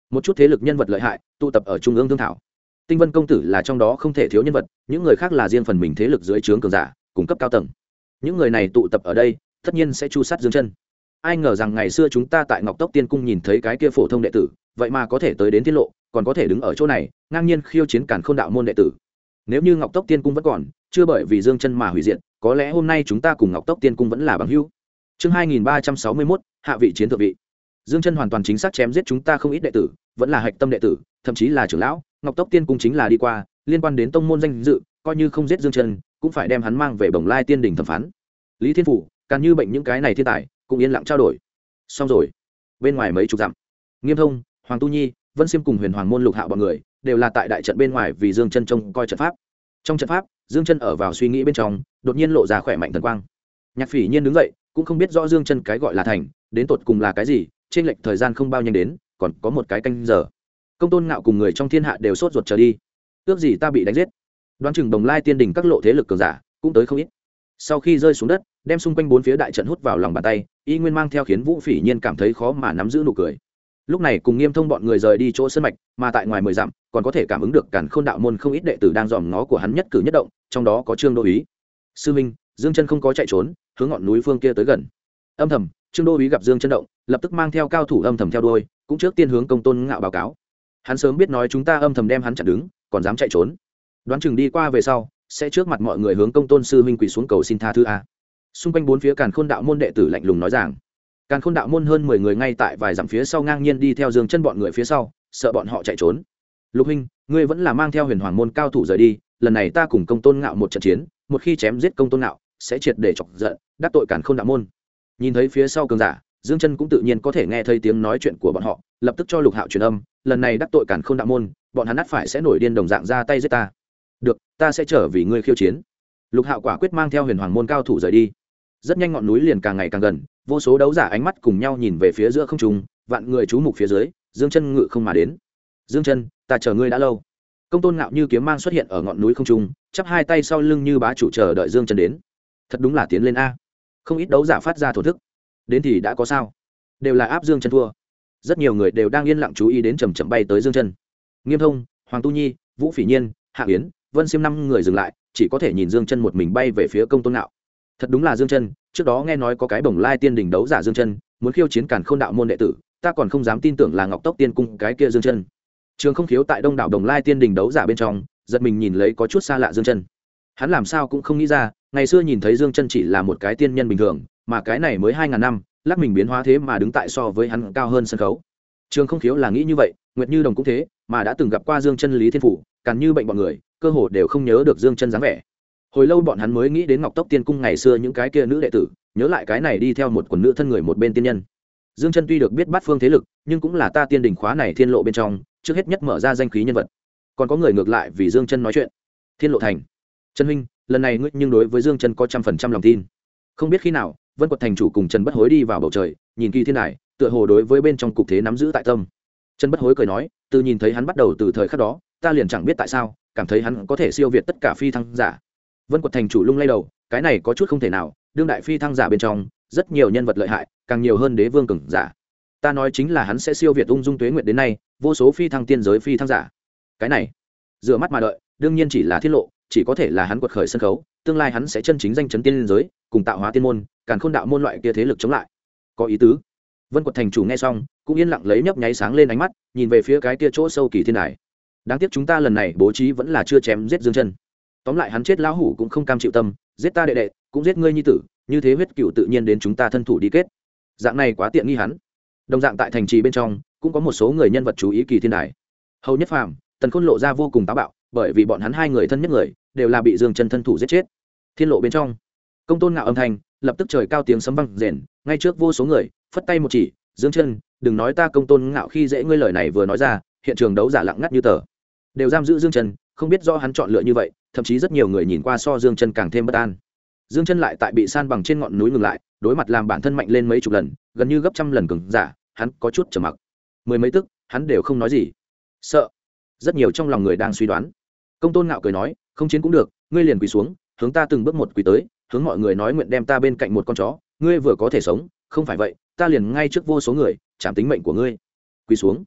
một chút thế lực nhân vật lợi hại tụ tập ở trung ương thương thảo. Tinh Vân công tử là trong đó không thể thiếu nhân vật, những người khác là riêng phần mình thế lực dưới trướng cường giả cung cấp cao tầng. Những người này tụ tập ở đây tất nhiên sẽ chu sát Dương Chân. Ai ngờ rằng ngày xưa chúng ta tại Ngọc Tốc Tiên cung nhìn thấy cái kia phổ thông đệ tử, vậy mà có thể tới đến tiết lộ, còn có thể đứng ở chỗ này ngang nhiên khiêu chiến Càn Khôn đạo môn đệ tử. Nếu như Ngọc Tốc Tiên cung vẫn còn, chưa bởi vì Dương Chân mà hủy diệt, có lẽ hôm nay chúng ta cùng Ngọc Tốc Tiên cung vẫn là bằng hữu. Chương 2361, hạ vị chiến thượng vị. Dương Chân hoàn toàn chính xác chém giết chúng ta không ít đệ tử, vẫn là hạch tâm đệ tử, thậm chí là trưởng lão. Ngọc Tốc Tiên cung chính là đi qua, liên quan đến tông môn danh dự, coi như không giết Dương Chân, cũng phải đem hắn mang về Bồng Lai Tiên đỉnh thẩm phán. Lý Thiên Phủ, Càn Như Bệnh những cái này thiên tài, cũng yên lặng trao đổi. Xong rồi, bên ngoài mấy chục dặm, Nghiêm Thông, Hoàng Tu Nhi, Vân Xiêm cùng Huyền Hoàng môn Lục Hạo bọn người, đều là tại đại trận bên ngoài vì Dương Chân trông coi trận pháp. Trong trận pháp, Dương Chân ở vào suy nghĩ bên trong, đột nhiên lộ ra khỏe mạnh thần quang. Nhạc Phỉ Nhiên đứng dậy, cũng không biết rõ Dương Chân cái gọi là thành, đến tột cùng là cái gì, trên lệch thời gian không bao nhanh đến, còn có một cái canh giờ. Công Tôn Ngạo cùng người trong thiên hạ đều sốt ruột chờ đi. Ước gì ta bị đánh giết. Đoán chừng Bồng Lai Tiên đỉnh các lộ thế lực cường giả cũng tới không ít. Sau khi rơi xuống đất, đem xung quanh bốn phía đại trận hút vào lòng bàn tay, y nguyên mang theo khiến Vũ Phỉ Nhiên cảm thấy khó mà nắm giữ nụ cười. Lúc này cùng Nghiêm Thông bọn người rời đi chỗ sơn mạch, mà tại ngoài 10 dặm, còn có thể cảm ứng được Càn Khôn đạo môn không ít đệ tử đang dòm ngó của hắn nhất cử nhất động, trong đó có Trương Đô Úy. Sư minh, Dương Chân không có chạy trốn, hướng ngọn núi phương kia tới gần. Âm thầm, Trương Đô Úy gặp Dương Chân động, lập tức mang theo cao thủ âm thầm theo đuôi, cũng trước tiên hướng Công Tôn Ngạo báo cáo. Hắn sớm biết nói chúng ta âm thầm đem hắn chặn đứng, còn dám chạy trốn. Đoán chừng đi qua về sau, sẽ trước mặt mọi người hướng Công Tôn sư huynh quỳ xuống cầu xin tha thứ a. Xung quanh bốn phía Càn Khôn đạo môn đệ tử lạnh lùng nói rằng, Càn Khôn đạo môn hơn 10 người ngay tại vài dặm phía sau ngang nhiên đi theo Dương Chân bọn người phía sau, sợ bọn họ chạy trốn. Lục huynh, ngươi vẫn là mang theo Huyền Hoàng môn cao thủ rời đi, lần này ta cùng Công Tôn Ngạo một trận chiến, một khi chém giết Công Tôn Ngạo, sẽ triệt để chọc giận, đắc tội Càn Khôn đạo môn. Nhìn thấy phía sau cường giả, Dương Chân cũng tự nhiên có thể nghe thấy tiếng nói chuyện của bọn họ, lập tức cho Lục Hạo truyền âm, lần này đắc tội Càn Khôn đạo môn, bọn hắn ắt phải sẽ nổi điên đồng dạng ra tay giết ta. Được, ta sẽ trở vì ngươi khiêu chiến. Lục Hạo quả quyết mang theo Huyền Hoàng môn cao thủ rời đi. Rất nhanh ngọn núi liền càng ngày càng gần, vô số đấu giả ánh mắt cùng nhau nhìn về phía giữa không trung, vạn người chú mục phía dưới, Dương Chân ngự không mà đến. Dương Chân, ta chờ ngươi đã lâu. Công Tôn Ngạo như kiếm mang xuất hiện ở ngọn núi không trung, chắp hai tay sau lưng như bá chủ chờ đợi Dương Chân đến. Thật đúng là tiến lên a. Không ít đấu giả phát ra thổ thức. Đến thì đã có sao? Đều là áp Dương Chân thua. Rất nhiều người đều đang yên lặng chú ý đến chậm chậm bay tới Dương Chân. Nghiêm Thông, Hoàng Tu Nhi, Vũ Phỉ Nhiên, Hạ Yến, Vân Xiêm 5 người dừng lại, chỉ có thể nhìn Dương Chân một mình bay về phía Công Tôn Ngạo. Thật đúng là Dương Chân, trước đó nghe nói có cái Bồng Lai Tiên đỉnh đấu giả Dương Chân, muốn khiêu chiến Càn Khôn đạo môn đệ tử, ta còn không dám tin tưởng là Ngọc Tốc Tiên cung cái kia Dương Chân. Trường Không Khiếu tại Đông đảo Bồng Lai Tiên đỉnh đấu giả bên trong, giật mình nhìn lấy có chút xa lạ Dương Chân. Hắn làm sao cũng không nghĩ ra, ngày xưa nhìn thấy Dương Chân chỉ là một cái tiên nhân bình thường, mà cái này mới 2000 năm, lắc mình biến hóa thế mà đứng tại so với hắn cao hơn sân khấu. Trường Không Khiếu là nghĩ như vậy, Nguyệt Như Đồng cũng thế, mà đã từng gặp qua Dương Chân Lý Thiên Phủ, Càn Như Bệnh bọn người, cơ hồ đều không nhớ được Dương Chân dáng vẻ. Hồi lâu bọn hắn mới nghĩ đến Ngọc Tốc Tiên cung ngày xưa những cái kia nữ đệ tử, nhớ lại cái này đi theo một quần nữ thân người một bên tiên nhân. Dương Chân tuy được biết bát phương thế lực, nhưng cũng là ta tiên đỉnh khóa này thiên lộ bên trong, trước hết nhất mở ra danh khí nhân vật. Còn có người ngược lại vì Dương Chân nói chuyện. Thiên Lộ Thành, Trần huynh, lần này ngươi nhưng đối với Dương Chân có 100% lòng tin. Không biết khi nào, Vân Quật thành chủ cùng Trần Bất Hối đi vào bầu trời, nhìn Kỳ Thiên Đài, tựa hồ đối với bên trong cục thế nắm giữ tại tâm. Trần Bất Hối cười nói, từ nhìn thấy hắn bắt đầu từ thời khắc đó, ta liền chẳng biết tại sao, cảm thấy hắn có thể siêu việt tất cả phi thăng giả. Vân Quật thành chủ lung lay đầu, cái này có chút không thể nào, đương đại phi thăng giả bên trong, rất nhiều nhân vật lợi hại, càng nhiều hơn đế vương cường giả. Ta nói chính là hắn sẽ siêu việt ung dung tuế nguyệt đến nay, vô số phi thăng tiên giới phi thăng giả. Cái này, dựa mắt mà đợi, đương nhiên chỉ là thiết lộ, chỉ có thể là hắn quật khởi sân khấu, tương lai hắn sẽ chân chính danh chấn tiên giới, cùng tạo hóa tiên môn, Càn Khôn đạo môn loại kia thế lực chống lại. Có ý tứ. Vân Quật thành chủ nghe xong, cũng yên lặng lấy nhấp nháy sáng lên ánh mắt, nhìn về phía cái kia chỗ sâu Kỳ Thiên Đài. Đáng tiếc chúng ta lần này bố trí vẫn là chưa chém giết Dương Chân. Tóm lại hắn chết lão hủ cũng không cam chịu tâm, giết ta đệ đệ, cũng giết ngươi nhi tử, như thế huyết cựu tự nhiên đến chúng ta thân thủ đi kết. Dạng này quá tiện nghi hắn. Đồng dạng tại thành trì bên trong, cũng có một số người nhân vật chú ý Kỳ Thiên Đài. Hầu Nhất Phàm, Tần Khôn lộ ra vô cùng táo bạo, bởi vì bọn hắn hai người thân nhất người, đều là bị Dương Chân thân thủ giết chết. Thiên lộ bên trong, Công Tôn Ngạo âm thanh, lập tức trời cao tiếng sấm vang rền, ngay trước vô số người, phất tay một chỉ, Dương Chân, đừng nói ta Công Tôn Ngạo khi dễ ngươi, lời này vừa nói ra, hiện trường đấu giả lặng ngắt như tờ, đều giam giữ Dương Chân, không biết do hắn chọn lựa như vậy, thậm chí rất nhiều người nhìn qua so Dương Chân càng thêm bất an. Dương Chân lại tại bị san bằng trên ngọn núi ngừng lại, đối mặt làm bản thân mạnh lên mấy chục lần, gần như gấp trăm lần cường giả, hắn có chút trầm mặc. Mười mấy tức, hắn đều không nói gì. Sợ. Rất nhiều trong lòng người đang suy đoán. Công Tôn Ngạo cười nói, không chiến cũng được, ngươi liền quỳ xuống, hướng ta từng bước một quỳ tới, hướng mọi người nói nguyện đem ta bên cạnh một con chó, ngươi vừa có thể sống, không phải vậy, ta liền ngay trước vô số người, chạm tính mệnh của ngươi. Quỳ xuống.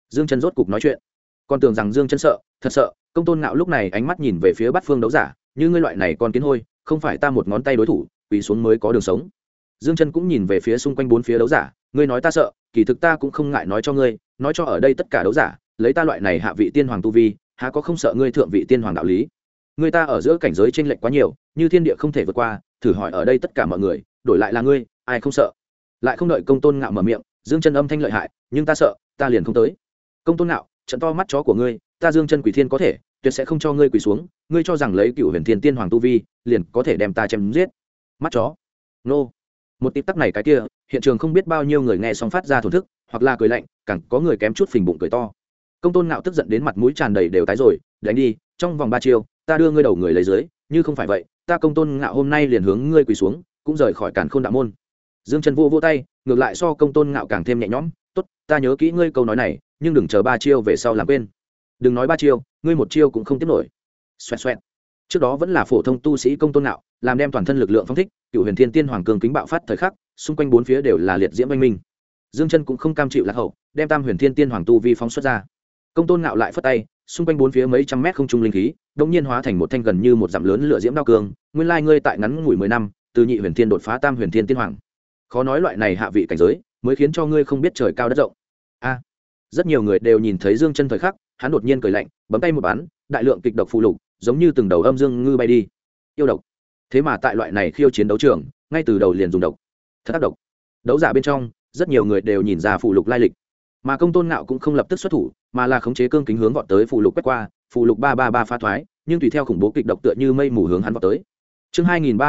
Dương Chân rốt cục nói chuyện, còn tưởng rằng Dương Chân sợ, thật sợ. Công Tôn Ngạo lúc này ánh mắt nhìn về phía Bát Phương đấu giả, như ngươi loại này con kiến hôi, không phải ta một ngón tay đối thủ, quỳ xuống mới có đường sống. Dương Chân cũng nhìn về phía xung quanh bốn phía đấu giả, ngươi nói ta sợ, kỳ thực ta cũng không ngại nói cho ngươi, nói cho ở đây tất cả đấu giả, lấy ta loại này hạ vị tiên hoàng tu vi, há có không sợ ngươi thượng vị tiên hoàng đạo lý. Người ta ở giữa cảnh giới chênh lệch quá nhiều, như thiên địa không thể vượt qua, thử hỏi ở đây tất cả mọi người, đổi lại là ngươi, ai không sợ. Lại không đợi Công Tôn Ngạo mở miệng, Dương Chân âm thanh lợi hại, nhưng ta sợ, ta liền không tới. Công Tôn Ngạo, trận to mắt chó của ngươi, ta Dương Chân Quỷ Thiên có thể, tuyệt sẽ không cho ngươi quỳ xuống, ngươi cho rằng lấy Cửu Huyền Thiên Tiên Hoàng tu vi, liền có thể đem ta chém giết. Mắt chó. Nô. Một tịp tắc này cái kia, hiện trường không biết bao nhiêu người nghe xong phát ra thổn thức, hoặc là cười lạnh, càng có người kém chút phình bụng cười to. Công Tôn Ngạo tức giận đến mặt mũi tràn đầy đều tái rồi, đánh đi, trong vòng 3 chiêu, ta đưa ngươi đầu người lấy dưới, như không phải vậy, ta Công Tôn Ngạo hôm nay liền hướng ngươi quỳ xuống, cũng rời khỏi Càn Khôn đạo môn. Dương Chân vô tay, ngược lại so Công Tôn Ngạo càng thêm nhẹ nhõm, tốt, ta nhớ kỹ ngươi câu nói này, nhưng đừng chờ 3 chiêu về sau làm quên. Đừng nói 3 chiêu, ngươi 1 chiêu cũng không tiếp nổi. Xoẹt xoẹt. Trước đó vẫn là phổ thông tu sĩ Công Tôn Ngạo, làm đem toàn thân lực lượng phóng thích, Cửu Huyền Thiên Tiên Hoàng cường kính bạo phát thời khắc, xung quanh bốn phía đều là liệt diễm oanh minh. Dương Chân cũng không cam chịu lạc hậu, đem Tam Huyền Thiên Tiên Hoàng tu vi phóng xuất ra. Công Tôn Ngạo lại phất tay, xung quanh bốn phía mấy trăm mét không trung linh khí, đột nhiên hóa thành một thanh gần như một dặm lớn lửa diễm đao cương, nguyên lai ngươi tại ngắn ngủi 10 năm, từ Nhị Huyền Thiên đột phá Tam Huyền Thiên Tiên Hoàng. Khó nói loại này hạ vị cảnh giới, mới khiến cho ngươi không biết trời cao đất rộng. A. Rất nhiều người đều nhìn thấy Dương Chân thời khắc, hắn đột nhiên cười lạnh, bấm tay một bắn, đại lượng kịch độc phù lục, giống như từng đầu âm dương ngư bay đi. Yêu độc. Thế mà tại loại này khiêu chiến đấu trường, ngay từ đầu liền dùng độc. Thật tác độc. Đấu giả bên trong, rất nhiều người đều nhìn ra phù lục lai lịch. Mà Công Tôn Ngạo cũng không lập tức xuất thủ, mà là khống chế cương kính hướng vọt tới phù lục quét qua, phù lục 333 phá thoái, nhưng tùy theo khủng bố kịch độc tựa như mây mù hướng hắn vọt tới. Chương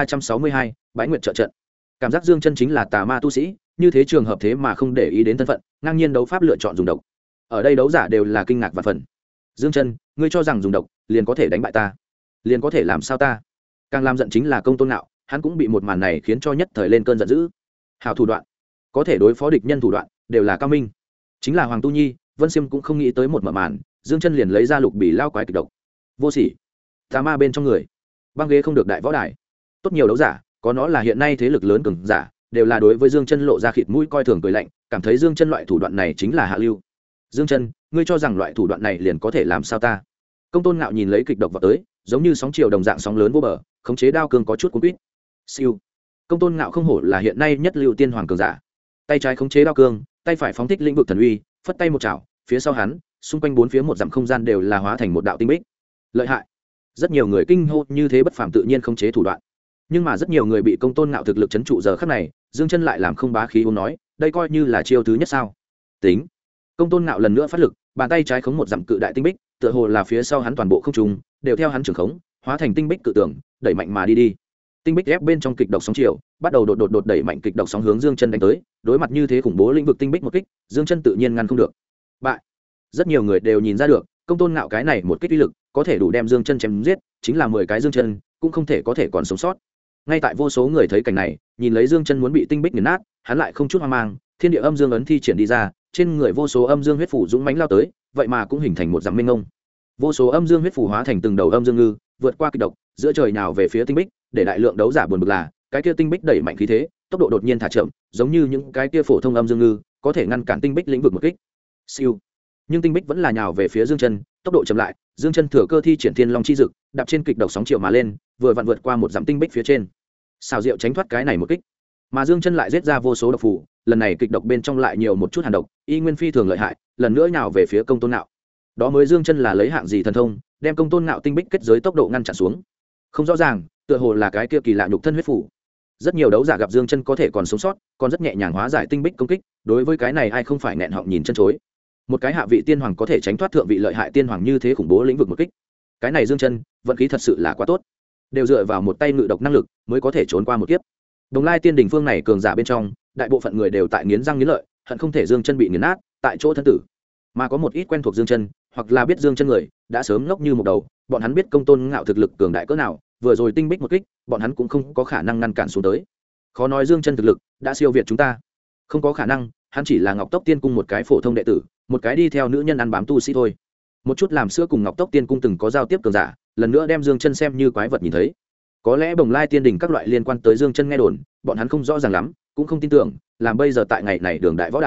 2362, Bái Nguyệt trợ trận. Cảm giác Dương Chân chính là tà ma tu sĩ, như thế trường hợp thế mà không để ý đến thân phận, ngang nhiên đấu pháp lựa chọn dùng độc. Ở đây đấu giả đều là kinh ngạc và phần. Dương Chân, ngươi cho rằng dùng độc liền có thể đánh bại ta, liền có thể làm sao ta? Càng làm giận chính là Công Tôn Ngạo, hắn cũng bị một màn này khiến cho nhất thời lên cơn giận dữ. Hảo thủ đoạn, có thể đối phó địch nhân thủ đoạn, đều là cao minh. Chính là Hoàng Tu Nhi, Vân Siêm cũng không nghĩ tới một mở màn, Dương Chân liền lấy ra lục bì lao quái kịch độc. Vô sỉ, tà ma bên trong người, băng ghế không được đại võ đài. Tốt nhiều đấu giả, có nó là hiện nay thế lực lớn cường giả, đều là đối với Dương Chân lộ ra khịt mũi coi thường cười lạnh, cảm thấy Dương Chân loại thủ đoạn này chính là hạ lưu. Dương Chân, ngươi cho rằng loại thủ đoạn này liền có thể làm sao ta? Công Tôn Ngạo nhìn lấy kịch độc vào tới, giống như sóng chiều đồng dạng sóng lớn vô bờ, khống chế đao cương có chút cuốn quýt. Siêu. Công Tôn Ngạo không hổ là hiện nay nhất lưu tiên hoàng cường giả. Tay trái khống chế đao cương, tay phải phóng thích lĩnh vực thần uy, phất tay một chảo, phía sau hắn, xung quanh bốn phía một dặm không gian đều là hóa thành một đạo tinh bích. Lợi hại. Rất nhiều người kinh hô như thế bất phàm tự nhiên khống chế thủ đoạn. Nhưng mà rất nhiều người bị Công Tôn Ngạo thực lực trấn trụ giờ khắc này, Dương Chân lại làm không bá khí uống nói, đây coi như là chiêu thứ nhất sao? Tính. Công Tôn Ngạo lần nữa phát lực, bàn tay trái khống một dặm cự đại tinh bích, tựa hồ là phía sau hắn toàn bộ không trung đều theo hắn trưởng khống, hóa thành tinh bích cự tường, đẩy mạnh mà đi. Tinh bích ép bên trong kịch độc sóng chiều, bắt đầu đột đẩy mạnh kịch độc sóng hướng Dương Chân đánh tới, đối mặt như thế khủng bố lĩnh vực tinh bích một kích, Dương Chân tự nhiên ngăn không được. Bại. Rất nhiều người đều nhìn ra được, Công Tôn Ngạo cái này một kích uy lực, có thể đủ đem Dương Chân chém giết, chính là 10 cái Dương Chân, cũng không thể có thể còn sống sót. Ngay tại vô số người thấy cảnh này, nhìn lấy Dương Chân muốn bị tinh bích nghiền nát, hắn lại không chút hoang mang, thiên địa âm dương ấn thi triển đi ra, trên người vô số âm dương huyết phủ dũng mãnh lao tới, vậy mà cũng hình thành một dặm minh ngông. Vô số âm dương huyết phủ hóa thành từng đầu âm dương ngư, vượt qua kịch độc, giữa trời nào về phía tinh bích, để đại lượng đấu giả buồn bực là, cái kia tinh bích đẩy mạnh khí thế, tốc độ đột nhiên thả chậm, giống như những cái kia phổ thông âm dương ngư, có thể ngăn cản tinh bích lĩnh vực một kích. Siêu. Nhưng tinh bích vẫn là nhào về phía Dương Chân, tốc độ chậm lại, Dương Chân thừa cơ thi triển Thiên Long chi dực, đạp trên kịch độc sóng chiều mà lên, vừa vặn vượt qua một dặm tinh bích phía trên. Xào Diệu tránh thoát cái này một kích, mà Dương Chân lại giết ra vô số độc phù, lần này kịch độc bên trong lại nhiều một chút hàn độc, y nguyên phi thường lợi hại, lần nữa nhào về phía Công Tôn Ngạo. Đó mới Dương Chân là lấy hạng gì thần thông, đem Công Tôn Ngạo tinh bích kết giới tốc độ ngăn chặn xuống. Không rõ ràng, tựa hồ là cái kia kỳ lạ nhục thân huyết phủ. Rất nhiều đấu giả gặp Dương Chân có thể còn sống sót, còn rất nhẹ nhàng hóa giải tinh bích công kích, đối với cái này ai không phải nghẹn họng nhìn chân chối. Một cái hạ vị tiên hoàng có thể tránh thoát thượng vị lợi hại tiên hoàng như thế khủng bố lĩnh vực một kích. Cái này Dương Chân, vận khí thật sự là quá tốt. Đều dựa vào một tay ngự độc năng lực, mới có thể trốn qua một kiếp. Đồng Lai Tiên đỉnh phương này cường giả bên trong, đại bộ phận người đều tại nghiến răng nghiến lợi, hận không thể Dương Chân bị nghiền nát, tại chỗ thân tử. Mà có một ít quen thuộc Dương Chân, hoặc là biết Dương Chân người, đã sớm ngốc như một đầu, bọn hắn biết Công Tôn Ngạo thực lực cường đại cỡ nào, vừa rồi tinh bích một kích, bọn hắn cũng không có khả năng ngăn cản xuống tới. Khó nói Dương Chân thực lực đã siêu việt chúng ta. Không có khả năng, hắn chỉ là Ngọc Tốc Tiên cung một cái phổ thông đệ tử, một cái đi theo nữ nhân ăn bám tu sĩ thôi. Một chút làm sữa cùng Ngọc Tốc Tiên cung từng có giao tiếp cường giả, lần nữa đem Dương Chân xem như quái vật nhìn thấy. Có lẽ Bồng Lai Tiên đỉnh các loại liên quan tới Dương Chân nghe đồn, bọn hắn không rõ ràng lắm, cũng không tin tưởng, làm bây giờ tại ngày này đường đại võ đài,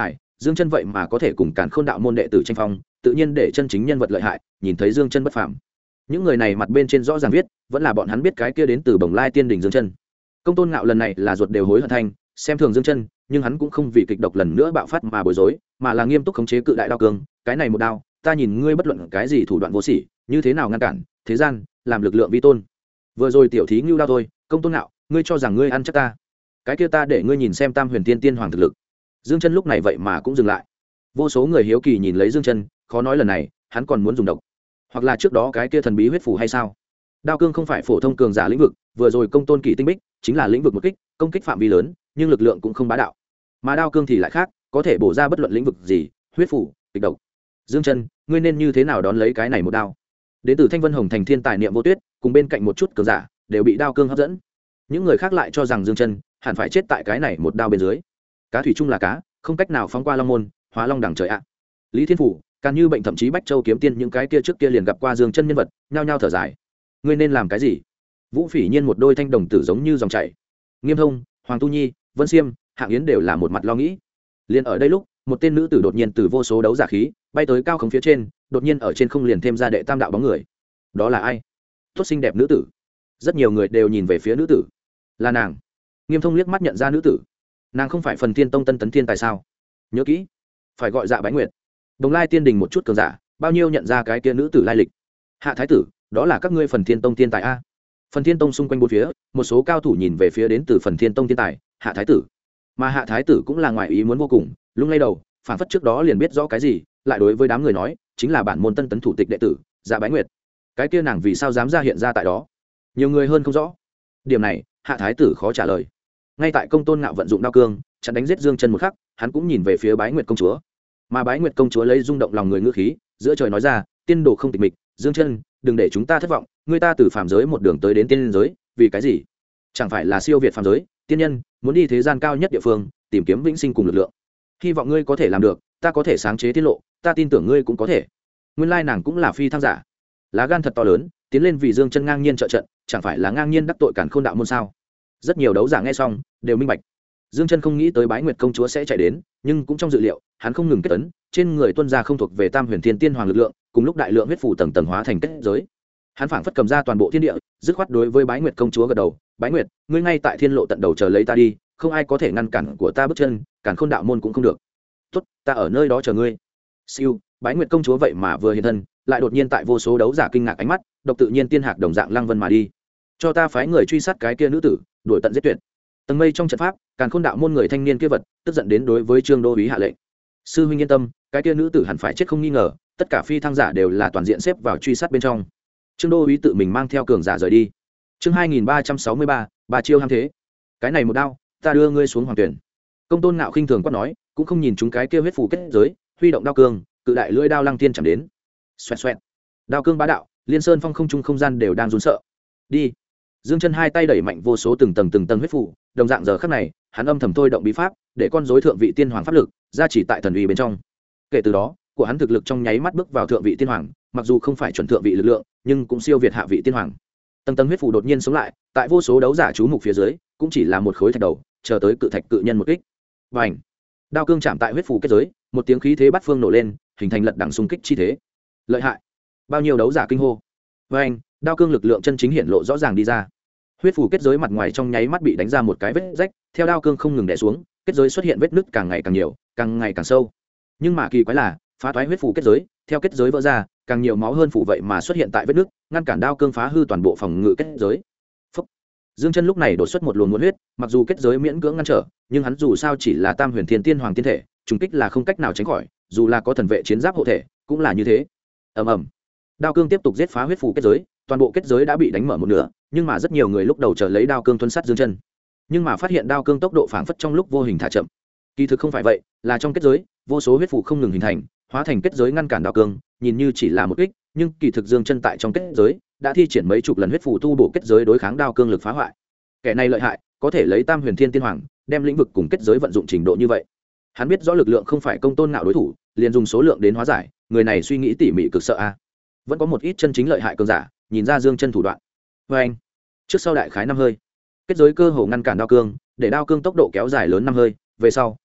Dương Chân vậy mà có thể cùng Càn Khôn đạo môn đệ tử tranh phong, tự nhiên để chân chính nhân vật lợi hại nhìn thấy Dương Chân bất phàm. Những người này mặt bên trên rõ ràng viết, vẫn là bọn hắn biết cái kia đến từ Bồng Lai Tiên Đình Dương Chân. Công Tôn Ngạo lần này là ruột đều hối hận thanh, xem thường Dương Chân, nhưng hắn cũng không vì kịch độc lần nữa bạo phát mà bối rối, mà là nghiêm túc khống chế cự đại đao cương, cái này một đao, ta nhìn ngươi bất luận cái gì thủ đoạn vô sỉ, như thế nào ngăn cản, thế gian, làm lực lượng vi tôn. Vừa rồi tiểu thí ngưu đao thôi, Công Tôn Ngạo, ngươi cho rằng ngươi ăn chắc ta? Cái kia ta để ngươi nhìn xem Tam Huyền Tiên Tiên Hoàng thực lực. Dương Chân lúc này vậy mà cũng dừng lại. Vô số người hiếu kỳ nhìn lấy Dương Chân, khó nói lần này, hắn còn muốn dùng độc, hoặc là trước đó cái kia thần bí huyết phù hay sao? Đao cương không phải phổ thông cường giả lĩnh vực, vừa rồi công tôn kỷ tinh bích chính là lĩnh vực một kích, công kích phạm vi lớn, nhưng lực lượng cũng không bá đạo. Mà đao cương thì lại khác, có thể bổ ra bất luận lĩnh vực gì, huyết phù, kịch độc. Dương Chân, ngươi nên như thế nào đón lấy cái này một đao? Đến từ Thanh Vân Hồng Thành Thiên Tài Niệm Vô Tuyết, cùng bên cạnh một chút cường giả, đều bị đao cương hấp dẫn. Những người khác lại cho rằng Dương Chân hẳn phải chết tại cái này một đao bên dưới. Cá thủy chung là cá, không cách nào phóng qua long môn, hóa long đẳng trời ạ. Lý Thiên Phủ, Càn Như Bệnh thậm chí Bách Châu Kiếm Tiên những cái kia trước kia liền gặp qua Dương Chân nhân vật, nhao nhao thở dài. Ngươi nên làm cái gì? Vũ Phỉ Nhiên một đôi thanh đồng tử giống như dòng chảy. Nghiêm Thông, Hoàng Tu Nhi, Vân Xiêm, Hạng Yến đều là một mặt lo nghĩ. Liên ở đây lúc, một tên nữ tử đột nhiên từ vô số đấu giả khí bay tới cao không phía trên, đột nhiên ở trên không liền thêm ra đệ tam đạo bóng người. Đó là ai? Tốt xinh đẹp nữ tử. Rất nhiều người đều nhìn về phía nữ tử. Là nàng. Nghiêm Thông liếc mắt nhận ra nữ tử. Nàng không phải Phần Thiên Tông Tân Tấn Thiên Tài sao? Nhớ kỹ, phải gọi Dạ Bái Nguyệt. Đồng Lai Tiên Đình một chút cường giả, bao nhiêu nhận ra cái kia nữ tử lai lịch. Hạ thái tử, đó là các ngươi Phần Thiên Tông Thiên Tài a? Phần Thiên Tông xung quanh bốn phía, một số cao thủ nhìn về phía đến từ Phần Thiên Tông Thiên Tài, Hạ thái tử. Mà Hạ thái tử cũng là ngoài ý muốn vô cùng, lung lay đầu, phản phất trước đó liền biết rõ cái gì, lại đối với đám người nói, chính là bản môn Tân Tấn thủ tịch đệ tử, Dạ Bái Nguyệt. Cái kia nàng vì sao dám ra hiện ra tại đó? Nhiều người hơn không rõ. Điểm này, Hạ thái tử khó trả lời. Ngay tại Công Tôn Ngạo vận dụng đao cương, chặn đánh giết Dương Chân một khắc, hắn cũng nhìn về phía Bái Nguyệt công chúa. Mà Bái Nguyệt công chúa lấy rung động lòng người ngữ khí, giữa trời nói ra, tiên đồ không tịch mịch, Dương Chân, đừng để chúng ta thất vọng, người ta từ phàm giới một đường tới đến tiên giới, vì cái gì? Chẳng phải là siêu việt phàm giới, tiên nhân, muốn đi thế gian cao nhất địa phương, tìm kiếm vĩnh sinh cùng lực lượng. Hy vọng ngươi có thể làm được, ta có thể sáng chế tiết lộ, ta tin tưởng ngươi cũng có thể. Nguyên lai nàng cũng là phi thăng giả. Lá gan thật to lớn, tiến lên vì Dương Chân ngang nhiên trợ trận, chẳng phải là ngang nhiên đắc tội Càn Khôn đạo môn sao? Rất nhiều đấu giả nghe xong, đều minh bạch. Dương Chân không nghĩ tới Bái Nguyệt công chúa sẽ chạy đến, nhưng cũng trong dự liệu, hắn không ngừng kết ấn, trên người tuân ra không thuộc về Tam Huyền Thiên Tiên Hoàng lực lượng, cùng lúc đại lượng huyết phù tầng tầng hóa thành kết giới. Hắn phảng phất cầm ra toàn bộ thiên địa, dứt khoát đối với Bái Nguyệt công chúa gật đầu, "Bái Nguyệt, ngươi ngay tại thiên lộ tận đầu chờ lấy ta đi, không ai có thể ngăn cản của ta bước chân, Càn Khôn đạo môn cũng không được." "Tốt, ta ở nơi đó chờ ngươi." Siêu, Bái Nguyệt công chúa vậy mà vừa hiện thân, lại đột nhiên tại vô số đấu giả kinh ngạc ánh mắt, độc tự nhiên tiên hạc đồng dạng lăng vân mà đi. "Cho ta phái người truy sát cái kia nữ tử, đuổi tận giết tuyệt." Tầng mây trong trận pháp, Càn Khôn đạo môn người thanh niên kia vật, tức giận đến đối với Trương Đô úy hạ lệnh. "Sư huynh yên tâm, cái kia nữ tử hẳn phải chết không nghi ngờ, tất cả phi thăng giả đều là toàn diện xếp vào truy sát bên trong." Trương Đô úy tự mình mang theo cường giả rời đi. Chương 2363, ba chiêu ham thế. "Cái này một đao, ta đưa ngươi xuống hoàng tuyển." Công Tôn Ngạo khinh thường quát nói, cũng không nhìn chúng cái kia huyết phù kết giới, huy động đao cương, cự đại lưỡi đao lăng tiên chạm đến. Xoẹt xoẹt. Đao cương bá đạo, liên sơn phong không trung không gian đều đang run sợ. Đi. Dương Chân hai tay đẩy mạnh vô số từng tầng huyết phù, đồng dạng giờ khắc này, hắn âm thầm thôi động bí pháp, để con rối thượng vị tiên hoàng pháp lực gia chỉ tại thần uy bên trong. Kể từ đó, của hắn thực lực trong nháy mắt bước vào thượng vị tiên hoàng, mặc dù không phải chuẩn thượng vị lực lượng, nhưng cũng siêu việt hạ vị tiên hoàng. Tầng huyết phù đột nhiên sống lại, tại vô số đấu giả chú mục phía dưới, cũng chỉ là một khối thạch đầu, chờ tới cự thạch cự nhân một kích. Bành! Đao cương chạm tại huyết phù kết giới, một tiếng khí thế bát phương nổ lên, hình thành lật đẳng xung kích chi thế. Lợi hại! Bao nhiêu đấu giả kinh hô. Bành! Đao cương lực lượng chân chính hiện lộ rõ ràng đi ra. Huyết phù kết giới mặt ngoài trong nháy mắt bị đánh ra một cái vết rách, theo đao cương không ngừng đè xuống, kết giới xuất hiện vết nứt càng ngày càng nhiều, càng ngày càng sâu. Nhưng mà kỳ quái là, phá toái huyết phù kết giới, theo kết giới vỡ ra, càng nhiều máu hơn phù vậy mà xuất hiện tại vết nứt, ngăn cản đao cương phá hư toàn bộ phòng ngự kết giới. Phúc. Dương Chân lúc này đột xuất một luồng nguồn huyết, mặc dù kết giới miễn cưỡng ngăn trở, nhưng hắn dù sao chỉ là Tam Huyền Thiên Tiên Hoàng tiên thể, trùng kích là không cách nào tránh khỏi, dù là có thần vệ chiến giáp hộ thể, cũng là như thế. Ầm ầm. Đao cương tiếp tục giết phá huyết phù kết giới, toàn bộ kết giới đã bị đánh mở một nửa, nhưng mà rất nhiều người lúc đầu chờ lấy đao cương tuân sát Dương Chân, nhưng mà phát hiện đao cương tốc độ phảng phất trong lúc vô hình thả chậm. Kỳ thực không phải vậy, là trong kết giới, vô số huyết phù không ngừng hình thành, hóa thành kết giới ngăn cản đao cương, nhìn như chỉ là một kích, nhưng kỳ thực Dương Chân tại trong kết giới đã thi triển mấy chục lần huyết phù tu bổ kết giới đối kháng đao cương lực phá hoại. Kẻ này lợi hại, có thể lấy Tam Huyền Thiên Tiên Hoàng đem lĩnh vực cùng kết giới vận dụng trình độ như vậy. Hắn biết rõ lực lượng không phải Công Tôn Ngạo đối thủ, liền dùng số lượng đến hóa giải, người này suy nghĩ tỉ mỉ cực sợ a. Vẫn có một ít chân chính lợi hại cường giả, nhìn ra Dương Chân thủ đoạn. Và anh, trước sau đại khái 5 hơi, kết giới cơ hồ ngăn cản đao cương, để đao cương tốc độ kéo dài lớn 5 hơi, về sau,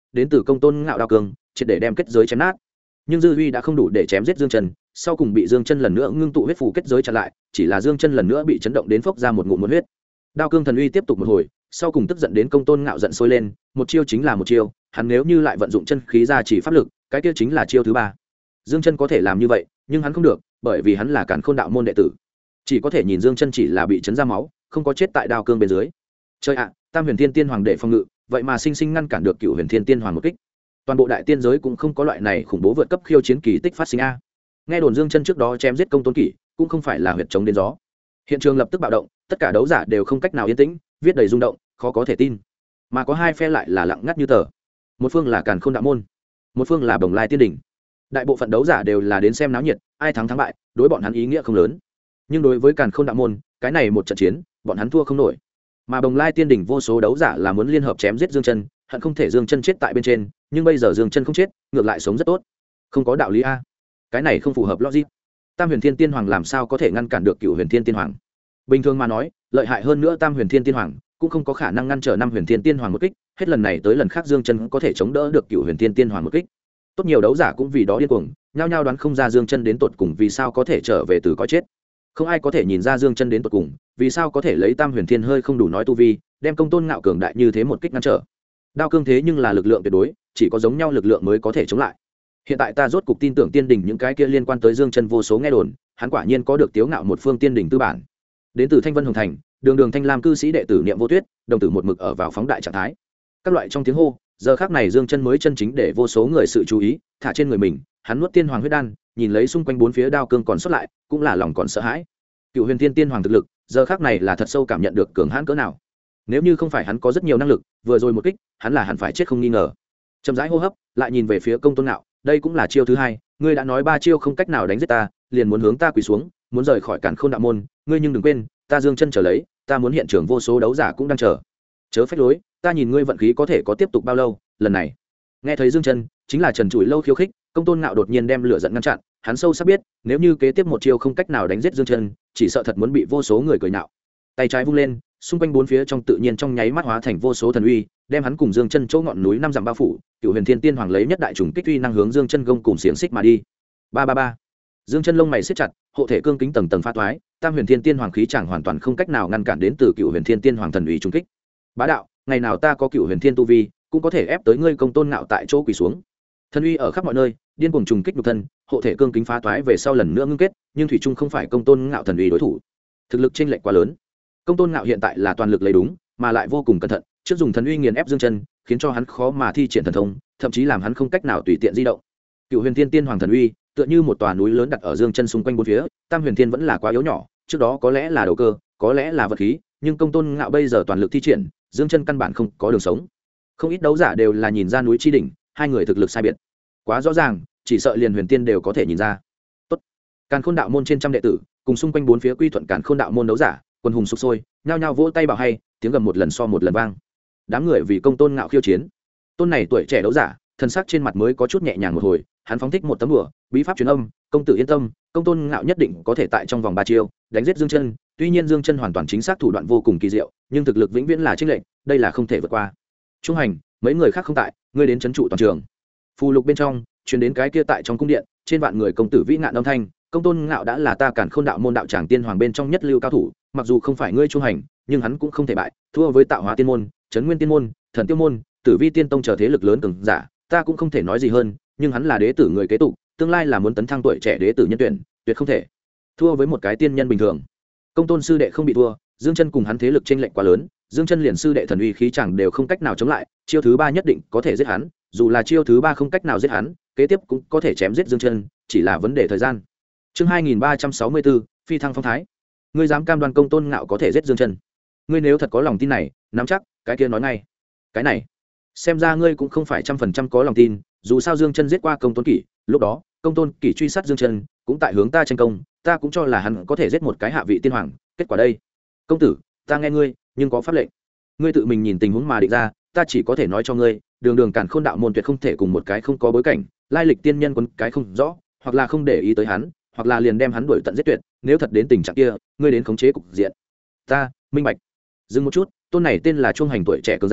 đến từ công tôn ngạo đao cương triệt để đem kết giới chém nát. Nhưng dư uy đã không đủ để chém giết Dương Chân, sau cùng bị Dương Chân lần nữa ngưng tụ huyết phù kết giới chặn lại, chỉ là Dương Chân lần nữa bị chấn động đến phốc ra một ngụm muôn huyết. Đao cương thần uy tiếp tục một hồi, sau cùng tức giận đến công tôn ngạo giận sôi lên, một chiêu chính là một chiêu, hắn nếu như lại vận dụng chân khí ra chỉ pháp lực, cái kia chính là chiêu thứ ba. Dương Chân có thể làm như vậy, nhưng hắn không được, bởi vì hắn là Càn Khôn đạo môn đệ tử, chỉ có thể nhìn Dương Chân chỉ là bị chấn ra máu, không có chết tại đao cương bên dưới. Chơi ạ, Tam Huyền Thiên Tiên Hoàng để phòng ngự, vậy mà sinh sinh ngăn cản được Cửu Huyền Thiên Tiên Hoàng một kích. Toàn bộ đại tiên giới cũng không có loại này khủng bố vượt cấp khiêu chiến kỳ tích phát sinh a. Nghe đồn Dương Chân trước đó chém giết công tôn kỷ, cũng không phải là huyệt chống đến gió. Hiện trường lập tức bạo động, tất cả đấu giả đều không cách nào yên tĩnh, viết đầy rung động, khó có thể tin. Mà có hai phe lại là lặng ngắt như tờ. Một phương là Càn Khôn đạo môn, một phương là Bồng Lai Tiên đỉnh. Đại bộ phận đấu giả đều là đến xem náo nhiệt, ai thắng thắng bại, đối bọn hắn ý nghĩa không lớn. Nhưng đối với Càn Khôn đạo môn, cái này một trận chiến, bọn hắn thua không nổi. Mà Bồng Lai Tiên đỉnh vô số đấu giả là muốn liên hợp chém giết Dương Chân, hận không thể Dương Chân chết tại bên trên, nhưng bây giờ Dương Chân không chết, ngược lại sống rất tốt. Không có đạo lý a. Cái này không phù hợp logic. Tam Huyền Thiên Tiên Hoàng làm sao có thể ngăn cản được Cửu Huyền Thiên Tiên Hoàng? Bình thường mà nói, lợi hại hơn nữa Tam Huyền Thiên Tiên Hoàng cũng không có khả năng ngăn trở Năm Huyền Thiên Tiên Hoàng một kích, hết lần này tới lần khác Dương Chân có thể chống đỡ được Cửu Huyền Thiên Tiên Hoàng một kích. Tốt nhiều đấu giả cũng vì đó điên cuồng, nhao nhao đoán không ra Dương Chân đến tột cùng vì sao có thể trở về từ cõi chết. Không ai có thể nhìn ra Dương Chân đến tột cùng vì sao có thể lấy Tam Huyền Thiên hơi không đủ nói tu vi, đem công tôn ngạo cường đại như thế một kích ngăn trở. Đao cương thế nhưng là lực lượng tuyệt đối, chỉ có giống nhau lực lượng mới có thể chống lại. Hiện tại ta rốt cục tin tưởng tiên đỉnh những cái kia liên quan tới Dương Chân vô số nghe đồn, hắn quả nhiên có được tiếu ngạo một phương tiên đỉnh tư bản. Đến từ Thanh Vân Hồng Thành, đường Thanh Lam cư sĩ đệ tử Niệm Vô Tuyết, đồng tử một mực ở vào phóng đại trạng thái. Các loại trong tiếng hô, giờ khắc này Dương Chân mới chân chính để vô số người sự chú ý thả trên người mình, hắn nuốt tiên hoàng huyết đan, nhìn lấy xung quanh bốn phía đao cương còn sót lại, cũng là lòng còn sợ hãi. Cựu Huyền Thiên Tiên Hoàng thực lực, giờ khắc này là thật sâu cảm nhận được cường hãn cỡ nào. Nếu như không phải hắn có rất nhiều năng lực, vừa rồi một kích, hắn là hẳn phải chết không nghi ngờ. Chậm rãi hô hấp, lại nhìn về phía công tôn ngạo, đây cũng là chiêu thứ hai, ngươi đã nói ba chiêu không cách nào đánh giết ta, liền muốn hướng ta quỳ xuống, muốn rời khỏi Càn Khôn đạo môn, ngươi nhưng đừng quên, ta Dương Chân chờ lấy, ta muốn hiện trường vô số đấu giả cũng đang chờ. Chớ phách lối, ta nhìn ngươi vận khí có thể có tiếp tục bao lâu, lần này. Nghe thấy Dương Chân, chính là Trần Trụi Lâu khiêu khích, công tôn ngạo đột nhiên đem lửa giận ngăn chặn, hắn sâu sắc biết, nếu như kế tiếp một chiêu không cách nào đánh giết Dương Chân, chỉ sợ thật muốn bị vô số người cười nhạo. Tay trái vung lên, xung quanh bốn phía trong tự nhiên trong nháy mắt hóa thành vô số thần uy, đem hắn cùng Dương Chân chỗ ngọn núi năm dặm bao phủ. Cửu Huyền Thiên Tiên Hoàng lấy nhất đại trùng kích uy năng hướng Dương Chân gông cùng xiềng xích mà đi. Ba ba ba. Dương Chân lông mày siết chặt, hộ thể cương kính tầng tầng phá toái, Tam Huyền Thiên Tiên Hoàng khí chẳng hoàn toàn không cách nào ngăn cản đến từ Cửu Huyền Thiên Tiên Hoàng thần uy trùng kích. Bá đạo, ngày nào ta có Cửu Huyền Thiên tu vi, cũng có thể ép tới ngươi công tôn ngạo tại chỗ quỳ xuống. Thần uy ở khắp mọi nơi, điên cuồng trùng kích nhục thân, hộ thể cương kính phá toái về sau lần nữa ngưng kết, nhưng thủy trung không phải công tôn ngạo thần uy đối thủ. Thực lực chênh lệch quá lớn. Công tôn ngạo hiện tại là toàn lực lấy đúng, mà lại vô cùng cẩn thận, trước dùng thần uy nghiền ép Dương Chân, khiến cho hắn khó mà thi triển thần thông, thậm chí làm hắn không cách nào tùy tiện di động. Cửu Huyền Thiên Tiên Hoàng thần uy, tựa như một tòa núi lớn đặt ở Dương Chân xung quanh bốn phía, Tam Huyền Thiên vẫn là quá yếu nhỏ, trước đó có lẽ là đầu cơ, có lẽ là vật khí, nhưng công tôn ngạo bây giờ toàn lực thi triển, Dương Chân căn bản không có đường sống. Không ít đấu giả đều là nhìn ra núi chi đỉnh, hai người thực lực sai biệt quá rõ ràng, chỉ sợ liền Huyền Tiên đều có thể nhìn ra. Tốt. Càn Khôn đạo môn trên trăm đệ tử, cùng xung quanh bốn phía quy thuận Càn Khôn đạo môn đấu giả, quân hùng sục sôi, nhao nhao vỗ tay bảo hay, tiếng gầm một lần so một lần vang. Đám người vì công tôn ngạo khiêu chiến. Tôn này tuổi trẻ đấu giả, thân sắc trên mặt mới có chút nhẹ nhàng một hồi, hắn phóng thích một tấm đùa, bí pháp truyền âm, công tử yên tâm, công tôn ngạo nhất định có thể tại trong vòng 3 chiêu đánh giết Dương Chân. Tuy nhiên Dương Chân hoàn toàn chính xác thủ đoạn vô cùng kỳ diệu, nhưng thực lực vĩnh viễn là chênh lệch, đây là không thể vượt qua. Trung hành, mấy người khác không tại, ngươi đến trấn trụ toàn trường. Phù lục bên trong truyền đến cái kia tại trong cung điện, trên vạn người công tử vĩ ngạn âm thanh, công tôn ngạo đã là ta Càn Khôn đạo môn đạo tràng tiên hoàng bên trong nhất lưu cao thủ, mặc dù không phải ngươi Trung hành, nhưng hắn cũng không thể bại, thua với Tạo Hóa tiên môn, Trấn Nguyên tiên môn, Thần Tiêu môn, Tử Vi tiên tông chờ thế lực lớn cường giả, ta cũng không thể nói gì hơn, nhưng hắn là đế tử người kế tục, tương lai là muốn tấn thăng tuổi trẻ đế tử nhân tuyển, tuyệt không thể thua với một cái tiên nhân bình thường. Công tôn sư đệ không bị thua, Dương Chân cùng hắn thế lực chênh lệch quá lớn, Dương Chân liền sư đệ thần uy khí chẳng đều không cách nào chống lại, chiêu thứ 3 nhất định có thể giết hắn, dù là chiêu thứ 3 không cách nào giết hắn, kế tiếp cũng có thể chém giết Dương Chân, chỉ là vấn đề thời gian. Chương 2364, phi thăng phong thái. Ngươi dám cam đoan công tôn ngạo có thể giết Dương Chân? Ngươi nếu thật có lòng tin này, nắm chắc, cái kia nói ngay. Cái này, xem ra ngươi cũng không phải 100% có lòng tin, dù sao Dương Chân giết qua công tôn kỷ, lúc đó, công tôn kỷ truy sát Dương Chân, cũng tại hướng ta tranh công, ta cũng cho là hắn có thể giết một cái hạ vị tiên hoàng, kết quả đây. Công tử, ta nghe ngươi, nhưng có pháp lệnh. Ngươi tự mình nhìn tình huống mà định ra, ta chỉ có thể nói cho ngươi, đường Càn Khôn đạo môn tuyệt không thể cùng một cái không có bối cảnh, lai lịch tiên nhân quấn cái không rõ, hoặc là không để ý tới hắn, hoặc là liền đem hắn đuổi tận giết tuyệt, nếu thật đến tình trạng kia, ngươi đến khống chế cục diện. Ta minh bạch. Dừng một chút, tôn này tên là Trung hành tuổi trẻ cường giả,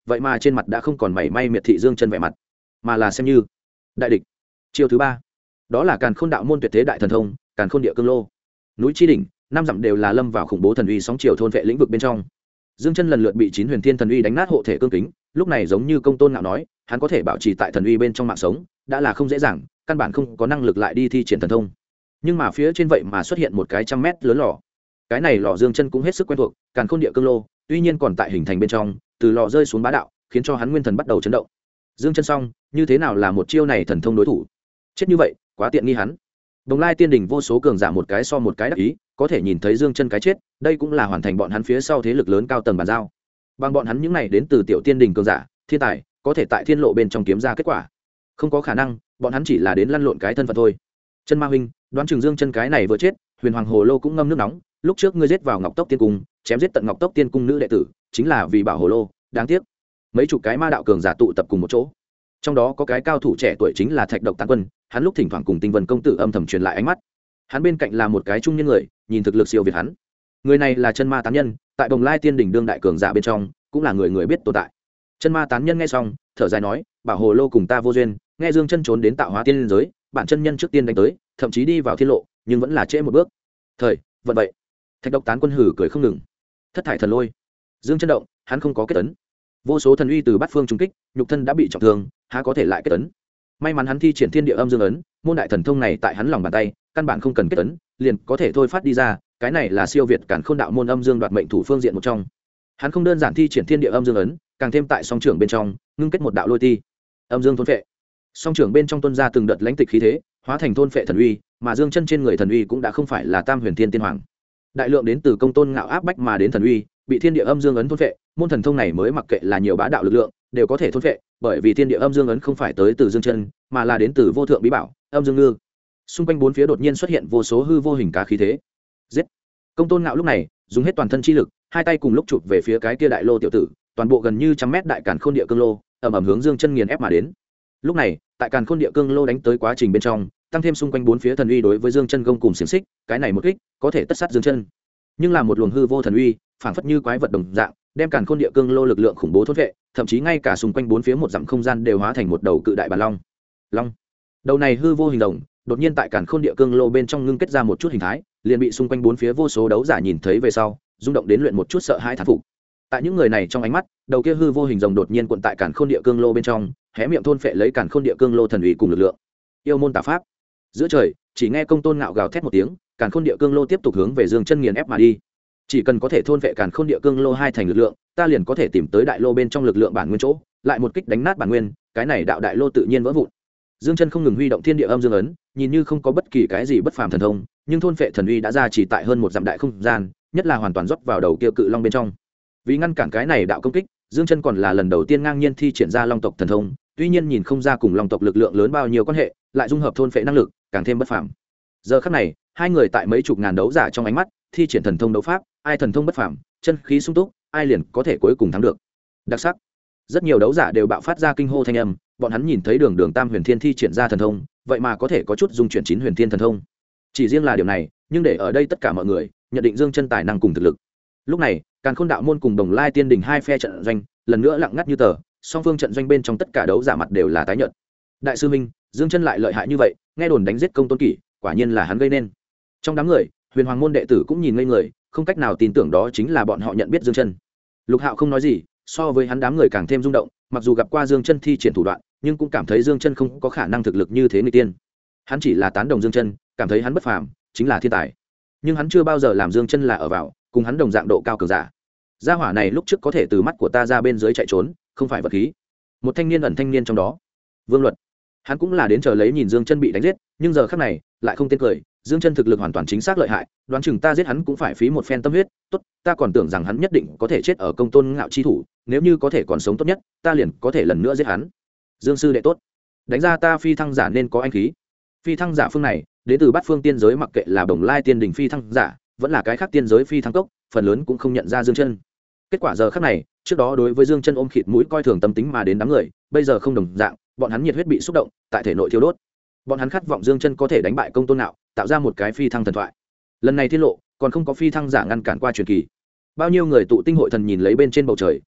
vậy mà trên mặt đã không còn mảy may miệt thị Dương Chân vẻ mặt, mà là xem như đại địch. Chiêu thứ ba, đó là Càn Khôn đạo môn tuyệt thế đại thần thông, Càn Khôn địa cương lô. Núi chi đỉnh, năm dặm đều là lâm vào khủng bố thần uy sóng chiều thôn vệ lĩnh vực bên trong. Dương Chân lần lượt bị 9 huyền thiên thần uy đánh nát hộ thể cương kính, lúc này giống như Công Tôn Ngạo nói, hắn có thể bảo trì tại thần uy bên trong mạng sống, đã là không dễ dàng, căn bản không có năng lực lại đi thi triển thần thông. Nhưng mà phía trên vậy mà xuất hiện một cái 100 mét lớn lò. Cái này lò Dương Chân cũng hết sức quen thuộc, Càn Khôn địa cương lô, tuy nhiên còn tại hình thành bên trong, từ lò rơi xuống bá đạo, khiến cho hắn nguyên thần bắt đầu chấn động. Dương Chân xong, như thế nào là một chiêu này thần thông đối thủ? Chết như vậy, quá tiện nghi hắn. Đồng Lai Tiên Đình vô số cường giả một cái so một cái đắc ý, có thể nhìn thấy Dương Chân cái chết, đây cũng là hoàn thành bọn hắn phía sau thế lực lớn cao tầng bàn giao. Bằng bọn hắn những này đến từ tiểu tiên đình cường giả, thiên tài, có thể tại thiên lộ bên trong kiếm ra kết quả. Không có khả năng, bọn hắn chỉ là đến lăn lộn cái thân phận thôi. Chân Ma huynh, đoán chừng Dương Chân cái này vừa chết, Huyền Hoàng Hồ Lô cũng ngâm nước nóng, lúc trước ngươi giết vào Ngọc Tốc Tiên Cung, chém giết tận Ngọc Tốc Tiên Cung nữ đệ tử, chính là vì bảo Hồ Lô, đáng tiếc. Mấy chục cái ma đạo cường giả tụ tập cùng một chỗ. Trong đó có cái cao thủ trẻ tuổi chính là Thạch Độc Tán Quân, hắn lúc thỉnh thoảng cùng Tinh Vân công tử âm thầm truyền lại ánh mắt. Hắn bên cạnh là một cái trung niên người, nhìn thực lực siêu việt hắn. Người này là Chân Ma tán nhân, tại Bồng Lai Tiên Đỉnh đương đại cường giả bên trong, cũng là người biết tồn tại. Chân Ma tán nhân nghe xong, thở dài nói, bảo Hồ Lô cùng ta vô duyên, nghe Dương Chân trốn đến tạo hóa tiên giới, bản chân nhân trước tiên đánh tới, thậm chí đi vào thiên lộ, nhưng vẫn là trễ một bước. Thời, vận vậy. Thạch Độc Tán Quân hử cười không ngừng. Thất thải thần lôi. Dương Chân động, hắn không có kết tấn. Vô số thần uy từ bát phương trùng kích, nhục thân đã bị trọng thương, há có thể lại kết tấn. May mắn hắn thi triển Thiên Địa Âm Dương ấn, môn đại thần thông này tại hắn lòng bàn tay, căn bản không cần kết tấn, liền có thể thôi phát đi ra, cái này là siêu việt Càn Khôn đạo môn âm dương đoạt mệnh thủ phương diện một trong. Hắn không đơn giản thi triển Thiên Địa Âm Dương ấn, càng thêm tại song trưởng bên trong, ngưng kết một đạo lôi ti. Âm dương thôn phệ. Song trưởng bên trong tuôn ra từng đợt lãnh tịch khí thế, hóa thành thôn phệ thần uy, mà Dương Chân trên người thần uy cũng đã không phải là Tam Huyền Thiên Tiên Hoàng. Đại lượng đến từ Công Tôn Ngạo áp bách mà đến thần uy, bị Thiên Địa Âm Dương ấn thôn phệ, môn thần thông này mới mặc kệ là nhiều bá đạo lực lượng, đều có thể thôn phệ, bởi vì Thiên Địa Âm Dương ấn không phải tới từ Dương Chân, mà là đến từ vô thượng bí bảo, Âm Dương Ngư. Xung quanh bốn phía đột nhiên xuất hiện vô số hư vô hình cá khí thế. Giết! Công Tôn Ngạo lúc này, dùng hết toàn thân chi lực, hai tay cùng lúc chụp về phía cái kia đại lô tiểu tử, toàn bộ gần như 100 mét đại Càn Khôn địa cương lô, ầm ầm hướng Dương Chân nghiền ép mà đến. Lúc này, tại Càn Khôn địa cương lô đánh tới quá trình bên trong, tăng thêm xung quanh bốn phía thần uy đối với Dương Chân gông cùng xiển xích, cái này một kích, có thể tất sát Dương Chân. Nhưng là một luồng hư vô thần uy, phảng phất như quái vật đồng dạng, đem Càn Khôn địa cương lô lực lượng khủng bố thôn vệ, thậm chí ngay cả xung quanh bốn phía một dặm không gian đều hóa thành một đầu cự đại bản long. Long. Đầu này hư vô hình rồng, đột nhiên tại Càn Khôn địa cương lô bên trong ngưng kết ra một chút hình thái, liền bị xung quanh bốn phía vô số đấu giả nhìn thấy về sau, rung động đến luyện một chút sợ hãi thán phục. Tại những người này trong ánh mắt, đầu kia hư vô hình rồng đột nhiên cuộn tại Càn Khôn địa cương lô bên trong, hé miệng thôn phệ lấy Càn Khôn địa cương lô thần uy cùng lực lượng. Yêu môn tà pháp. Giữa trời, chỉ nghe Công Tôn Ngạo gào thét một tiếng, Càn Khôn địa cương lô tiếp tục hướng về Dương Chân nghiền ép mà đi. Chỉ cần có thể thôn vệ Càn Khôn địa cương lô hai thành lực lượng, ta liền có thể tìm tới đại lô bên trong lực lượng bản nguyên chỗ, lại một kích đánh nát bản nguyên, cái này đạo đại lô tự nhiên vỡ vụn. Dương Chân không ngừng huy động Thiên Địa Âm Dương ấn, nhìn như không có bất kỳ cái gì bất phàm thần thông, nhưng thôn vệ thần uy đã ra chỉ tại hơn một dặm đại không gian, nhất là hoàn toàn rót vào đầu kia cự long bên trong. Vì ngăn cản cái này đạo công kích, Dương Chân còn là lần đầu tiên ngang nhiên thi triển ra long tộc thần thông, tuy nhiên nhìn không ra cùng long tộc lực lượng lớn bao nhiêu quan hệ, lại dung hợp thôn vệ năng lực, càng thêm bất phàm. Giờ khắc này, hai người tại mấy chục ngàn đấu giả trong ánh mắt, thi triển thần thông đấu pháp, ai thần thông bất phàm, chân khí sung túc, ai liền có thể cuối cùng thắng được. Đặc sắc. Rất nhiều đấu giả đều bạo phát ra kinh hô thanh âm, bọn hắn nhìn thấy Đường Tam Huyền Thiên thi triển ra thần thông, vậy mà có thể có chút dung chuyển 9 Huyền Thiên thần thông. Chỉ riêng là điều này, nhưng để ở đây tất cả mọi người nhận định Dương Chân tài năng cùng thực lực. Lúc này, Càn Khôn đạo môn cùng Đồng Lai Tiên Đình hai phe trận doanh, lần nữa lặng ngắt như tờ, song phương trận doanh bên trong tất cả đấu giả mặt đều là tái nhợt. Đại sư minh, Dương Chân lại lợi hại như vậy, nghe đồn đánh giết Công Tôn Kỷ, quả nhiên là hắn gây nên. Trong đám người, Huyền Hoàng môn đệ tử cũng nhìn ngây người, không cách nào tin tưởng đó chính là bọn họ nhận biết Dương Chân. Lục Hạo không nói gì, so với hắn đám người càng thêm rung động, mặc dù gặp qua Dương Chân thi triển thủ đoạn, nhưng cũng cảm thấy Dương Chân không có khả năng thực lực như thế người tiên. Hắn chỉ là tán đồng Dương Chân, cảm thấy hắn bất phàm, chính là thiên tài. Nhưng hắn chưa bao giờ làm Dương Chân là ở vào cùng hắn đồng dạng độ cao cường giả. Gia hỏa này lúc trước có thể từ mắt của ta ra bên dưới chạy trốn, không phải vật khí. Một thanh niên ẩn thanh niên trong đó, Vương Luật, hắn cũng là đến chờ lấy nhìn Dương Chân bị đánh giết, nhưng giờ khắc này lại không tên cười. Dương Chân thực lực hoàn toàn chính xác lợi hại, đoán chừng ta giết hắn cũng phải phí một phen tâm huyết. Tốt, ta còn tưởng rằng hắn nhất định có thể chết ở Công Tôn Ngạo chi thủ, nếu như có thể còn sống tốt nhất, ta liền có thể lần nữa giết hắn. Dương sư đệ tốt, đánh ra ta phi thăng giả nên có anh khí. Phi thăng giả phương này, đến từ Bát Phương tiên giới, mặc kệ là Đồng Lai Tiên Đình phi thăng giả, vẫn là cái khác tiên giới phi thăng cốc, phần lớn cũng không nhận ra Dương Chân. Kết quả giờ khắc này, trước đó đối với Dương Chân ôm khịt mũi coi thường tâm tính mà đến đám người, bây giờ không đồng dạng, bọn hắn nhiệt huyết bị xúc động, tại thể nội thiêu đốt. Bọn hắn khát vọng Dương Chân có thể đánh bại Công Tôn Ngạo, tạo ra một cái phi thăng thần thoại. Lần này tiết lộ, còn không có phi thăng giả ngăn cản qua truyền kỳ. Bao nhiêu người tụ tinh hội thần nhìn lấy bên trên bầu trời,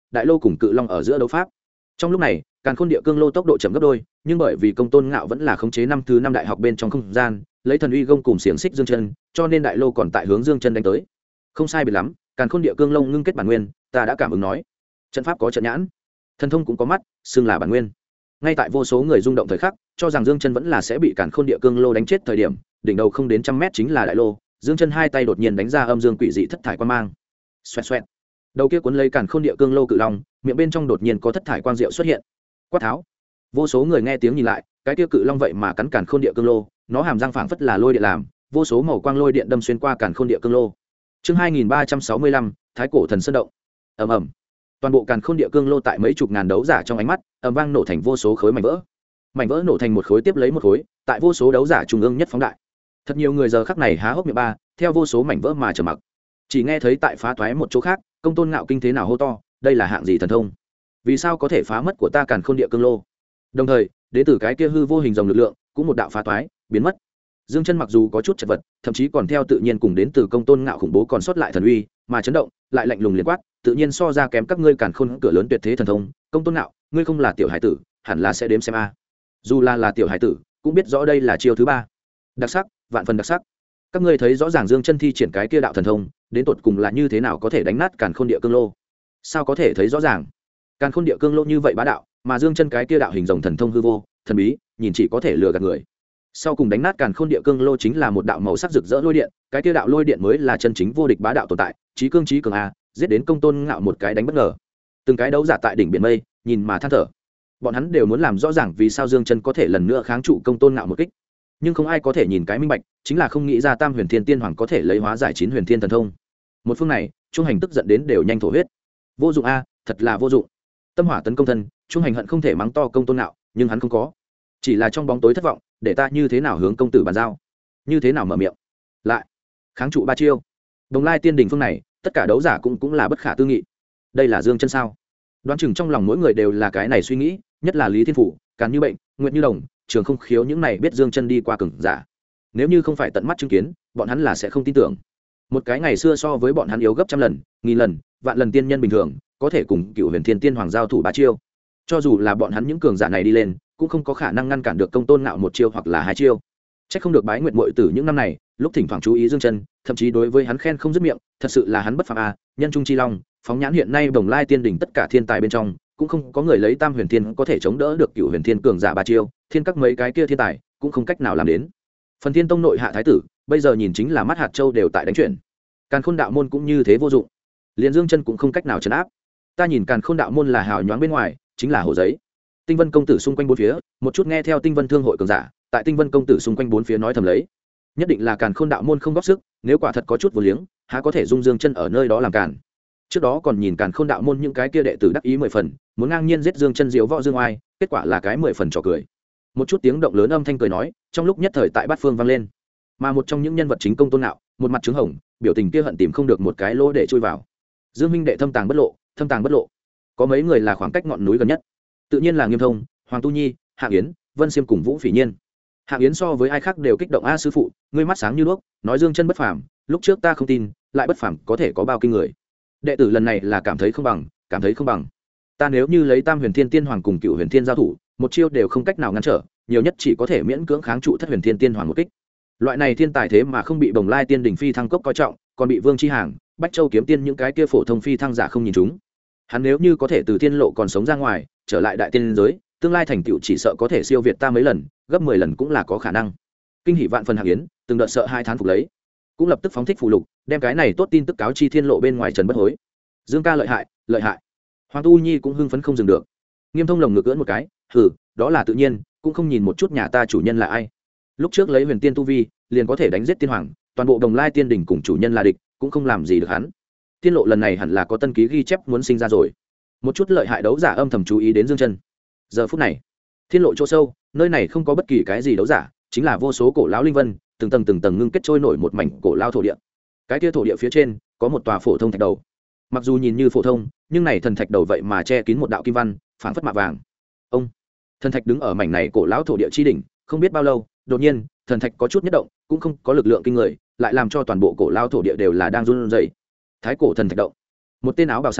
đại lô cùng cự long ở giữa đấu pháp. Trong lúc này càn khôn địa cương lô tốc độ chậm gấp đôi, nhưng bởi vì công tôn ngạo vẫn là khống chế năm thứ năm đại học bên trong không gian, lấy thần uy gông cùng xiềng xích dương chân, cho nên đại lô còn tại hướng dương chân đánh tới. Không sai biệt lắm, càn khôn địa cương lông ngưng kết bản nguyên, ta đã cảm ứng nói, trận pháp có trận nhãn, thần thông cũng có mắt, xưng là bản nguyên. Ngay tại vô số người rung động thời khắc, cho rằng dương chân vẫn là sẽ bị càn khôn địa cương lô đánh chết thời điểm, đỉnh đầu không đến trăm mét chính là đại lô, dương chân hai tay đột nhiên đánh ra âm dương quỷ dị thất thải quang mang. Xoẹt xoẹt, đầu kia cuốn lấy càn khôn địa cương lô cự long, miệng bên trong đột nhiên có thất thải quang diệu xuất hiện. Quát tháo, vô số người nghe tiếng nhìn lại, cái kia cự long vậy mà cắn càn khôn địa cương lô, nó hàm răng phảng phất là lôi điện làm, vô số màu quang lôi điện đâm xuyên qua càn khôn địa cương lô. Chương 2365, Thái cổ thần sơn động. Ầm ầm, toàn bộ càn khôn địa cương lô tại mấy chục ngàn đấu giả trong ánh mắt ầm vang nổ thành vô số khối mảnh vỡ. Mảnh vỡ nổ thành một khối tiếp lấy một khối, tại vô số đấu giả trung ương nhất phóng đại. Thật nhiều người giờ khắc này há hốc miệng ba, theo vô số mảnh vỡ mà trầm mặc. Chỉ nghe thấy tại phá toái một chỗ khác, công tôn ngạo kinh thế nào hô to, đây là hạng gì thần thông? Vì sao có thể phá mất của ta càn khôn địa cương lô? Đồng thời, đến từ cái kia hư vô hình dòng lực lượng, cũng một đạo phá toái, biến mất. Dương chân mặc dù có chút chật vật, thậm chí còn theo tự nhiên cùng đến từ công tôn ngạo khủng bố còn sót lại thần uy, mà chấn động, lại lạnh lùng liền quát, tự nhiên so ra kém các ngươi càn khôn cửa lớn tuyệt thế thần thông, công tôn ngạo, ngươi không là tiểu hải tử, hẳn là sẽ đếm xem a. Dù là tiểu hải tử, cũng biết rõ đây là chiêu thứ ba. Đặc sắc, vạn phần đặc sắc. Các ngươi thấy rõ ràng Dương chân thi triển cái kia đạo thần thông, đến tột cùng là như thế nào có thể đánh nát càn khôn địa cương lô? Sao có thể thấy rõ ràng? Càn khôn địa cương lô như vậy bá đạo, mà Dương chân cái kia đạo hình rồng thần thông hư vô, thần bí, nhìn chỉ có thể lừa gạt người. Sau cùng đánh nát càn khôn địa cương lô chính là một đạo màu sắc rực rỡ lôi điện, cái kia đạo lôi điện mới là chân chính vô địch bá đạo tồn tại, chí cường a, giết đến công tôn ngạo một cái đánh bất ngờ. Từng cái đấu giả tại đỉnh biển mây, nhìn mà than thở. Bọn hắn đều muốn làm rõ ràng vì sao Dương chân có thể lần nữa kháng trụ công tôn ngạo một kích, nhưng không ai có thể nhìn cái minh bạch, chính là không nghĩ ra Tam Huyền Thiên Tiên Hoàng có thể lấy hóa giải chín huyền thiên thần thông. Một phương này, Trung Hành tức giận đến đều nhanh thổ huyết. Vô dụng a, thật là vô dụng. Tâm hỏa tấn công thân, Trung Hành hận không thể mắng to công tôn ngạo, nhưng hắn không có, chỉ là trong bóng tối thất vọng, để ta như thế nào hướng công tử bàn giao, như thế nào mở miệng, lại kháng trụ ba chiêu. Đồng Lai Tiên Đình phương này, tất cả đấu giả cũng là bất khả tư nghị. Đây là Dương chân sao? Đoán chừng trong lòng mỗi người đều là cái này suy nghĩ, nhất là Lý Thiên Phủ, Càn Như Bệnh, Nguyệt Như Đồng, Trường Không Khiếu những này biết Dương chân đi qua cường giả. Nếu như không phải tận mắt chứng kiến, bọn hắn là sẽ không tin tưởng. Một cái ngày xưa so với bọn hắn yếu gấp trăm lần, nghìn lần, vạn lần tiên nhân bình thường, có thể cùng Cựu Huyền Thiên Tiên Hoàng giao thủ ba chiêu. Cho dù là bọn hắn những cường giả này đi lên, cũng không có khả năng ngăn cản được công tôn ngạo một chiêu hoặc là hai chiêu. Chắc không được Bái Nguyệt muội tử những năm này, lúc thỉnh thoảng chú ý Dương chân, thậm chí đối với hắn khen không dứt miệng, thật sự là hắn bất phàm a, nhân trung chi long, phóng nhãn hiện nay Đồng Lai Tiên Đình tất cả thiên tài bên trong, cũng không có người lấy Tam Huyền Thiên có thể chống đỡ được Cựu Huyền Thiên cường giả ba chiêu, thiên các mấy cái kia thiên tài cũng không cách nào làm đến. Phần Thiên Tông nội hạ thái tử, bây giờ nhìn chính là mắt hạt châu đều tại đánh chuyển. Càn Khôn đạo môn cũng như thế vô dụng, liền Dương chân cũng không cách nào trấn áp. Ta nhìn Càn Khôn đạo môn là hào nhoáng bên ngoài, chính là hồ giấy. Tinh Vân công tử xung quanh bốn phía, một chút nghe theo Tinh Vân thương hội cường giả, tại Tinh Vân công tử xung quanh bốn phía nói thầm lấy, nhất định là Càn Khôn đạo môn không góp sức, nếu quả thật có chút vô liếng, há có thể dung Dương chân ở nơi đó làm càn. Trước đó còn nhìn Càn Khôn đạo môn những cái kia đệ tử đắc ý 10 phần, muốn ngang nhiên giết Dương chân diếu võ dương oai, kết quả là cái 10 phần trò cười. Một chút tiếng động lớn âm thanh cười nói, trong lúc nhất thời tại bát phương vang lên. Mà một trong những nhân vật chính công tôn ngạo, một mặt trứng hồng, biểu tình kia hận tìm không được một cái lỗ để chui vào. Dương huynh đệ thâm tàng bất lộ, thâm tàng bất lộ. Có mấy người là khoảng cách ngọn núi gần nhất, tự nhiên là Nghiêm Thông, Hoàng Tu Nhi, Hạng Yến, Vân Xiêm cùng Vũ Phỉ Nhiên. Hạng Yến so với ai khác đều kích động, a sư phụ, ngươi mắt sáng như đuốc, nói Dương chân bất phàm, lúc trước ta không tin, lại bất phàm có thể có bao kinh người. Đệ tử lần này là cảm thấy không bằng, cảm thấy không bằng. Ta nếu như lấy Tam Huyền Thiên Tiên Hoàng cùng Cựu Huyền Thiên giao thủ, một chiêu đều không cách nào ngăn trở, nhiều nhất chỉ có thể miễn cưỡng kháng trụ Thất Huyền Thiên Tiên Hoàng một kích. Loại này thiên tài thế mà không bị Bồng Lai Tiên Đình phi thăng cốc coi trọng, còn bị Vương Chi Hàng, Bách Châu kiếm tiên những cái kia phổ thông phi thăng giả không nhìn chúng. Hắn nếu như có thể từ tiên lộ còn sống ra ngoài, trở lại đại tiên giới, tương lai thành tựu chỉ sợ có thể siêu việt ta mấy lần, gấp 10 lần cũng là có khả năng. Kinh hỉ vạn phần Hạng Yến, từng đợt sợ hai thán phục lấy, cũng lập tức phóng thích phù lục, đem cái này tốt tin tức cáo chi thiên lộ bên ngoài Trần Bất Hối. Dương ca lợi hại, lợi hại. Hoàng Tu Nhi cũng hưng phấn không dừng được. Nghiêm Thông lồng ngực ưỡn một cái, hừ, đó là tự nhiên, cũng không nhìn một chút nhà ta chủ nhân là ai. Lúc trước lấy huyền tiên tu vi, liền có thể đánh giết tiên hoàng, toàn bộ Đồng Lai Tiên Đình cùng chủ nhân là địch, cũng không làm gì được hắn. Tiên lộ lần này hẳn là có tân ký ghi chép muốn sinh ra rồi. Một chút lợi hại đấu giả âm thầm chú ý đến Dương chân. Giờ phút này, thiên lộ chỗ sâu, nơi này không có bất kỳ cái gì đấu giả, chính là vô số cổ lão linh vân, từng tầng ngưng kết trôi nổi một mảnh cổ lão thổ địa. Cái kia thổ địa phía trên có một tòa phổ thông thạch đầu. Mặc dù nhìn như phổ thông, nhưng này thần thạch đầu vậy mà che kín một đạo kim văn, phảng phất mạ vàng. Ông, thần thạch đứng ở mảnh này cổ lão thổ địa chi đỉnh, không biết bao lâu, đột nhiên, thần thạch có chút nhất động, cũng không có lực lượng kinh người, lại làm cho toàn bộ cổ lão thổ địa đều là đang run rẩy. Thái cổ thần thạch động. Một tên áo bào xám,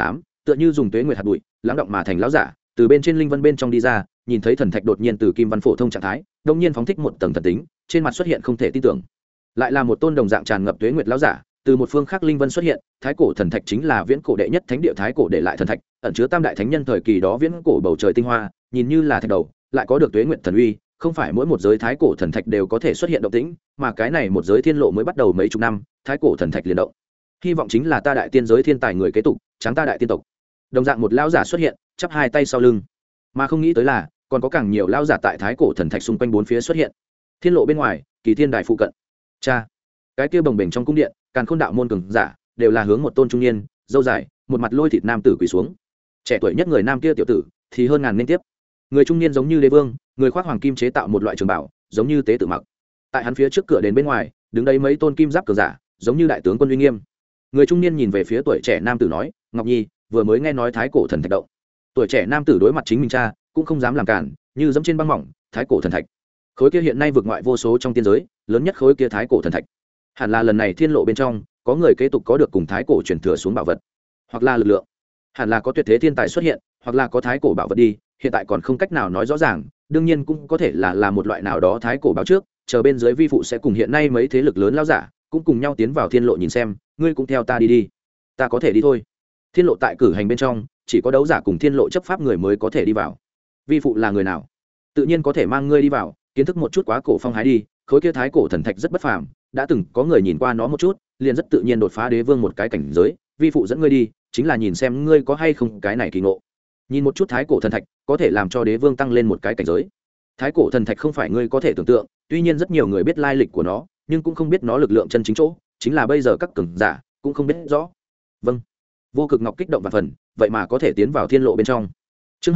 tựa như dùng tuế nguyệt hạt bụi lắng động mà thành lão giả từ bên trên linh vân bên trong đi ra, nhìn thấy thần thạch đột nhiên từ kim văn phổ thông trạng thái đông nhiên phóng thích một tầng thần tính, trên mặt xuất hiện không thể tin tưởng. Lại là một tôn đồng dạng tràn ngập tuế nguyệt lão giả từ một phương khác linh vân xuất hiện. Thái cổ thần thạch chính là viễn cổ đệ nhất thánh địa thái cổ để lại thần thạch, ẩn chứa tam đại thánh nhân thời kỳ đó viễn cổ bầu trời tinh hoa, nhìn như là thạch đầu lại có được tuế nguyệt thần uy. Không phải mỗi một giới thái cổ thần thạch đều có thể xuất hiện động tĩnh, mà cái này một giới thiên lộ mới bắt đầu mấy chục năm, thái cổ thần thạch liền động. Hy vọng chính là ta đại tiên giới thiên tài người kế tục, tráng ta đại tiên tộc. Đồng dạng một lão giả xuất hiện, chắp hai tay sau lưng, mà không nghĩ tới là còn có càng nhiều lão giả tại thái cổ thần thạch xung quanh bốn phía xuất hiện. Thiên lộ bên ngoài, Kỳ Thiên đài phụ cận. Cha, cái kia bồng bềnh trong cung điện, Càn Khôn đạo môn cường giả đều là hướng một tôn trung niên, râu dài, một mặt lôi thịt nam tử quỳ xuống. Trẻ tuổi nhất người nam kia tiểu tử thì hơn ngàn liên tiếp. Người trung niên giống như đế vương, người khoác hoàng kim chế tạo một loại trường bảo, giống như tế tự mặc. Tại hắn phía trước cửa đến bên ngoài, đứng đấy mấy tôn kim giáp cường giả, giống như đại tướng quân uy nghiêm. Người trung niên nhìn về phía tuổi trẻ nam tử nói, Ngọc Nhi, vừa mới nghe nói thái cổ thần thạch động. Tuổi trẻ nam tử đối mặt chính mình cha, cũng không dám làm cản, như dẫm trên băng mỏng. Thái cổ thần thạch, khối kia hiện nay vượt ngoại vô số trong tiên giới, lớn nhất khối kia thái cổ thần thạch. Hẳn là lần này thiên lộ bên trong có người kế tục có được cùng thái cổ truyền thừa xuống bảo vật, hoặc là lực lượng. Hẳn là có tuyệt thế thiên tài xuất hiện, hoặc là có thái cổ bảo vật đi, hiện tại còn không cách nào nói rõ ràng. Đương nhiên cũng có thể là một loại nào đó thái cổ báo trước, chờ bên dưới vi phụ sẽ cùng hiện nay mấy thế lực lớn lao giả cũng cùng nhau tiến vào thiên lộ nhìn xem. Ngươi cũng theo ta đi đi. Ta có thể đi thôi. Thiên lộ tại cử hành bên trong chỉ có đấu giả cùng thiên lộ chấp pháp người mới có thể đi vào. Vi phụ là người nào, tự nhiên có thể mang ngươi đi vào, kiến thức một chút quá cổ phong hái đi. Khối kia thái cổ thần thạch rất bất phàm, đã từng có người nhìn qua nó một chút, liền rất tự nhiên đột phá đế vương một cái cảnh giới. Vi phụ dẫn ngươi đi, chính là nhìn xem ngươi có hay không cái này kỳ ngộ. Nhìn một chút thái cổ thần thạch có thể làm cho đế vương tăng lên một cái cảnh giới. Thái cổ thần thạch không phải ngươi có thể tưởng tượng, tuy nhiên rất nhiều người biết lai lịch của nó, nhưng cũng không biết nó lực lượng chân chính chỗ, chính là bây giờ các cường giả cũng không biết rõ. Vâng. Vô Cực Ngọc kích động và phần, vậy mà có thể tiến vào thiên lộ bên trong. Chương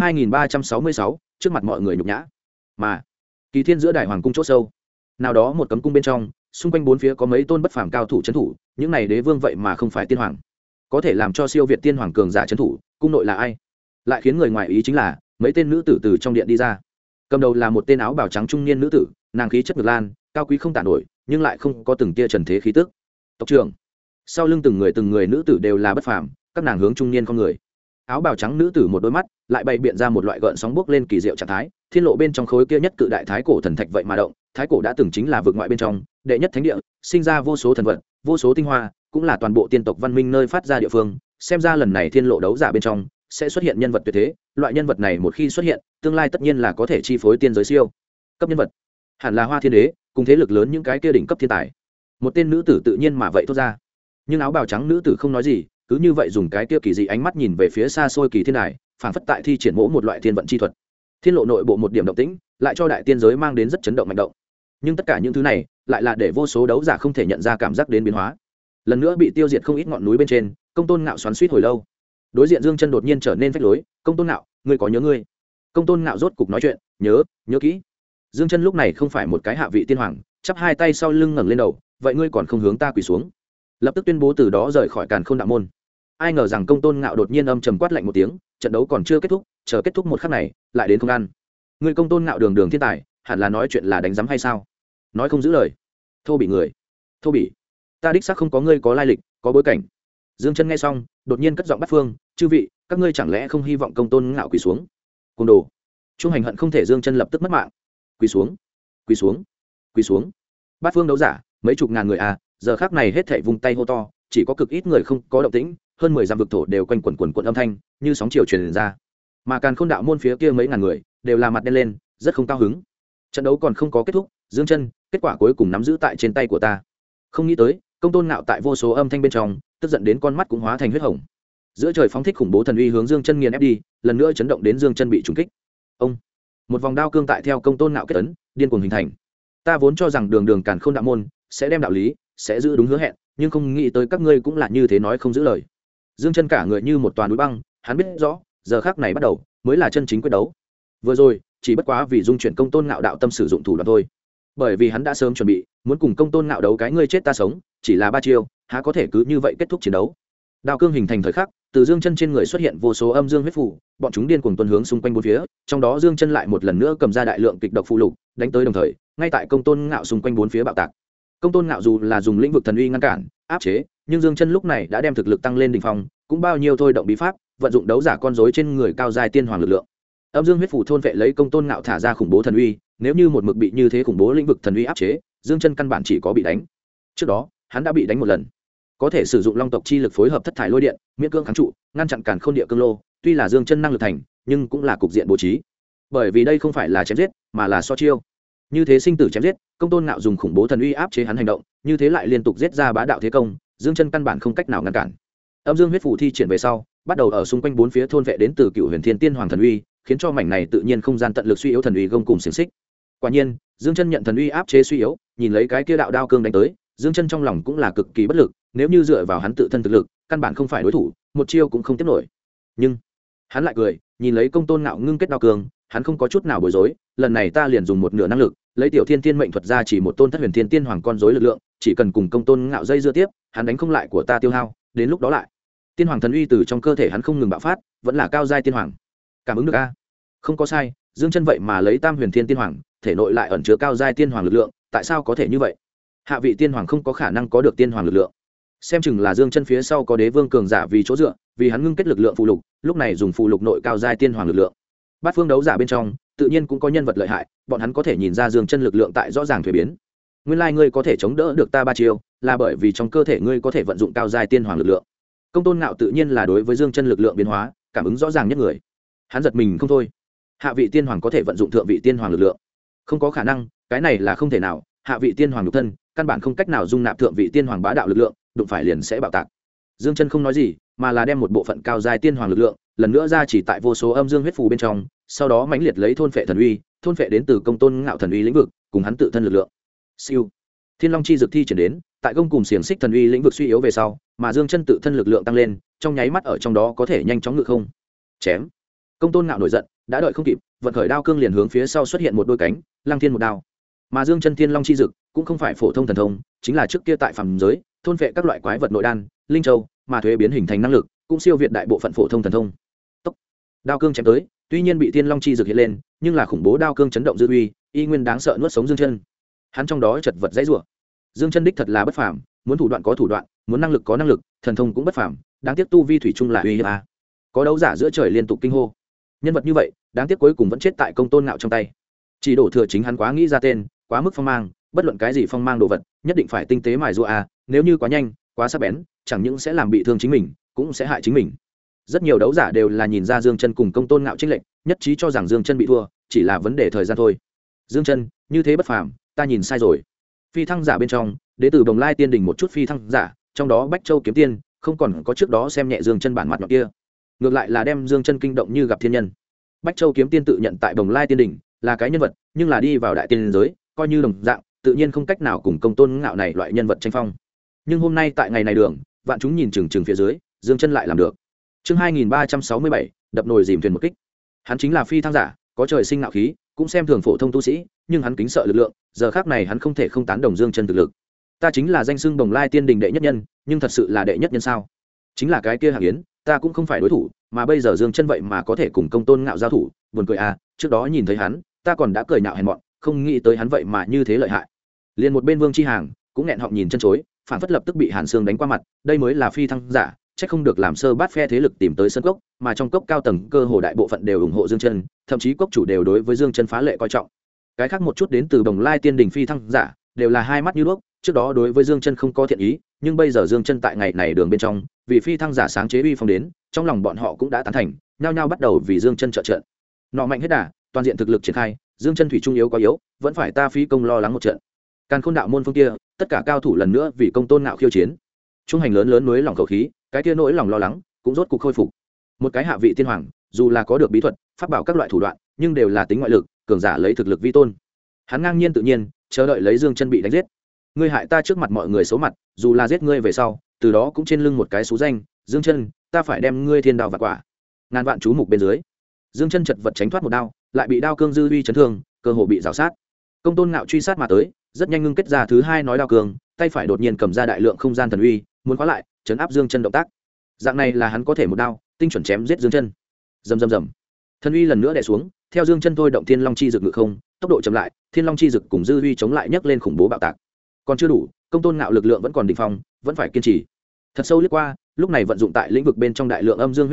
2366, trước mặt mọi người nhục nhã. Mà Kỳ Thiên giữa Đại Hoàng cung chỗ sâu, nào đó một cấm cung bên trong, xung quanh bốn phía có mấy tôn bất phàm cao thủ trấn thủ, những này đế vương vậy mà không phải tiên hoàng, có thể làm cho siêu việt tiên hoàng cường giả trấn thủ, cung nội là ai? Lại khiến người ngoài ý chính là mấy tên nữ tử từ trong điện đi ra. Cầm đầu là một tên áo bào trắng trung niên nữ tử, nàng khí chất ngược lan, cao quý không tả nổi, nhưng lại không có từng tia trần thế khí tức. Tộc trưởng. Sau lưng từng người nữ tử đều là bất phàm, các nàng hướng trung niên con người. Áo bào trắng nữ tử một đôi mắt lại bày biện ra một loại gợn sóng bước lên kỳ diệu trạng thái. Thiên lộ bên trong khối kia nhất cự đại thái cổ thần thạch vậy mà động. Thái cổ đã từng chính là vực ngoại bên trong đệ nhất thánh địa, sinh ra vô số thần vật, vô số tinh hoa, cũng là toàn bộ tiên tộc văn minh nơi phát ra địa phương. Xem ra lần này thiên lộ đấu giả bên trong sẽ xuất hiện nhân vật tuyệt thế. Loại nhân vật này một khi xuất hiện, tương lai tất nhiên là có thể chi phối tiên giới siêu cấp nhân vật. Hẳn là Hoa Thiên Đế cùng thế lực lớn những cái kia đỉnh cấp thiên tài. Một tên nữ tử tự nhiên mà vậy thốt ra. Nhưng áo bào trắng nữ tử không nói gì, cứ như vậy dùng cái kia kỳ dị ánh mắt nhìn về phía xa xôi kỳ thiên đài, phảng phất tại thi triển mỗ một loại thiên vận chi thuật. Thiên lộ nội bộ một điểm động tĩnh, lại cho đại tiên giới mang đến rất chấn động mạnh động. Nhưng tất cả những thứ này lại là để vô số đấu giả không thể nhận ra cảm giác đến biến hóa. Lần nữa bị tiêu diệt không ít ngọn núi bên trên, Công Tôn Ngạo xoắn xuýt hồi lâu. Đối diện Dương Chân đột nhiên trở nên phách lối, "Công Tôn Ngạo, ngươi có nhớ ngươi?" Công Tôn Ngạo rốt cục nói chuyện, "Nhớ kỹ." Dương Chân lúc này không phải một cái hạ vị tiên hoàng, chắp hai tay sau lưng ngẩng lên đầu, "Vậy ngươi còn không hướng ta quỳ xuống?" Lập tức tuyên bố từ đó rời khỏi Càn Khôn đạo môn. Ai ngờ rằng Công Tôn Ngạo đột nhiên âm trầm quát lạnh một tiếng, trận đấu còn chưa kết thúc, chờ kết thúc một khắc này, lại đến không ăn. Ngươi Công Tôn Ngạo đường đường thiên tài, hẳn là nói chuyện là đánh giấm hay sao? Nói không giữ lời, thô bị người, thô bị. Ta đích xác không có ngươi có lai lịch, có bối cảnh. Dương Chân nghe xong, đột nhiên cất giọng bắt phương, "Chư vị, các ngươi chẳng lẽ không hy vọng Công Tôn Ngạo quỳ xuống?" Côn đồ. Trung Hành hận không thể Dương Chân lập tức mất mạng. "Quỳ xuống, quỳ xuống, quỳ xuống." Bát phương đấu giả, mấy chục ngàn người à, giờ khắc này hết thảy vung tay hô to, chỉ có cực ít người không có động tĩnh, hơn 10 dặm vực thổ đều quanh quẩn âm thanh, như sóng chiều truyền ra. Mà Càn Khôn đạo môn phía kia mấy ngàn người, đều là mặt đen lên, rất không cao hứng. Trận đấu còn không có kết thúc, Dương Chân, kết quả cuối cùng nắm giữ tại trên tay của ta. Không nghĩ tới, Công Tôn Ngạo tại vô số âm thanh bên trong, tức giận đến con mắt cũng hóa thành huyết hồng. Giữa trời phóng thích khủng bố thần uy hướng Dương Chân nghiền ép đi, lần nữa chấn động đến Dương Chân bị trùng kích. Ông, một vòng đao cương tại theo Công Tôn Ngạo kết ấn, điên cuồng hình thành. Ta vốn cho rằng đường đường Càn Khôn đạo môn sẽ đem đạo lý, sẽ giữ đúng hứa hẹn, nhưng không nghĩ tới các ngươi cũng là như thế nói không giữ lời. Dương Chân cả người như một toàn núi băng, hắn biết rõ, giờ khắc này bắt đầu mới là chân chính quyết đấu. Vừa rồi, chỉ bất quá vì dung chuyển Công Tôn Ngạo đạo tâm sử dụng thủ đoạn thôi. Bởi vì hắn đã sớm chuẩn bị, muốn cùng Công Tôn Ngạo đấu cái ngươi chết ta sống, chỉ là 3 chiêu, há có thể cứ như vậy kết thúc chiến đấu. Đao cương hình thành thời khắc, từ Dương Chân trên người xuất hiện vô số âm dương huyết phù, bọn chúng điên cuồng tuần hướng xung quanh bốn phía, trong đó Dương Chân lại một lần nữa cầm ra đại lượng kịch độc phù lục, đánh tới đồng thời, ngay tại Công Tôn Ngạo xung quanh bốn phía bạo tạc. Công Tôn Ngạo dù là dùng lĩnh vực thần uy ngăn cản, áp chế, nhưng Dương Chân lúc này đã đem thực lực tăng lên đỉnh phong, cũng bao nhiêu thôi động bí pháp, vận dụng đấu giả con rối trên người cao giai tiên hoàng lực lượng. Âm dương huyết phủ thôn vệ lấy công tôn ngạo thả ra khủng bố thần uy, nếu như một mực bị như thế khủng bố lĩnh vực thần uy áp chế, Dương Chân căn bản chỉ có bị đánh. Trước đó hắn đã bị đánh một lần, có thể sử dụng long tộc chi lực phối hợp thất thải lôi điện, miễn cưỡng kháng trụ, ngăn chặn càn khôn địa cương lô. Tuy là Dương Chân năng lực thành, nhưng cũng là cục diện bố trí, bởi vì đây không phải là chém giết, mà là so chiêu. Như thế sinh tử chém giết, công tôn ngạo dùng khủng bố thần uy áp chế hắn hành động, như thế lại liên tục giết ra bá đạo thế công, Dương Chân căn bản không cách nào ngăn cản. Âm dương huyết phủ thi triển về sau, bắt đầu ở xung quanh bốn phía thôn vệ đến từ Cựu Huyền Thiên Tiên Hoàng thần uy, khiến cho mảnh này tự nhiên không gian tận lực suy yếu thần uy gông cùng xiềng xích. Quả nhiên, Dương Chân nhận thần uy áp chế suy yếu, nhìn lấy cái kia đạo đao cương đánh tới, Dương Chân trong lòng cũng là cực kỳ bất lực, nếu như dựa vào hắn tự thân thực lực, căn bản không phải đối thủ, một chiêu cũng không tiếp nổi. Nhưng hắn lại cười, nhìn lấy công tôn ngạo ngưng kết đao cương, hắn không có chút nào bối rối, lần này ta liền dùng một nửa năng lực, lấy tiểu thiên tiên mệnh thuật ra chỉ một tôn thất huyền thiên tiên hoàng con rối lực lượng, chỉ cần cùng công tôn ngạo dây dưa tiếp, hắn đánh không lại của ta tiêu hao, đến lúc đó lại tiên hoàng thần uy từ trong cơ thể hắn không ngừng bạo phát, vẫn là cao giai tiên hoàng. Cảm ứng được a? Không có sai, Dương Chân vậy mà lấy tam huyền thiên tiên hoàng, thể nội lại ẩn chứa cao giai tiên hoàng lực lượng, tại sao có thể như vậy? Hạ vị tiên hoàng không có khả năng có được tiên hoàng lực lượng. Xem chừng là Dương Chân phía sau có đế vương cường giả vì chỗ dựa, vì hắn ngưng kết lực lượng phụ lục, lúc này dùng phụ lục nội cao giai tiên hoàng lực lượng. Bát phương đấu giả bên trong, tự nhiên cũng có nhân vật lợi hại, bọn hắn có thể nhìn ra Dương Chân lực lượng tại rõ ràng thay biến. Nguyên lai ngươi có thể chống đỡ được ta ba chiêu, là bởi vì trong cơ thể ngươi có thể vận dụng cao giai tiên hoàng lực lượng. Công tôn ngạo tự nhiên là đối với Dương Chân lực lượng biến hóa cảm ứng rõ ràng nhất người, hắn giật mình không thôi. Hạ vị tiên hoàng có thể vận dụng thượng vị tiên hoàng lực lượng? Không có khả năng, cái này là không thể nào. Hạ vị tiên hoàng nhục thân căn bản không cách nào dung nạp thượng vị tiên hoàng bá đạo lực lượng, đụng phải liền sẽ bạo tạc. Dương Chân không nói gì, mà là đem một bộ phận cao giai tiên hoàng lực lượng lần nữa ra chỉ tại vô số âm dương huyết phù bên trong, sau đó mãnh liệt lấy thôn phệ thần uy, thôn phệ đến từ công tôn ngạo thần uy lĩnh vực, cùng hắn tự thân lực lượng. Siêu. Thiên Long chi dược thi triển đến, tại công cùng xiềng xích thần uy lĩnh vực suy yếu về sau, mà Dương Chân tự thân lực lượng tăng lên, trong nháy mắt ở trong đó có thể nhanh chóng ngự không. Chém. Công tôn ngạo nổi giận, đã đợi không kịp, vận khởi đao cương liền hướng phía sau xuất hiện một đôi cánh, lăng thiên một đao. Mà Dương Chân Thiên Long chi dực cũng không phải phổ thông thần thông, chính là trước kia tại phàm giới thôn phệ các loại quái vật nội đan, linh châu, mà thuế biến hình thành năng lực, cũng siêu việt đại bộ phận phổ thông thần thông. Tốc. Đao cương chém tới, tuy nhiên bị Thiên Long chi dực hiện lên, nhưng là khủng bố đao cương chấn động dư uy, y nguyên đáng sợ nuốt sống Dương Chân. Hắn trong đó chật vật dãy rủa. Dương Chân đích thật là bất phàm, muốn thủ đoạn có thủ đoạn, muốn năng lực có năng lực, thần thông cũng bất phàm, đáng tiếc tu vi thủy chung là uy hiếp a. Có đấu giả giữa trời liên tục kinh hô. Nhân vật như vậy, đáng tiếc cuối cùng vẫn chết tại công tôn ngạo trong tay. Chỉ đổ thừa chính hắn quá nghĩ ra tên, quá mức phong mang, bất luận cái gì phong mang đồ vật, nhất định phải tinh tế mài giũa a, nếu như quá nhanh, quá sắc bén, chẳng những sẽ làm bị thương chính mình, cũng sẽ hại chính mình. Rất nhiều đấu giả đều là nhìn ra Dương Chân cùng công tôn ngạo chênh lệch, nhất trí cho rằng Dương Chân bị thua, chỉ là vấn đề thời gian thôi. Dương Chân, như thế bất phàm, ta nhìn sai rồi. Phi thăng giả bên trong, đệ tử Đồng Lai Tiên Đình một chút phi thăng giả, trong đó Bách Châu kiếm tiên, không còn có trước đó xem nhẹ Dương Chân bản mặt nhọn kia, ngược lại là đem Dương Chân kinh động như gặp thiên nhân. Bách Châu kiếm tiên tự nhận tại Đồng Lai Tiên Đình là cái nhân vật, nhưng là đi vào đại tiên giới, coi như đồng dạng, tự nhiên không cách nào cùng công tôn ngạo này loại nhân vật tranh phong. Nhưng hôm nay tại ngày này đường, vạn chúng nhìn chừng chừng phía dưới, Dương Chân lại làm được. Chương 2367, đập nồi dìm thuyền một kích. Hắn chính là phi thăng giả, có trời sinh ngạo khí, cũng xem thường phổ thông tu sĩ, nhưng hắn kính sợ lực lượng, giờ khắc này hắn không thể không tán đồng Dương Chân thực lực. Ta chính là danh xưng Đồng Lai Tiên Đình đệ nhất nhân, nhưng thật sự là đệ nhất nhân sao? Chính là cái kia Hạng Yến, ta cũng không phải đối thủ, mà bây giờ Dương Chân vậy mà có thể cùng công tôn ngạo giao thủ, buồn cười à, trước đó nhìn thấy hắn, ta còn đã cười nhạo hèn mọn, không nghĩ tới hắn vậy mà như thế lợi hại. Liên một bên Vương Chi Hàng cũng nghẹn họng nhìn chân chối, phản phất lập tức bị Hàn Sương đánh qua mặt, đây mới là phi thăng giả, chắc không được làm sơ bát phe thế lực tìm tới sân cốc, mà trong cốc cao tầng cơ hồ đại bộ phận đều ủng hộ Dương Chân, thậm chí cốc chủ đều đối với Dương Chân phá lệ coi trọng. Cái khác một chút đến từ Đồng Lai Tiên Đình phi thăng giả, đều là hai mắt như đuốc, trước đó đối với Dương Chân không có thiện ý, nhưng bây giờ Dương Chân tại ngày này đường bên trong, vì phi thăng giả sáng chế uy phong đến, trong lòng bọn họ cũng đã tán thành, nhao nhao bắt đầu vì Dương Chân trợ trận. Nọ mạnh hết đà, toàn diện thực lực triển khai, Dương Chân thủy trung yếu quá yếu, vẫn phải ta phí công lo lắng một trận. Càn Khôn đạo môn phương kia, tất cả cao thủ lần nữa vì công tôn ngạo khiêu chiến. Trung hành lớn lớn núi lòng khẩu khí, cái kia nỗi lòng lo lắng cũng rốt cục khôi phục. Một cái hạ vị tiên hoàng, dù là có được bí thuật, pháp bảo các loại thủ đoạn, nhưng đều là tính ngoại lực, cường giả lấy thực lực vi tôn. Hắn ngang nhiên tự nhiên, chờ đợi lấy Dương Chân bị đánh giết. Ngươi hại ta trước mặt mọi người xấu mặt, dù là giết ngươi về sau, từ đó cũng trên lưng một cái số danh, Dương Chân, ta phải đem ngươi thiên đao vạn quả. Ngàn vạn chú mục bên dưới, Dương Chân chật vật tránh thoát một đao, lại bị đao cương dư uy chấn thương, cơ hồ bị rào sát. Công tôn ngạo truy sát mà tới, rất nhanh ngưng kết ra thứ hai nói đao cương, tay phải đột nhiên cầm ra đại lượng không gian thần uy, muốn khóa lại, chấn áp Dương Chân động tác. Dạng này là hắn có thể một đao tinh chuẩn chém giết Dương Chân. Rầm rầm rầm, thần uy lần nữa đè xuống, theo Dương Chân thôi động Thiên Long chi dực ngự không, tốc độ chậm lại, Thiên Long chi dực cùng dư uy chống lại nhấc lên khủng bố bạo tạc. Còn chưa đủ, công tôn ngạo lực lượng vẫn còn đỉnh phong, vẫn phải kiên trì. Thật sâu liếc qua, lúc này vận dụng tại lĩnh vực bên trong đại lượng âm dương huyết phủ,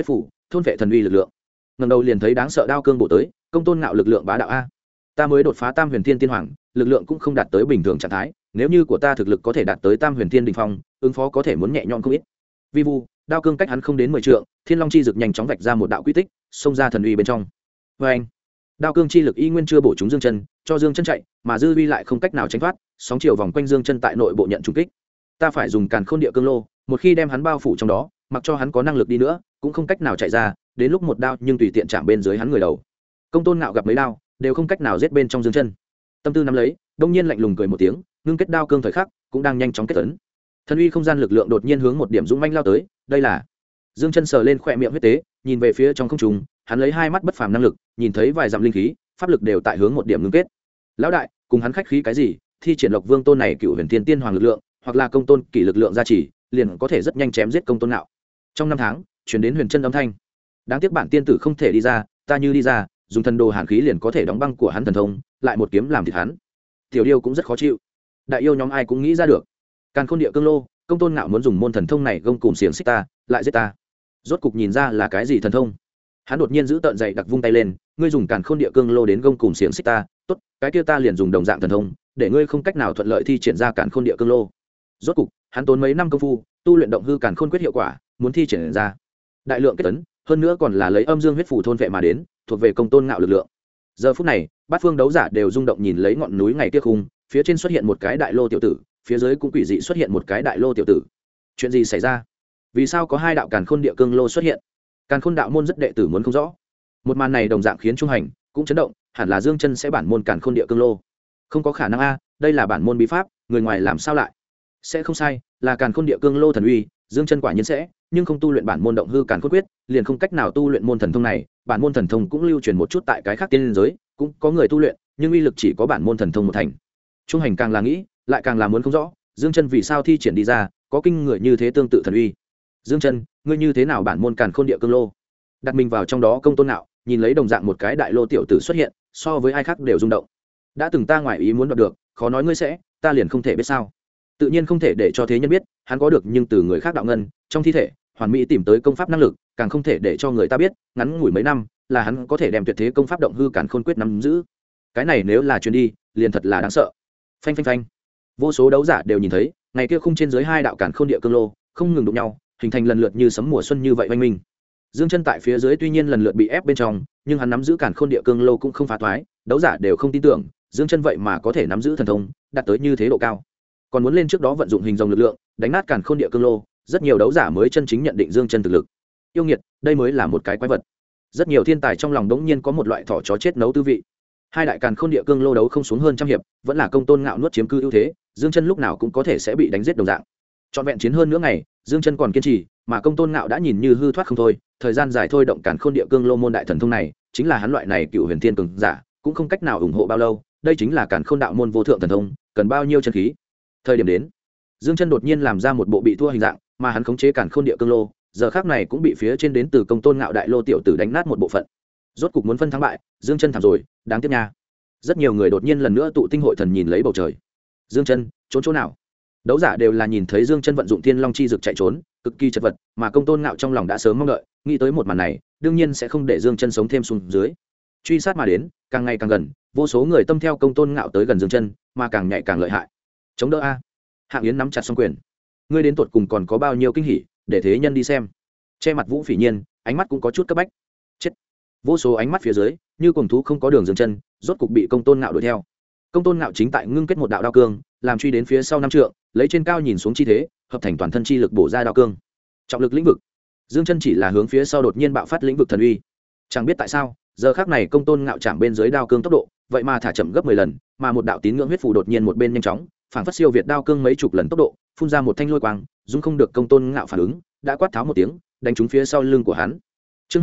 thôn vệ thần uy lực lượng. Ngẩng đầu liền thấy đáng sợ đao cương bổ tới, công tôn ngạo lực lượng bá đạo a. Ta mới đột phá tam huyền thiên tiên hoàng, lực lượng cũng không đạt tới bình thường trạng thái, nếu như của ta thực lực có thể đạt tới tam huyền thiên đỉnh phong, ứng phó có thể muốn nhẹ nhõm không ít. Vi vu, đao cương cách hắn không đến 10 trượng, thiên long chi dực nhanh chóng vạch ra một đạo quy tích, xông ra thần uy bên trong. Và anh, đao cương chi lực y nguyên chưa bổ trúng Dương Chân, cho Dương Chân chạy, mà dư uy lại không cách nào tránh thoát, sóng chiều vòng quanh Dương Chân tại nội bộ nhận trùng kích. Ta phải dùng càn khôn địa cương lô, một khi đem hắn bao phủ trong đó, mặc cho hắn có năng lực đi nữa, cũng không cách nào chạy ra, đến lúc một đao nhưng tùy tiện chạm bên dưới hắn người đầu. Công tôn ngạo gặp mấy đao, đều không cách nào giết bên trong Dương Chân. Tâm tư nắm lấy, đông nhiên lạnh lùng cười một tiếng, ngưng kết đao cương thời khắc, cũng đang nhanh chóng kết tấn. Thần uy không gian lực lượng đột nhiên hướng một điểm dũng manh lao tới, đây là Dương Chân sờ lên khóe miệng huyết tế, nhìn về phía trong không trung, hắn lấy hai mắt bất phàm năng lực, nhìn thấy vài dặm linh khí, pháp lực đều tại hướng một điểm ngưng kết. Lão đại, cùng hắn khách khí cái gì? Thi triển Lộc Vương tôn này cựu huyền tiên tiên hoàng lực lượng, hoặc là công tôn kỷ lực lượng gia trì, liền có thể rất nhanh chém giết công tôn ngạo. Trong năm tháng, truyền đến huyền chân âm thanh. Đáng tiếc bản tiên tử không thể đi ra, ta như đi ra, dùng thần đồ hàn khí liền có thể đóng băng của hắn thần thông, lại một kiếm làm thịt hắn. Tiểu Điêu cũng rất khó chịu. Đại yêu nhóm ai cũng nghĩ ra được. Càn Khôn Địa Cương Lô, công tôn ngạo muốn dùng môn thần thông này gông cùm xiềng xích ta, lại giết ta. Rốt cục nhìn ra là cái gì thần thông. Hắn đột nhiên giữ tợn dậy, đặc vung tay lên, ngươi dùng Càn Khôn Địa Cương Lô đến gông cùm xiềng xích ta, tốt, cái kia ta liền dùng đồng dạng thần thông, để ngươi không cách nào thuận lợi thi triển ra Càn Khôn Địa Cương Lô. Rốt cục, hắn tốn mấy năm công phu, tu luyện động hư Càn Khôn quyết hiệu quả, muốn thi triển ra đại lượng kết tấn, hơn nữa còn là lấy âm dương huyết phủ thôn vệ mà đến, thuộc về công tôn ngạo lực lượng. Giờ phút này, bát phương đấu giả đều rung động nhìn lấy ngọn núi ngày kia khung, phía trên xuất hiện một cái đại lô tiểu tử, phía dưới cũng quỷ dị xuất hiện một cái đại lô tiểu tử. Chuyện gì xảy ra? Vì sao có hai đạo Càn Khôn Địa Cương Lô xuất hiện? Càn Khôn đạo môn rất đệ tử muốn không rõ. Một màn này đồng dạng khiến trung hành cũng chấn động, hẳn là Dương Chân sẽ bản môn Càn Khôn Địa Cương Lô. Không có khả năng a, đây là bản môn bí pháp, người ngoài làm sao lại? Sẽ không sai, là Càn Khôn Địa Cương Lô thần uy, Dương Chân quả nhiên sẽ, nhưng không tu luyện bản môn động hư Càn Khôn quyết, liền không cách nào tu luyện môn thần thông này, bản môn thần thông cũng lưu truyền một chút tại cái khác tiên giới, cũng có người tu luyện, nhưng uy lực chỉ có bản môn thần thông một thành. Trung hành càng là nghĩ, lại càng là muốn không rõ, Dương Chân vì sao thi triển đi ra, có kinh người như thế tương tự thần uy. Dương Chân, ngươi như thế nào bản môn Càn Khôn Địa Cương Lô? Đặt mình vào trong đó công tôn ngạo, nhìn lấy đồng dạng một cái đại lô tiểu tử xuất hiện, so với ai khác đều rung động. Đã từng ta ngoài ý muốn đoạt được, khó nói ngươi sẽ, ta liền không thể biết sao? Tự nhiên không thể để cho thế nhân biết, hắn có được nhưng từ người khác đạo ngân, trong thi thể, hoàn mỹ tìm tới công pháp năng lực, càng không thể để cho người ta biết, ngắn ngủi mấy năm, là hắn có thể đem tuyệt thế công pháp động hư Càn Khôn quyết nắm giữ. Cái này nếu là truyền đi, liền thật là đáng sợ. Phanh phanh phanh. Vô số đấu giả đều nhìn thấy, ngày kia khung trên dưới hai đạo Càn Khôn Địa Cương Lô, không ngừng đụng nhau, hình thành lần lượt như sấm mùa xuân như vậy oanh minh. Dương Chân tại phía dưới tuy nhiên lần lượt bị ép bên trong, nhưng hắn nắm giữ Càn Khôn Địa Cương Lô cũng không phá toái, đấu giả đều không tin tưởng, Dương Chân vậy mà có thể nắm giữ thần thông, đạt tới như thế độ cao. Còn muốn lên trước đó vận dụng hình rồng lực lượng, đánh nát Càn Khôn Địa Cương Lô, rất nhiều đấu giả mới chân chính nhận định Dương Chân thực lực. Yêu nghiệt, đây mới là một cái quái vật. Rất nhiều thiên tài trong lòng đống nhiên có một loại thỏ chó chết nấu tư vị. Hai đại Càn Khôn Địa Cương Lô đấu không xuống hơn trăm hiệp, vẫn là công tôn ngạo nuốt chiếm cư ưu thế, Dương Chân lúc nào cũng có thể sẽ bị đánh giết đồng dạng. Trọn vẹn chiến hơn nửa ngày, Dương Chân còn kiên trì, mà công tôn ngạo đã nhìn như hư thoát không thôi, thời gian dài thôi động Càn Khôn Địa Cương Lô môn đại thần thông này, chính là hắn loại này cựu huyền thiên cường giả, cũng không cách nào ủng hộ bao lâu, đây chính là Càn Khôn đạo môn vô thượng thần thông, cần bao nhiêu chân khí. Thời điểm đến, Dương Chân đột nhiên làm ra một bộ bị thua hình dạng, mà hắn khống chế Càn Khôn Địa Cương Lô, giờ khắc này cũng bị phía trên đến từ công tôn ngạo đại lô tiểu tử đánh nát một bộ phận. Rốt cục muốn phân thắng bại, Dương Chân thảm rồi, đáng tiếc nha. Rất nhiều người đột nhiên lần nữa tụ tinh hội thần nhìn lấy bầu trời. Dương Chân, trốn chỗ nào? Đấu giả đều là nhìn thấy Dương Chân vận dụng Thiên Long chi dực chạy trốn, cực kỳ chật vật, mà công tôn ngạo trong lòng đã sớm mong đợi, nghĩ tới một màn này, đương nhiên sẽ không để Dương Chân sống thêm xuống dưới. Truy sát mà đến, càng ngày càng gần, vô số người tâm theo công tôn ngạo tới gần Dương Chân, mà càng nhạy càng lợi hại. Chống đỡ a. Hạng Yến nắm chặt song quyền. Ngươi đến tuột cùng còn có bao nhiêu kinh hỉ, để thế nhân đi xem. Che mặt Vũ Phỉ Nhiên, ánh mắt cũng có chút cấp bách. Chết. Vô số ánh mắt phía dưới, như cuồng thú không có đường dừng chân, rốt cục bị công tôn ngạo đuổi theo. Công tôn ngạo chính tại ngưng kết một đạo đao cương, làm truy đến phía sau năm trượng, lấy trên cao nhìn xuống chi thế, hợp thành toàn thân chi lực bổ ra đao cương. Trọng lực lĩnh vực. Dương Chân chỉ là hướng phía sau đột nhiên bạo phát lĩnh vực thần uy. Chẳng biết tại sao, giờ khắc này công tôn ngạo chạm bên dưới đao cương tốc độ, vậy mà thả chậm gấp 10 lần, mà một đạo tín ngưỡng huyết phù đột nhiên một bên nhanh chóng, phảng phất siêu việt đao cương mấy chục lần tốc độ, phun ra một thanh lôi quang, dung không được công tôn ngạo phản ứng, đã quát tháo một tiếng, đánh trúng phía sau lưng của hắn. Chương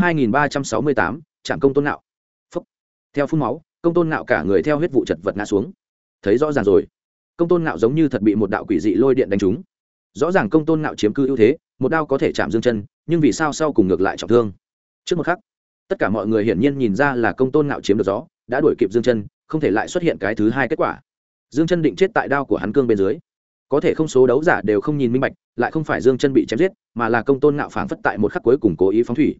2368, chạm công tôn ngạo. Phốc. Theo phun máu, công tôn ngạo cả người theo huyết vụ chật vật ngã xuống. Thấy rõ ràng rồi, công tôn ngạo giống như thật bị một đạo quỷ dị lôi điện đánh trúng. Rõ ràng công tôn ngạo chiếm cư ưu thế, một đao có thể chạm Dương Chân, nhưng vì sao sau cùng ngược lại trọng thương? Trước một khắc, tất cả mọi người hiển nhiên nhìn ra là công tôn ngạo chiếm được gió, đã đuổi kịp Dương Chân, không thể lại xuất hiện cái thứ hai kết quả. Dương Chân định chết tại đao của hắn cương bên dưới. Có thể không số đấu giả đều không nhìn minh bạch, lại không phải Dương Chân bị chém giết, mà là công tôn ngạo phảng phất tại một khắc cuối cùng cố ý phóng thủy.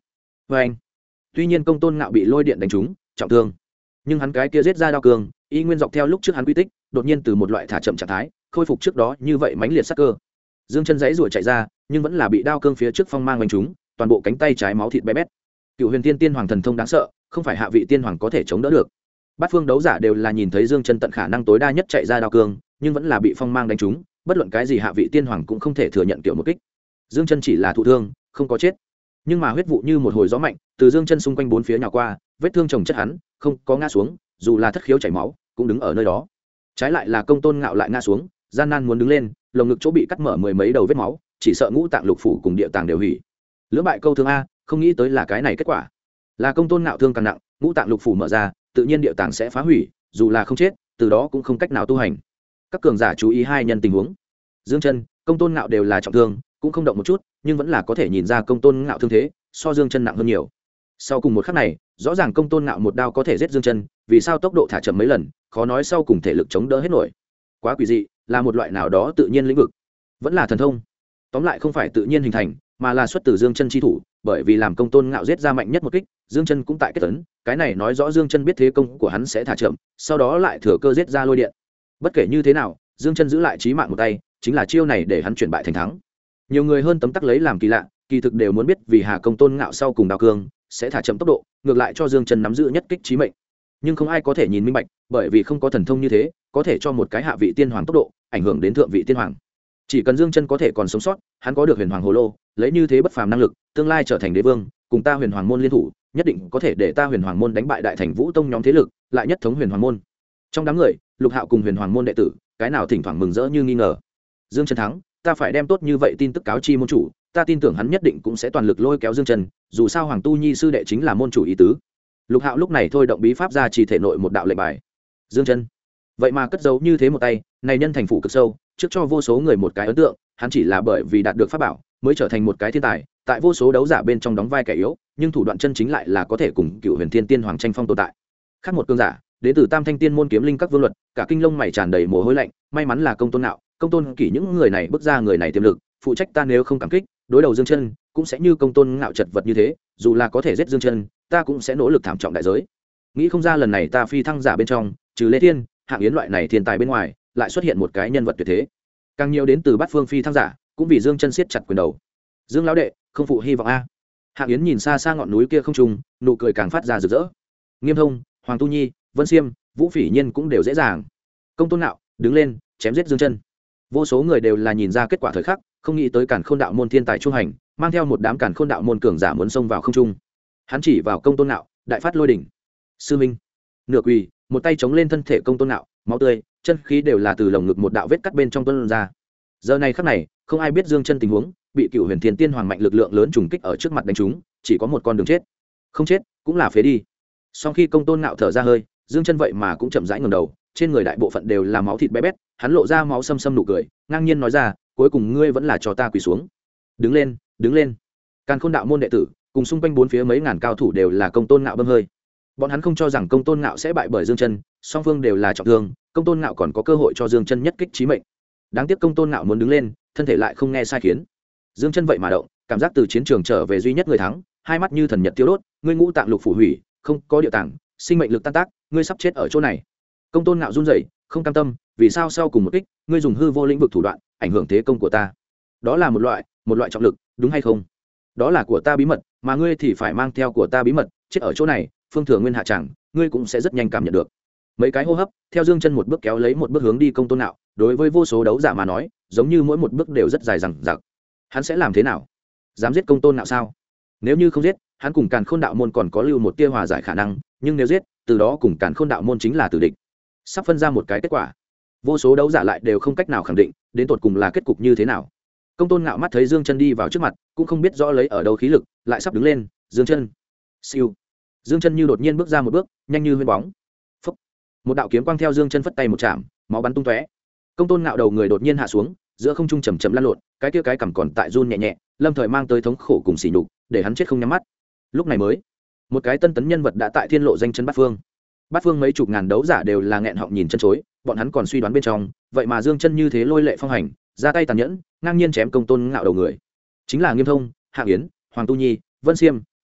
vê anh. Tuy nhiên công tôn ngạo bị lôi điện đánh trúng trọng thương, nhưng hắn cái kia giết ra đao cương y nguyên dọc theo lúc trước hắn quy tích, đột nhiên từ một loại thả chậm trạng thái khôi phục trước đó như vậy mãnh liệt sắc cơ. Dương Chân giãy giụa chạy ra, nhưng vẫn là bị đao cương phía trước phong mang đánh trúng, toàn bộ cánh tay trái máu thịt bé bét. Cựu Huyền Tiên Tiên Hoàng thần thông đáng sợ, không phải hạ vị tiên hoàng có thể chống đỡ được. Bát phương đấu giả đều là nhìn thấy Dương Chân tận khả năng tối đa nhất chạy ra đao cương, nhưng vẫn là bị phong mang đánh trúng, bất luận cái gì hạ vị tiên hoàng cũng không thể thừa nhận tiểu một kích. Dương Chân chỉ là thụ thương, không có chết, nhưng mà huyết vụ như một hồi gió mạnh từ Dương Chân xung quanh bốn phía nhào qua, vết thương chồng chất hắn không có ngã xuống, dù là thất khiếu chảy máu cũng đứng ở nơi đó. Trái lại là Công Tôn Ngạo lại ngã xuống, gian nan muốn đứng lên, lồng ngực chỗ bị cắt mở mười mấy đầu vết máu, chỉ sợ ngũ tạng lục phủ cùng địa tạng đều hủy. Lưỡng bại câu thương a, không nghĩ tới là cái này kết quả. Là Công Tôn Ngạo thương càng nặng, ngũ tạng lục phủ mở ra, tự nhiên địa tạng sẽ phá hủy, dù là không chết, từ đó cũng không cách nào tu hành. Các cường giả chú ý hai nhân tình huống. Dương Chân, Công Tôn Ngạo đều là trọng thương, cũng không động một chút, nhưng vẫn là có thể nhìn ra Công Tôn Ngạo thương thế so Dương Chân nặng hơn nhiều. Sau cùng một khắc này, rõ ràng Công Tôn Ngạo một đao có thể giết Dương Chân, vì sao tốc độ thả chậm mấy lần, khó nói sau cùng thể lực chống đỡ hết nổi. Quá quỷ dị, là một loại nào đó tự nhiên lĩnh vực, vẫn là thần thông. Tóm lại không phải tự nhiên hình thành, mà là xuất từ Dương Chân chi thủ, bởi vì làm Công Tôn Ngạo giết ra mạnh nhất một kích, Dương Chân cũng tại kết tấn, cái này nói rõ Dương Chân biết thế công của hắn sẽ thả chậm, sau đó lại thừa cơ giết ra lôi điện. Bất kể như thế nào, Dương Chân giữ lại chí mạng một tay, chính là chiêu này để hắn chuyển bại thành thắng. Nhiều người hơn tấm tắc lấy làm kỳ lạ, kỳ thực đều muốn biết vì Hà Công Tôn Ngạo sau cùng đao cương sẽ thả chậm tốc độ, ngược lại cho Dương Chân nắm giữ nhất kích chí mệnh. Nhưng không ai có thể nhìn minh bạch, bởi vì không có thần thông như thế, có thể cho một cái hạ vị tiên hoàng tốc độ, ảnh hưởng đến thượng vị tiên hoàng. Chỉ cần Dương Chân có thể còn sống sót, hắn có được Huyền Hoàng Hồ Lô, lấy như thế bất phàm năng lực, tương lai trở thành đế vương, cùng ta Huyền Hoàng môn liên thủ, nhất định có thể để ta Huyền Hoàng môn đánh bại Đại Thành Vũ Tông nhóm thế lực, lại nhất thống Huyền Hoàng môn. Trong đám người, Lục Hạo cùng Huyền Hoàng môn đệ tử, cái nào thỉnh thoảng mừng rỡ như nghi ngờ. Dương Chân thắng, ta phải đem tốt như vậy tin tức cáo chi môn chủ, ta tin tưởng hắn nhất định cũng sẽ toàn lực lôi kéo Dương Chân, dù sao Hoàng Tu Nhi sư đệ chính là môn chủ ý tứ. Lục Hạo lúc này thôi động bí pháp ra chỉ thể nội một đạo lệnh bài. Dương Chân, vậy mà cất giấu như thế một tay, này nhân thành phủ cực sâu, trước cho vô số người một cái ấn tượng, hắn chỉ là bởi vì đạt được pháp bảo, mới trở thành một cái thiên tài, tại vô số đấu giả bên trong đóng vai kẻ yếu, nhưng thủ đoạn chân chính lại là có thể cùng Cựu Huyền Thiên Tiên Hoàng tranh phong tồn tại. Khác một cường giả, đến từ Tam Thanh Tiên môn kiếm linh các vương luật, cả kinh lông mày tràn đầy mồ hôi lạnh, may mắn là Công Tôn Nạo, Công Tôn Kỷ những người này bước ra người này tiềm lực, phụ trách ta nếu không cảm kích, đối đầu Dương Chân, cũng sẽ như Công Tôn Ngạo chật vật như thế, dù là có thể giết Dương Chân, ta cũng sẽ nỗ lực thảm trọng đại giới. Nghĩ không ra lần này ta phi thăng giả bên trong, trừ Lê Thiên, Hạng Yến loại này thiên tài bên ngoài, lại xuất hiện một cái nhân vật tuyệt thế. Càng nhiều đến từ Bát Phương phi thăng giả, cũng vì Dương Chân siết chặt quyền đầu. Dương lão đệ, không phụ hy vọng a. Hạng Yến nhìn xa xa ngọn núi kia không trùng, nụ cười càng phát ra rực rỡ. Nghiêm Thông, Hoàng Tu Nhi, Vân Xiêm, Vũ Phỉ Nhiên cũng đều dễ dàng. Công Tôn Nạo, đứng lên, chém giết Dương Chân. Vô số người đều là nhìn ra kết quả thời khắc, không nghĩ tới Càn Khôn đạo môn thiên tài trung hành, mang theo một đám Càn Khôn đạo môn cường giả muốn xông vào không trung. Hắn chỉ vào Công Tôn Nạo, đại phát lôi đỉnh. Sư minh, nửa quỳ, một tay chống lên thân thể Công Tôn Nạo, máu tươi, chân khí đều là từ lồng ngực một đạo vết cắt bên trong tuôn ra. Giờ này khắc này, không ai biết Dương Chân tình huống, bị Cựu Huyền Thiên Tiên Hoàng mạnh lực lượng lớn trùng kích ở trước mặt đánh trúng, chỉ có một con đường chết. Không chết, cũng là phế đi. Sau khi Công Tôn Nạo thở ra hơi, Dương Chân vậy mà cũng chậm rãi ngẩng đầu, trên người đại bộ phận đều là máu thịt bé bét, hắn lộ ra máu xâm xâm nụ cười, ngang nhiên nói ra, cuối cùng ngươi vẫn là cho ta quỳ xuống. Đứng lên, đứng lên. Càn Khôn đạo môn đệ tử, cùng xung quanh bốn phía mấy ngàn cao thủ đều là Công Tôn Ngạo bơm hơi. Bọn hắn không cho rằng Công Tôn Ngạo sẽ bại bởi Dương Chân, song phương đều là trọng thương, Công Tôn Ngạo còn có cơ hội cho Dương Chân nhất kích chí mệnh. Đáng tiếc Công Tôn Ngạo muốn đứng lên, thân thể lại không nghe sai khiến. Dương Chân vậy mà động, cảm giác từ chiến trường trở về duy nhất người thắng, hai mắt như thần nhật tiêu đốt, ngươi ngũ tạng lục phủ hủy, không có địa tạng, sinh mệnh lực tan tác, ngươi sắp chết ở chỗ này. Công Tôn Ngạo run rẩy, không cam tâm, vì sao sau cùng một kích, ngươi dùng hư vô lĩnh vực thủ đoạn, ảnh hưởng thế công của ta. Đó là một loại trọng lực, đúng hay không? Đó là của ta bí mật, mà ngươi thì phải mang theo của ta bí mật, chết ở chỗ này, phương thừa nguyên hạ chẳng, ngươi cũng sẽ rất nhanh cảm nhận được. Mấy cái hô hấp, theo Dương Chân một bước kéo lấy một bước hướng đi Công Tôn Ngạo, đối với vô số đấu giả mà nói, giống như mỗi một bước đều rất dài dằng dặc. Hắn sẽ làm thế nào? Dám giết Công Tôn Ngạo sao? Nếu như không giết, hắn cùng Càn Khôn đạo môn còn có lưu một tia hòa giải khả năng, nhưng nếu giết, từ đó cùng Càn Khôn đạo môn chính là tử địch. Sắp phân ra một cái kết quả. Vô số đấu giả lại đều không cách nào khẳng định, đến tột cùng là kết cục như thế nào. Công Tôn Ngạo mắt thấy Dương Chân đi vào trước mặt, cũng không biết rõ lấy ở đâu khí lực, lại sắp đứng lên, Dương Chân. Siêu. Dương Chân như đột nhiên bước ra một bước, nhanh như huyễn bóng. Phốc. Một đạo kiếm quang theo Dương Chân phất tay một chạm, máu bắn tung tóe. Công Tôn Ngạo đầu người đột nhiên hạ xuống, giữa không trung chầm chậm lăn lộn, cái kia cái cằm còn tại run nhẹ nhẹ, lâm thời mang tới thống khổ cùng sỉ nhục, để hắn chết không nhắm mắt. Lúc này mới, một cái tân tấn nhân vật đã tại thiên lộ danh chân Bát Phương. Bát Phương mấy chục ngàn đấu giả đều là nghẹn họng nhìn chân chối, bọn hắn còn suy đoán bên trong, vậy mà Dương Chân như thế lôi lệ phong hành, ra tay tàn nhẫn, ngang nhiên chém Công Tôn Ngạo đầu người. Chính là Nghiêm Thông, Hạng Yến, Hoàng Tu Nhi, Vân Xiêm,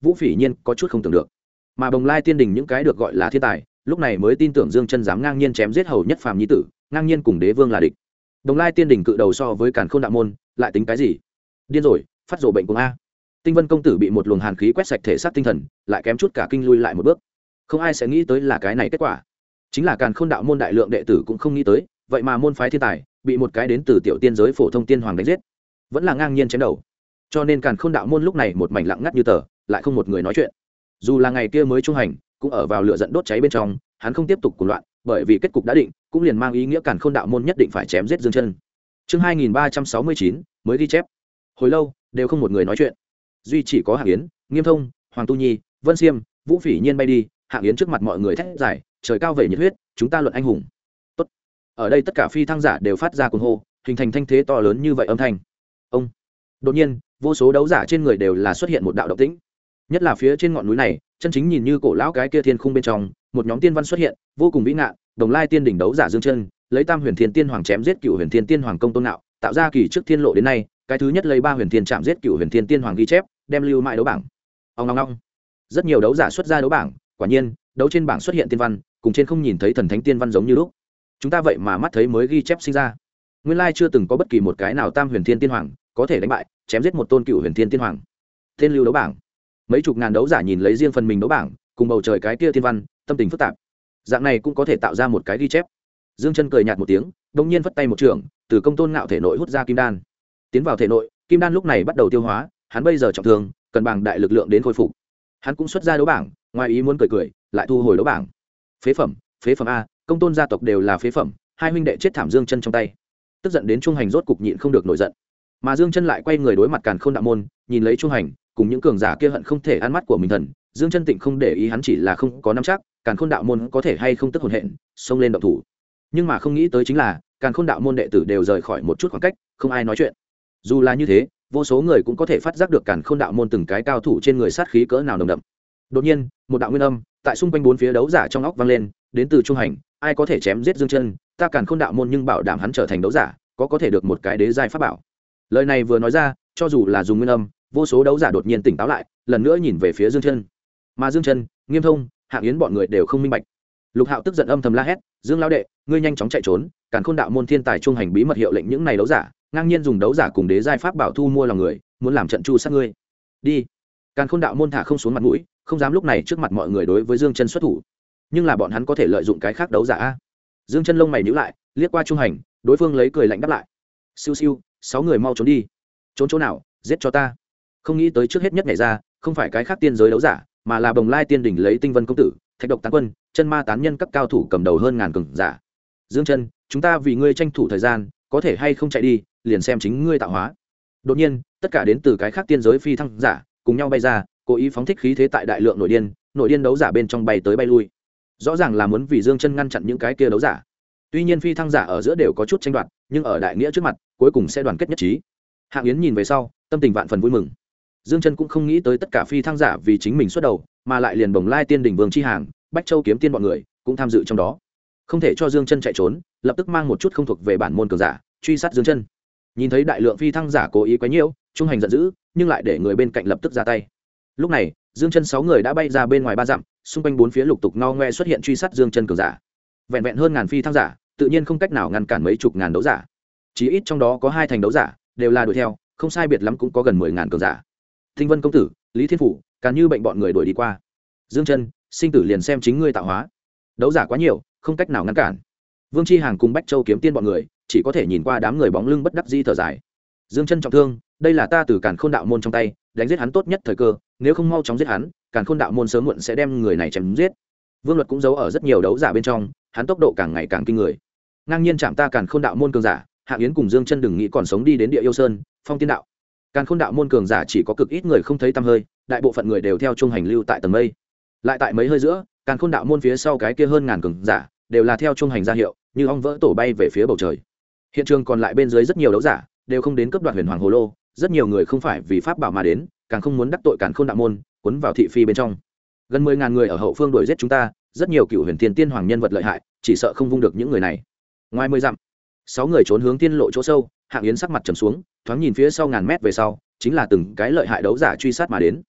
Vũ Phỉ Nhiên có chút không tưởng được. Mà Bồng Lai Tiên Đình những cái được gọi là thiên tài, lúc này mới tin tưởng Dương Chân dám ngang nhiên chém giết hầu nhất phàm nhi tử, ngang nhiên cùng đế vương là địch. Bồng Lai Tiên Đình cự đầu so với Càn Khôn đạo môn, lại tính cái gì? Điên rồi, phát rồ bệnh cùng a. Tinh Vân công tử bị một luồng hàn khí quét sạch thể xác tinh thần, lại kém chút cả kinh lui lại một bước. Không ai sẽ nghĩ tới là cái này kết quả. Chính là Càn Khôn đạo môn đại lượng đệ tử cũng không nghĩ tới, vậy mà môn phái thiên tài bị một cái đến từ tiểu tiên giới phổ thông tiên hoàng đánh giết, vẫn là ngang nhiên chém đầu. Cho nên Càn Khôn đạo môn lúc này một mảnh lặng ngắt như tờ, lại không một người nói chuyện. Dù là ngày kia mới trung hành, cũng ở vào lửa giận đốt cháy bên trong, hắn không tiếp tục cuồng loạn, bởi vì kết cục đã định, cũng liền mang ý nghĩa Càn Khôn đạo môn nhất định phải chém giết Dương Chân. Chương 2369 mới ghi chép. Hồi lâu đều không một người nói chuyện, duy chỉ có Hạng Yến, Nghiêm Thông, Hoàng Tu Nhi, Vân Xiêm, Vũ Phỉ Nhiên bay đi. Hạng Yến trước mặt mọi người thét giải, trời cao vẩy nhiệt huyết, chúng ta luận anh hùng. Tốt. Ở đây tất cả phi thăng giả đều phát ra cuồng hô, hình thành thanh thế to lớn như vậy âm thanh. Ông. Đột nhiên, vô số đấu giả trên người đều là xuất hiện một đạo động tĩnh. Nhất là phía trên ngọn núi này, chân chính nhìn như cổ lão cái kia thiên khung bên trong, một nhóm tiên văn xuất hiện, vô cùng vĩ ngạn. Đồng Lai Tiên đỉnh đấu giả Dương Chân, lấy Tam Huyền Thiên Tiên Hoàng chém giết Cựu Huyền Thiên Tiên Hoàng công tôn nạo, tạo ra kỳ trước thiên lộ đến nay, cái thứ nhất lấy 3 huyền thiên chạm giết Cựu Huyền Thiên Tiên Hoàng ghi chép, đem lưu mãi đấu bảng. Ong ong ong. Rất nhiều đấu giả xuất ra đấu bảng, quả nhiên, đấu trên bảng xuất hiện tiên văn, cùng trên không nhìn thấy thần thánh tiên văn giống như lúc. Chúng ta vậy mà mắt thấy mới ghi chép sinh ra. Nguyên lai chưa từng có bất kỳ một cái nào Tam Huyền Thiên Tiên Hoàng có thể đánh bại, chém giết một tôn Cựu Huyền Thiên Tiên Hoàng. Tên lưu đấu bảng. Mấy chục ngàn đấu giả nhìn lấy riêng phần mình đấu bảng, cùng bầu trời cái kia thiên văn, tâm tình phức tạp. Dạng này cũng có thể tạo ra một cái ghi chép. Dương Chân cười nhạt một tiếng, đột nhiên vất tay một trường, từ công tôn ngạo thể nội hút ra kim đan. Tiến vào thể nội, kim đan lúc này bắt đầu tiêu hóa, hắn bây giờ trọng thương, cần bằng đại lực lượng đến khôi phục. Hắn cũng xuất ra đấu bảng, ngoài ý muốn cười, lại thu hồi đấu bảng. Phế phẩm a, công tôn gia tộc đều là phế phẩm, hai huynh đệ chết thảm Dương Chân trong tay. Tức giận đến trung hành rốt cục nhịn không được nổi giận. Mà Dương Chân lại quay người đối mặt Càn Khôn đạo môn, nhìn lấy trung hành, cùng những cường giả kia hận không thể ăn mắt của mình thần. Dương Chân Tịnh không để ý hắn chỉ là không có nắm chắc, Càn Khôn đạo môn có thể hay không tức hồn hện, xông lên động thủ. Nhưng mà không nghĩ tới chính là, Càn Khôn đạo môn đệ tử đều rời khỏi một chút khoảng cách, không ai nói chuyện. Dù là như thế, vô số người cũng có thể phát giác được Càn Khôn đạo môn từng cái cao thủ trên người sát khí cỡ nào nồng đậm. Đột nhiên, một đạo nguyên âm tại xung quanh bốn phía đấu giả trong óc vang lên, đến từ trung hành, ai có thể chém giết Dương Chân, ta Càn Khôn đạo môn nhưng bảo đảm hắn trở thành đấu giả, có thể được một cái đế giai pháp bảo. Lời này vừa nói ra, cho dù là dùng nguyên âm, vô số đấu giả đột nhiên tỉnh táo lại, lần nữa nhìn về phía Dương Chân. Mà Dương Chân, Nghiêm Thông, Hạng Yến bọn người đều không minh bạch. Lục Hạo tức giận âm thầm la hét, Dương lão đệ, ngươi nhanh chóng chạy trốn, Càn Khôn đạo môn thiên tài trung hành bí mật hiệu lệnh những này đấu giả, ngang nhiên dùng đấu giả cùng đế giai pháp bảo thu mua lòng người, muốn làm trận chu sát ngươi. Đi. Càn Khôn đạo môn thả không xuống mặt mũi, không dám lúc này trước mặt mọi người đối với Dương Chân xuất thủ. Nhưng là bọn hắn có thể lợi dụng cái khác đấu giả a. Dương Chân lông mày nhíu lại, liếc qua trung hành, đối phương lấy cười lạnh đáp lại. Siêu siêu, 6 người mau trốn đi. Trốn chỗ nào, giết cho ta. Không nghĩ tới trước hết nhất nhảy ra, không phải cái khác tiên giới đấu giả, mà là Bồng Lai Tiên đỉnh lấy Tinh Vân công tử, Thạch Độc tán quân, Chân Ma tán nhân các cao thủ cầm đầu hơn ngàn cường giả. Dương Chân, chúng ta vì ngươi tranh thủ thời gian, có thể hay không chạy đi, liền xem chính ngươi tạo hóa. Đột nhiên, tất cả đến từ cái khác tiên giới phi thăng giả, cùng nhau bay ra, cố ý phóng thích khí thế tại đại lượng nội điên đấu giả bên trong bay tới bay lui. Rõ ràng là muốn vì Dương Chân ngăn chặn những cái kia đấu giả. Tuy nhiên phi thăng giả ở giữa đều có chút tranh đoạt, nhưng ở đại nghĩa trước mặt, cuối cùng sẽ đoàn kết nhất trí. Hạng Yến nhìn về sau, tâm tình vạn phần vui mừng. Dương Chân cũng không nghĩ tới tất cả phi thăng giả vì chính mình xuất đầu, mà lại liền Bồng Lai Tiên đỉnh Vương chi hàng, Bách Châu kiếm tiên bọn người cũng tham dự trong đó. Không thể cho Dương Chân chạy trốn, lập tức mang một chút không thuộc về bản môn cường giả, truy sát Dương Chân. Nhìn thấy đại lượng phi thăng giả cố ý quấy nhiễu, trung hành giận dữ, nhưng lại để người bên cạnh lập tức ra tay. Lúc này, Dương Chân 6 người đã bay ra bên ngoài 3 dặm, xung quanh bốn phía lục tục no ngoe xuất hiện truy sát Dương Chân cường giả. Vẹn vẹn hơn ngàn phi thăng giả, tự nhiên không cách nào ngăn cản mấy chục ngàn đấu giả. Chí ít trong đó có 2 thành đấu giả đều là đuổi theo, không sai biệt lắm cũng có gần 10 ngàn cường giả. Tinh Vân công tử, Lý Thiên Phủ, Càn Như bệnh bọn người đuổi đi qua. Dương Chân, sinh tử liền xem chính ngươi tạo hóa. Đấu giả quá nhiều, không cách nào ngăn cản. Vương Chi Hàng cùng Bách Châu kiếm tiên bọn người, chỉ có thể nhìn qua đám người bóng lưng bất đắc dĩ thở dài. Dương Chân trọng thương, đây là ta từ Càn Khôn đạo môn trong tay, đánh giết hắn tốt nhất thời cơ, nếu không mau chóng giết hắn, Càn Khôn đạo môn sớm muộn sẽ đem người này chém giết. Vương Luật cũng giấu ở rất nhiều đấu giả bên trong, hắn tốc độ càng ngày càng kinh người. Ngang nhiên chạm ta Càn Khôn đạo môn cường giả, Hạng Yến cùng Dương Chân đừng nghĩ còn sống đi đến Địa Yêu Sơn, Phong Tiên đạo. Càn Khôn đạo môn cường giả chỉ có cực ít người không thấy tăm hơi, đại bộ phận người đều theo trung hành lưu tại tầng mây. Lại tại mấy hơi giữa, Càn Khôn đạo môn phía sau cái kia hơn ngàn cường giả, đều là theo trung hành ra hiệu, như ong vỡ tổ bay về phía bầu trời. Hiện trường còn lại bên dưới rất nhiều đấu giả, đều không đến cấp đoạt Huyền Hoàng Hồ Lô, rất nhiều người không phải vì pháp bảo mà đến, càng không muốn đắc tội Càn Khôn đạo môn, cuốn vào thị phi bên trong. Gần 10.000 người ở hậu phương đuổi giết chúng ta, rất nhiều cựu huyền thiên tiên hoàng nhân vật lợi hại, chỉ sợ không vung được những người này. Ngoài 10 dặm, 6 người trốn hướng tiên lộ chỗ sâu, Hạng Yến sắc mặt trầm xuống, thoáng nhìn phía sau ngàn mét về sau, chính là từng cái lợi hại đấu giả truy sát mà đến.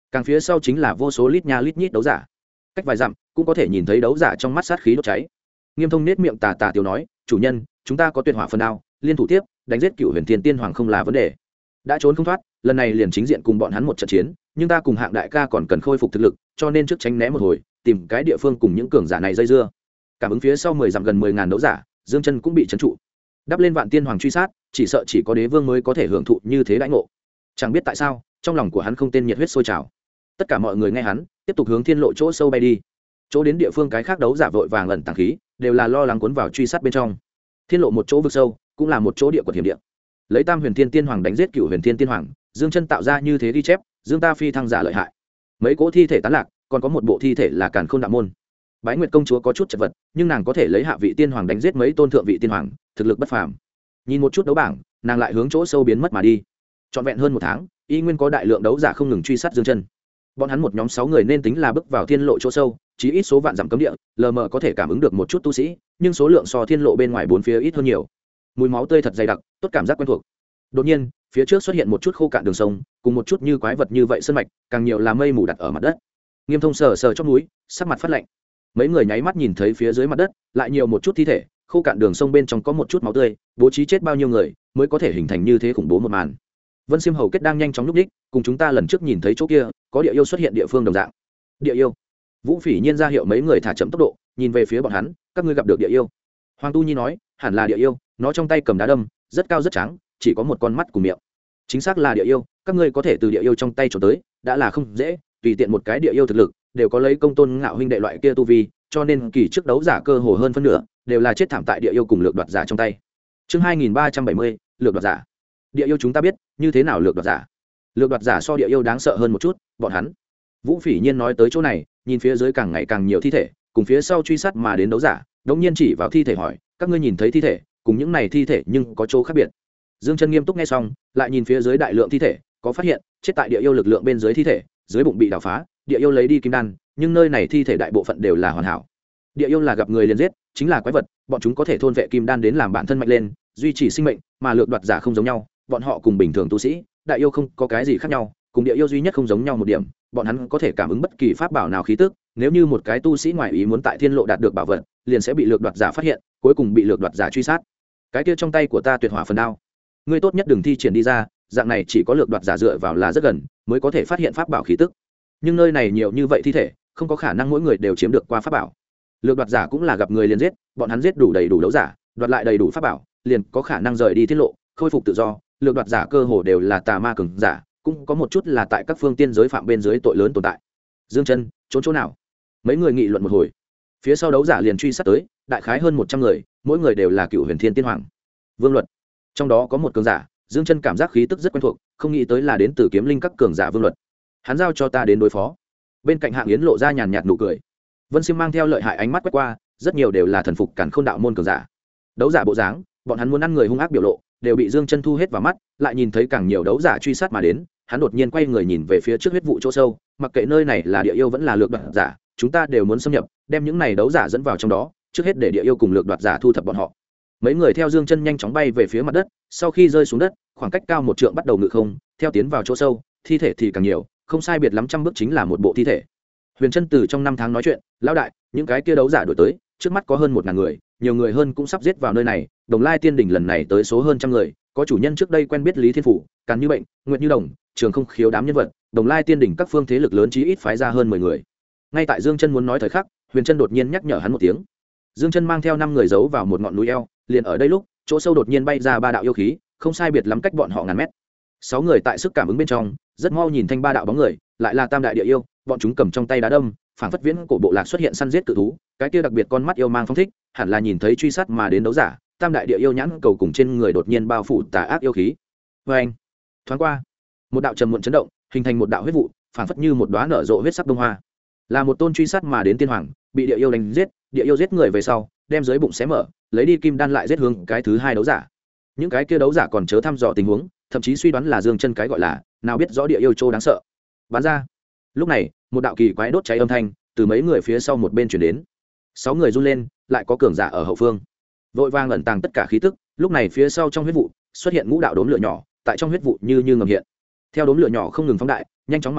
càng phía sau chính là vô số lít nha lít nhít đấu giả, cách vài dặm cũng có thể nhìn thấy đấu giả trong mắt sát khí đốt cháy. Nghiêm Thông nết miệng tà tà tiểu nói, chủ nhân, chúng ta có tuyệt hỏa phần đao, liên thủ tiếp đánh giết Cựu Huyền Thiên Tiên Hoàng không là vấn đề. Đã trốn không thoát, lần này liền chính diện cùng bọn hắn một trận chiến, nhưng ta cùng Hạng đại ca còn cần khôi phục thực lực, cho nên trước tránh né một hồi, tìm cái địa phương cùng những cường giả này dây dưa. Cảm ứng phía sau 10 dặm gần 10.000 đấu giả, Dương Chân cũng bị trấn trụ. Đắp lên Vạn Tiên Hoàng truy sát, chỉ sợ chỉ có đế vương mới có thể hưởng thụ như thế đãi ngộ. Chẳng biết tại sao, trong lòng của hắn không tên nhiệt huyết sôi trào. Tất cả mọi người nghe hắn, tiếp tục hướng thiên lộ chỗ sâu bay đi. Chỗ đến địa phương cái khác đấu giả vội vàng ẩn tàng khí, đều là lo lắng cuốn vào truy sát bên trong. Thiên lộ một chỗ vực sâu, cũng là một chỗ địa quật hiểm địa. Lấy Tam Huyền Thiên Tiên Hoàng đánh giết Cựu Huyền Thiên Tiên Hoàng, Dương Chân tạo ra như thế ghi chép, Dương ta phi thăng giả lợi hại. Mấy cỗ thi thể tán lạc, còn có một bộ thi thể là Càn Khôn Đạo môn. Bái Nguyệt công chúa có chút chật vật, nhưng nàng có thể lấy hạ vị tiên hoàng đánh giết mấy tôn thượng vị tiên hoàng, thực lực bất phàm. Nhìn một chút đấu bảng, nàng lại hướng chỗ sâu biến mất mà đi. Trọn vẹn hơn một tháng, y nguyên có đại lượng đấu giả không ngừng truy sát Dương Chân. Bọn hắn một nhóm 6 người nên tính là bước vào thiên lộ chỗ sâu, chỉ ít số vạn dặm cấm địa, lờ mờ có thể cảm ứng được một chút tu sĩ, nhưng số lượng so thiên lộ bên ngoài bốn phía ít hơn nhiều. Mùi máu tươi thật dày đặc, tốt cảm giác quen thuộc. Đột nhiên, phía trước xuất hiện một chút khô cạn đường sông, cùng một chút như quái vật như vậy sơn mạch, càng nhiều là mây mù đặt ở mặt đất. Nghiêm Thông sờ sờ chóp núi, sắc mặt phát lạnh. Mấy người nháy mắt nhìn thấy phía dưới mặt đất, lại nhiều một chút thi thể, khô cạn đường sông bên trong có một chút máu tươi, bố trí chết bao nhiêu người mới có thể hình thành như thế khủng bố một màn. Vân Xiêm Hầu kết đang nhanh chóng lúc đích, cùng chúng ta lần trước nhìn thấy chỗ kia, có địa yêu xuất hiện địa phương đồng dạng. Địa yêu? Vũ Phỉ Nhiên ra hiệu mấy người thả chậm tốc độ, nhìn về phía bọn hắn, các ngươi gặp được địa yêu. Hoàng Tu Nhi nói, hẳn là địa yêu, nó trong tay cầm đá đâm, rất cao rất trắng, chỉ có một con mắt cùng miệng. Chính xác là địa yêu, các ngươi có thể từ địa yêu trong tay trốn tới, đã là không dễ, tùy tiện một cái địa yêu thực lực, đều có lấy Công Tôn Ngạo huynh đệ loại kia tu vi, cho nên kỳ trước đấu giả cơ hồ hơn phân nửa đều là chết thảm tại địa yêu cùng lược đoạt giả trong tay. Chương 2370, lược đoạt giả. Địa yêu chúng ta biết, như thế nào lược đoạt giả? Lược đoạt giả so địa yêu đáng sợ hơn một chút, bọn hắn. Vũ Phỉ Nhiên nói tới chỗ này, nhìn phía dưới càng ngày càng nhiều thi thể, cùng phía sau truy sát mà đến đấu giả, đống nhiên chỉ vào thi thể hỏi, các ngươi nhìn thấy thi thể, cùng những này thi thể nhưng có chỗ khác biệt. Dương Chân nghiêm túc nghe xong, lại nhìn phía dưới đại lượng thi thể, có phát hiện, chết tại địa yêu lực lượng bên dưới thi thể, dưới bụng bị đào phá, địa yêu lấy đi kim đan, nhưng nơi này thi thể đại bộ phận đều là hoàn hảo. Địa yêu là gặp người liền giết, chính là quái vật, bọn chúng có thể thôn vệ kim đan đến làm bản thân mạnh lên, duy trì sinh mệnh, mà lược đoạt giả không giống nhau, bọn họ cùng bình thường tu sĩ, đại yêu không có cái gì khác nhau, cùng địa yêu duy nhất không giống nhau một điểm, bọn hắn có thể cảm ứng bất kỳ pháp bảo nào khí tức, nếu như một cái tu sĩ ngoài ý muốn tại thiên lộ đạt được bảo vật, liền sẽ bị lược đoạt giả phát hiện, cuối cùng bị lược đoạt giả truy sát. Cái kia trong tay của ta tuyệt hỏa phần đao, ngươi tốt nhất đừng thi triển đi ra, dạng này chỉ có lược đoạt giả dựa vào là rất gần, mới có thể phát hiện pháp bảo khí tức. Nhưng nơi này nhiều như vậy thi thể, không có khả năng mỗi người đều chiếm được qua pháp bảo. Lược đoạt giả cũng là gặp người liền giết, bọn hắn giết đủ đầy đủ đấu giả, đoạt lại đầy đủ pháp bảo, liền có khả năng rời đi tiết lộ, khôi phục tự do. Lược đoạt giả cơ hồ đều là tà ma cường giả, cũng có một chút là tại các phương tiên giới phạm bên dưới tội lớn tồn tại. Dương Chân, trốn chỗ nào? Mấy người nghị luận một hồi, phía sau đấu giả liền truy sát tới, đại khái hơn 100 người, mỗi người đều là Cựu Huyền Thiên Tiên Hoàng. Vương Luật, trong đó có một cường giả, Dương Chân cảm giác khí tức rất quen thuộc, không nghĩ tới là đến từ Kiếm Linh các cường giả Vương Luật. Hắn giao cho ta đến đối phó. Bên cạnh Hạng Yến lộ ra nhàn nhạt nụ cười. Vân Xiêm mang theo lợi hại ánh mắt quét qua, rất nhiều đều là thần phục Càn Khôn đạo môn cường giả. Đấu giả bộ dáng, bọn hắn muốn ăn người hung ác biểu lộ, đều bị Dương Chân thu hết vào mắt, lại nhìn thấy càng nhiều đấu giả truy sát mà đến, hắn đột nhiên quay người nhìn về phía trước huyết vụ chỗ sâu, mặc kệ nơi này là địa yêu vẫn là lược đoạt giả, chúng ta đều muốn xâm nhập, đem những này đấu giả dẫn vào trong đó, trước hết để địa yêu cùng lược đoạt giả thu thập bọn họ. Mấy người theo Dương Chân nhanh chóng bay về phía mặt đất, sau khi rơi xuống đất, khoảng cách cao 1 trượng bắt đầu ngự không, theo tiến vào chỗ sâu, thi thể thì càng nhiều, không sai biệt lắm trăm bước chính là một bộ thi thể. Huyền Trân từ trong 5 tháng nói chuyện, lão đại, những cái kia đấu giả đổi tới, trước mắt có hơn 1000 người, nhiều người hơn cũng sắp giết vào nơi này, Đồng Lai Tiên đỉnh lần này tới số hơn trăm người, có chủ nhân trước đây quen biết Lý Thiên Phủ, Càn Như Bệnh, Nguyệt Như Đồng, Trường Không Khiếu đám nhân vật, Đồng Lai Tiên đỉnh các phương thế lực lớn chí ít phái ra hơn 10 người. Ngay tại Dương Chân muốn nói thời khắc, Huyền Trân đột nhiên nhắc nhở hắn một tiếng. Dương Chân mang theo 5 người giấu vào một ngọn núi eo, liền ở đây lúc, chỗ sâu đột nhiên bay ra 3 đạo yêu khí, không sai biệt lắm cách bọn họ ngàn mét. 6 người tại sức cảm ứng bên trong, rất mau nhìn thanh 3 đạo bóng người, lại là tam đại địa yêu, bọn chúng cầm trong tay đá đâm, phảng phất viễn cổ bộ lạc xuất hiện săn giết cự thú, cái kia đặc biệt con mắt yêu mang phong thích, hẳn là nhìn thấy truy sát mà đến đấu giả, tam đại địa yêu nhãn cầu cùng trên người đột nhiên bao phủ tà ác yêu khí. Oeng! Thoáng qua, một đạo trầm muộn chấn động, hình thành một đạo huyết vụ, phảng phất như một đóa nở rộ huyết sắc đông hoa. Là một tôn truy sát mà đến tiên hoàng, bị địa yêu đánh giết, địa yêu giết người về sau, đem dưới bụng xé mở, lấy đi kim đan lại giết hướng cái thứ hai đấu giả. Những cái kia đấu giả còn chớ thăm dò tình huống, thậm chí suy đoán là Dương Chân cái gọi là, nào biết rõ địa yêu trô đáng sợ. Bắn ra. Lúc này, một đạo kỳ quái đốt cháy âm thanh từ mấy người phía sau một bên truyền đến. 6 người run lên, lại có cường giả ở hậu phương. Vội vàng ẩn tàng tất cả khí tức, lúc này phía sau trong huyết vụ xuất hiện ngũ đạo đốm lửa nhỏ, tại trong huyết vụ như ngầm hiện. Theo đốm lửa nhỏ không ngừng phóng đại, nhanh chóng mà đến,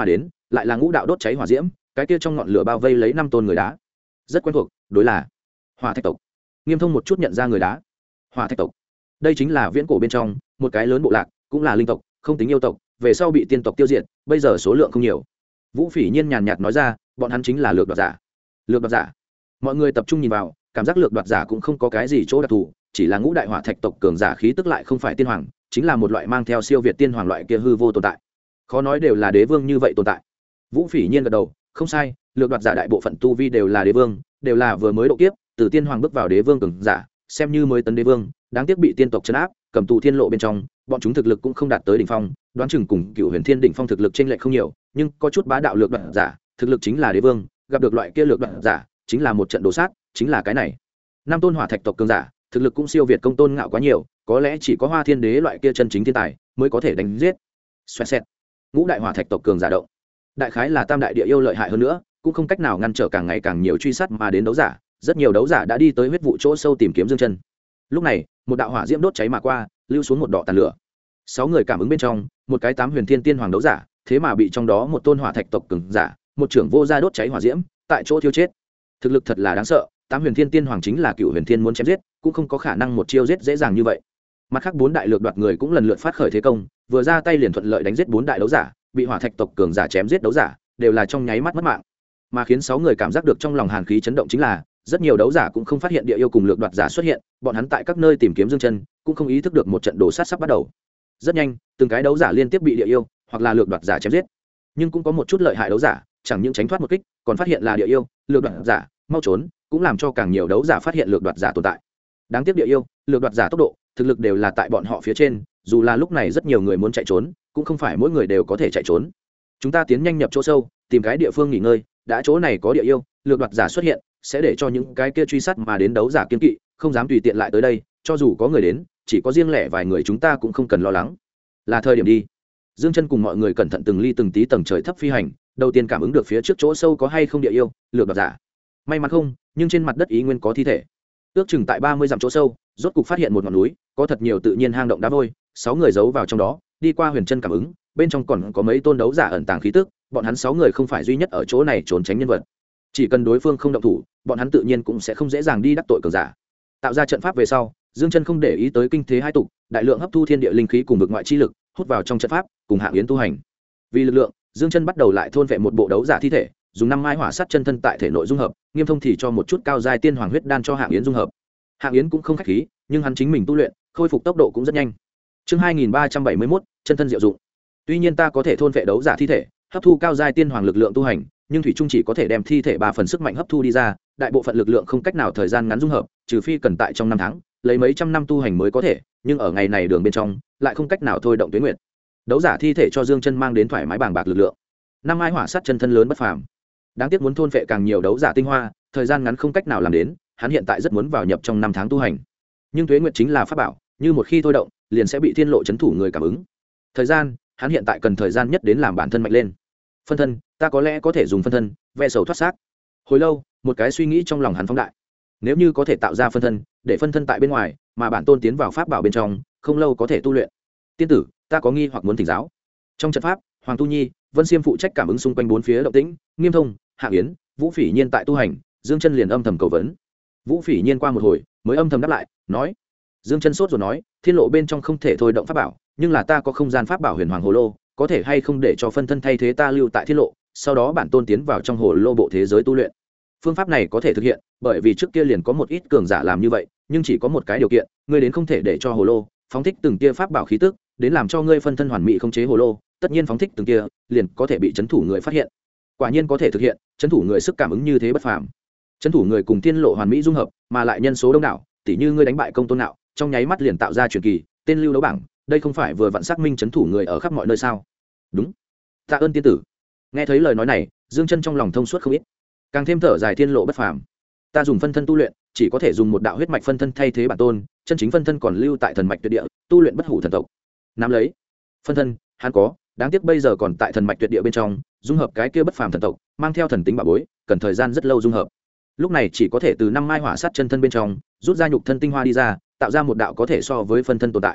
lại là ngũ đạo đốt cháy hỏa diễm, cái kia trong ngọn lửa bao vây lấy 5 tôn người đá. Rất quen thuộc, đối là Hỏa Thạch tộc. Nghiêm Thông một chút nhận ra người đá. Hỏa Thạch tộc. Đây chính là viễn cổ bên trong một cái lớn bộ lạc, cũng là linh tộc, không tính yêu tộc, về sau bị tiên tộc tiêu diệt, bây giờ số lượng không nhiều. Vũ Phỉ Nhiên nhàn nhạt nói ra, bọn hắn chính là lược đoạt giả. Lược đoạt giả. Mọi người tập trung nhìn vào, cảm giác lược đoạt giả cũng không có cái gì chỗ đặc thù, chỉ là ngũ đại hỏa thạch tộc cường giả khí tức lại không phải tiên hoàng, chính là một loại mang theo siêu việt tiên hoàng loại kia hư vô tồn tại. Khó nói đều là đế vương như vậy tồn tại. Vũ Phỉ Nhiên gật đầu, không sai, lược đoạt giả đại bộ phận tu vi đều là đế vương, đều là vừa mới độ kiếp, từ tiên hoàng bước vào đế vương cường giả, xem như mới tấn đế vương, đáng tiếc bị tiên tộc trấn áp, cầm tù thiên lộ bên trong, bọn chúng thực lực cũng không đạt tới đỉnh phong, đoán chừng cùng Cửu Huyền Thiên đỉnh phong thực lực chênh lệch không nhiều, nhưng có chút bá đạo lược đoạt giả, thực lực chính là đế vương, gặp được loại kia lược đoạt giả, chính là một trận đồ sát, chính là cái này. 5 tôn hỏa thạch tộc cường giả, thực lực cũng siêu việt Công Tôn Ngạo quá nhiều, có lẽ chỉ có Hoa Thiên Đế loại kia chân chính thiên tài mới có thể đánh giết. Xoẹt xẹt. Ngũ đại hỏa thạch tộc cường giả động. Đại khái là tam đại địa yêu lợi hại hơn nữa, cũng không cách nào ngăn trở càng ngày càng nhiều truy sát mà đến đấu giả, rất nhiều đấu giả đã đi tới huyết vụ chỗ sâu tìm kiếm Dương Chân. Lúc này, một đạo hỏa diễm đốt cháy mà qua, lưu xuống một đỏ tàn lửa. 6 người cảm ứng bên trong, một cái 8 huyền thiên tiên hoàng đấu giả, thế mà bị trong đó một tôn hỏa thạch tộc cường giả, một trưởng vô gia đốt cháy hỏa diễm, tại chỗ thiêu chết. Thực lực thật là đáng sợ, 8 huyền thiên tiên hoàng chính là Cửu Huyền Thiên muốn chém giết, cũng không có khả năng một chiêu giết dễ dàng như vậy. Mặt khác 4 đại lược đoạt người cũng lần lượt phát khởi thế công, vừa ra tay liền thuận lợi đánh giết 4 đại đấu giả, bị hỏa thạch tộc cường giả chém giết đấu giả, đều là trong nháy mắt mất mạng. Mà khiến 6 người cảm giác được trong lòng hàn khí chấn động chính là, rất nhiều đấu giả cũng không phát hiện địa yêu cùng lược đoạt giả xuất hiện, bọn hắn tại các nơi tìm kiếm Dương Chân, cũng không ý thức được một trận đồ sát sắp bắt đầu. Rất nhanh, từng cái đấu giả liên tiếp bị địa yêu hoặc là lược đoạt giả chém giết. Nhưng cũng có một chút lợi hại đấu giả, chẳng những tránh thoát một kích, còn phát hiện là địa yêu, lược đoạt giả, mau trốn, cũng làm cho càng nhiều đấu giả phát hiện lược đoạt giả tồn tại. Đáng tiếc địa yêu, lược đoạt giả tốc độ, thực lực đều là tại bọn họ phía trên, dù là lúc này rất nhiều người muốn chạy trốn, cũng không phải mỗi người đều có thể chạy trốn. Chúng ta tiến nhanh nhập chỗ sâu, tìm cái địa phương nghỉ ngơi, đã chỗ này có địa yêu, lược đoạt giả xuất hiện, sẽ để cho những cái kia truy sát mà đến đấu giả kiên kỵ, không dám tùy tiện lại tới đây, cho dù có người đến, chỉ có riêng lẻ vài người chúng ta cũng không cần lo lắng. Là thời điểm đi. Dương Chân cùng mọi người cẩn thận từng ly từng tí tầng trời thấp phi hành, đầu tiên cảm ứng được phía trước chỗ sâu có hay không địa yêu, lược đoạt giả. May mắn không, nhưng trên mặt đất ý nguyên có thi thể. Ước chừng tại 30 dặm chỗ sâu, rốt cục phát hiện một ngọn núi, có thật nhiều tự nhiên hang động đá vôi, 6 người giấu vào trong đó, đi qua huyền chân cảm ứng, bên trong còn có mấy tôn đấu giả ẩn tàng khí tức, bọn hắn 6 người không phải duy nhất ở chỗ này trốn tránh nhân vật. Chỉ cần đối phương không động thủ, bọn hắn tự nhiên cũng sẽ không dễ dàng đi đắc tội cường giả. Tạo ra trận pháp về sau, Dương Chân không để ý tới kinh thế hai tục, đại lượng hấp thu thiên địa linh khí cùng vực ngoại chi lực, hút vào trong trận pháp, cùng Hạng Yến tu hành. Vì lực lượng, Dương Chân bắt đầu lại thôn vệ một bộ đấu giả thi thể, dùng 5 mai hỏa sắt chân thân tại thể nội dung hợp, Nghiêm Thông thì cho một chút cao giai tiên hoàng huyết đan cho Hạng Yến dung hợp. Hạng Yến cũng không khách khí, nhưng hắn chính mình tu luyện, khôi phục tốc độ cũng rất nhanh. Chương 2371, chân thân diệu dụng. Tuy nhiên ta có thể thôn vệ đấu giả thi thể, hấp thu cao giai tiên hoàng lực lượng tu hành, nhưng thủy trung chỉ có thể đem thi thể 3 phần sức mạnh hấp thu đi ra, đại bộ phận lực lượng không cách nào thời gian ngắn dung hợp, trừ phi cần tại trong 5 tháng, lấy mấy trăm năm tu hành mới có thể, nhưng ở ngày này đường bên trong, lại không cách nào thôi động tuyết nguyệt. Đấu giả thi thể cho Dương Chân mang đến thoải mái bàng bạc lực lượng. 5 mai hỏa sát chân thân lớn bất phàm. Đáng tiếc muốn thôn vệ càng nhiều đấu giả tinh hoa, thời gian ngắn không cách nào làm đến, hắn hiện tại rất muốn vào nhập trong 5 tháng tu hành. Nhưng tuế nguyệt chính là pháp bảo, như một khi thôi động, liền sẽ bị thiên lộ chấn thủ người cảm ứng. Thời gian, hắn hiện tại cần thời gian nhất đến làm bản thân mạnh lên. Phân thân, ta có lẽ có thể dùng phân thân, ve sầu thoát xác. Hồi lâu, một cái suy nghĩ trong lòng hắn phóng đại. Nếu như có thể tạo ra phân thân, để phân thân tại bên ngoài, mà bản tôn tiến vào pháp bảo bên trong, không lâu có thể tu luyện. Tiên tử, ta có nghi hoặc muốn thỉnh giáo. Trong trận pháp, Hoàng Tu Nhi, Vân Xiêm phụ trách cảm ứng xung quanh 4 phía động tĩnh, Nghiêm Thông, Hạng Yến, Vũ Phỉ Nhiên tại tu hành, Dương Chân liền âm thầm cầu vấn. Vũ Phỉ Nhiên qua một hồi, mới âm thầm đáp lại, nói: Dương Chân sốt rồi nói, thiên lộ bên trong không thể thôi động pháp bảo, nhưng là ta có không gian pháp bảo Huyền Hoàng Hồ Lô, có thể hay không để cho phân thân thay thế ta lưu tại thiên lộ, sau đó bản tôn tiến vào trong hồ lô bộ thế giới tu luyện. Phương pháp này có thể thực hiện, bởi vì trước kia liền có một ít cường giả làm như vậy, nhưng chỉ có một cái điều kiện, ngươi đến không thể để cho hồ lô phóng thích từng tia pháp bảo khí tức, đến làm cho ngươi phân thân hoàn mỹ khống chế hồ lô, tất nhiên phóng thích từng tia, liền có thể bị chấn thủ người phát hiện. Quả nhiên có thể thực hiện, chấn thủ người sức cảm ứng như thế bất phàm. Chấn thủ người cùng thiên lộ hoàn mỹ dung hợp, mà lại nhân số đông đảo, tỉ như ngươi đánh bại Công Tôn Nạo, trong nháy mắt liền tạo ra truyền kỳ, tên lưu đấu bảng, đây không phải vừa vặn xác minh chấn thủ người ở khắp mọi nơi sao? Đúng. Tạ ơn tiên tử. Nghe thấy lời nói này, Dương Chân trong lòng thông suốt không ít, càng thêm thở dài thiên lộ bất phàm. Ta dùng phân thân tu luyện, chỉ có thể dùng một đạo huyết mạch phân thân thay thế bản tôn, chân chính phân thân còn lưu tại thần mạch tuyệt địa, tu luyện bất hủ thần tộc. Nắm lấy phân thân, hắn có, đáng tiếc bây giờ còn tại thần mạch tuyệt địa bên trong, dung hợp cái kia bất phàm thần tộc, mang theo thần tính bảo bối, cần thời gian rất lâu dung hợp. Lúc này chỉ có thể từ 5 mai hỏa sát chân thân bên trong rút ra nhục thân tinh hoa đi ra, tạo ra một đạo có thể so với phân thân tồn tại.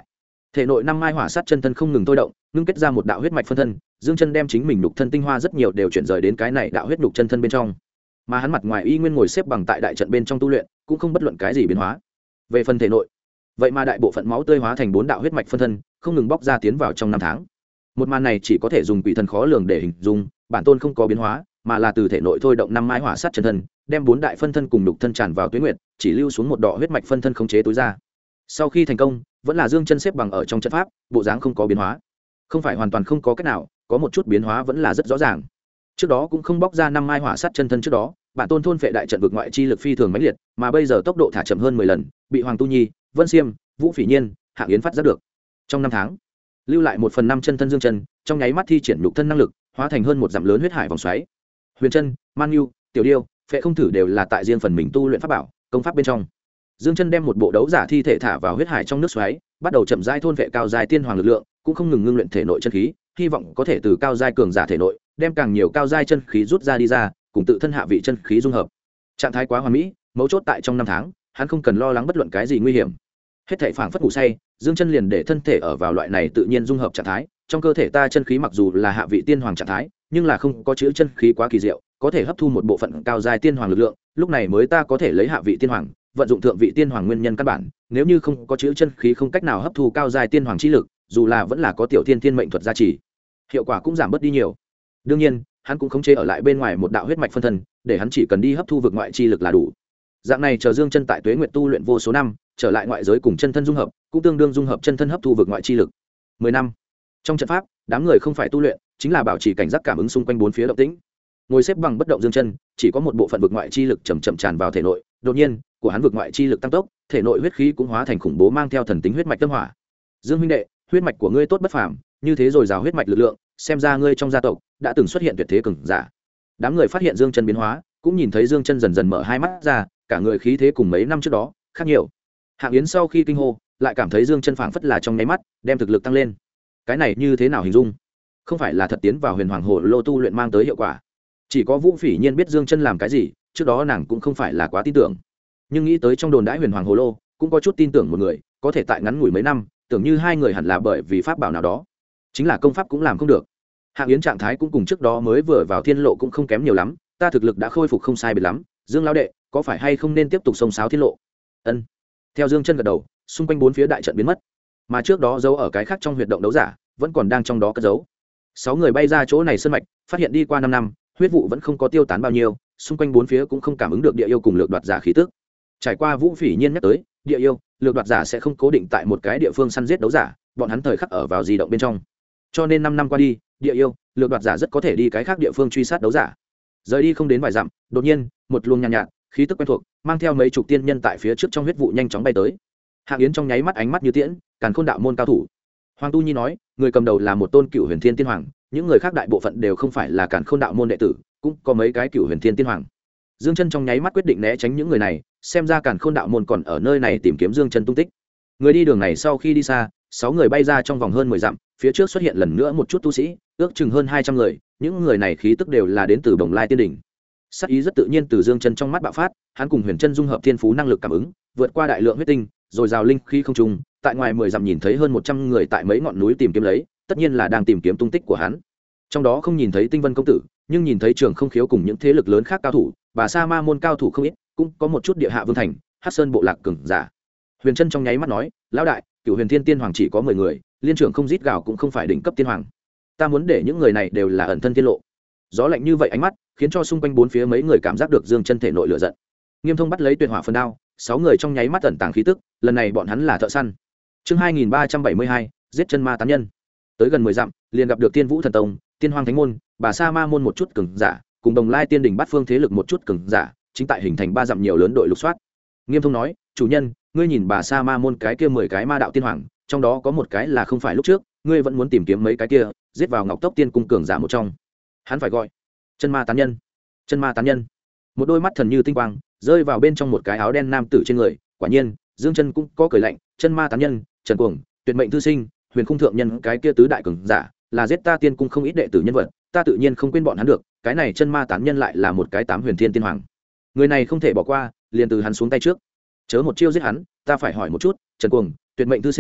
thể nội năm mai hỏa sát chân thân không ngừng thôi động, ngưng kết ra một đạo huyết mạch phân thân. Dương Chân đem chính mình nhục thân tinh hoa rất nhiều đều chuyển rời đến cái này đạo huyết nhục chân thân bên trong, mà hắn mặt ngoài y nguyên ngồi xếp bằng tại đại trận bên trong tu luyện, cũng không bất luận cái gì biến hóa. Về phần thể nội, vậy mà đại bộ phận máu tươi hóa thành 4 đạo huyết mạch phân thân, không ngừng bóc ra tiến vào trong năm tháng. Một màn này chỉ có thể dùng quỷ thần khó lường để hình dung, bản tôn không có biến hóa, mà là từ thể nội thôi động năm mai hỏa sát chân thân, đem 4 đại phân thân cùng nhục thân tràn vào tuyết nguyệt, chỉ lưu xuống một đọ huyết mạch phân thân khống chế tối ra. Sau khi thành công, vẫn là Dương Chân xếp bằng ở trong trận pháp, bộ dáng không có biến hóa. Không phải hoàn toàn không có cách nào, có một chút biến hóa vẫn là rất rõ ràng. Trước đó cũng không bóc ra năm mai hỏa sát chân thân trước đó, bản tôn thôn phệ đại trận vực ngoại chi lực phi thường mãnh liệt, mà bây giờ tốc độ thả chậm hơn 10 lần, bị Hoàng Tu Nhi, Vân Xiêm, Vũ Phỉ Nhiên, Hạng Yến phát giác được. Trong năm tháng, lưu lại 1/5 chân thân Dương Chân, trong nháy mắt thi triển nhục thân năng lực, hóa thành hơn một dặm lớn huyết hải vòng xoáy. Huyền Chân, Man Nhu, Tiểu Điêu, Phệ Không Thử đều là tại riêng phần mình tu luyện pháp bảo, công pháp bên trong. Dương Chân đem một bộ đấu giả thi thể thả vào huyết hải trong nước xoáy, bắt đầu chậm rãi thôn vệ cao giai tiên hoàng lực lượng, cũng không ngừng ngưng luyện thể nội chân khí, hy vọng có thể từ cao giai cường giả thể nội, đem càng nhiều cao giai chân khí rút ra đi ra, cùng tự thân hạ vị chân khí dung hợp. Trạng thái quá hoàn mỹ, mấu chốt tại trong năm tháng, hắn không cần lo lắng bất luận cái gì nguy hiểm. Hết thảy phảng phất ngủ say, Dương Chân liền để thân thể ở vào loại này tự nhiên dung hợp trạng thái, trong cơ thể ta chân khí mặc dù là hạ vị tiên hoàng trạng thái, nhưng là không có chữ chân khí quá kỳ diệu, có thể hấp thu một bộ phận cao giai tiên hoàng lực lượng, lúc này mới ta có thể lấy hạ vị tiên hoàng, vận dụng thượng vị tiên hoàng nguyên nhân căn bản, nếu như không có chữ chân khí không cách nào hấp thu cao giai tiên hoàng chi lực, dù là vẫn là có tiểu thiên thiên mệnh thuật gia trì, hiệu quả cũng giảm bớt đi nhiều. Đương nhiên, hắn cũng khống chế ở lại bên ngoài một đạo huyết mạch phân thân, để hắn chỉ cần đi hấp thu vực ngoại chi lực là đủ. Dạng này chờ Dương Chân tại Tuế Nguyệt tu luyện vô số năm, trở lại ngoại giới cùng chân thân dung hợp, cũng tương đương dung hợp chân thân hấp thu vực ngoại chi lực. 10 năm. Trong trận pháp, đám người không phải tu luyện, chính là bảo trì cảnh giác cảm ứng xung quanh bốn phía động tĩnh. Ngồi xếp bằng bất động Dương Chân, chỉ có một bộ phận vực ngoại chi lực chậm chậm tràn vào thể nội, đột nhiên, của hắn vực ngoại chi lực tăng tốc, thể nội huyết khí cũng hóa thành khủng bố mang theo thần tính huyết mạch tâm hỏa. Dương huynh đệ, huyết mạch của ngươi tốt bất phàm, như thế rồi rào huyết mạch lực lượng, xem ra ngươi trong gia tộc đã từng xuất hiện tuyệt thế cường giả. Đám người phát hiện Dương Chân biến hóa, cũng nhìn thấy Dương Chân dần dần mở hai mắt ra, cả người khí thế cùng mấy năm trước đó khác nhiều. Hạng Yến sau khi kinh hô, lại cảm thấy Dương Chân phảng phất là trong nháy mắt đem thực lực tăng lên. Cái này như thế nào hình dung? Không phải là thật tiến vào Huyền Hoàng Hồ Lô tu luyện mang tới hiệu quả. Chỉ có Vũ Phỉ Nhiên biết Dương Chân làm cái gì, trước đó nàng cũng không phải là quá tin tưởng. Nhưng nghĩ tới trong đồn đãi Huyền Hoàng Hồ Lô, cũng có chút tin tưởng một người, có thể tại ngắn ngủi mấy năm, tưởng như hai người hẳn là bởi vì pháp bảo nào đó. Chính là công pháp cũng làm không được. Hạng Yến trạng thái cũng cùng trước đó mới vừa vào thiên lộ cũng không kém nhiều lắm, ta thực lực đã khôi phục không sai biệt lắm, Dương lão đệ, có phải hay không nên tiếp tục xông xáo thiên lộ? Ân. Theo Dương Chân gật đầu, xung quanh bốn phía đại trận biến mất, mà trước đó giấu ở cái khác trong huyệt động đấu giả, vẫn còn đang trong đó cất giấu. 6 người bay ra chỗ này sơn mạch, phát hiện đi qua 5 năm, huyết vụ vẫn không có tiêu tán bao nhiêu, xung quanh bốn phía cũng không cảm ứng được địa yêu cùng lược đoạt giả khí tức. Trải qua Vũ Phỉ Nhiên nhắc tới, địa yêu, lược đoạt giả sẽ không cố định tại một cái địa phương săn giết đấu giả, bọn hắn thời khắc ở vào di động bên trong. Cho nên 5 năm qua đi, địa yêu, lược đoạt giả rất có thể đi cái khác địa phương truy sát đấu giả. Rời đi không đến vài dặm, đột nhiên, một luồng nhàn nhạt, khí tức quen thuộc, mang theo mấy chục tiên nhân tại phía trước trong huyết vụ nhanh chóng bay tới. Hạng Yến trong nháy mắt ánh mắt như tiễn, Càn Khôn đạo môn cao thủ. Hoàng Tu Nhi nói, người cầm đầu là một tôn Cửu Huyền Thiên Tiên Hoàng, những người khác đại bộ phận đều không phải là Càn Khôn đạo môn đệ tử, cũng có mấy cái Cửu Huyền Thiên Tiên Hoàng. Dương Chân trong nháy mắt quyết định né tránh những người này, xem ra Càn Khôn đạo môn còn ở nơi này tìm kiếm Dương Chân tung tích. Người đi đường này sau khi đi xa, 6 người bay ra trong vòng hơn 10 dặm, phía trước xuất hiện lần nữa một chút tu sĩ, ước chừng hơn 200 người, những người này khí tức đều là đến từ Bồng Lai Tiên đỉnh. Sát ý rất tự nhiên từ Dương Chân trong mắt bạo phát, hắn cùng Huyền Chân dung hợp thiên phú năng lực cảm ứng, vượt qua đại lượng huyết tinh, rồi rào linh khí không trùng, tại ngoài 10 dặm nhìn thấy hơn 100 người tại mấy ngọn núi tìm kiếm lấy, tất nhiên là đang tìm kiếm tung tích của hắn. Trong đó không nhìn thấy Tinh Vân công tử, nhưng nhìn thấy Trường Không Khiếu cùng những thế lực lớn khác cao thủ, Bà Sa Ma môn cao thủ không ít, cũng có một chút địa hạ vương thành, Hắc Sơn bộ lạc cường giả. Huyền Chân trong nháy mắt nói, lão đại, Cửu Huyền Thiên Tiên Hoàng chỉ có 10 người, liên trưởng không rít gào cũng không phải đỉnh cấp tiên hoàng. Ta muốn để những người này đều là ẩn thân tiết lộ. Gió lạnh như vậy ánh mắt, khiến cho xung quanh bốn phía mấy người cảm giác được Dương Chân thể nội lửa giận. Nghiêm Thông bắt lấy Tuyệt Hỏa Phần Đao, 6 người trong nháy mắt ẩn tàng khí tức, lần này bọn hắn là thợ săn. Chương 2372, giết chân ma tán nhân. Tới gần 10 dặm, liền gặp được Tiên Vũ Thần Tông, Tiên Hoang Thánh môn, Bà Sa Ma môn một chút cường giả, cùng Đồng Lai Tiên đỉnh Bát Phương thế lực một chút cường giả, chính tại hình thành 3 dặm nhiều lớn đội lục soát. Nghiêm Thông nói, chủ nhân, ngươi nhìn Bà Sa Ma môn cái kia 10 cái ma đạo tiên hoàng, trong đó có một cái là không phải lúc trước, ngươi vẫn muốn tìm kiếm mấy cái kia, giết vào Ngọc Tốc Tiên cung cường giả một trong. Hắn phải gọi chân ma tán nhân. Chân ma tán nhân. Một đôi mắt thần như tinh quang rơi vào bên trong một cái áo đen nam tử trên người, quả nhiên Dương Chân cũng có cười lạnh, chân ma tán nhân, Trần Cuồng, Tuyệt Mệnh thư sinh, Huyền Khung thượng nhân cái kia tứ đại cường giả, là giết ta tiên cung không ít đệ tử nhân vật, ta tự nhiên không quên bọn hắn được, cái này chân ma tán nhân lại là một cái 8 huyền thiên tiên hoàng. Người này không thể bỏ qua, liền từ hắn xuống tay trước. Chớ một chiêu giết hắn, ta phải hỏi một chút, Trần Cuồng, Tuyệt Mệnh thư sinh,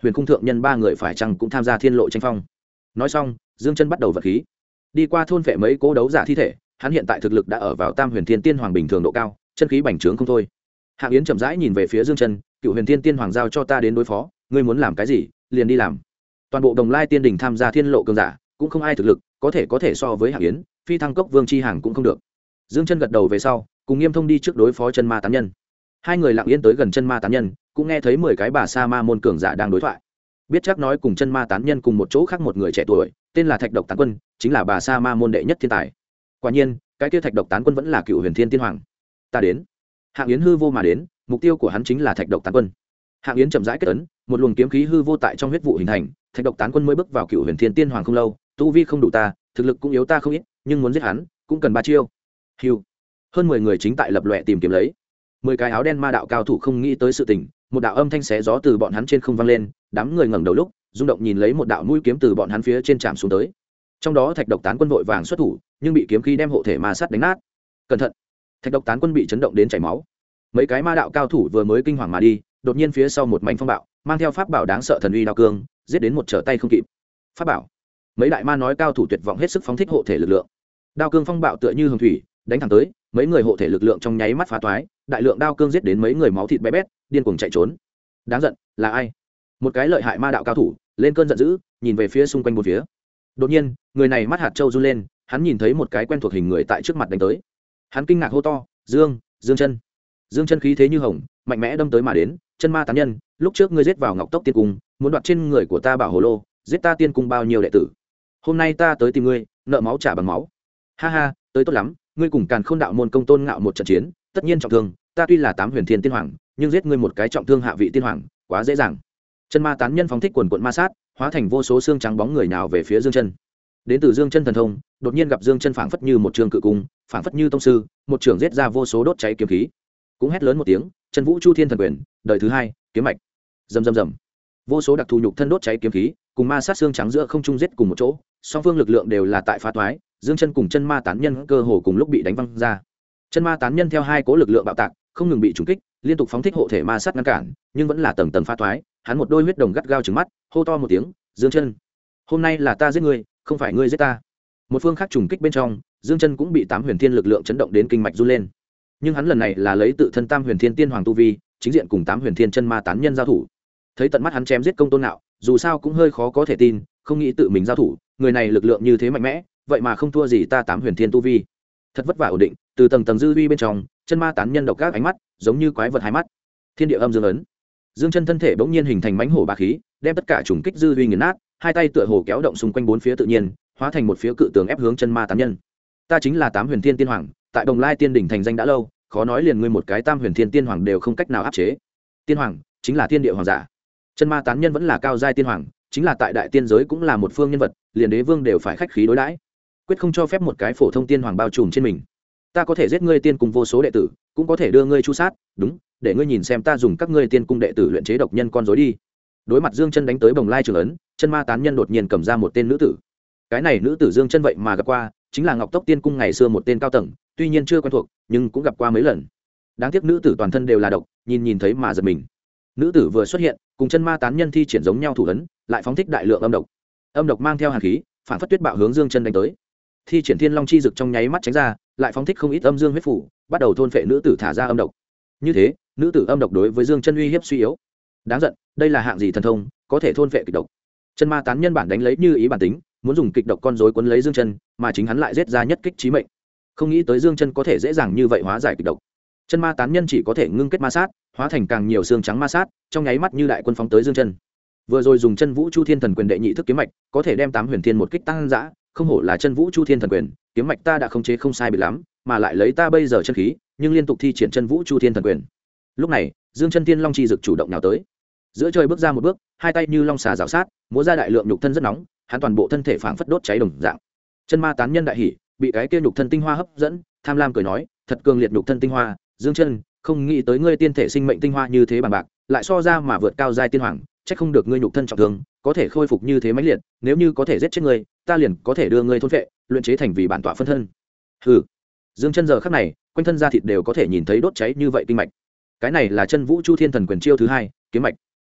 huyền cung thượng nhân ba người phải chăng cũng tham gia thiên lộ tranh phong. Nói xong dương chân bắt đầu vật khí đi qua thôn vệ mấy cố đấu giả thi thể, hắn hiện tại thực lực đã ở vào tam huyền thiên tiên hoàng bình thường độ cao, chân khí bành trướng không thôi. Hạng Yến chậm rãi nhìn về phía dương chân, cựu huyền thiên tiên hoàng giao cho ta đến đối phó, ngươi muốn làm cái gì liền đi làm. Toàn bộ Đồng Lai tiên đình tham gia thiên lộ cường giả cũng không ai thực lực có thể so với Hạng Yến, phi thăng cốc vương chi hàng cũng không được. Dương chân gật đầu về sau cùng Nghiêm Thông đi trước đối phó chân ma tán nhân. Hai người lặng yên tới gần chân ma tán nhân, cũng nghe thấy 10 cái bà sa ma môn cường giả đang đối thoại. Biết chắc nói cùng chân ma tán nhân cùng một chỗ khác một người trẻ tuổi tên là Thạch Độc Tán Quân, chính là bà sa ma môn đệ nhất thiên tài. Quả nhiên cái kia Thạch Độc Tán Quân vẫn là cựu huyền thiên tiên hoàng. Ta đến. Hạng Yến hư vô mà đến, mục tiêu của hắn chính là Thạch Độc Tán Quân. Hạng Yến chậm rãi kết ấn, một luồng kiếm khí hư vô tại trong huyết vụ hình thành. Thạch Độc Tán Quân mới bước vào cựu huyền thiên tiên hoàng không lâu, tu vi không đủ ta, thực lực cũng yếu ta không ít, nhưng muốn giết hắn cũng cần 3 chiêu. Hưu. Hơn 10 người chính tại lập lòe tìm kiếm lấy. 10 cái áo đen ma đạo cao thủ không nghĩ tới sự tình, một đạo âm thanh xé gió từ bọn hắn trên không vang lên, đám người ngẩng đầu lúc rung động nhìn lấy một đạo mũi kiếm từ bọn hắn phía trên chạm xuống tới. Trong đó Thạch Độc Tán Quân vội vàng xuất thủ, nhưng bị kiếm khí đem hộ thể ma sát đánh nát. Cẩn thận! Thạch Độc Tán Quân bị chấn động đến chảy máu. Mấy cái ma đạo cao thủ vừa mới kinh hoàng mà đi, đột nhiên phía sau một mảnh phong bạo, mang theo pháp bảo đáng sợ thần uy đao cương, giết đến một trở tay không kịp. Pháp bảo! Mấy đại ma nói cao thủ tuyệt vọng hết sức phóng thích hộ thể lực lượng. Đao cương phong bạo tựa như hồng thủy, đánh thẳng tới, mấy người hộ thể lực lượng trong nháy mắt phá toái, đại lượng đao cương giết đến mấy người máu thịt bé bét, điên cuồng chạy trốn. Đáng giận, là ai? Một cái lợi hại ma đạo cao thủ lên cơn giận dữ, nhìn về phía xung quanh bốn phía. Đột nhiên người này mắt hạt châu run lên, hắn nhìn thấy một cái quen thuộc hình người tại trước mặt đánh tới. Hắn kinh ngạc hô to, dương chân. Dương chân khí thế như hồng, mạnh mẽ đâm tới mà đến. Chân ma tán nhân, lúc trước ngươi giết vào Ngọc Tốc tiên cung, muốn đoạt trên người của ta bảo hồ lô, giết ta tiên cung bao nhiêu đệ tử, hôm nay ta tới tìm ngươi, nợ máu trả bằng máu. Ha ha, tới tốt lắm, ngươi cùng Càn Khôn đạo môn công tôn ngạo một trận chiến, tất nhiên trọng thương, ta tuy là 8 huyền thiên tiên hoàng, nhưng giết ngươi một cái trọng thương hạ vị tiên hoàng, quá dễ dàng. Chân ma tán nhân phóng thích quần quận ma sát, hóa thành vô số xương trắng bóng người nào về phía Dương Chân. Đến từ Dương Chân thần thông, đột nhiên gặp Dương Chân phảng phất như một trường cự cung, phảng phất như tông sư, một trường giết ra vô số đốt cháy kiếm khí. Cũng hét lớn một tiếng, Chân Vũ Chu Thiên thần quyền, đời thứ 2, kiếm mạch. Rầm rầm rầm. Vô số đặc thù nhục thân đốt cháy kiếm khí, cùng ma sát xương trắng giữa không trung giết cùng một chỗ, song phương lực lượng đều là tại phá toái, Dương Chân cùng chân ma tán nhân cơ hồ cùng lúc bị đánh văng ra. Chân ma tán nhân theo hai cố lực lượng bạo tạc, không ngừng bị trùng kích, liên tục phóng thích hộ thể ma sát ngăn cản, nhưng vẫn là tầng tầng phá toái. Hắn một đôi huyết đồng gắt gao trừng mắt, hô to một tiếng, Dương Chân, hôm nay là ta giết ngươi, không phải ngươi giết ta. Một phương khác trùng kích bên trong, Dương Chân cũng bị 8 huyền thiên lực lượng chấn động đến kinh mạch run lên. Nhưng hắn lần này là lấy tự thân tam huyền thiên tiên hoàng tu vi, chính diện cùng 8 huyền thiên chân ma tán nhân giao thủ. Thấy tận mắt hắn chém giết công tôn nạo, dù sao cũng hơi khó có thể tin, không nghĩ tự mình giao thủ, người này lực lượng như thế mạnh mẽ, vậy mà không thua gì ta 8 huyền thiên tu vi. Thật vất vả ổn định, từ tầng tầng dư vi bên trong, chân ma tán nhân độc các ánh mắt, giống như quái vật hai mắt. Thiên địa âm dương ấn. Dương Chân thân thể bỗng nhiên hình thành mãnh hổ bá khí, đem tất cả trùng kích dư vi nghiền nát, hai tay tựa hồ kéo động xung quanh bốn phía tự nhiên, hóa thành một phía cự tường ép hướng chân ma tán nhân. Ta chính là 8 huyền thiên tiên hoàng, tại Đồng Lai tiên đỉnh thành danh đã lâu, khó nói liền ngươi một cái tam huyền thiên tiên hoàng đều không cách nào áp chế. Tiên hoàng chính là thiên địa hoàng giả. Chân ma tán nhân vẫn là cao giai tiên hoàng, chính là tại đại tiên giới cũng là một phương nhân vật, liền đế vương đều phải khách khí đối đãi, quyết không cho phép một cái phổ thông tiên hoàng bao trùm trên mình. Ta có thể giết ngươi tiên cùng vô số đệ tử, cũng có thể đưa ngươi chu sát, đúng, để ngươi nhìn xem ta dùng các ngươi tiên cung đệ tử luyện chế độc nhân con rối đi. Đối mặt Dương Chân đánh tới Bồng Lai trường ấn, chân ma tán nhân đột nhiên cầm ra một tên nữ tử. Cái này nữ tử Dương Chân vậy mà gặp qua, chính là Ngọc Tốc tiên cung ngày xưa một tên cao tầng, tuy nhiên chưa quen thuộc, nhưng cũng gặp qua mấy lần. Đáng tiếc nữ tử toàn thân đều là độc, nhìn thấy mà giật mình. Nữ tử vừa xuất hiện, cùng chân ma tán nhân thi triển giống nhau thủ ấn, lại phóng thích đại lượng âm độc mang theo hàn khí, phản phất tuyết bạo hướng Dương Chân đánh tới. Thi triển Thiên Long chi dực trong nháy mắt tránh ra, lại phóng thích không ít âm dương huyết phủ, bắt đầu thôn phệ nữ tử thả ra âm độc. Như thế, nữ tử âm độc đối với Dương Chân uy hiếp suy yếu. Đáng giận, đây là hạng gì thần thông, có thể thôn phệ kịch độc. Chân ma tán nhân bản đánh lấy như ý bản tính, muốn dùng kịch độc con rối quấn lấy Dương Chân, mà chính hắn lại giết ra nhất kích chí mệnh. Không nghĩ tới Dương Chân có thể dễ dàng như vậy hóa giải kịch độc. Chân ma tán nhân chỉ có thể ngưng kết ma sát, hóa thành càng nhiều xương trắng ma sát, trong nháy mắt như đại quân phóng tới Dương Chân. Vừa rồi dùng Chân Vũ Chu Thiên Thần Quyền đệ nhị thức kiếm mạch, có thể đem 8 huyền thiên một kích tăng dã, không hổ là Chân Vũ Chu Thiên Thần Quyền, kiếm mạch ta đã khống chế không sai biệt lắm, mà lại lấy ta bây giờ chân khí, nhưng liên tục thi triển Chân Vũ Chu Thiên Thần Quyền. Lúc này, Dương Chân Thiên Long chi dực chủ động nhào tới. Giữa trời bước ra một bước, hai tay như long xà rào sát, múa ra đại lượng nhục thân rất nóng, hắn toàn bộ thân thể phảng phất đốt cháy đồng dạng. Chân ma tán nhân đại hỉ, bị cái kia nhục thân tinh hoa hấp dẫn, tham lam cười nói, thật cường liệt nhục thân tinh hoa, Dương Chân, không nghĩ tới ngươi tiên thể sinh mệnh tinh hoa như thế bằng bạc, lại so ra mà vượt cao giai tiên hoàng, chắc không được ngươi nhục thân trọng thương, có thể khôi phục như thế mãnh liệt, nếu như có thể giết chết ngươi, ta liền có thể đưa ngươi thôn phệ, luyện chế thành vì bản tọa phân thân. Hừ. Dương Chân giờ khắc này, quanh thân da thịt đều có thể nhìn thấy đốt cháy như vậy kinh mạch. Cái này là Chân Vũ Chu Thiên Thần Quyền chiêu thứ 2, kiếm mạch.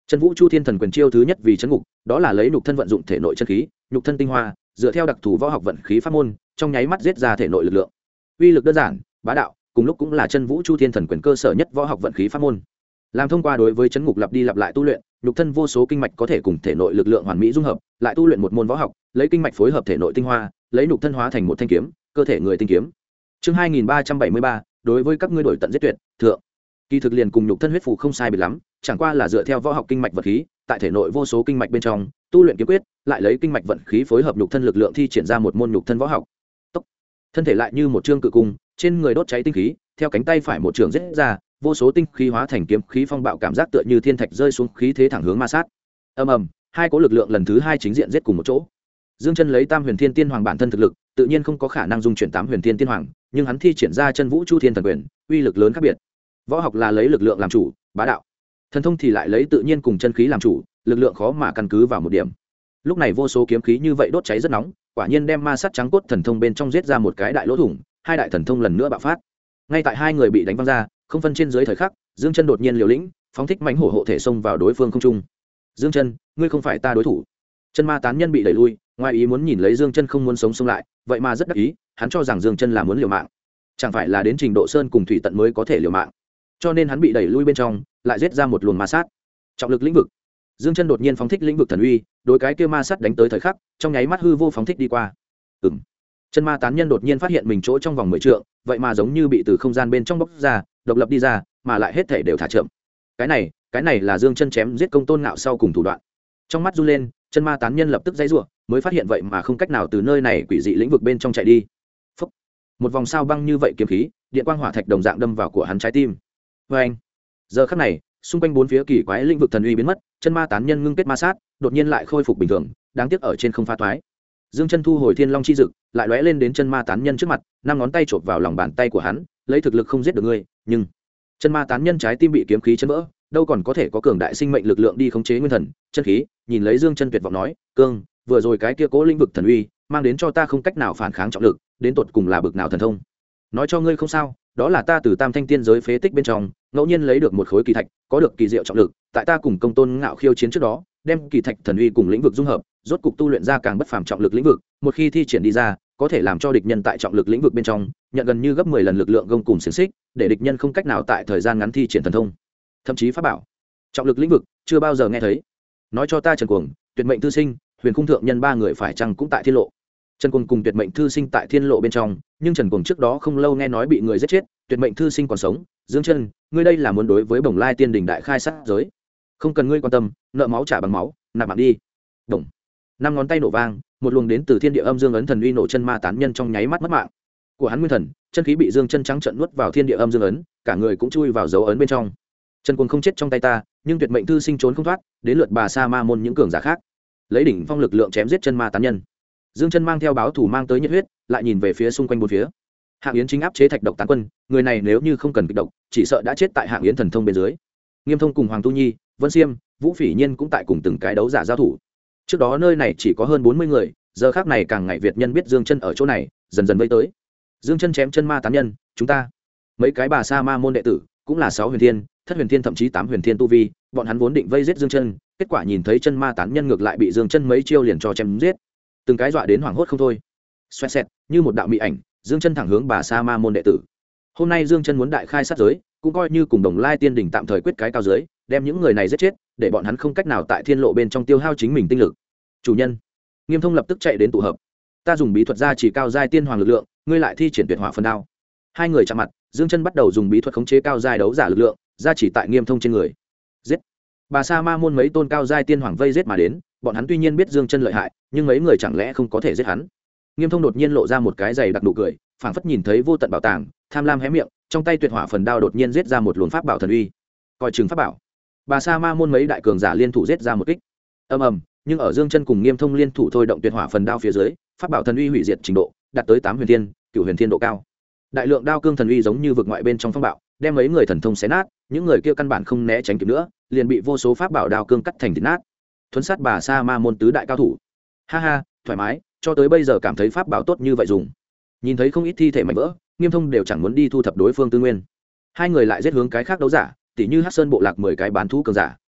Chân Vũ Chu Thiên Thần Quyền chiêu thứ nhất vì chấn ngục, đó là lấy nhục thân vận dụng thể nội chân khí, nhục thân tinh hoa, dựa theo đặc thù võ học vận khí pháp môn, trong nháy mắt giết ra thể nội lực lượng. Uy lực đơn giản, bá đạo, cùng lúc cũng là Chân Vũ Chu Thiên Thần Quyền cơ sở nhất võ học vận khí pháp môn. Làm thông qua đối với chấn ngục lặp đi lặp lại tu luyện, nhục thân vô số kinh mạch có thể cùng thể nội lực lượng hoàn mỹ dung hợp, lại tu luyện một môn võ học, lấy kinh mạch phối hợp thể nội tinh hoa, lấy nhục thân hóa thành một thanh kiếm, cơ thể người tinh kiếm. Chương 2373, đối với các ngươi đổi tận giết tuyệt, thượng. Kỳ thực liền cùng nhục thân huyết phù không sai biệt lắm, chẳng qua là dựa theo võ học kinh mạch vật khí, tại thể nội vô số kinh mạch bên trong, tu luyện kiếm quyết, lại lấy kinh mạch vận khí phối hợp nhục thân lực lượng thi triển ra một môn nhục thân võ học. Tốc. Thân thể lại như một trương cự cung, trên người đốt cháy tinh khí, theo cánh tay phải một trường giết ra, vô số tinh khí hóa thành kiếm khí phong bạo, cảm giác tựa như thiên thạch rơi xuống, khí thế thẳng hướng ma sát. Ầm ầm, hai cỗ lực lượng lần thứ hai chính diện giết cùng một chỗ. Dương Chân lấy Tam Huyền Thiên Tiên Hoàng bản thân thực lực, tự nhiên không có khả năng dung chuyển Tám Huyền Thiên Tiên Hoàng, nhưng hắn thi triển ra Chân Vũ Chu Thiên Thần Quyền, uy lực lớn khác biệt. Võ học là lấy lực lượng làm chủ, bá đạo. Thần thông thì lại lấy tự nhiên cùng chân khí làm chủ, lực lượng khó mà căn cứ vào một điểm. Lúc này vô số kiếm khí như vậy đốt cháy rất nóng, quả nhiên đem ma sát trắng cốt thần thông bên trong giết ra một cái đại lỗ thủng, hai đại thần thông lần nữa bạo phát. Ngay tại hai người bị đánh văng ra, không phân trên dưới thời khắc, Dương Chân đột nhiên liều lĩnh, phóng thích mãnh hổ hộ thể xông vào đối phương không trung. Dương Chân, ngươi không phải ta đối thủ. Chân ma tán nhân bị đẩy lui, ngoài ý muốn nhìn lấy Dương Chân không muốn sống xông lại, vậy mà rất đắc ý, hắn cho rằng Dương Chân là muốn liều mạng. Chẳng phải là đến trình độ sơn cùng thủy tận mới có thể liều mạng, cho nên hắn bị đẩy lui bên trong, lại giết ra một luồng ma sát. Trọng lực lĩnh vực. Dương Chân đột nhiên phóng thích lĩnh vực thần uy, đối cái kia ma sát đánh tới thời khắc, trong nháy mắt hư vô phóng thích đi qua. Chân ma tán nhân đột nhiên phát hiện mình chỗ trong vòng 10 trượng, vậy mà giống như bị từ không gian bên trong bóc ra, độc lập đi ra, mà lại hết thể đều thả chậm. Cái này là Dương Chân chém giết Công Tôn Ngạo sau cùng thủ đoạn. Trong mắt run lên, chân ma tán nhân lập tức giãy giụa, mới phát hiện vậy mà không cách nào từ nơi này quỷ dị lĩnh vực bên trong chạy đi. Phốc. Một vòng sao băng như vậy kiếm khí, điện quang hỏa thạch đồng dạng đâm vào của hắn trái tim. Oeng. Giờ khắc này, xung quanh bốn phía kỳ quái lĩnh vực thần uy biến mất, chân ma tán nhân ngưng kết ma sát, đột nhiên lại khôi phục bình thường, đáng tiếc ở trên không phá toái. Dương Chân thu hồi Thiên Long chi dực, lại lóe lên đến chân ma tán nhân trước mặt, năm ngón tay chộp vào lòng bàn tay của hắn, lấy thực lực không giết được ngươi, nhưng chân ma tán nhân trái tim bị kiếm khí chấn vỡ, đâu còn có thể có cường đại sinh mệnh lực lượng đi khống chế nguyên thần, chân khí, nhìn lấy Dương Chân tuyệt vọng nói, "Cương, vừa rồi cái kia cố lĩnh vực thần uy, mang đến cho ta không cách nào phản kháng trọng lực, đến tột cùng là bực nào thần thông? Nói cho ngươi không sao, đó là ta từ Tam Thanh Tiên giới phế tích bên trong, ngẫu nhiên lấy được một khối kỳ thạch, có được kỳ diệu trọng lực, tại ta cùng Công Tôn Ngạo khiêu chiến trước đó, đem kỳ thạch thần uy cùng lĩnh vực dung hợp, rốt cục tu luyện ra càng bất phàm trọng lực lĩnh vực, một khi thi triển đi ra, có thể làm cho địch nhân tại trọng lực lĩnh vực bên trong nhận gần như gấp 10 lần lực lượng gông cùng xiềng xích, để địch nhân không cách nào tại thời gian ngắn thi triển thần thông, thậm chí pháp bảo. Trọng lực lĩnh vực chưa bao giờ nghe thấy. Nói cho ta Trần Cuồng, Tuyệt Mệnh Thư Sinh, Huyền Khung Thượng Nhân ba người phải chăng cũng tại Thiên Lộ? Trần Cuồng cùng Tuyệt Mệnh Thư Sinh tại Thiên Lộ bên trong, nhưng Trần Cuồng trước đó không lâu nghe nói bị người giết chết, Tuyệt Mệnh Thư Sinh còn sống. Dương Chân, ngươi đây là muốn đối với Bồng Lai Tiên Đình đại khai sát giới? Không cần ngươi quan tâm, nợ máu trả bằng máu, nạp mạng đi. Đồng. Năm ngón tay nổ vang, một luồng đến từ thiên địa âm dương ấn thần uy nổ chân ma tán nhân trong nháy mắt mất mạng của hắn nguyên thần, chân khí bị Dương Chân trắng trợn nuốt vào thiên địa âm dương ấn, cả người cũng chui vào dấu ấn bên trong. Trần Cuồng không chết trong tay ta, nhưng Tuyệt Mệnh Thư Sinh trốn không thoát, đến lượt bà sa ma môn những cường giả khác, lấy đỉnh phong lực lượng chém giết chân ma tán nhân. Dương Chân mang theo báo thủ mang tới nhiệt huyết, lại nhìn về phía xung quanh bốn phía. Hạng Yến chính áp chế Thạch Độc tán quân, người này nếu như không cần kịch độc, chỉ sợ đã chết tại Hạng Yến thần thông bên dưới. Nghiêm Thông cùng Hoàng Tu Nhi, Vân Xiêm, Vũ Phỉ Nhiên cũng tại cùng từng cái đấu giả giao thủ. Trước đó nơi này chỉ có hơn 40 người, giờ khác này càng ngày việt nhân biết Dương Chân ở chỗ này, dần dần vây tới. Dương Chân chém chân ma tán nhân, chúng ta mấy cái bà sa ma môn đệ tử, cũng là 6 huyền thiên, thất huyền thiên thậm chí 8 huyền thiên tu vi, bọn hắn vốn định vây giết Dương Chân, kết quả nhìn thấy chân ma tán nhân ngược lại bị Dương Chân mấy chiêu liền cho chém giết, từng cái dọa đến hoảng hốt không thôi. Xoẹt xẹt, như một đạo mỹ ảnh, Dương Chân thẳng hướng bà sa ma môn đệ tử. Hôm nay Dương Chân muốn đại khai sát giới, cũng coi như cùng Đồng Lai Tiên Đình tạm thời quyết cái cao giới, đem những người này giết chết, để bọn hắn không cách nào tại Thiên Lộ bên trong tiêu hao chính mình tinh lực. Chủ nhân. Nghiêm Thông lập tức chạy đến tụ hợp. Ta dùng bí thuật gia chỉ cao giai tiên hoàng lực lượng, ngươi lại thi triển tuyệt hỏa phần đao. Hai người chạm mặt, Dương Chân bắt đầu dùng bí thuật khống chế cao giai đấu giả lực lượng, gia chỉ tại Nghiêm Thông trên người. Giết. Bà sa ma môn mấy tôn cao giai tiên hoàng vây giết mà đến, bọn hắn tuy nhiên biết Dương Chân lợi hại, nhưng mấy người chẳng lẽ không có thể giết hắn? Nghiêm Thông đột nhiên lộ ra một cái dày đặc nụ cười, phảng phất nhìn thấy vô tận bảo tàng, tham lam hé miệng, trong tay tuyệt hỏa phần đao đột nhiên giết ra một luồng pháp bảo thần uy. Coi chừng pháp bảo. Bà sa ma môn mấy đại cường giả liên thủ giết ra một kích. Ầm ầm, nhưng ở Dương Chân cùng Nghiêm Thông liên thủ thôi động tuyệt hỏa phần đao phía dưới, pháp bảo thần uy hủy diệt trình độ đạt tới 8 huyền thiên, 9 huyền thiên độ cao. Đại lượng đao cương thần uy giống như vực ngoại bên trong phong bạo, đem mấy người thần thông xé nát, những người kia căn bản không né tránh kịp nữa, liền bị vô số pháp bảo đao cương cắt thành thịt nát. Thuấn sát bà sa ma môn tứ đại cao thủ. Ha ha, thoải mái, cho tới bây giờ cảm thấy pháp bảo tốt như vậy dùng. Nhìn thấy không ít thi thể mảnh vỡ, Nghiêm Thông đều chẳng muốn đi thu thập đối phương tư nguyên. Hai người lại giết hướng cái khác đấu giả, tỉ như Hắc Sơn bộ lạc 10 cái bán thú cường giả,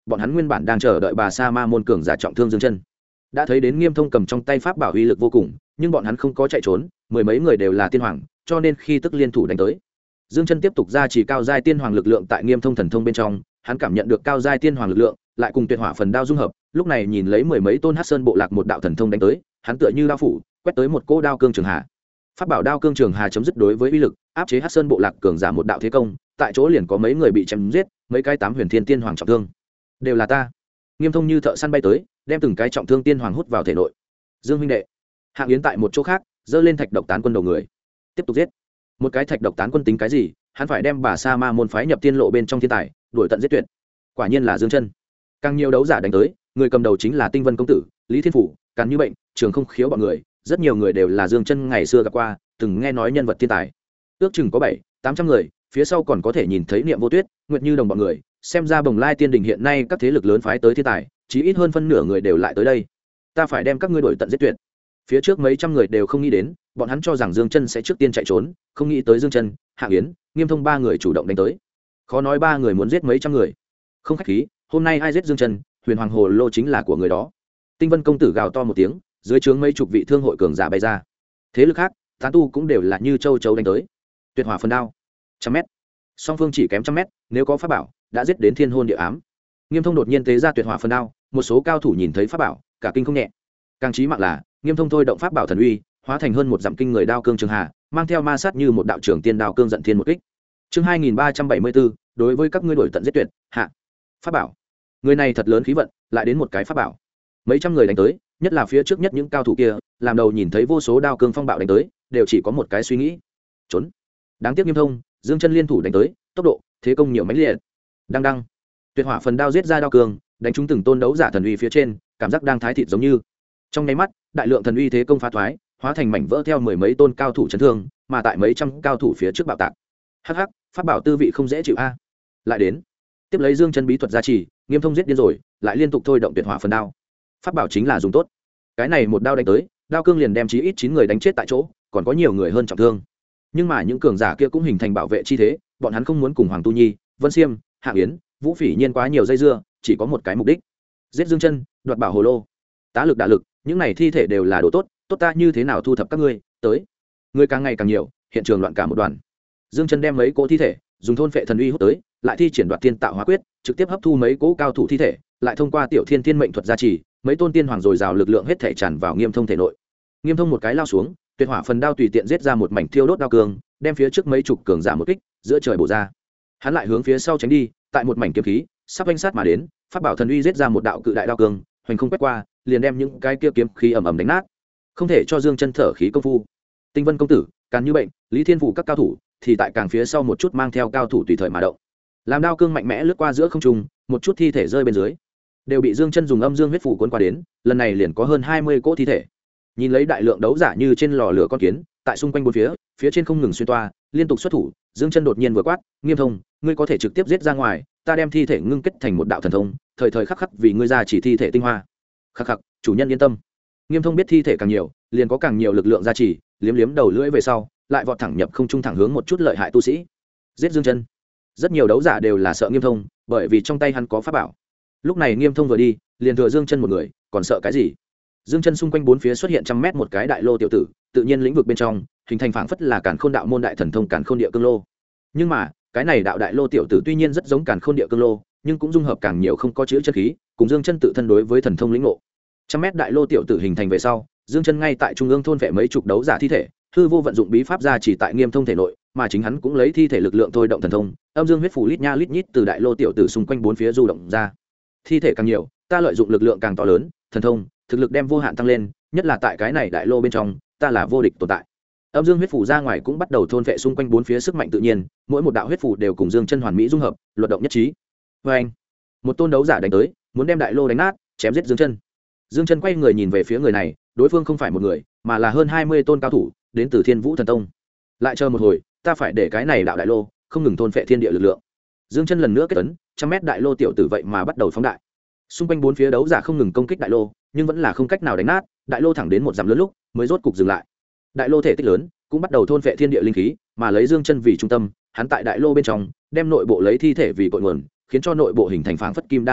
bọn hắn nguyên bản đang chờ đợi bà sa ma môn cường giả trọng thương dương chân. Đã thấy đến Nghiêm Thông cầm trong tay pháp bảo uy lực vô cùng, nhưng bọn hắn không có chạy trốn, mười mấy người đều là tiên hoàng, cho nên khi tức liên thủ đánh tới. Dương chân tiếp tục ra chỉ cao giai tiên hoàng lực lượng tại Nghiêm Thông thần thông bên trong, hắn cảm nhận được cao giai tiên hoàng lực lượng, lại cùng tuyệt hỏa phần đao dung hợp, lúc này nhìn lấy mười mấy tôn Hắc Sơn bộ lạc một đạo thần thông đánh tới, hắn tựa như đao phủ, quét tới một cỗ đao cương trường hà. Pháp bảo đao cương trường hà chấm dứt đối với uy lực, áp chế Hắc Sơn bộ lạc cường giả một đạo thế công, tại chỗ liền có mấy người bị chém giết, mấy cái tám huyền thiên tiên hoàng trọng thương. Đều là ta. Nghiêm Thông như thợ săn bay tới, đem từng cái trọng thương tiên hoàng hút vào thể nội. Dương huynh đệ. Hạng Yến tại một chỗ khác, giơ lên thạch độc tán quân đầu người, tiếp tục giết. Một cái thạch độc tán quân tính cái gì, hắn phải đem bà sa ma môn phái nhập tiên lộ bên trong thiên tài, đuổi tận giết tuyệt. Quả nhiên là Dương chân. Càng nhiều đấu giả đánh tới, người cầm đầu chính là Tinh Vân công tử, Lý Thiên Phủ, Càn Như Bệnh, Trường Không Khiếu bọn người, rất nhiều người đều là Dương chân ngày xưa gặp qua, từng nghe nói nhân vật thiên tài. Ước chừng có 700-800 người, phía sau còn có thể nhìn thấy Niệm Vô Tuyết, Nguyệt Như Đồng bọn người, xem ra Bồng Lai Tiên Đình hiện nay các thế lực lớn phái tới thiên tài, chí ít hơn phân nửa người đều lại tới đây. Ta phải đem các ngươi đuổi tận giết tuyệt. Phía trước mấy trăm người đều không nghĩ đến, bọn hắn cho rằng Dương chân sẽ trước tiên chạy trốn, không nghĩ tới Dương chân, Hạng Yến, Nghiêm Thông ba người chủ động đánh tới. Khó nói ba người muốn giết mấy trăm người. Không khách khí, hôm nay ai giết Dương chân, Huyền Hoàng Hồ Lô chính là của người đó. Tinh Vân công tử gào to một tiếng, dưới trướng mấy chục vị thương hội cường giả bay ra. Thế lực khác, tán tu cũng đều là như châu chấu đánh tới. Tuyệt hỏa phần đao, 100m. Song phương chỉ kém 100m, nếu có pháp bảo, đã giết đến thiên hôn địa ám. Nghiêm Thông đột nhiên tế ra tuyệt hỏa phần đao, một số cao thủ nhìn thấy pháp bảo, cả kinh không nhẹ. Càng chí mạng là, Nghiêm Thông thôi động pháp bảo thần uy, hóa thành hơn một dặm kinh người đao cương trường hà, mang theo ma sát như một đạo trưởng tiên đao cương giận thiên một kích. Chương 2374, đối với các ngươi đổi tận giết tuyệt, hạ. Pháp bảo. Người này thật lớn khí vận, lại đến một cái pháp bảo. Mấy trăm người đánh tới, nhất là phía trước nhất những cao thủ kia, làm đầu nhìn thấy vô số đao cương phong bạo đánh tới, đều chỉ có một cái suy nghĩ: trốn. Đáng tiếc Nghiêm Thông, Dương chân liên thủ đánh tới, tốc độ, thế công nhiều mãnh liệt. Đang đăng. Tuyệt hỏa phần đao giết ra đao cương, đánh trúng từng tôn đấu giả thần uy phía trên, cảm giác đang thái thịt giống như. Trong nháy mắt, đại lượng thần uy thế công phá thoái, hóa thành mảnh vỡ theo mười mấy tôn cao thủ chấn thương, mà tại mấy trăm cao thủ phía trước bạo tạc. Hắc hắc, pháp bảo tư vị không dễ chịu a. Lại đến. Tiếp lấy Dương chân bí thuật gia trì, Nghiêm Thông giết điên rồi, lại liên tục thôi động tuyệt hỏa phần đao. Pháp bảo chính là dùng tốt. Cái này một đao đánh tới, đao cương liền đem chí ít 9 người đánh chết tại chỗ, còn có nhiều người hơn trọng thương. Nhưng mà những cường giả kia cũng hình thành bảo vệ chi thế, bọn hắn không muốn cùng Hoàng Tu Nhi, Vân Xiêm, Hạng Yến, Vũ Phỉ Nhiên quá nhiều dây dưa, chỉ có một cái mục đích: giết Dương chân, đoạt bảo hồ lô. Tá lực đả lực, những này thi thể đều là đồ tốt, tốt ta như thế nào thu thập các ngươi? Tới. Người càng ngày càng nhiều, hiện trường loạn cả một đoàn. Dương chân đem mấy cỗ thi thể, dùng thôn phệ thần uy hút tới, lại thi triển đoạt tiên tạo hóa quyết, trực tiếp hấp thu mấy cỗ cao thủ thi thể, lại thông qua tiểu thiên tiên mệnh thuật gia trì, mấy tôn tiên hoàng dồi dào lực lượng hết thể tràn vào Nghiêm Thông thể nội. Nghiêm Thông một cái lao xuống, tuyệt hỏa phần đao tùy tiện giết ra một mảnh thiêu đốt đao cương, đem phía trước mấy chục cường giả một kích, giữa trời bổ ra. Hắn lại hướng phía sau tránh đi, tại một mảnh kiếm khí sắp vanh sát mà đến, pháp bảo thần uy giết ra một đạo cự đại đao cương, hoành không quét qua, liền đem những cái kia kiếm khí ầm ầm đánh nát, không thể cho Dương chân thở khí công phu. Tinh Vân công tử, Càn Như Bệnh, Lý Thiên Phủ các cao thủ thì tại càng phía sau một chút mang theo cao thủ tùy thời mà động, làm đao cương mạnh mẽ lướt qua giữa không trung, một chút thi thể rơi bên dưới, đều bị Dương chân dùng âm dương huyết phủ cuốn qua đến, lần này liền có hơn 20 cỗ thi thể. Nhìn lấy đại lượng đấu giả như trên lò lửa con kiến, tại xung quanh bốn phía trên không ngừng xuyên toa, liên tục xuất thủ, Dương chân đột nhiên vừa quát: Nghiêm Thông, ngươi có thể trực tiếp giết ra ngoài, ta đem thi thể ngưng kết thành một đạo thần thông, thời thời khắc khắc vì ngươi ra chỉ thi thể tinh hoa. Khắc khắc, chủ nhân yên tâm. Nghiêm Thông biết thi thể càng nhiều, liền có càng nhiều lực lượng gia trì, liếm liếm đầu lưỡi về sau, lại vọt thẳng nhập không trung thẳng hướng một chút lợi hại tu sĩ. Giết Dương chân. Rất nhiều đấu giả đều là sợ Nghiêm Thông, bởi vì trong tay hắn có pháp bảo. Lúc này Nghiêm Thông vừa đi, liền thừa Dương chân một người, còn sợ cái gì? Dương chân xung quanh bốn phía xuất hiện trăm mét một cái đại lô tiểu tử, tự nhiên lĩnh vực bên trong hình thành phảng phất là Càn Khôn đạo môn đại thần thông Càn Khôn địa cương lô. Nhưng mà cái này đạo đại lô tiểu tử tuy nhiên rất giống Càn Khôn địa cương lô, nhưng cũng dung hợp càng nhiều không có chữ chân khí, cùng Dương chân tự thân đối với thần thông lĩnh ngộ. Trăm mét đại lô tiểu tử hình thành về sau, Dương chân ngay tại trung ương thôn vệ mấy chục đấu giả thi thể, hư vô vận dụng bí pháp ra chỉ tại Nghiêm Thông thể nội, mà chính hắn cũng lấy thi thể lực lượng thôi động thần thông, âm dương huyết phủ lít nha lít nhít từ đại lô tiểu tử xung quanh bốn phía du động ra. Thi thể càng nhiều, ta lợi dụng lực lượng càng to lớn, thần thông thực lực đem vô hạn tăng lên, nhất là tại cái này đại lô bên trong, ta là vô địch tồn tại. Âm dương huyết phủ ra ngoài cũng bắt đầu thôn vệ xung quanh bốn phía sức mạnh tự nhiên, mỗi một đạo huyết phủ đều cùng Dương chân hoàn mỹ dung hợp, luật động nhất trí. Và anh, một tôn đấu giả đánh tới, muốn đem đại lô đánh nát, chém giết Dương chân. Dương chân quay người nhìn về phía người này, đối phương không phải một người, mà là hơn 20 tôn cao thủ, đến từ Thiên Vũ thần tông. Lại chờ một hồi, ta phải để cái này đạo đại lô không ngừng thôn phệ thiên địa lực lượng. Dương chân lần nữa kết ấn, 100m đại lô tiểu tử vậy mà bắt đầu phóng đại. Xung quanh bốn phía đấu giả không ngừng công kích đại lô, nhưng vẫn là không cách nào đánh nát, đại lô thẳng đến một dặm lớn lúc mới rốt cục dừng lại. Đại lô thể tích lớn, cũng bắt đầu thôn phệ thiên địa linh khí, mà lấy Dương chân vì trung tâm, hắn tại đại lô bên trong đem nội bộ lấy thi thể vì cội nguồn, khiến cho nội bộ hình thành phảng phất kim đan pháp tắc,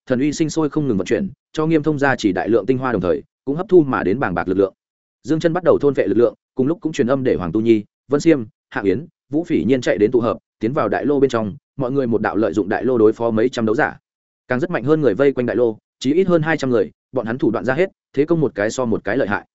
thần uy sinh sôi không ngừng vận chuyển, cho Nghiêm Thông ra chỉ đại lượng tinh hoa đồng thời cũng hấp thu mà đến bảng bạc lực lượng. Dương Chân bắt đầu thôn vệ lực lượng, cùng lúc cũng truyền âm để Hoàng Tu Nhi, Vân Xiêm, Hạ Yến, Vũ Phỉ Nhiên chạy đến tụ hợp, tiến vào đại lô bên trong, mọi người một đạo lợi dụng đại lô đối phó mấy trăm đấu giả. Càng rất mạnh hơn người vây quanh đại lô, chỉ ít hơn 200 người, bọn hắn thủ đoạn ra hết, thế công một cái so một cái lợi hại.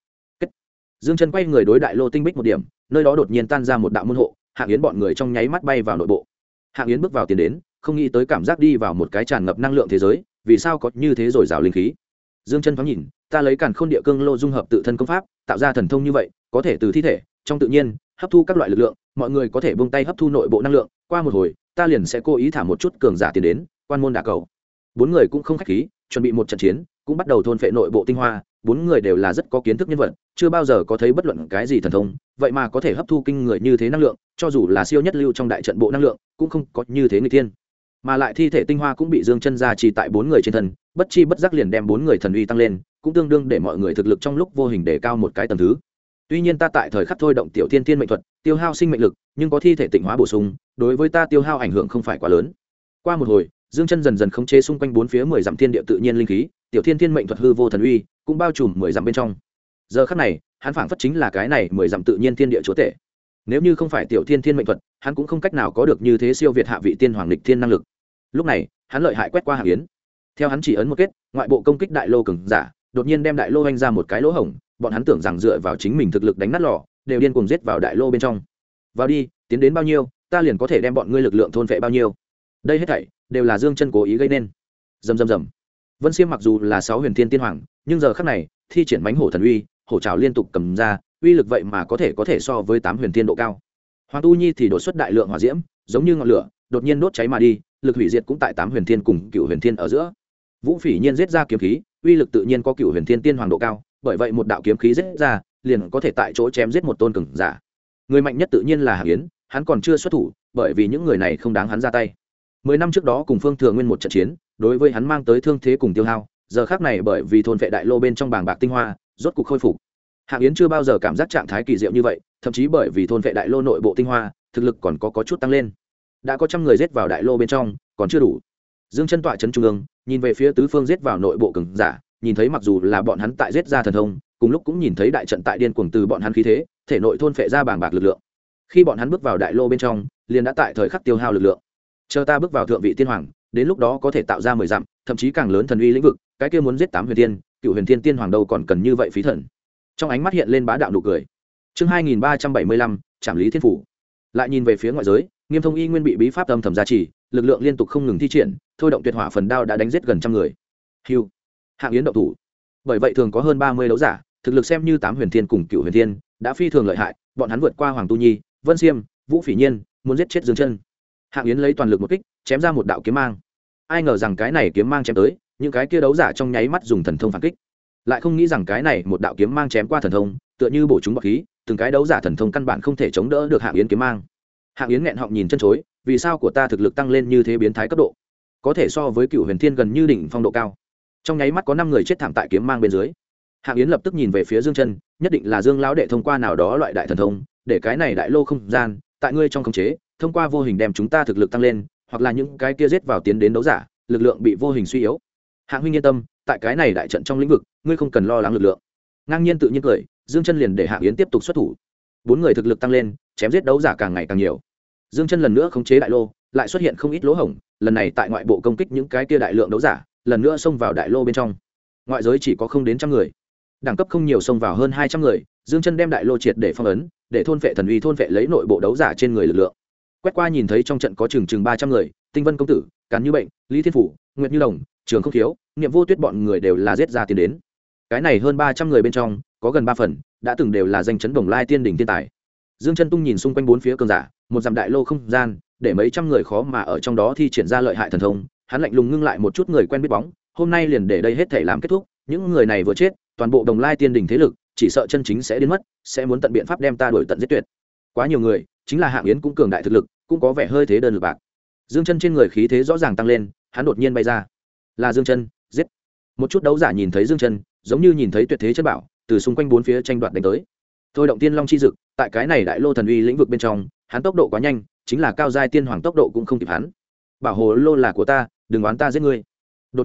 Dương Chân quay người đối đại lô tinh bích một điểm, nơi đó đột nhiên tan ra một đạo môn hộ, Hạ Yến bọn người trong nháy mắt bay vào nội bộ. Hạ Yến bước vào tiến đến, không nghĩ tới cảm giác đi vào một cái tràn ngập năng lượng thế giới, vì sao có như thế rồi rào linh khí. Dương Chân thoáng nhìn, ta lấy Càn Khôn Địa Cương Lô dung hợp tự thân công pháp, tạo ra thần thông như vậy, có thể từ thi thể, trong tự nhiên, hấp thu các loại lực lượng, mọi người có thể buông tay hấp thu nội bộ năng lượng, qua một hồi, ta liền sẽ cố ý thả một chút cường giả tiến đến, quan môn đả cầu. Bốn người cũng không khách khí, chuẩn bị một trận chiến, cũng bắt đầu thôn phệ nội bộ tinh hoa, bốn người đều là rất có kiến thức nhân vật, chưa bao giờ có thấy bất luận cái gì thần thông, vậy mà có thể hấp thu kinh người như thế năng lượng, cho dù là siêu nhất lưu trong đại trận bộ năng lượng, cũng không có như thế người tiên. Mà lại thi thể tinh hoa cũng bị Dương Chân gia trì tại bốn người trên thân, bất chi bất giác liền đem bốn người thần uy tăng lên, cũng tương đương để mọi người thực lực trong lúc vô hình đề cao một cái tầng thứ. Tuy nhiên ta tại thời khắc thôi động tiểu thiên thiên mệnh thuật, tiêu hao sinh mệnh lực, nhưng có thi thể tịnh hóa bổ sung, đối với ta tiêu hao ảnh hưởng không phải quá lớn. Qua một hồi, Dương Chân dần dần khống chế xung quanh bốn phía 10 dặm thiên địa tự nhiên linh khí, tiểu thiên thiên mệnh thuật hư vô thần uy, cũng bao trùm 10 dặm bên trong. Giờ khắc này, hắn phảng phất chính là cái này 10 dặm tự nhiên thiên địa chúa tể. Nếu như không phải tiểu thiên thiên mệnh thuật, hắn cũng không cách nào có được như thế siêu việt hạ vị tiên hoàng lịch thiên năng lực. Lúc này, hắn lợi hại quét qua Hạ Yến. Theo hắn chỉ ấn một kết, ngoại bộ công kích đại lô cường giả, đột nhiên đem đại lô vênh ra một cái lỗ hổng, bọn hắn tưởng rằng dựa vào chính mình thực lực đánh nát lò, đều điên cuồng giết vào đại lô bên trong. Vào đi, tiến đến bao nhiêu, ta liền có thể đem bọn ngươi lực lượng thôn phệ bao nhiêu. Đây hết thảy đều là Dương Chân cố ý gây nên. Rầm rầm rầm. Vân Xiêm mặc dù là 6 huyền thiên tiên hoàng, nhưng giờ khắc này, thi triển mãnh hổ thần uy, hổ trảo liên tục cầm ra, uy lực vậy mà có thể so với 8 huyền thiên độ cao. Hoàng Tu Nhi thì đột xuất đại lượng hỏa diễm, giống như ngọn lửa, đột nhiên đốt cháy mà đi, lực hủy diệt cũng tại 8 huyền thiên cùng Cửu huyền thiên ở giữa. Vũ Phỉ Nhiên giết ra kiếm khí, uy lực tự nhiên có Cửu huyền thiên tiên hoàng độ cao, bởi vậy một đạo kiếm khí giết ra, liền có thể tại chỗ chém giết một tôn cường giả. Người mạnh nhất tự nhiên là Hạ Yến, hắn còn chưa xuất thủ, bởi vì những người này không đáng hắn ra tay. 10 năm trước đó cùng Phương Thừa Nguyên một trận chiến, đối với hắn mang tới thương thế cùng tiêu hao, giờ khắc này bởi vì thôn vệ đại lô bên trong bàng bạc tinh hoa, rốt cục khôi phục. Hạ Yến chưa bao giờ cảm giác trạng thái kỳ diệu như vậy, thậm chí bởi vì thôn vệ đại lô nội bộ tinh hoa, thực lực còn có chút tăng lên. Đã có trăm người giết vào đại lô bên trong, còn chưa đủ. Dương Chân tọa trấn trung ương, nhìn về phía tứ phương giết vào nội bộ cường giả, nhìn thấy mặc dù là bọn hắn tại giết ra thần thông, cùng lúc cũng nhìn thấy đại trận tại điên cuồng từ bọn hắn khí thế, thể nội thôn phệ ra bàng bạc lực lượng. Khi bọn hắn bước vào đại lô bên trong, liền đã tại thời khắc tiêu hao lực lượng. Chờ ta bước vào thượng vị tiên hoàng, đến lúc đó có thể tạo ra 10 dặm, thậm chí càng lớn thần uy lĩnh vực, cái kia muốn giết 8 huyền tiên, Cửu huyền thiên tiên hoàng đâu còn cần như vậy phí thần. Trong ánh mắt hiện lên bá đạo nụ cười. Chương 2375, Trảm Lý Thiên phủ. Lại nhìn về phía ngoại giới, Nghiêm Thông y nguyên bị bí pháp âm thầm gia trì, lực lượng liên tục không ngừng thi triển, thôi động tuyệt hỏa phần đao đã đánh giết gần trăm người. Hưu, Hạ Yến động thủ. Bởi vậy thường có hơn 30 đấu giả, thực lực xem như 8 huyền thiên cùng Cửu huyền thiên, đã phi thường lợi hại, bọn hắn vượt qua Hoàng Tu Nhi, Vân Xiêm, Vũ Phỉ Nhiên, muốn giết chết Dương Chân. Hạ Yến lấy toàn lực một kích, chém ra một đạo kiếm mang. Ai ngờ rằng cái này kiếm mang chém tới, những cái kia đấu giả trong nháy mắt dùng thần thông phản kích. Lại không nghĩ rằng cái này một đạo kiếm mang chém qua thần thông, tựa như bổ chúng bạc khí, từng cái đấu giả thần thông căn bản không thể chống đỡ được Hạ Yến kiếm mang. Hạ Yến nghẹn họng nhìn chân chối, vì sao của ta thực lực tăng lên như thế biến thái cấp độ, có thể so với Cửu huyền thiên gần như đỉnh phong độ cao. Trong nháy mắt có 5 người chết thảm tại kiếm mang bên dưới. Hạ Yến lập tức nhìn về phía Dương Chân, nhất định là Dương lão đệ thông qua nào đó loại đại thần thông, để cái này đại lô không gian tại ngươi trong khống chế, thông qua vô hình đem chúng ta thực lực tăng lên, hoặc là những cái kia giết vào tiến đến đấu giả, lực lượng bị vô hình suy yếu. Hạ huynh yên tâm, tại cái này đại trận trong lĩnh vực, ngươi không cần lo lắng lực lượng. Ngang nhiên tự nhiên cười, Dương Chân liền để Hạ Yến tiếp tục xuất thủ. 4 người thực lực tăng lên, chém giết đấu giả càng ngày càng nhiều. Dương Chân lần nữa khống chế đại lô, lại xuất hiện không ít lỗ hổng, lần này tại ngoại bộ công kích những cái kia đại lượng đấu giả, lần nữa xông vào đại lô bên trong. Ngoại giới chỉ có không đến trăm người, đẳng cấp không nhiều xông vào hơn 200 người, Dương Chân đem đại lô triệt để phong ấn, để thôn phệ thần uy thôn phệ lấy nội bộ đấu giả trên người lực lượng. Quét qua nhìn thấy trong trận có chừng 300 người, Tinh Vân công tử, Càn Như Bệnh, Lý Thiên phủ, Nguyệt Như Đồng, Trường Không Thiếu, Niệm Vô Tuyết bọn người đều là giết ra tiến đến. Cái này hơn 300 người bên trong, có gần 3 phần đã từng đều là danh chấn Đồng Lai Tiên đỉnh tiên tài. Dương Chân tung nhìn xung quanh bốn phía cường giả, một dặm đại lô không gian, để mấy trăm người khó mà ở trong đó thi triển ra lợi hại thần thông, hắn lạnh lùng ngưng lại một chút người quen biết bóng, hôm nay liền để đây hết thảy làm kết thúc, những người này vừa chết, toàn bộ Đồng Lai Tiên đỉnh thế lực, chỉ sợ chân chính sẽ đến mất, sẽ muốn tận biện pháp đem ta đuổi tận giết tuyệt. Quá nhiều người, chính là Hạng Yến cũng cường đại thực lực, cũng có vẻ hơi thế đơn lực bạc. Dương Chân trên người khí thế rõ ràng tăng lên, hắn đột nhiên bay ra. Là Dương Chân, giết. Một chút đấu giả nhìn thấy Dương Chân, giống như nhìn thấy tuyệt thế chân bảo, từ xung quanh bốn phía tranh đoạt đánh tới. Thôi động Tiên Long chi dực, tại cái này đại lô thần uy lĩnh vực bên trong, hắn tốc độ quá nhanh, chính là cao giai tiên hoàng tốc độ cũng không kịp hắn. Bảo hồ lô là của ta, đừng oán ta giết ngươi. Đột nhiên,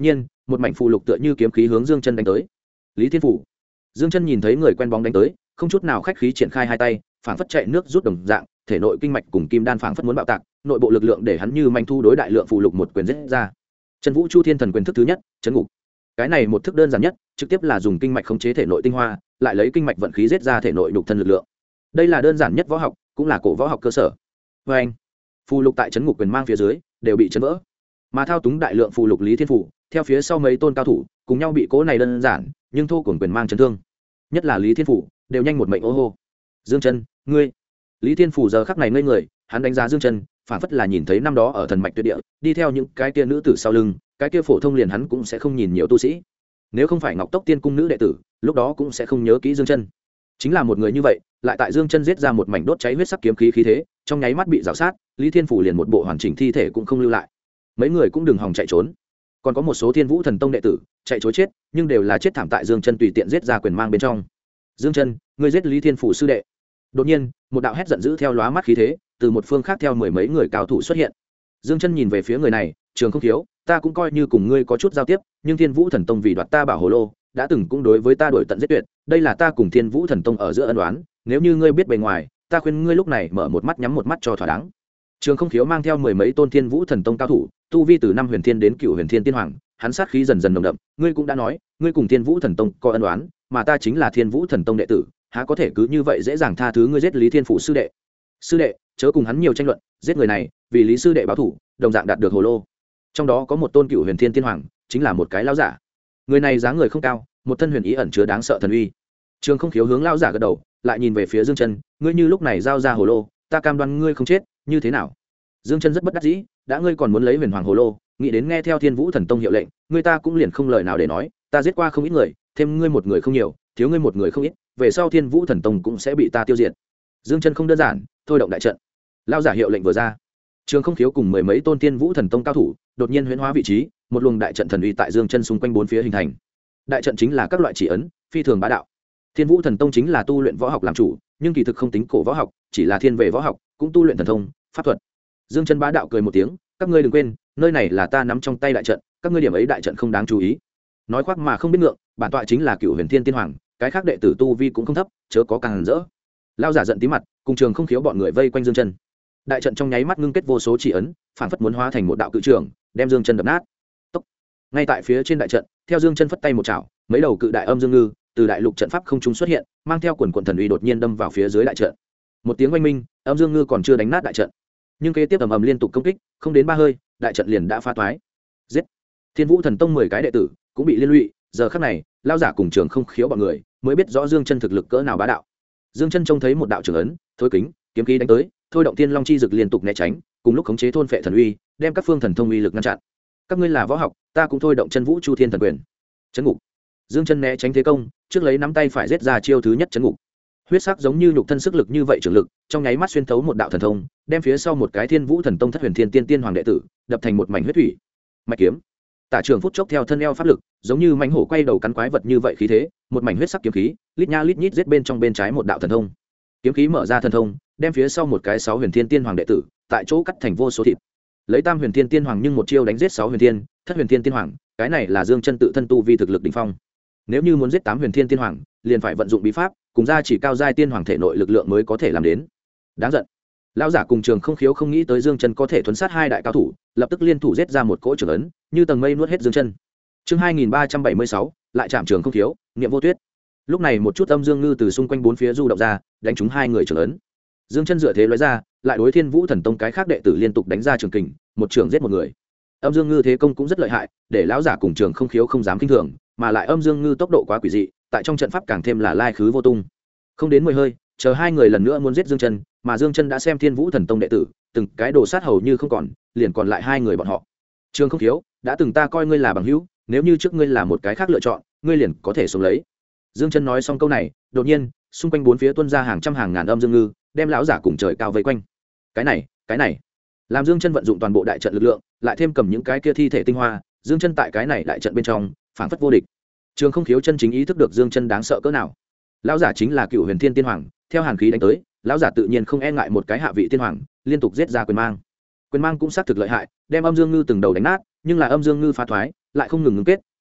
một mảnh phù lục tựa như kiếm khí hướng Dương Chân đánh tới. Lý Thiên Phủ. Dương Chân nhìn thấy người quen bóng đánh tới, không chút nào khách khí triển khai hai tay, phảng phất chạy nước rút đồng dạng, thể nội kinh mạch cùng kim đan phảng phất muốn bạo tạc, nội bộ lực lượng để hắn như manh thu đối đại lượng phù lục một quyền giết ra. Chân Vũ Chu Thiên Thần quyền thức thứ nhất, chấn ngục. Cái này một thức đơn giản nhất, trực tiếp là dùng kinh mạch khống chế thể nội tinh hoa, lại lấy kinh mạch vận khí giết ra thể nội nhục thân lực lượng. Đây là đơn giản nhất võ học, cũng là cổ võ học cơ sở. Và anh, phù lục tại chấn ngục quyền mang phía dưới đều bị chấn vỡ, mà thao túng đại lượng phù lục Lý Thiên Phủ theo phía sau mấy tôn cao thủ cùng nhau bị cố này đơn giản nhưng thô cuồng quyền mang chấn thương, nhất là Lý Thiên Phủ đều nhanh một mệnh ô hô. Dương Chân, ngươi. Lý Thiên Phủ giờ khắc này ngây người, hắn đánh giá Dương Chân phản phất là nhìn thấy năm đó ở thần mạch tuyệt địa đi theo những cái kia nữ tử sau lưng, cái kia phổ thông liền hắn cũng sẽ không nhìn nhiều tu sĩ, nếu không phải Ngọc Tốc Tiên cung nữ đệ tử lúc đó cũng sẽ không nhớ kỹ Dương Chân. Chính là một người như vậy, lại tại Dương Chân giết ra một mảnh đốt cháy huyết sắc kiếm khí khí thế, trong nháy mắt bị rào sát, Lý Thiên Phủ liền một bộ hoàn chỉnh thi thể cũng không lưu lại. Mấy người cũng đừng hòng chạy trốn. Còn có một số Thiên Vũ Thần Tông đệ tử chạy trối chết, nhưng đều là chết thảm tại Dương Chân tùy tiện giết ra quyền mang bên trong. Dương Chân, ngươi giết Lý Thiên Phủ sư đệ. Đột nhiên, một đạo hét giận dữ theo lóa mắt khí thế, từ một phương khác theo mười mấy người cao thủ xuất hiện. Dương Chân nhìn về phía người này, Trường Không Thiếu, ta cũng coi như cùng ngươi có chút giao tiếp, nhưng Thiên Vũ Thần Tông vì đoạt ta bảo hồ lô, đã từng cũng đối với ta đổi tận giết tuyệt, đây là ta cùng Thiên Vũ Thần Tông ở giữa ân oán, nếu như ngươi biết bề ngoài, ta khuyên ngươi lúc này mở một mắt nhắm một mắt cho thỏa đáng. Trường Không Khiếu mang theo mười mấy tôn Thiên Vũ Thần Tông cao thủ, tu vi từ năm huyền thiên đến cựu huyền thiên tiên hoàng, hắn sát khí dần dần nồng đậm, ngươi cũng đã nói, ngươi cùng Thiên Vũ Thần Tông có ân oán, mà ta chính là Thiên Vũ Thần Tông đệ tử, há có thể cứ như vậy dễ dàng tha thứ ngươi giết Lý Thiên Phủ sư đệ. Sư đệ, chớ cùng hắn nhiều tranh luận, giết người này, vì Lý sư đệ báo thủ, đồng dạng đạt được hồ lô. Trong đó có một tôn cựu huyền thiên tiên hoàng, chính là một cái lão giả. Người này dáng người không cao, một thân huyền ý ẩn chứa đáng sợ thần uy. Trường Không Khiếu hướng lão giả gật đầu, lại nhìn về phía Dương Chân, ngươi như lúc này giao ra hồ lô, ta cam đoan ngươi không chết, như thế nào? Dương Chân rất bất đắc dĩ, đã ngươi còn muốn lấy huyền hoàng hồ lô, nghĩ đến nghe theo Thiên Vũ Thần Tông hiệu lệnh, ngươi ta cũng liền không lời nào để nói, ta giết qua không ít người, thêm ngươi một người không nhiều, thiếu ngươi một người không ít, về sau Thiên Vũ Thần Tông cũng sẽ bị ta tiêu diệt. Dương Chân không đơn giản, thôi động đại trận. Lão giả hiệu lệnh vừa ra, Trường Không Khiếu cùng mười mấy tôn Thiên Vũ Thần Tông cao thủ, đột nhiên huyễn hóa vị trí, một luồng đại trận thần uy tại Dương Chân xung quanh bốn phía hình thành. Đại trận chính là các loại chỉ ấn, phi thường bá đạo. Thiên Vũ Thần Tông chính là tu luyện võ học làm chủ, nhưng kỳ thực không tính cổ võ học, chỉ là thiên về võ học, cũng tu luyện thần thông, pháp thuật. Dương Chân bá đạo cười một tiếng, các ngươi đừng quên, nơi này là ta nắm trong tay đại trận, các ngươi điểm ấy đại trận không đáng chú ý. Nói khoác mà không biết ngượng, bản tọa chính là Cửu Huyền Thiên Tiên Hoàng, cái khác đệ tử tu vi cũng không thấp, chớ có càng rỡ. Lão giả giận tí mặt, cùng Trường Không Khiếu bọn người vây quanh Dương Chân. Đại trận trong nháy mắt ngưng kết vô số chỉ ấn, phản phất muốn hóa thành một đạo cự trường, đem Dương Chân đập nát. Tốc. Ngay tại phía trên đại trận, theo Dương Chân phất tay một chảo, mấy đầu cự đại âm dương ngư từ đại lục trận pháp không trung xuất hiện, mang theo quần quần thần uy đột nhiên đâm vào phía dưới đại trận. Một tiếng oanh minh, âm dương ngư còn chưa đánh nát đại trận, nhưng kế tiếp ầm ầm liên tục công kích, không đến ba hơi, đại trận liền đã phá toái. Giết! Thiên Vũ Thần Tông 10 cái đệ tử cũng bị liên lụy, giờ khắc này, lão giả cùng Trường Không Khiếu bọn người mới biết rõ Dương Chân thực lực cỡ nào bá đạo. Dương Chân trông thấy một đạo trường ấn, thối kính, kiếm khí đánh tới, thôi động Thiên Long chi dực liên tục né tránh, cùng lúc khống chế thôn phệ thần uy, đem các phương thần thông uy lực ngăn chặn. Các ngươi là võ học, ta cũng thôi động Chân Vũ Chu Thiên thần quyền. Chấn ngục. Dương Chân né tránh thế công, trước lấy nắm tay phải giết ra chiêu thứ nhất chấn ngục. Huyết sắc giống như nhục thân sức lực như vậy trường lực, trong nháy mắt xuyên thấu một đạo thần thông, đem phía sau một cái Thiên Vũ Thần Tông Thất Huyền Thiên Tiên Tiên Hoàng đệ tử, đập thành một mảnh huyết thủy. Mạch kiếm. Tả trường phút chốc theo thân eo pháp lực, giống như mãnh hổ quay đầu cắn quái vật như vậy khí thế, một mảnh huyết sắc kiếm khí, lít nha lít nhít giết bên trong bên trái một đạo thần thông. Kiếm khí mở ra thần thông, đem phía sau một cái 6 Huyền Thiên Tiên Hoàng đệ tử, tại chỗ cắt thành vô số thịt. Lấy Tam Huyền Thiên Tiên Hoàng nhưng một chiêu đánh giết 6 Huyền Thiên, Thất Huyền Thiên Tiên Hoàng, cái này là Dương Chân tự thân tu vi thực lực đỉnh phong. Nếu như muốn giết 8 Huyền Thiên Tiên Hoàng, liền phải vận dụng bí pháp, cùng ra chỉ cao giai tiên hoàng thể nội lực lượng mới có thể làm đến. Đáng giận. Lão giả cùng Trường Không Khiếu không nghĩ tới Dương Chân có thể thuấn sát hai đại cao thủ, lập tức liên thủ giết ra một cỗ trường ấn, như tầng mây nuốt hết Dương Chân. Chương 2376, lại chạm Trường Không Khiếu, niệm vô tuyết. Lúc này một chút âm dương ngư từ xung quanh bốn phía du động ra, đánh trúng hai người trường ấn. Dương Chân dựa thế lóe ra, lại đối Thiên Vũ Thần Tông cái khác đệ tử liên tục đánh ra trường kình, một trường giết một người. Âm dương ngư thế công cũng rất lợi hại, để lão giả cùng Trường Không Khiếu không dám kinh thường, mà lại âm dương ngư tốc độ quá quỷ dị, tại trong trận pháp càng thêm là lai khứ vô tung. Không đến 10 hơi, chờ hai người lần nữa muốn giết Dương Chân, mà Dương Chân đã xem Thiên Vũ Thần Tông đệ tử, từng cái đồ sát hầu như không còn, liền còn lại hai người bọn họ. Trường Không Khiếu, đã từng ta coi ngươi là bằng hữu, nếu như trước ngươi là một cái khác lựa chọn, ngươi liền có thể sống lấy. Dương Chân nói xong câu này, đột nhiên, xung quanh bốn phía tuôn ra hàng trăm hàng ngàn âm dương ngư, đem lão giả cùng trời cao vây quanh. Cái này, làm Dương Chân vận dụng toàn bộ đại trận lực lượng, lại thêm cầm những cái kia thi thể tinh hoa, Dương Chân tại cái này đại trận bên trong, phảng phất vô địch. Trường Không Khiếu chân chính ý thức được Dương Chân đáng sợ cỡ nào. Lão giả chính là Cửu Huyền Thiên Tiên Hoàng, theo hàn khí đánh tới, lão giả tự nhiên không e ngại một cái hạ vị tiên hoàng, liên tục giết ra quyền mang. Quyền mang cũng xác thực lợi hại, đem âm dương ngư từng đầu đánh nát, nhưng là âm dương ngư phá thoái, lại không ngừng ngưng kết,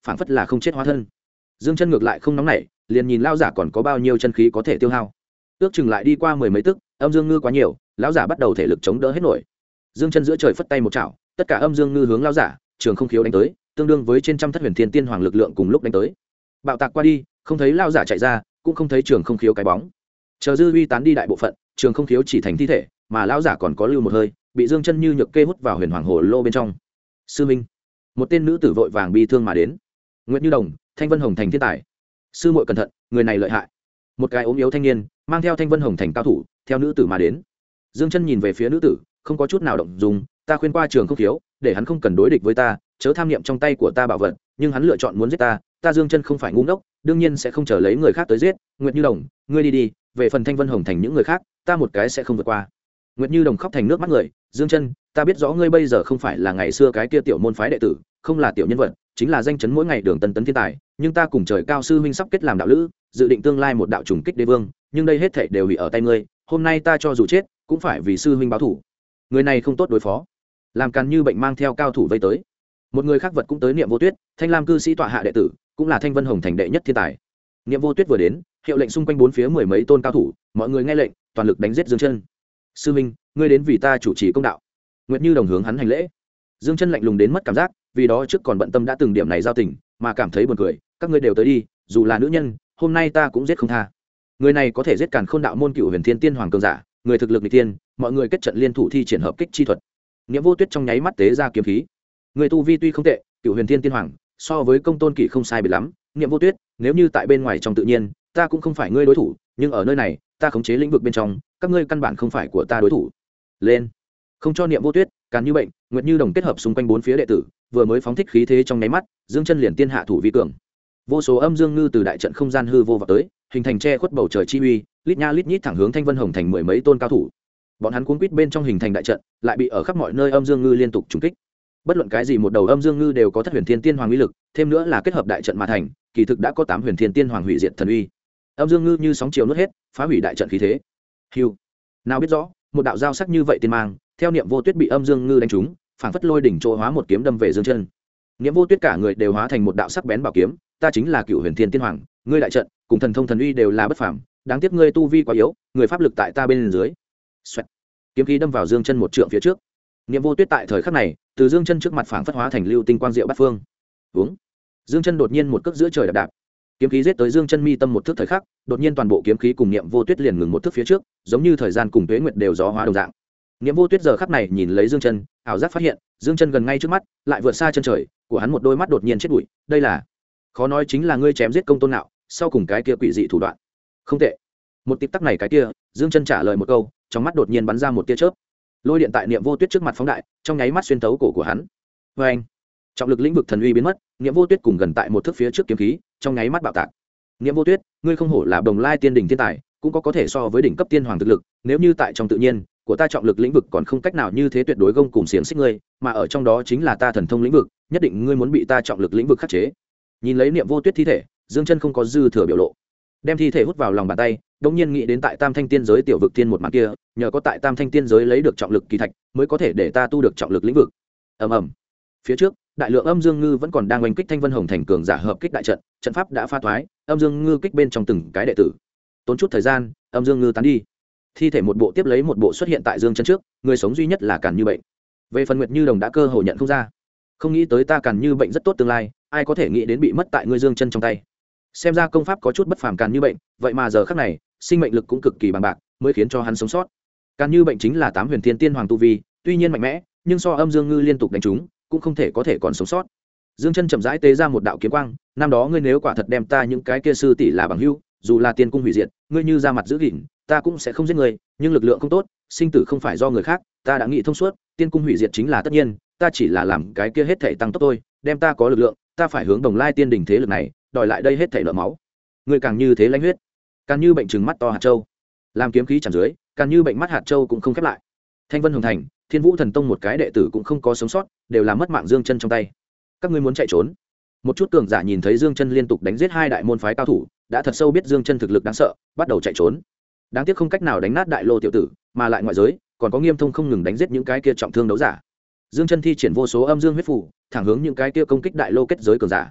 phảng phất là không chết hóa thân. Dương chân ngược lại không nóng nảy, liền nhìn lão giả còn có bao nhiêu chân khí có thể tiêu hao. Ước chừng lại đi qua mười mấy tức, âm dương ngư quá nhiều, lão giả bắt đầu thể lực chống đỡ hết nổi. Dương chân giữa trời phất tay một chảo, tất cả âm dương ngư hướng lão giả trường không khiếu đánh tới, tương đương với trên trăm thất huyền thiên tiên hoàng lực lượng cùng lúc đánh tới. Bạo tạc qua đi, không thấy lão giả chạy ra, cũng không thấy trường không khiếu cái bóng. Chờ dư uy tán đi đại bộ phận, trường không khiếu chỉ thành thi thể, mà lão giả còn có lưu một hơi, bị Dương chân như nhược kê hút vào huyền hoàng hồ lô bên trong. Sư minh, một tên nữ tử vội vàng bi thương mà đến. Nguyệt Như Đồng, Thanh Vân Hồng thành thiên tài. Sư muội cẩn thận, người này lợi hại. Một cái ốm yếu thanh niên mang theo Thanh Vân Hồng thành cao thủ theo nữ tử mà đến. Dương chân nhìn về phía nữ tử, không có chút nào động dung. Ta khuyên qua trường không khiếu, để hắn không cần đối địch với ta, chớ tham niệm trong tay của ta bảo vật, nhưng hắn lựa chọn muốn giết ta. Ta Dương chân không phải ngu ngốc, đương nhiên sẽ không chờ lấy người khác tới giết. Nguyệt Như Đồng, ngươi đi đi, về phần Thanh Vân Hồng thành những người khác, ta một cái sẽ không vượt qua. Nguyệt Như Đồng khóc thành nước mắt người. Dương chân, ta biết rõ ngươi bây giờ không phải là ngày xưa cái kia tiểu môn phái đệ tử, không là tiểu nhân vật, chính là danh chấn mỗi ngày đường tân tấn thiên tài, nhưng ta cùng trời cao sư huynh sắp kết làm đạo lữ, dự định tương lai một đạo trùng kích đế vương, nhưng đây hết thảy đều hủy ở tay ngươi. Hôm nay ta cho dù chết, cũng phải vì sư huynh báo thù. Người này không tốt đối phó, làm càn như bệnh mang theo cao thủ vây tới. Một người khác vật cũng tới. Niệm Vô Tuyết, Thanh Lam cư sĩ tọa hạ đệ tử, cũng là Thanh Vân Hồng thành đệ nhất thiên tài. Niệm Vô Tuyết vừa đến, hiệu lệnh xung quanh bốn phía mười mấy tôn cao thủ, mọi người nghe lệnh, toàn lực đánh giết Dương chân. Sư huynh, ngươi đến vì ta chủ trì công đạo. Nguyệt Như Đồng hướng hắn hành lễ. Dương chân lạnh lùng đến mất cảm giác, vì đó trước còn bận tâm đã từng điểm này giao tình, mà cảm thấy buồn cười. Các ngươi đều tới đi, dù là nữ nhân, hôm nay ta cũng giết không tha. Người này có thể giết Càn Khôn đạo môn Cựu Huyền Thiên Tiên Hoàng cường giả, người thực lực nghịch tiên, mọi người kết trận liên thủ thi triển hợp kích chi thuật. Niệm Vô Tuyết trong nháy mắt tế ra kiếm khí. Người tu vi tuy không tệ, Cựu Huyền Thiên Tiên Hoàng, so với Công Tôn Kỷ không sai biệt lắm. Niệm Vô Tuyết, nếu như tại bên ngoài trong tự nhiên, ta cũng không phải ngươi đối thủ, nhưng ở nơi này, ta khống chế lĩnh vực bên trong, các ngươi căn bản không phải của ta đối thủ. Lên! Không cho Niệm Vô Tuyết, Càn Như Bệnh, Nguyệt Như Đồng kết hợp xung quanh bốn phía đệ tử, vừa mới phóng thích khí thế trong nháy mắt, Dương chân liền tiên hạ thủ vi cường. Vô số âm dương ngư từ đại trận không gian hư vô vào tới, hình thành che khuất bầu trời chi uy, lít nha lít nhít thẳng hướng Thanh Vân Hồng thành mười mấy tôn cao thủ. Bọn hắn cuốn quýt bên trong hình thành đại trận, lại bị ở khắp mọi nơi âm dương ngư liên tục trúng kích. Bất luận cái gì một đầu âm dương ngư đều có thất huyền thiên tiên hoàng uy lực, thêm nữa là kết hợp đại trận mà thành, kỳ thực đã có 8 huyền thiên tiên hoàng hủy diệt thần uy. Âm dương ngư như sóng chiều nuốt hết, phá hủy đại trận khí thế. Hưu. Nào biết rõ, một đạo dao sắc như vậy tiên mang, theo Niệm Vô Tuyết bị âm dương ngư đánh trúng, phảng phất lôi đỉnh chỗ hóa một kiếm đâm về Dương chân. Niệm Vô Tuyết cả người đều hóa thành một đạo sắc bén bảo kiếm, ta chính là Cựu Huyền Thiên Tiên Hoàng, ngươi đại trận cùng thần thông thần uy đều là bất phàm, đáng tiếc ngươi tu vi quá yếu, người pháp lực tại ta bên dưới. Xoẹt. Kiếm khí đâm vào Dương chân một trượng phía trước. Niệm Vô Tuyết tại thời khắc này, từ Dương chân trước mặt phảng phất hóa thành lưu tinh quang diệu bát phương. Uống. Dương chân đột nhiên một cước giữa trời đạp đạp. Kiếm khí giết tới Dương chân mi tâm một thước thời khắc, đột nhiên toàn bộ kiếm khí cùng Niệm Vô Tuyết liền ngừng một thước phía trước, giống như thời gian cùng tuế nguyệt đều gió hóa đồng dạng. Niệm Vô Tuyết giờ khắc này nhìn lấy Dương chân, ảo giác phát hiện, Dương chân gần ngay trước mắt, lại vượt xa chân trời, của hắn một đôi mắt đột nhiên chết bụi, đây là, khó nói chính là ngươi chém giết Công Tôn Nạo, sau cùng cái kia quỷ dị thủ đoạn. Không tệ. Một tịp tắc này cái kia, Dương chân trả lời một câu, trong mắt đột nhiên bắn ra một tia chớp. Lôi điện tại Niệm Vô Tuyết trước mặt phóng đại, trong nháy mắt xuyên thấu cổ của hắn. Oeng. Trọng lực lĩnh vực thần uy biến mất, Niệm Vô Tuyết cùng gần tại một thước phía trước kiếm khí, trong nháy mắt bạo tạc. Niệm Vô Tuyết, ngươi không hổ là Đồng Lai Tiên đỉnh thiên tài, cũng có thể so với đỉnh cấp tiên hoàng thực lực, nếu như tại trong tự nhiên của ta trọng lực lĩnh vực còn không cách nào như thế tuyệt đối gông cùng xiềng xích ngươi, mà ở trong đó chính là ta thần thông lĩnh vực, nhất định ngươi muốn bị ta trọng lực lĩnh vực khắc chế. Nhìn lấy Niệm Vô Tuyết thi thể, Dương chân không có dư thừa biểu lộ, đem thi thể hút vào lòng bàn tay, đống nhiên nghĩ đến tại Tam Thanh Tiên giới tiểu vực tiên một màn kia, nhờ có tại Tam Thanh Tiên giới lấy được trọng lực kỳ thạch, mới có thể để ta tu được trọng lực lĩnh vực. Ầm ầm. Phía trước, đại lượng âm dương ngư vẫn còn đang oanh kích Thanh Vân Hồng thành cường giả hợp kích đại trận, trận pháp đã pha thoái, âm dương ngư kích bên trong từng cái đệ tử. Tốn chút thời gian, âm dương ngư tán đi, thi thể một bộ tiếp lấy một bộ xuất hiện tại Dương chân trước, người sống duy nhất là Càn Như Bệnh. Về phần Nguyệt Như Đồng đã cơ hồ nhận không ra, không nghĩ tới ta Càn Như Bệnh rất tốt tương lai, ai có thể nghĩ đến bị mất tại ngươi Dương chân trong tay. Xem ra công pháp có chút bất phàm Càn Như Bệnh, vậy mà giờ khắc này, sinh mệnh lực cũng cực kỳ bằng bạc, mới khiến cho hắn sống sót. Càn Như Bệnh chính là 8 huyền thiên tiên hoàng tu vi, tuy nhiên mạnh mẽ, nhưng so âm dương ngư liên tục đánh trúng, cũng không thể có thể còn sống sót. Dương chân chậm rãi tế ra một đạo kiếm quang, năm đó ngươi nếu quả thật đem ta những cái kia sư tỷ là bằng hữu, dù là tiên cung hủy diệt, ngươi như ra mặt giữ gìn, ta cũng sẽ không giết ngươi, nhưng lực lượng không tốt, sinh tử không phải do người khác, ta đã nghĩ thông suốt, tiên cung hủy diệt chính là tất nhiên, ta chỉ là làm cái kia hết thảy tăng tốc thôi, đem ta có lực lượng, ta phải hướng Đồng Lai Tiên đỉnh thế lực này, đòi lại đây hết thảy nợ máu. Ngươi càng như thế lãnh huyết. Càn Như Bệnh trừng mắt to hạt châu, làm kiếm khí chạm dưới, Càn Như Bệnh mắt hạt châu cũng không khép lại. Thanh Vân Hồng thành, Thiên Vũ Thần Tông một cái đệ tử cũng không có sống sót, đều là mất mạng Dương chân trong tay. Các ngươi muốn chạy trốn? Một chút cường giả nhìn thấy Dương chân liên tục đánh giết 2 đại môn phái cao thủ, đã thật sâu biết Dương chân thực lực đáng sợ, bắt đầu chạy trốn. Đáng tiếc không cách nào đánh nát đại lô tiểu tử, mà lại ngoại giới còn có Nghiêm Thông không ngừng đánh giết những cái kia trọng thương đấu giả. Dương chân thi triển vô số âm dương huyết phù, thẳng hướng những cái kia công kích đại lô kết giới cường giả.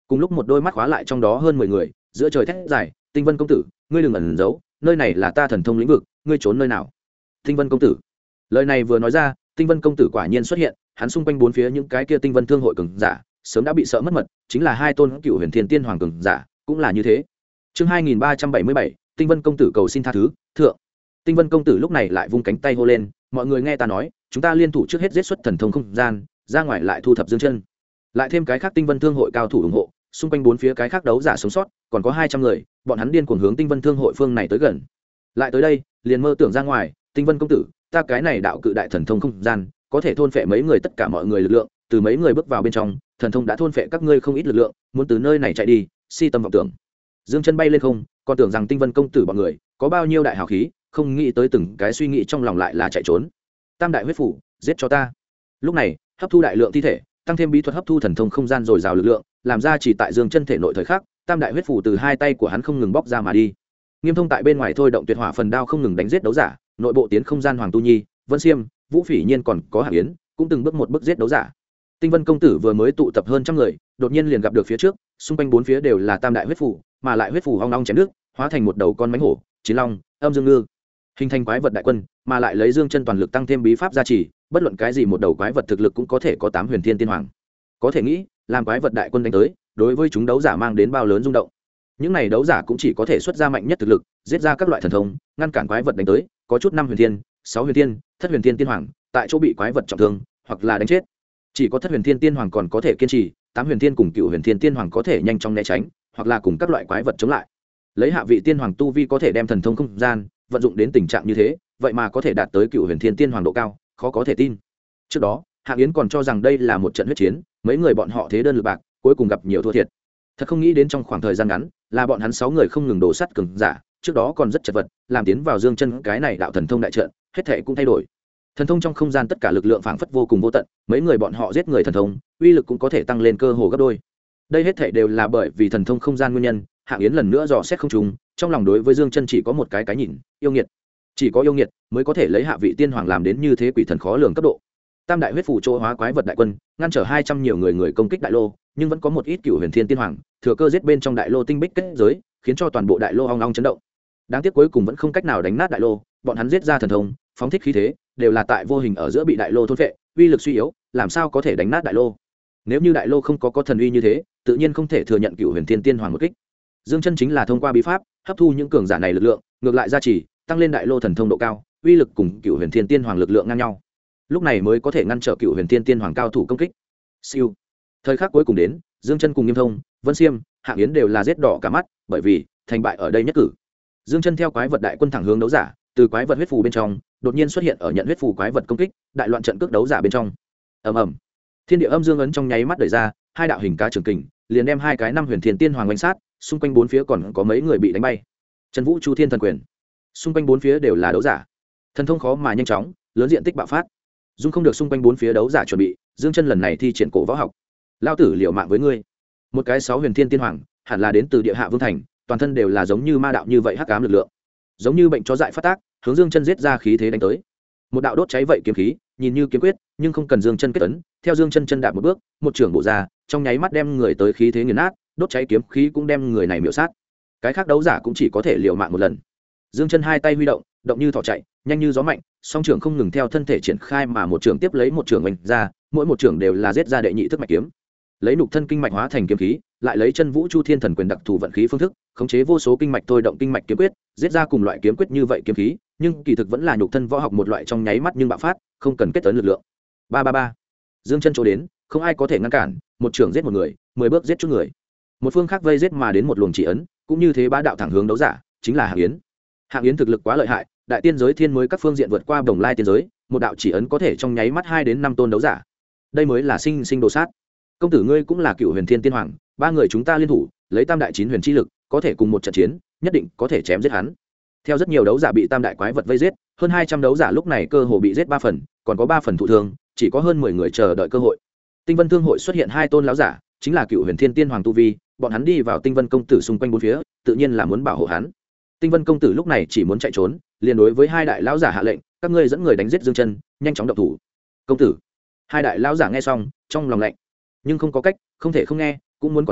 cùng lúc một đôi mắt khóa lại trong đó hơn 10 người, giữa trời thét dài, Tinh Vân công tử, ngươi đừng ẩn giấu, nơi này là ta thần thông lĩnh vực, ngươi trốn nơi nào? Tinh Vân công tử. Lời này vừa nói ra, Tinh Vân công tử quả nhiên xuất hiện, hắn xung quanh bốn phía những cái kia Tinh Vân thương hội cường giả, sớm đã bị sợ mất mật, chính là hai tôn Cựu Huyền Thiên Tiên Hoàng cường giả, cũng là như thế. Chương 2377, Tinh Vân công tử cầu xin tha thứ, thượng. Tinh Vân công tử lúc này lại vung cánh tay hô lên, mọi người nghe ta nói, chúng ta liên thủ trước hết giết xuất thần thông không gian, ra ngoài lại thu thập Dương Chân. Lại thêm cái khác Tinh Vân thương hội cao thủ ủng hộ, xung quanh bốn phía cái khác đấu giả sống sót, còn có 200 người, bọn hắn điên cuồng hướng Tinh Vân thương hội phương này tới gần. Lại tới đây, liền mơ tưởng ra ngoài, Tinh Vân công tử, ta cái này đạo cự đại thần thông không gian, có thể thôn phệ mấy người tất cả mọi người lực lượng, từ mấy người bước vào bên trong, thần thông đã thôn phệ các ngươi không ít lực lượng, muốn từ nơi này chạy đi, si tâm vọng tưởng. Dương Chân bay lên không, còn tưởng rằng Tinh Vân công tử bọn người có bao nhiêu đại hào khí, không nghĩ tới từng cái suy nghĩ trong lòng lại là chạy trốn. Tam đại huyết phủ, giết cho ta. Lúc này, hấp thu đại lượng thi thể, tăng thêm bí thuật hấp thu thần thông không gian dồi dào lực lượng, làm ra chỉ tại Dương Chân thể nội thời khắc, tam đại huyết phủ từ hai tay của hắn không ngừng bóc ra mà đi. Nghiêm Thông tại bên ngoài thôi động tuyệt hỏa phần đao không ngừng đánh giết đấu giả, nội bộ tiến không gian Hoàng Tu Nhi, Vân Xiêm, Vũ Phỉ Nhiên còn có Hạ Yến, cũng từng bước một bước giết đấu giả. Tinh Vân công tử vừa mới tụ tập hơn trăm người, đột nhiên liền gặp được phía trước, xung quanh bốn phía đều là tam đại huyết phủ, mà lại huyết phủ ong ong chém nước, hóa thành một đầu con mãnh hổ, chiến long, âm dương ngư, hình thành quái vật đại quân, mà lại lấy Dương Chân toàn lực tăng thêm bí pháp gia trì, bất luận cái gì một đầu quái vật thực lực cũng có thể có 8 huyền thiên tiên hoàng. Có thể nghĩ, làm quái vật đại quân đánh tới, đối với chúng đấu giả mang đến bao lớn rung động. Những này đấu giả cũng chỉ có thể xuất ra mạnh nhất thực lực, giết ra các loại thần thông, ngăn cản quái vật đánh tới, có chút 5 huyền thiên, 6 huyền thiên, thất huyền thiên tiên hoàng, tại chỗ bị quái vật trọng thương, hoặc là đánh chết. Chỉ có thất huyền thiên tiên hoàng còn có thể kiên trì, 8 huyền thiên cùng cựu huyền thiên tiên hoàng có thể nhanh chóng né tránh, hoặc là cùng các loại quái vật chống lại. Lấy hạ vị tiên hoàng tu vi có thể đem thần thông không gian vận dụng đến tình trạng như thế, vậy mà có thể đạt tới cựu huyền thiên tiên hoàng độ cao, khó có thể tin. Trước đó, Hạng Yến còn cho rằng đây là một trận huyết chiến, mấy người bọn họ thế đơn lực bạc, cuối cùng gặp nhiều thua thiệt. Thật không nghĩ đến trong khoảng thời gian ngắn, là bọn hắn 6 người không ngừng đổ sắt cường giả, trước đó còn rất chật vật, làm tiến vào Dương Chân cái này đạo thần thông đại trận, hết thảy cũng thay đổi. Thần thông trong không gian tất cả lực lượng phảng phất vô cùng vô tận, mấy người bọn họ giết người thần thông, uy lực cũng có thể tăng lên cơ hồ gấp đôi. Đây hết thảy đều là bởi vì thần thông không gian nguyên nhân. Hạng Yến lần nữa dò xét không trùng, trong lòng đối với Dương Chân chỉ có một cái nhìn, yêu nghiệt. Chỉ có yêu nghiệt mới có thể lấy hạ vị tiên hoàng làm đến như thế quỷ thần khó lường cấp độ. Tam đại huyết phủ chỗ hóa quái vật đại quân, ngăn trở 200 nhiều người công kích đại lô, nhưng vẫn có một ít cựu huyền thiên tiên hoàng thừa cơ giết bên trong đại lô tinh bích kết giới, khiến cho toàn bộ đại lô ong ong chấn động. Đáng tiếc cuối cùng vẫn không cách nào đánh nát đại lô, bọn hắn giết ra thần thông, phóng thích khí thế, đều là tại vô hình ở giữa bị đại lô thôn phệ, uy lực suy yếu, làm sao có thể đánh nát đại lô? Nếu như đại lô không có thần uy như thế, tự nhiên không thể thừa nhận cựu huyền thiên tiên hoàng một kích. Dương Chân chính là thông qua bí pháp hấp thu những cường giả này lực lượng, ngược lại gia trì, tăng lên đại lô thần thông độ cao, uy lực cùng cựu huyền thiên tiên hoàng lực lượng ngang nhau. Lúc này mới có thể ngăn trở cựu huyền thiên tiên hoàng cao thủ công kích. Siêu. Thời khắc cuối cùng đến, Dương Chân cùng Nghiêm Thông, Vân Xiêm, Hạng Yến đều là giết đỏ cả mắt, bởi vì thành bại ở đây nhất cử. Dương Chân theo quái vật đại quân thẳng hướng đấu giả, từ quái vật huyết phù bên trong, đột nhiên xuất hiện ở nhận huyết phù quái vật công kích, đại loạn trận cước đấu giả bên trong. Ầm ầm. Thiên địa âm dương ấn trong nháy mắt đẩy ra, hai đạo hình cá trường kình, liền đem hai cái 5 huyền thiên tiên hoàng quanh sát, xung quanh bốn phía còn có mấy người bị đánh bay. Trần Vũ Chu Thiên thần quyền. Xung quanh bốn phía đều là đấu giả. Thần thông khó mà nhanh chóng, lớn diện tích bạo phát. Dung không được xung quanh bốn phía đấu giả chuẩn bị, Dương Chân lần này thi triển cổ võ học. Lão tử liều mạng với ngươi. Một cái 6 huyền thiên tiên hoàng, hẳn là đến từ địa hạ vương thành, toàn thân đều là giống như ma đạo như vậy hắc ám lực lượng. Giống như bệnh chó dại phát tác, hướng Dương Chân giết ra khí thế đánh tới. Một đạo đốt cháy vậy kiếm khí, nhìn như kiếm quyết, nhưng không cần Dương Chân kết ấn, theo Dương Chân chân đạp một bước, một trường bộ ra, trong nháy mắt đem người tới khí thế nghiền nát, đốt cháy kiếm khí cũng đem người này miểu sát. Cái khác đấu giả cũng chỉ có thể liều mạng một lần. Dương Chân hai tay huy động, động như thỏ chạy, nhanh như gió mạnh, song trường không ngừng theo thân thể triển khai mà một trường tiếp lấy một trường oanh ra, mỗi một trường đều là giết ra đệ nhị thức mạch kiếm. Lấy nục thân kinh mạch hóa thành kiếm khí, lại lấy chân vũ chu thiên thần quyền đặc thù vận khí phương thức, khống chế vô số kinh mạch thôi động kinh mạch kiếm quyết, giết ra cùng loại kiếm quyết như vậy kiếm khí, nhưng kỳ thực vẫn là nhục thân võ học một loại trong nháy mắt nhưng bạo phát, không cần kết ấn lực lượng. 333. Dương Chân chỗ đến, không ai có thể ngăn cản, một trường giết một người, 10 bước giết chút người. Một phương khác vây giết mà đến một luồng chỉ ấn, cũng như thế bá đạo thẳng hướng đấu giả, chính là Hạng Yến. Hạng Yến thực lực quá lợi hại, đại tiên giới thiên mới các phương diện vượt qua Đồng Lai tiên giới, một đạo chỉ ấn có thể trong nháy mắt 2 đến 5 tôn đấu giả. Đây mới là sinh sinh đồ sát. Công tử ngươi cũng là cựu huyền thiên tiên hoàng, ba người chúng ta liên thủ, lấy tam đại chín huyền chi lực, có thể cùng một trận chiến, nhất định có thể chém giết hắn. Theo rất nhiều đấu giả bị tam đại quái vật vây giết, hơn 200 đấu giả lúc này cơ hồ bị giết 3 phần, còn có 3 phần thụ thương, chỉ có hơn 10 người chờ đợi cơ hội. Tinh Vân Thương hội xuất hiện 2 tôn lão giả, chính là cựu huyền thiên tiên hoàng tu vi, bọn hắn đi vào Tinh Vân công tử xung quanh bốn phía, tự nhiên là muốn bảo hộ hắn. Tinh Vân công tử lúc này chỉ muốn chạy trốn, liền đối với 2 đại lão giả hạ lệnh, các ngươi dẫn người đánh giết Dương Chân, nhanh chóng động thủ. Công tử. 2 đại lão giả nghe xong, trong lòng lạnh, nhưng không có cách, không thể không nghe, cũng muốn còn sống,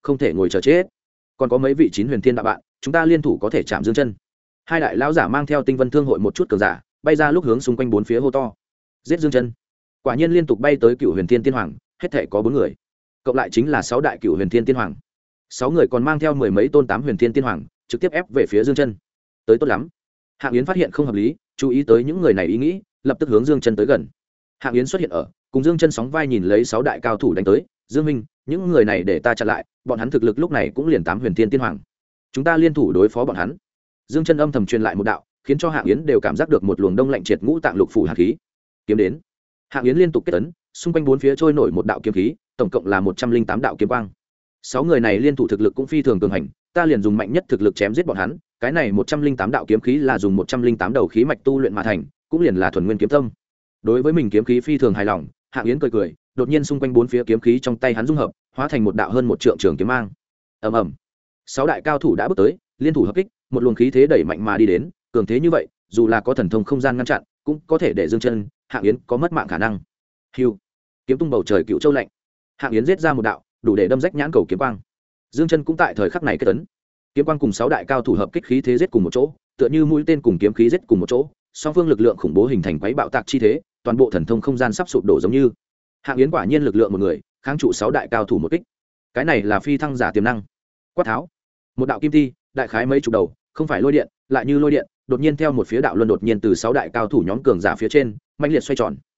không thể ngồi chờ chết. Còn có mấy vị chín huyền thiên đạo bạn, chúng ta liên thủ có thể chạm Dương Chân. Hai đại lão giả mang theo Tinh Vân Thương hội một chút cường giả bay ra, lúc hướng xung quanh bốn phía hô to giết Dương Chân. Quả nhiên liên tục bay tới Cựu Huyền Thiên Tiên Hoàng, hết thể có 4 người, cộng lại chính là 6 đại Cựu Huyền Thiên Tiên Hoàng. 6 người còn mang theo 10 mấy tôn 8 Huyền Thiên Tiên Hoàng, trực tiếp ép về phía Dương Chân. Tới tốt lắm. Hạng Yến phát hiện không hợp lý, chú ý tới những người này ý nghĩ, lập tức hướng Dương Chân tới gần. Hạng Yến xuất hiện ở, cùng Dương Chân sóng vai nhìn lấy 6 đại cao thủ đánh tới. Dương Minh, những người này để ta chặn lại, bọn hắn thực lực lúc này cũng liền 8 Huyền Thiên Tiên Hoàng, chúng ta liên thủ đối phó bọn hắn. Dương Chân âm thầm truyền lại một đạo, khiến cho Hạng Yến đều cảm giác được một luồng đông lạnh triệt ngũ tạng lục phủ hàn khí. Kiếm đến. Hạng Yến liên tục kết ấn, xung quanh bốn phía trôi nổi một đạo kiếm khí, tổng cộng là 108 đạo kiếm quang. 6 người này liên thủ thực lực cũng phi thường cường hành, ta liền dùng mạnh nhất thực lực chém giết bọn hắn. Cái này 108 đạo kiếm khí là dùng 108 đầu khí mạch tu luyện mà thành, cũng liền là thuần nguyên kiếm tâm. Đối với mình kiếm khí phi thường hài lòng, Hạng Yến cười cười, đột nhiên xung quanh bốn phía kiếm khí trong tay hắn dung hợp, hóa thành một đạo hơn 1 trượng trường kiếm mang. Ầm ầm. 6 đại cao thủ đã bước tới, liên thủ hợp kích, một luồng khí thế đẩy mạnh mà đi đến, cường thế như vậy, dù là có thần thông không gian ngăn chặn, cũng có thể để Dương Chân, Hạng Yến có mất mạng khả năng. Hưu, kiếm tung bầu trời cựu châu lạnh. Hạng Yến giết ra một đạo, đủ để đâm rách nhãn cầu kiếm quang. Dương Chân cũng tại thời khắc này kết tấn, kiếm quang cùng 6 đại cao thủ hợp kích khí thế giết cùng một chỗ, tựa như mũi tên cùng kiếm khí giết cùng một chỗ, song phương lực lượng khủng bố hình thành quấy bạo tạc chi thế, toàn bộ thần thông không gian sắp sụp đổ giống như. Hạng Yến quả nhiên lực lượng một người, kháng trụ 6 đại cao thủ một kích. Cái này là phi thăng giả tiềm năng. Quát tháo, một đạo kim ti, đại khái mấy chục đầu, không phải lôi điện, lại như lôi điện, đột nhiên theo một phía đạo luân đột nhiên từ 6 đại cao thủ nhóm cường giả phía trên, mãnh liệt xoay tròn.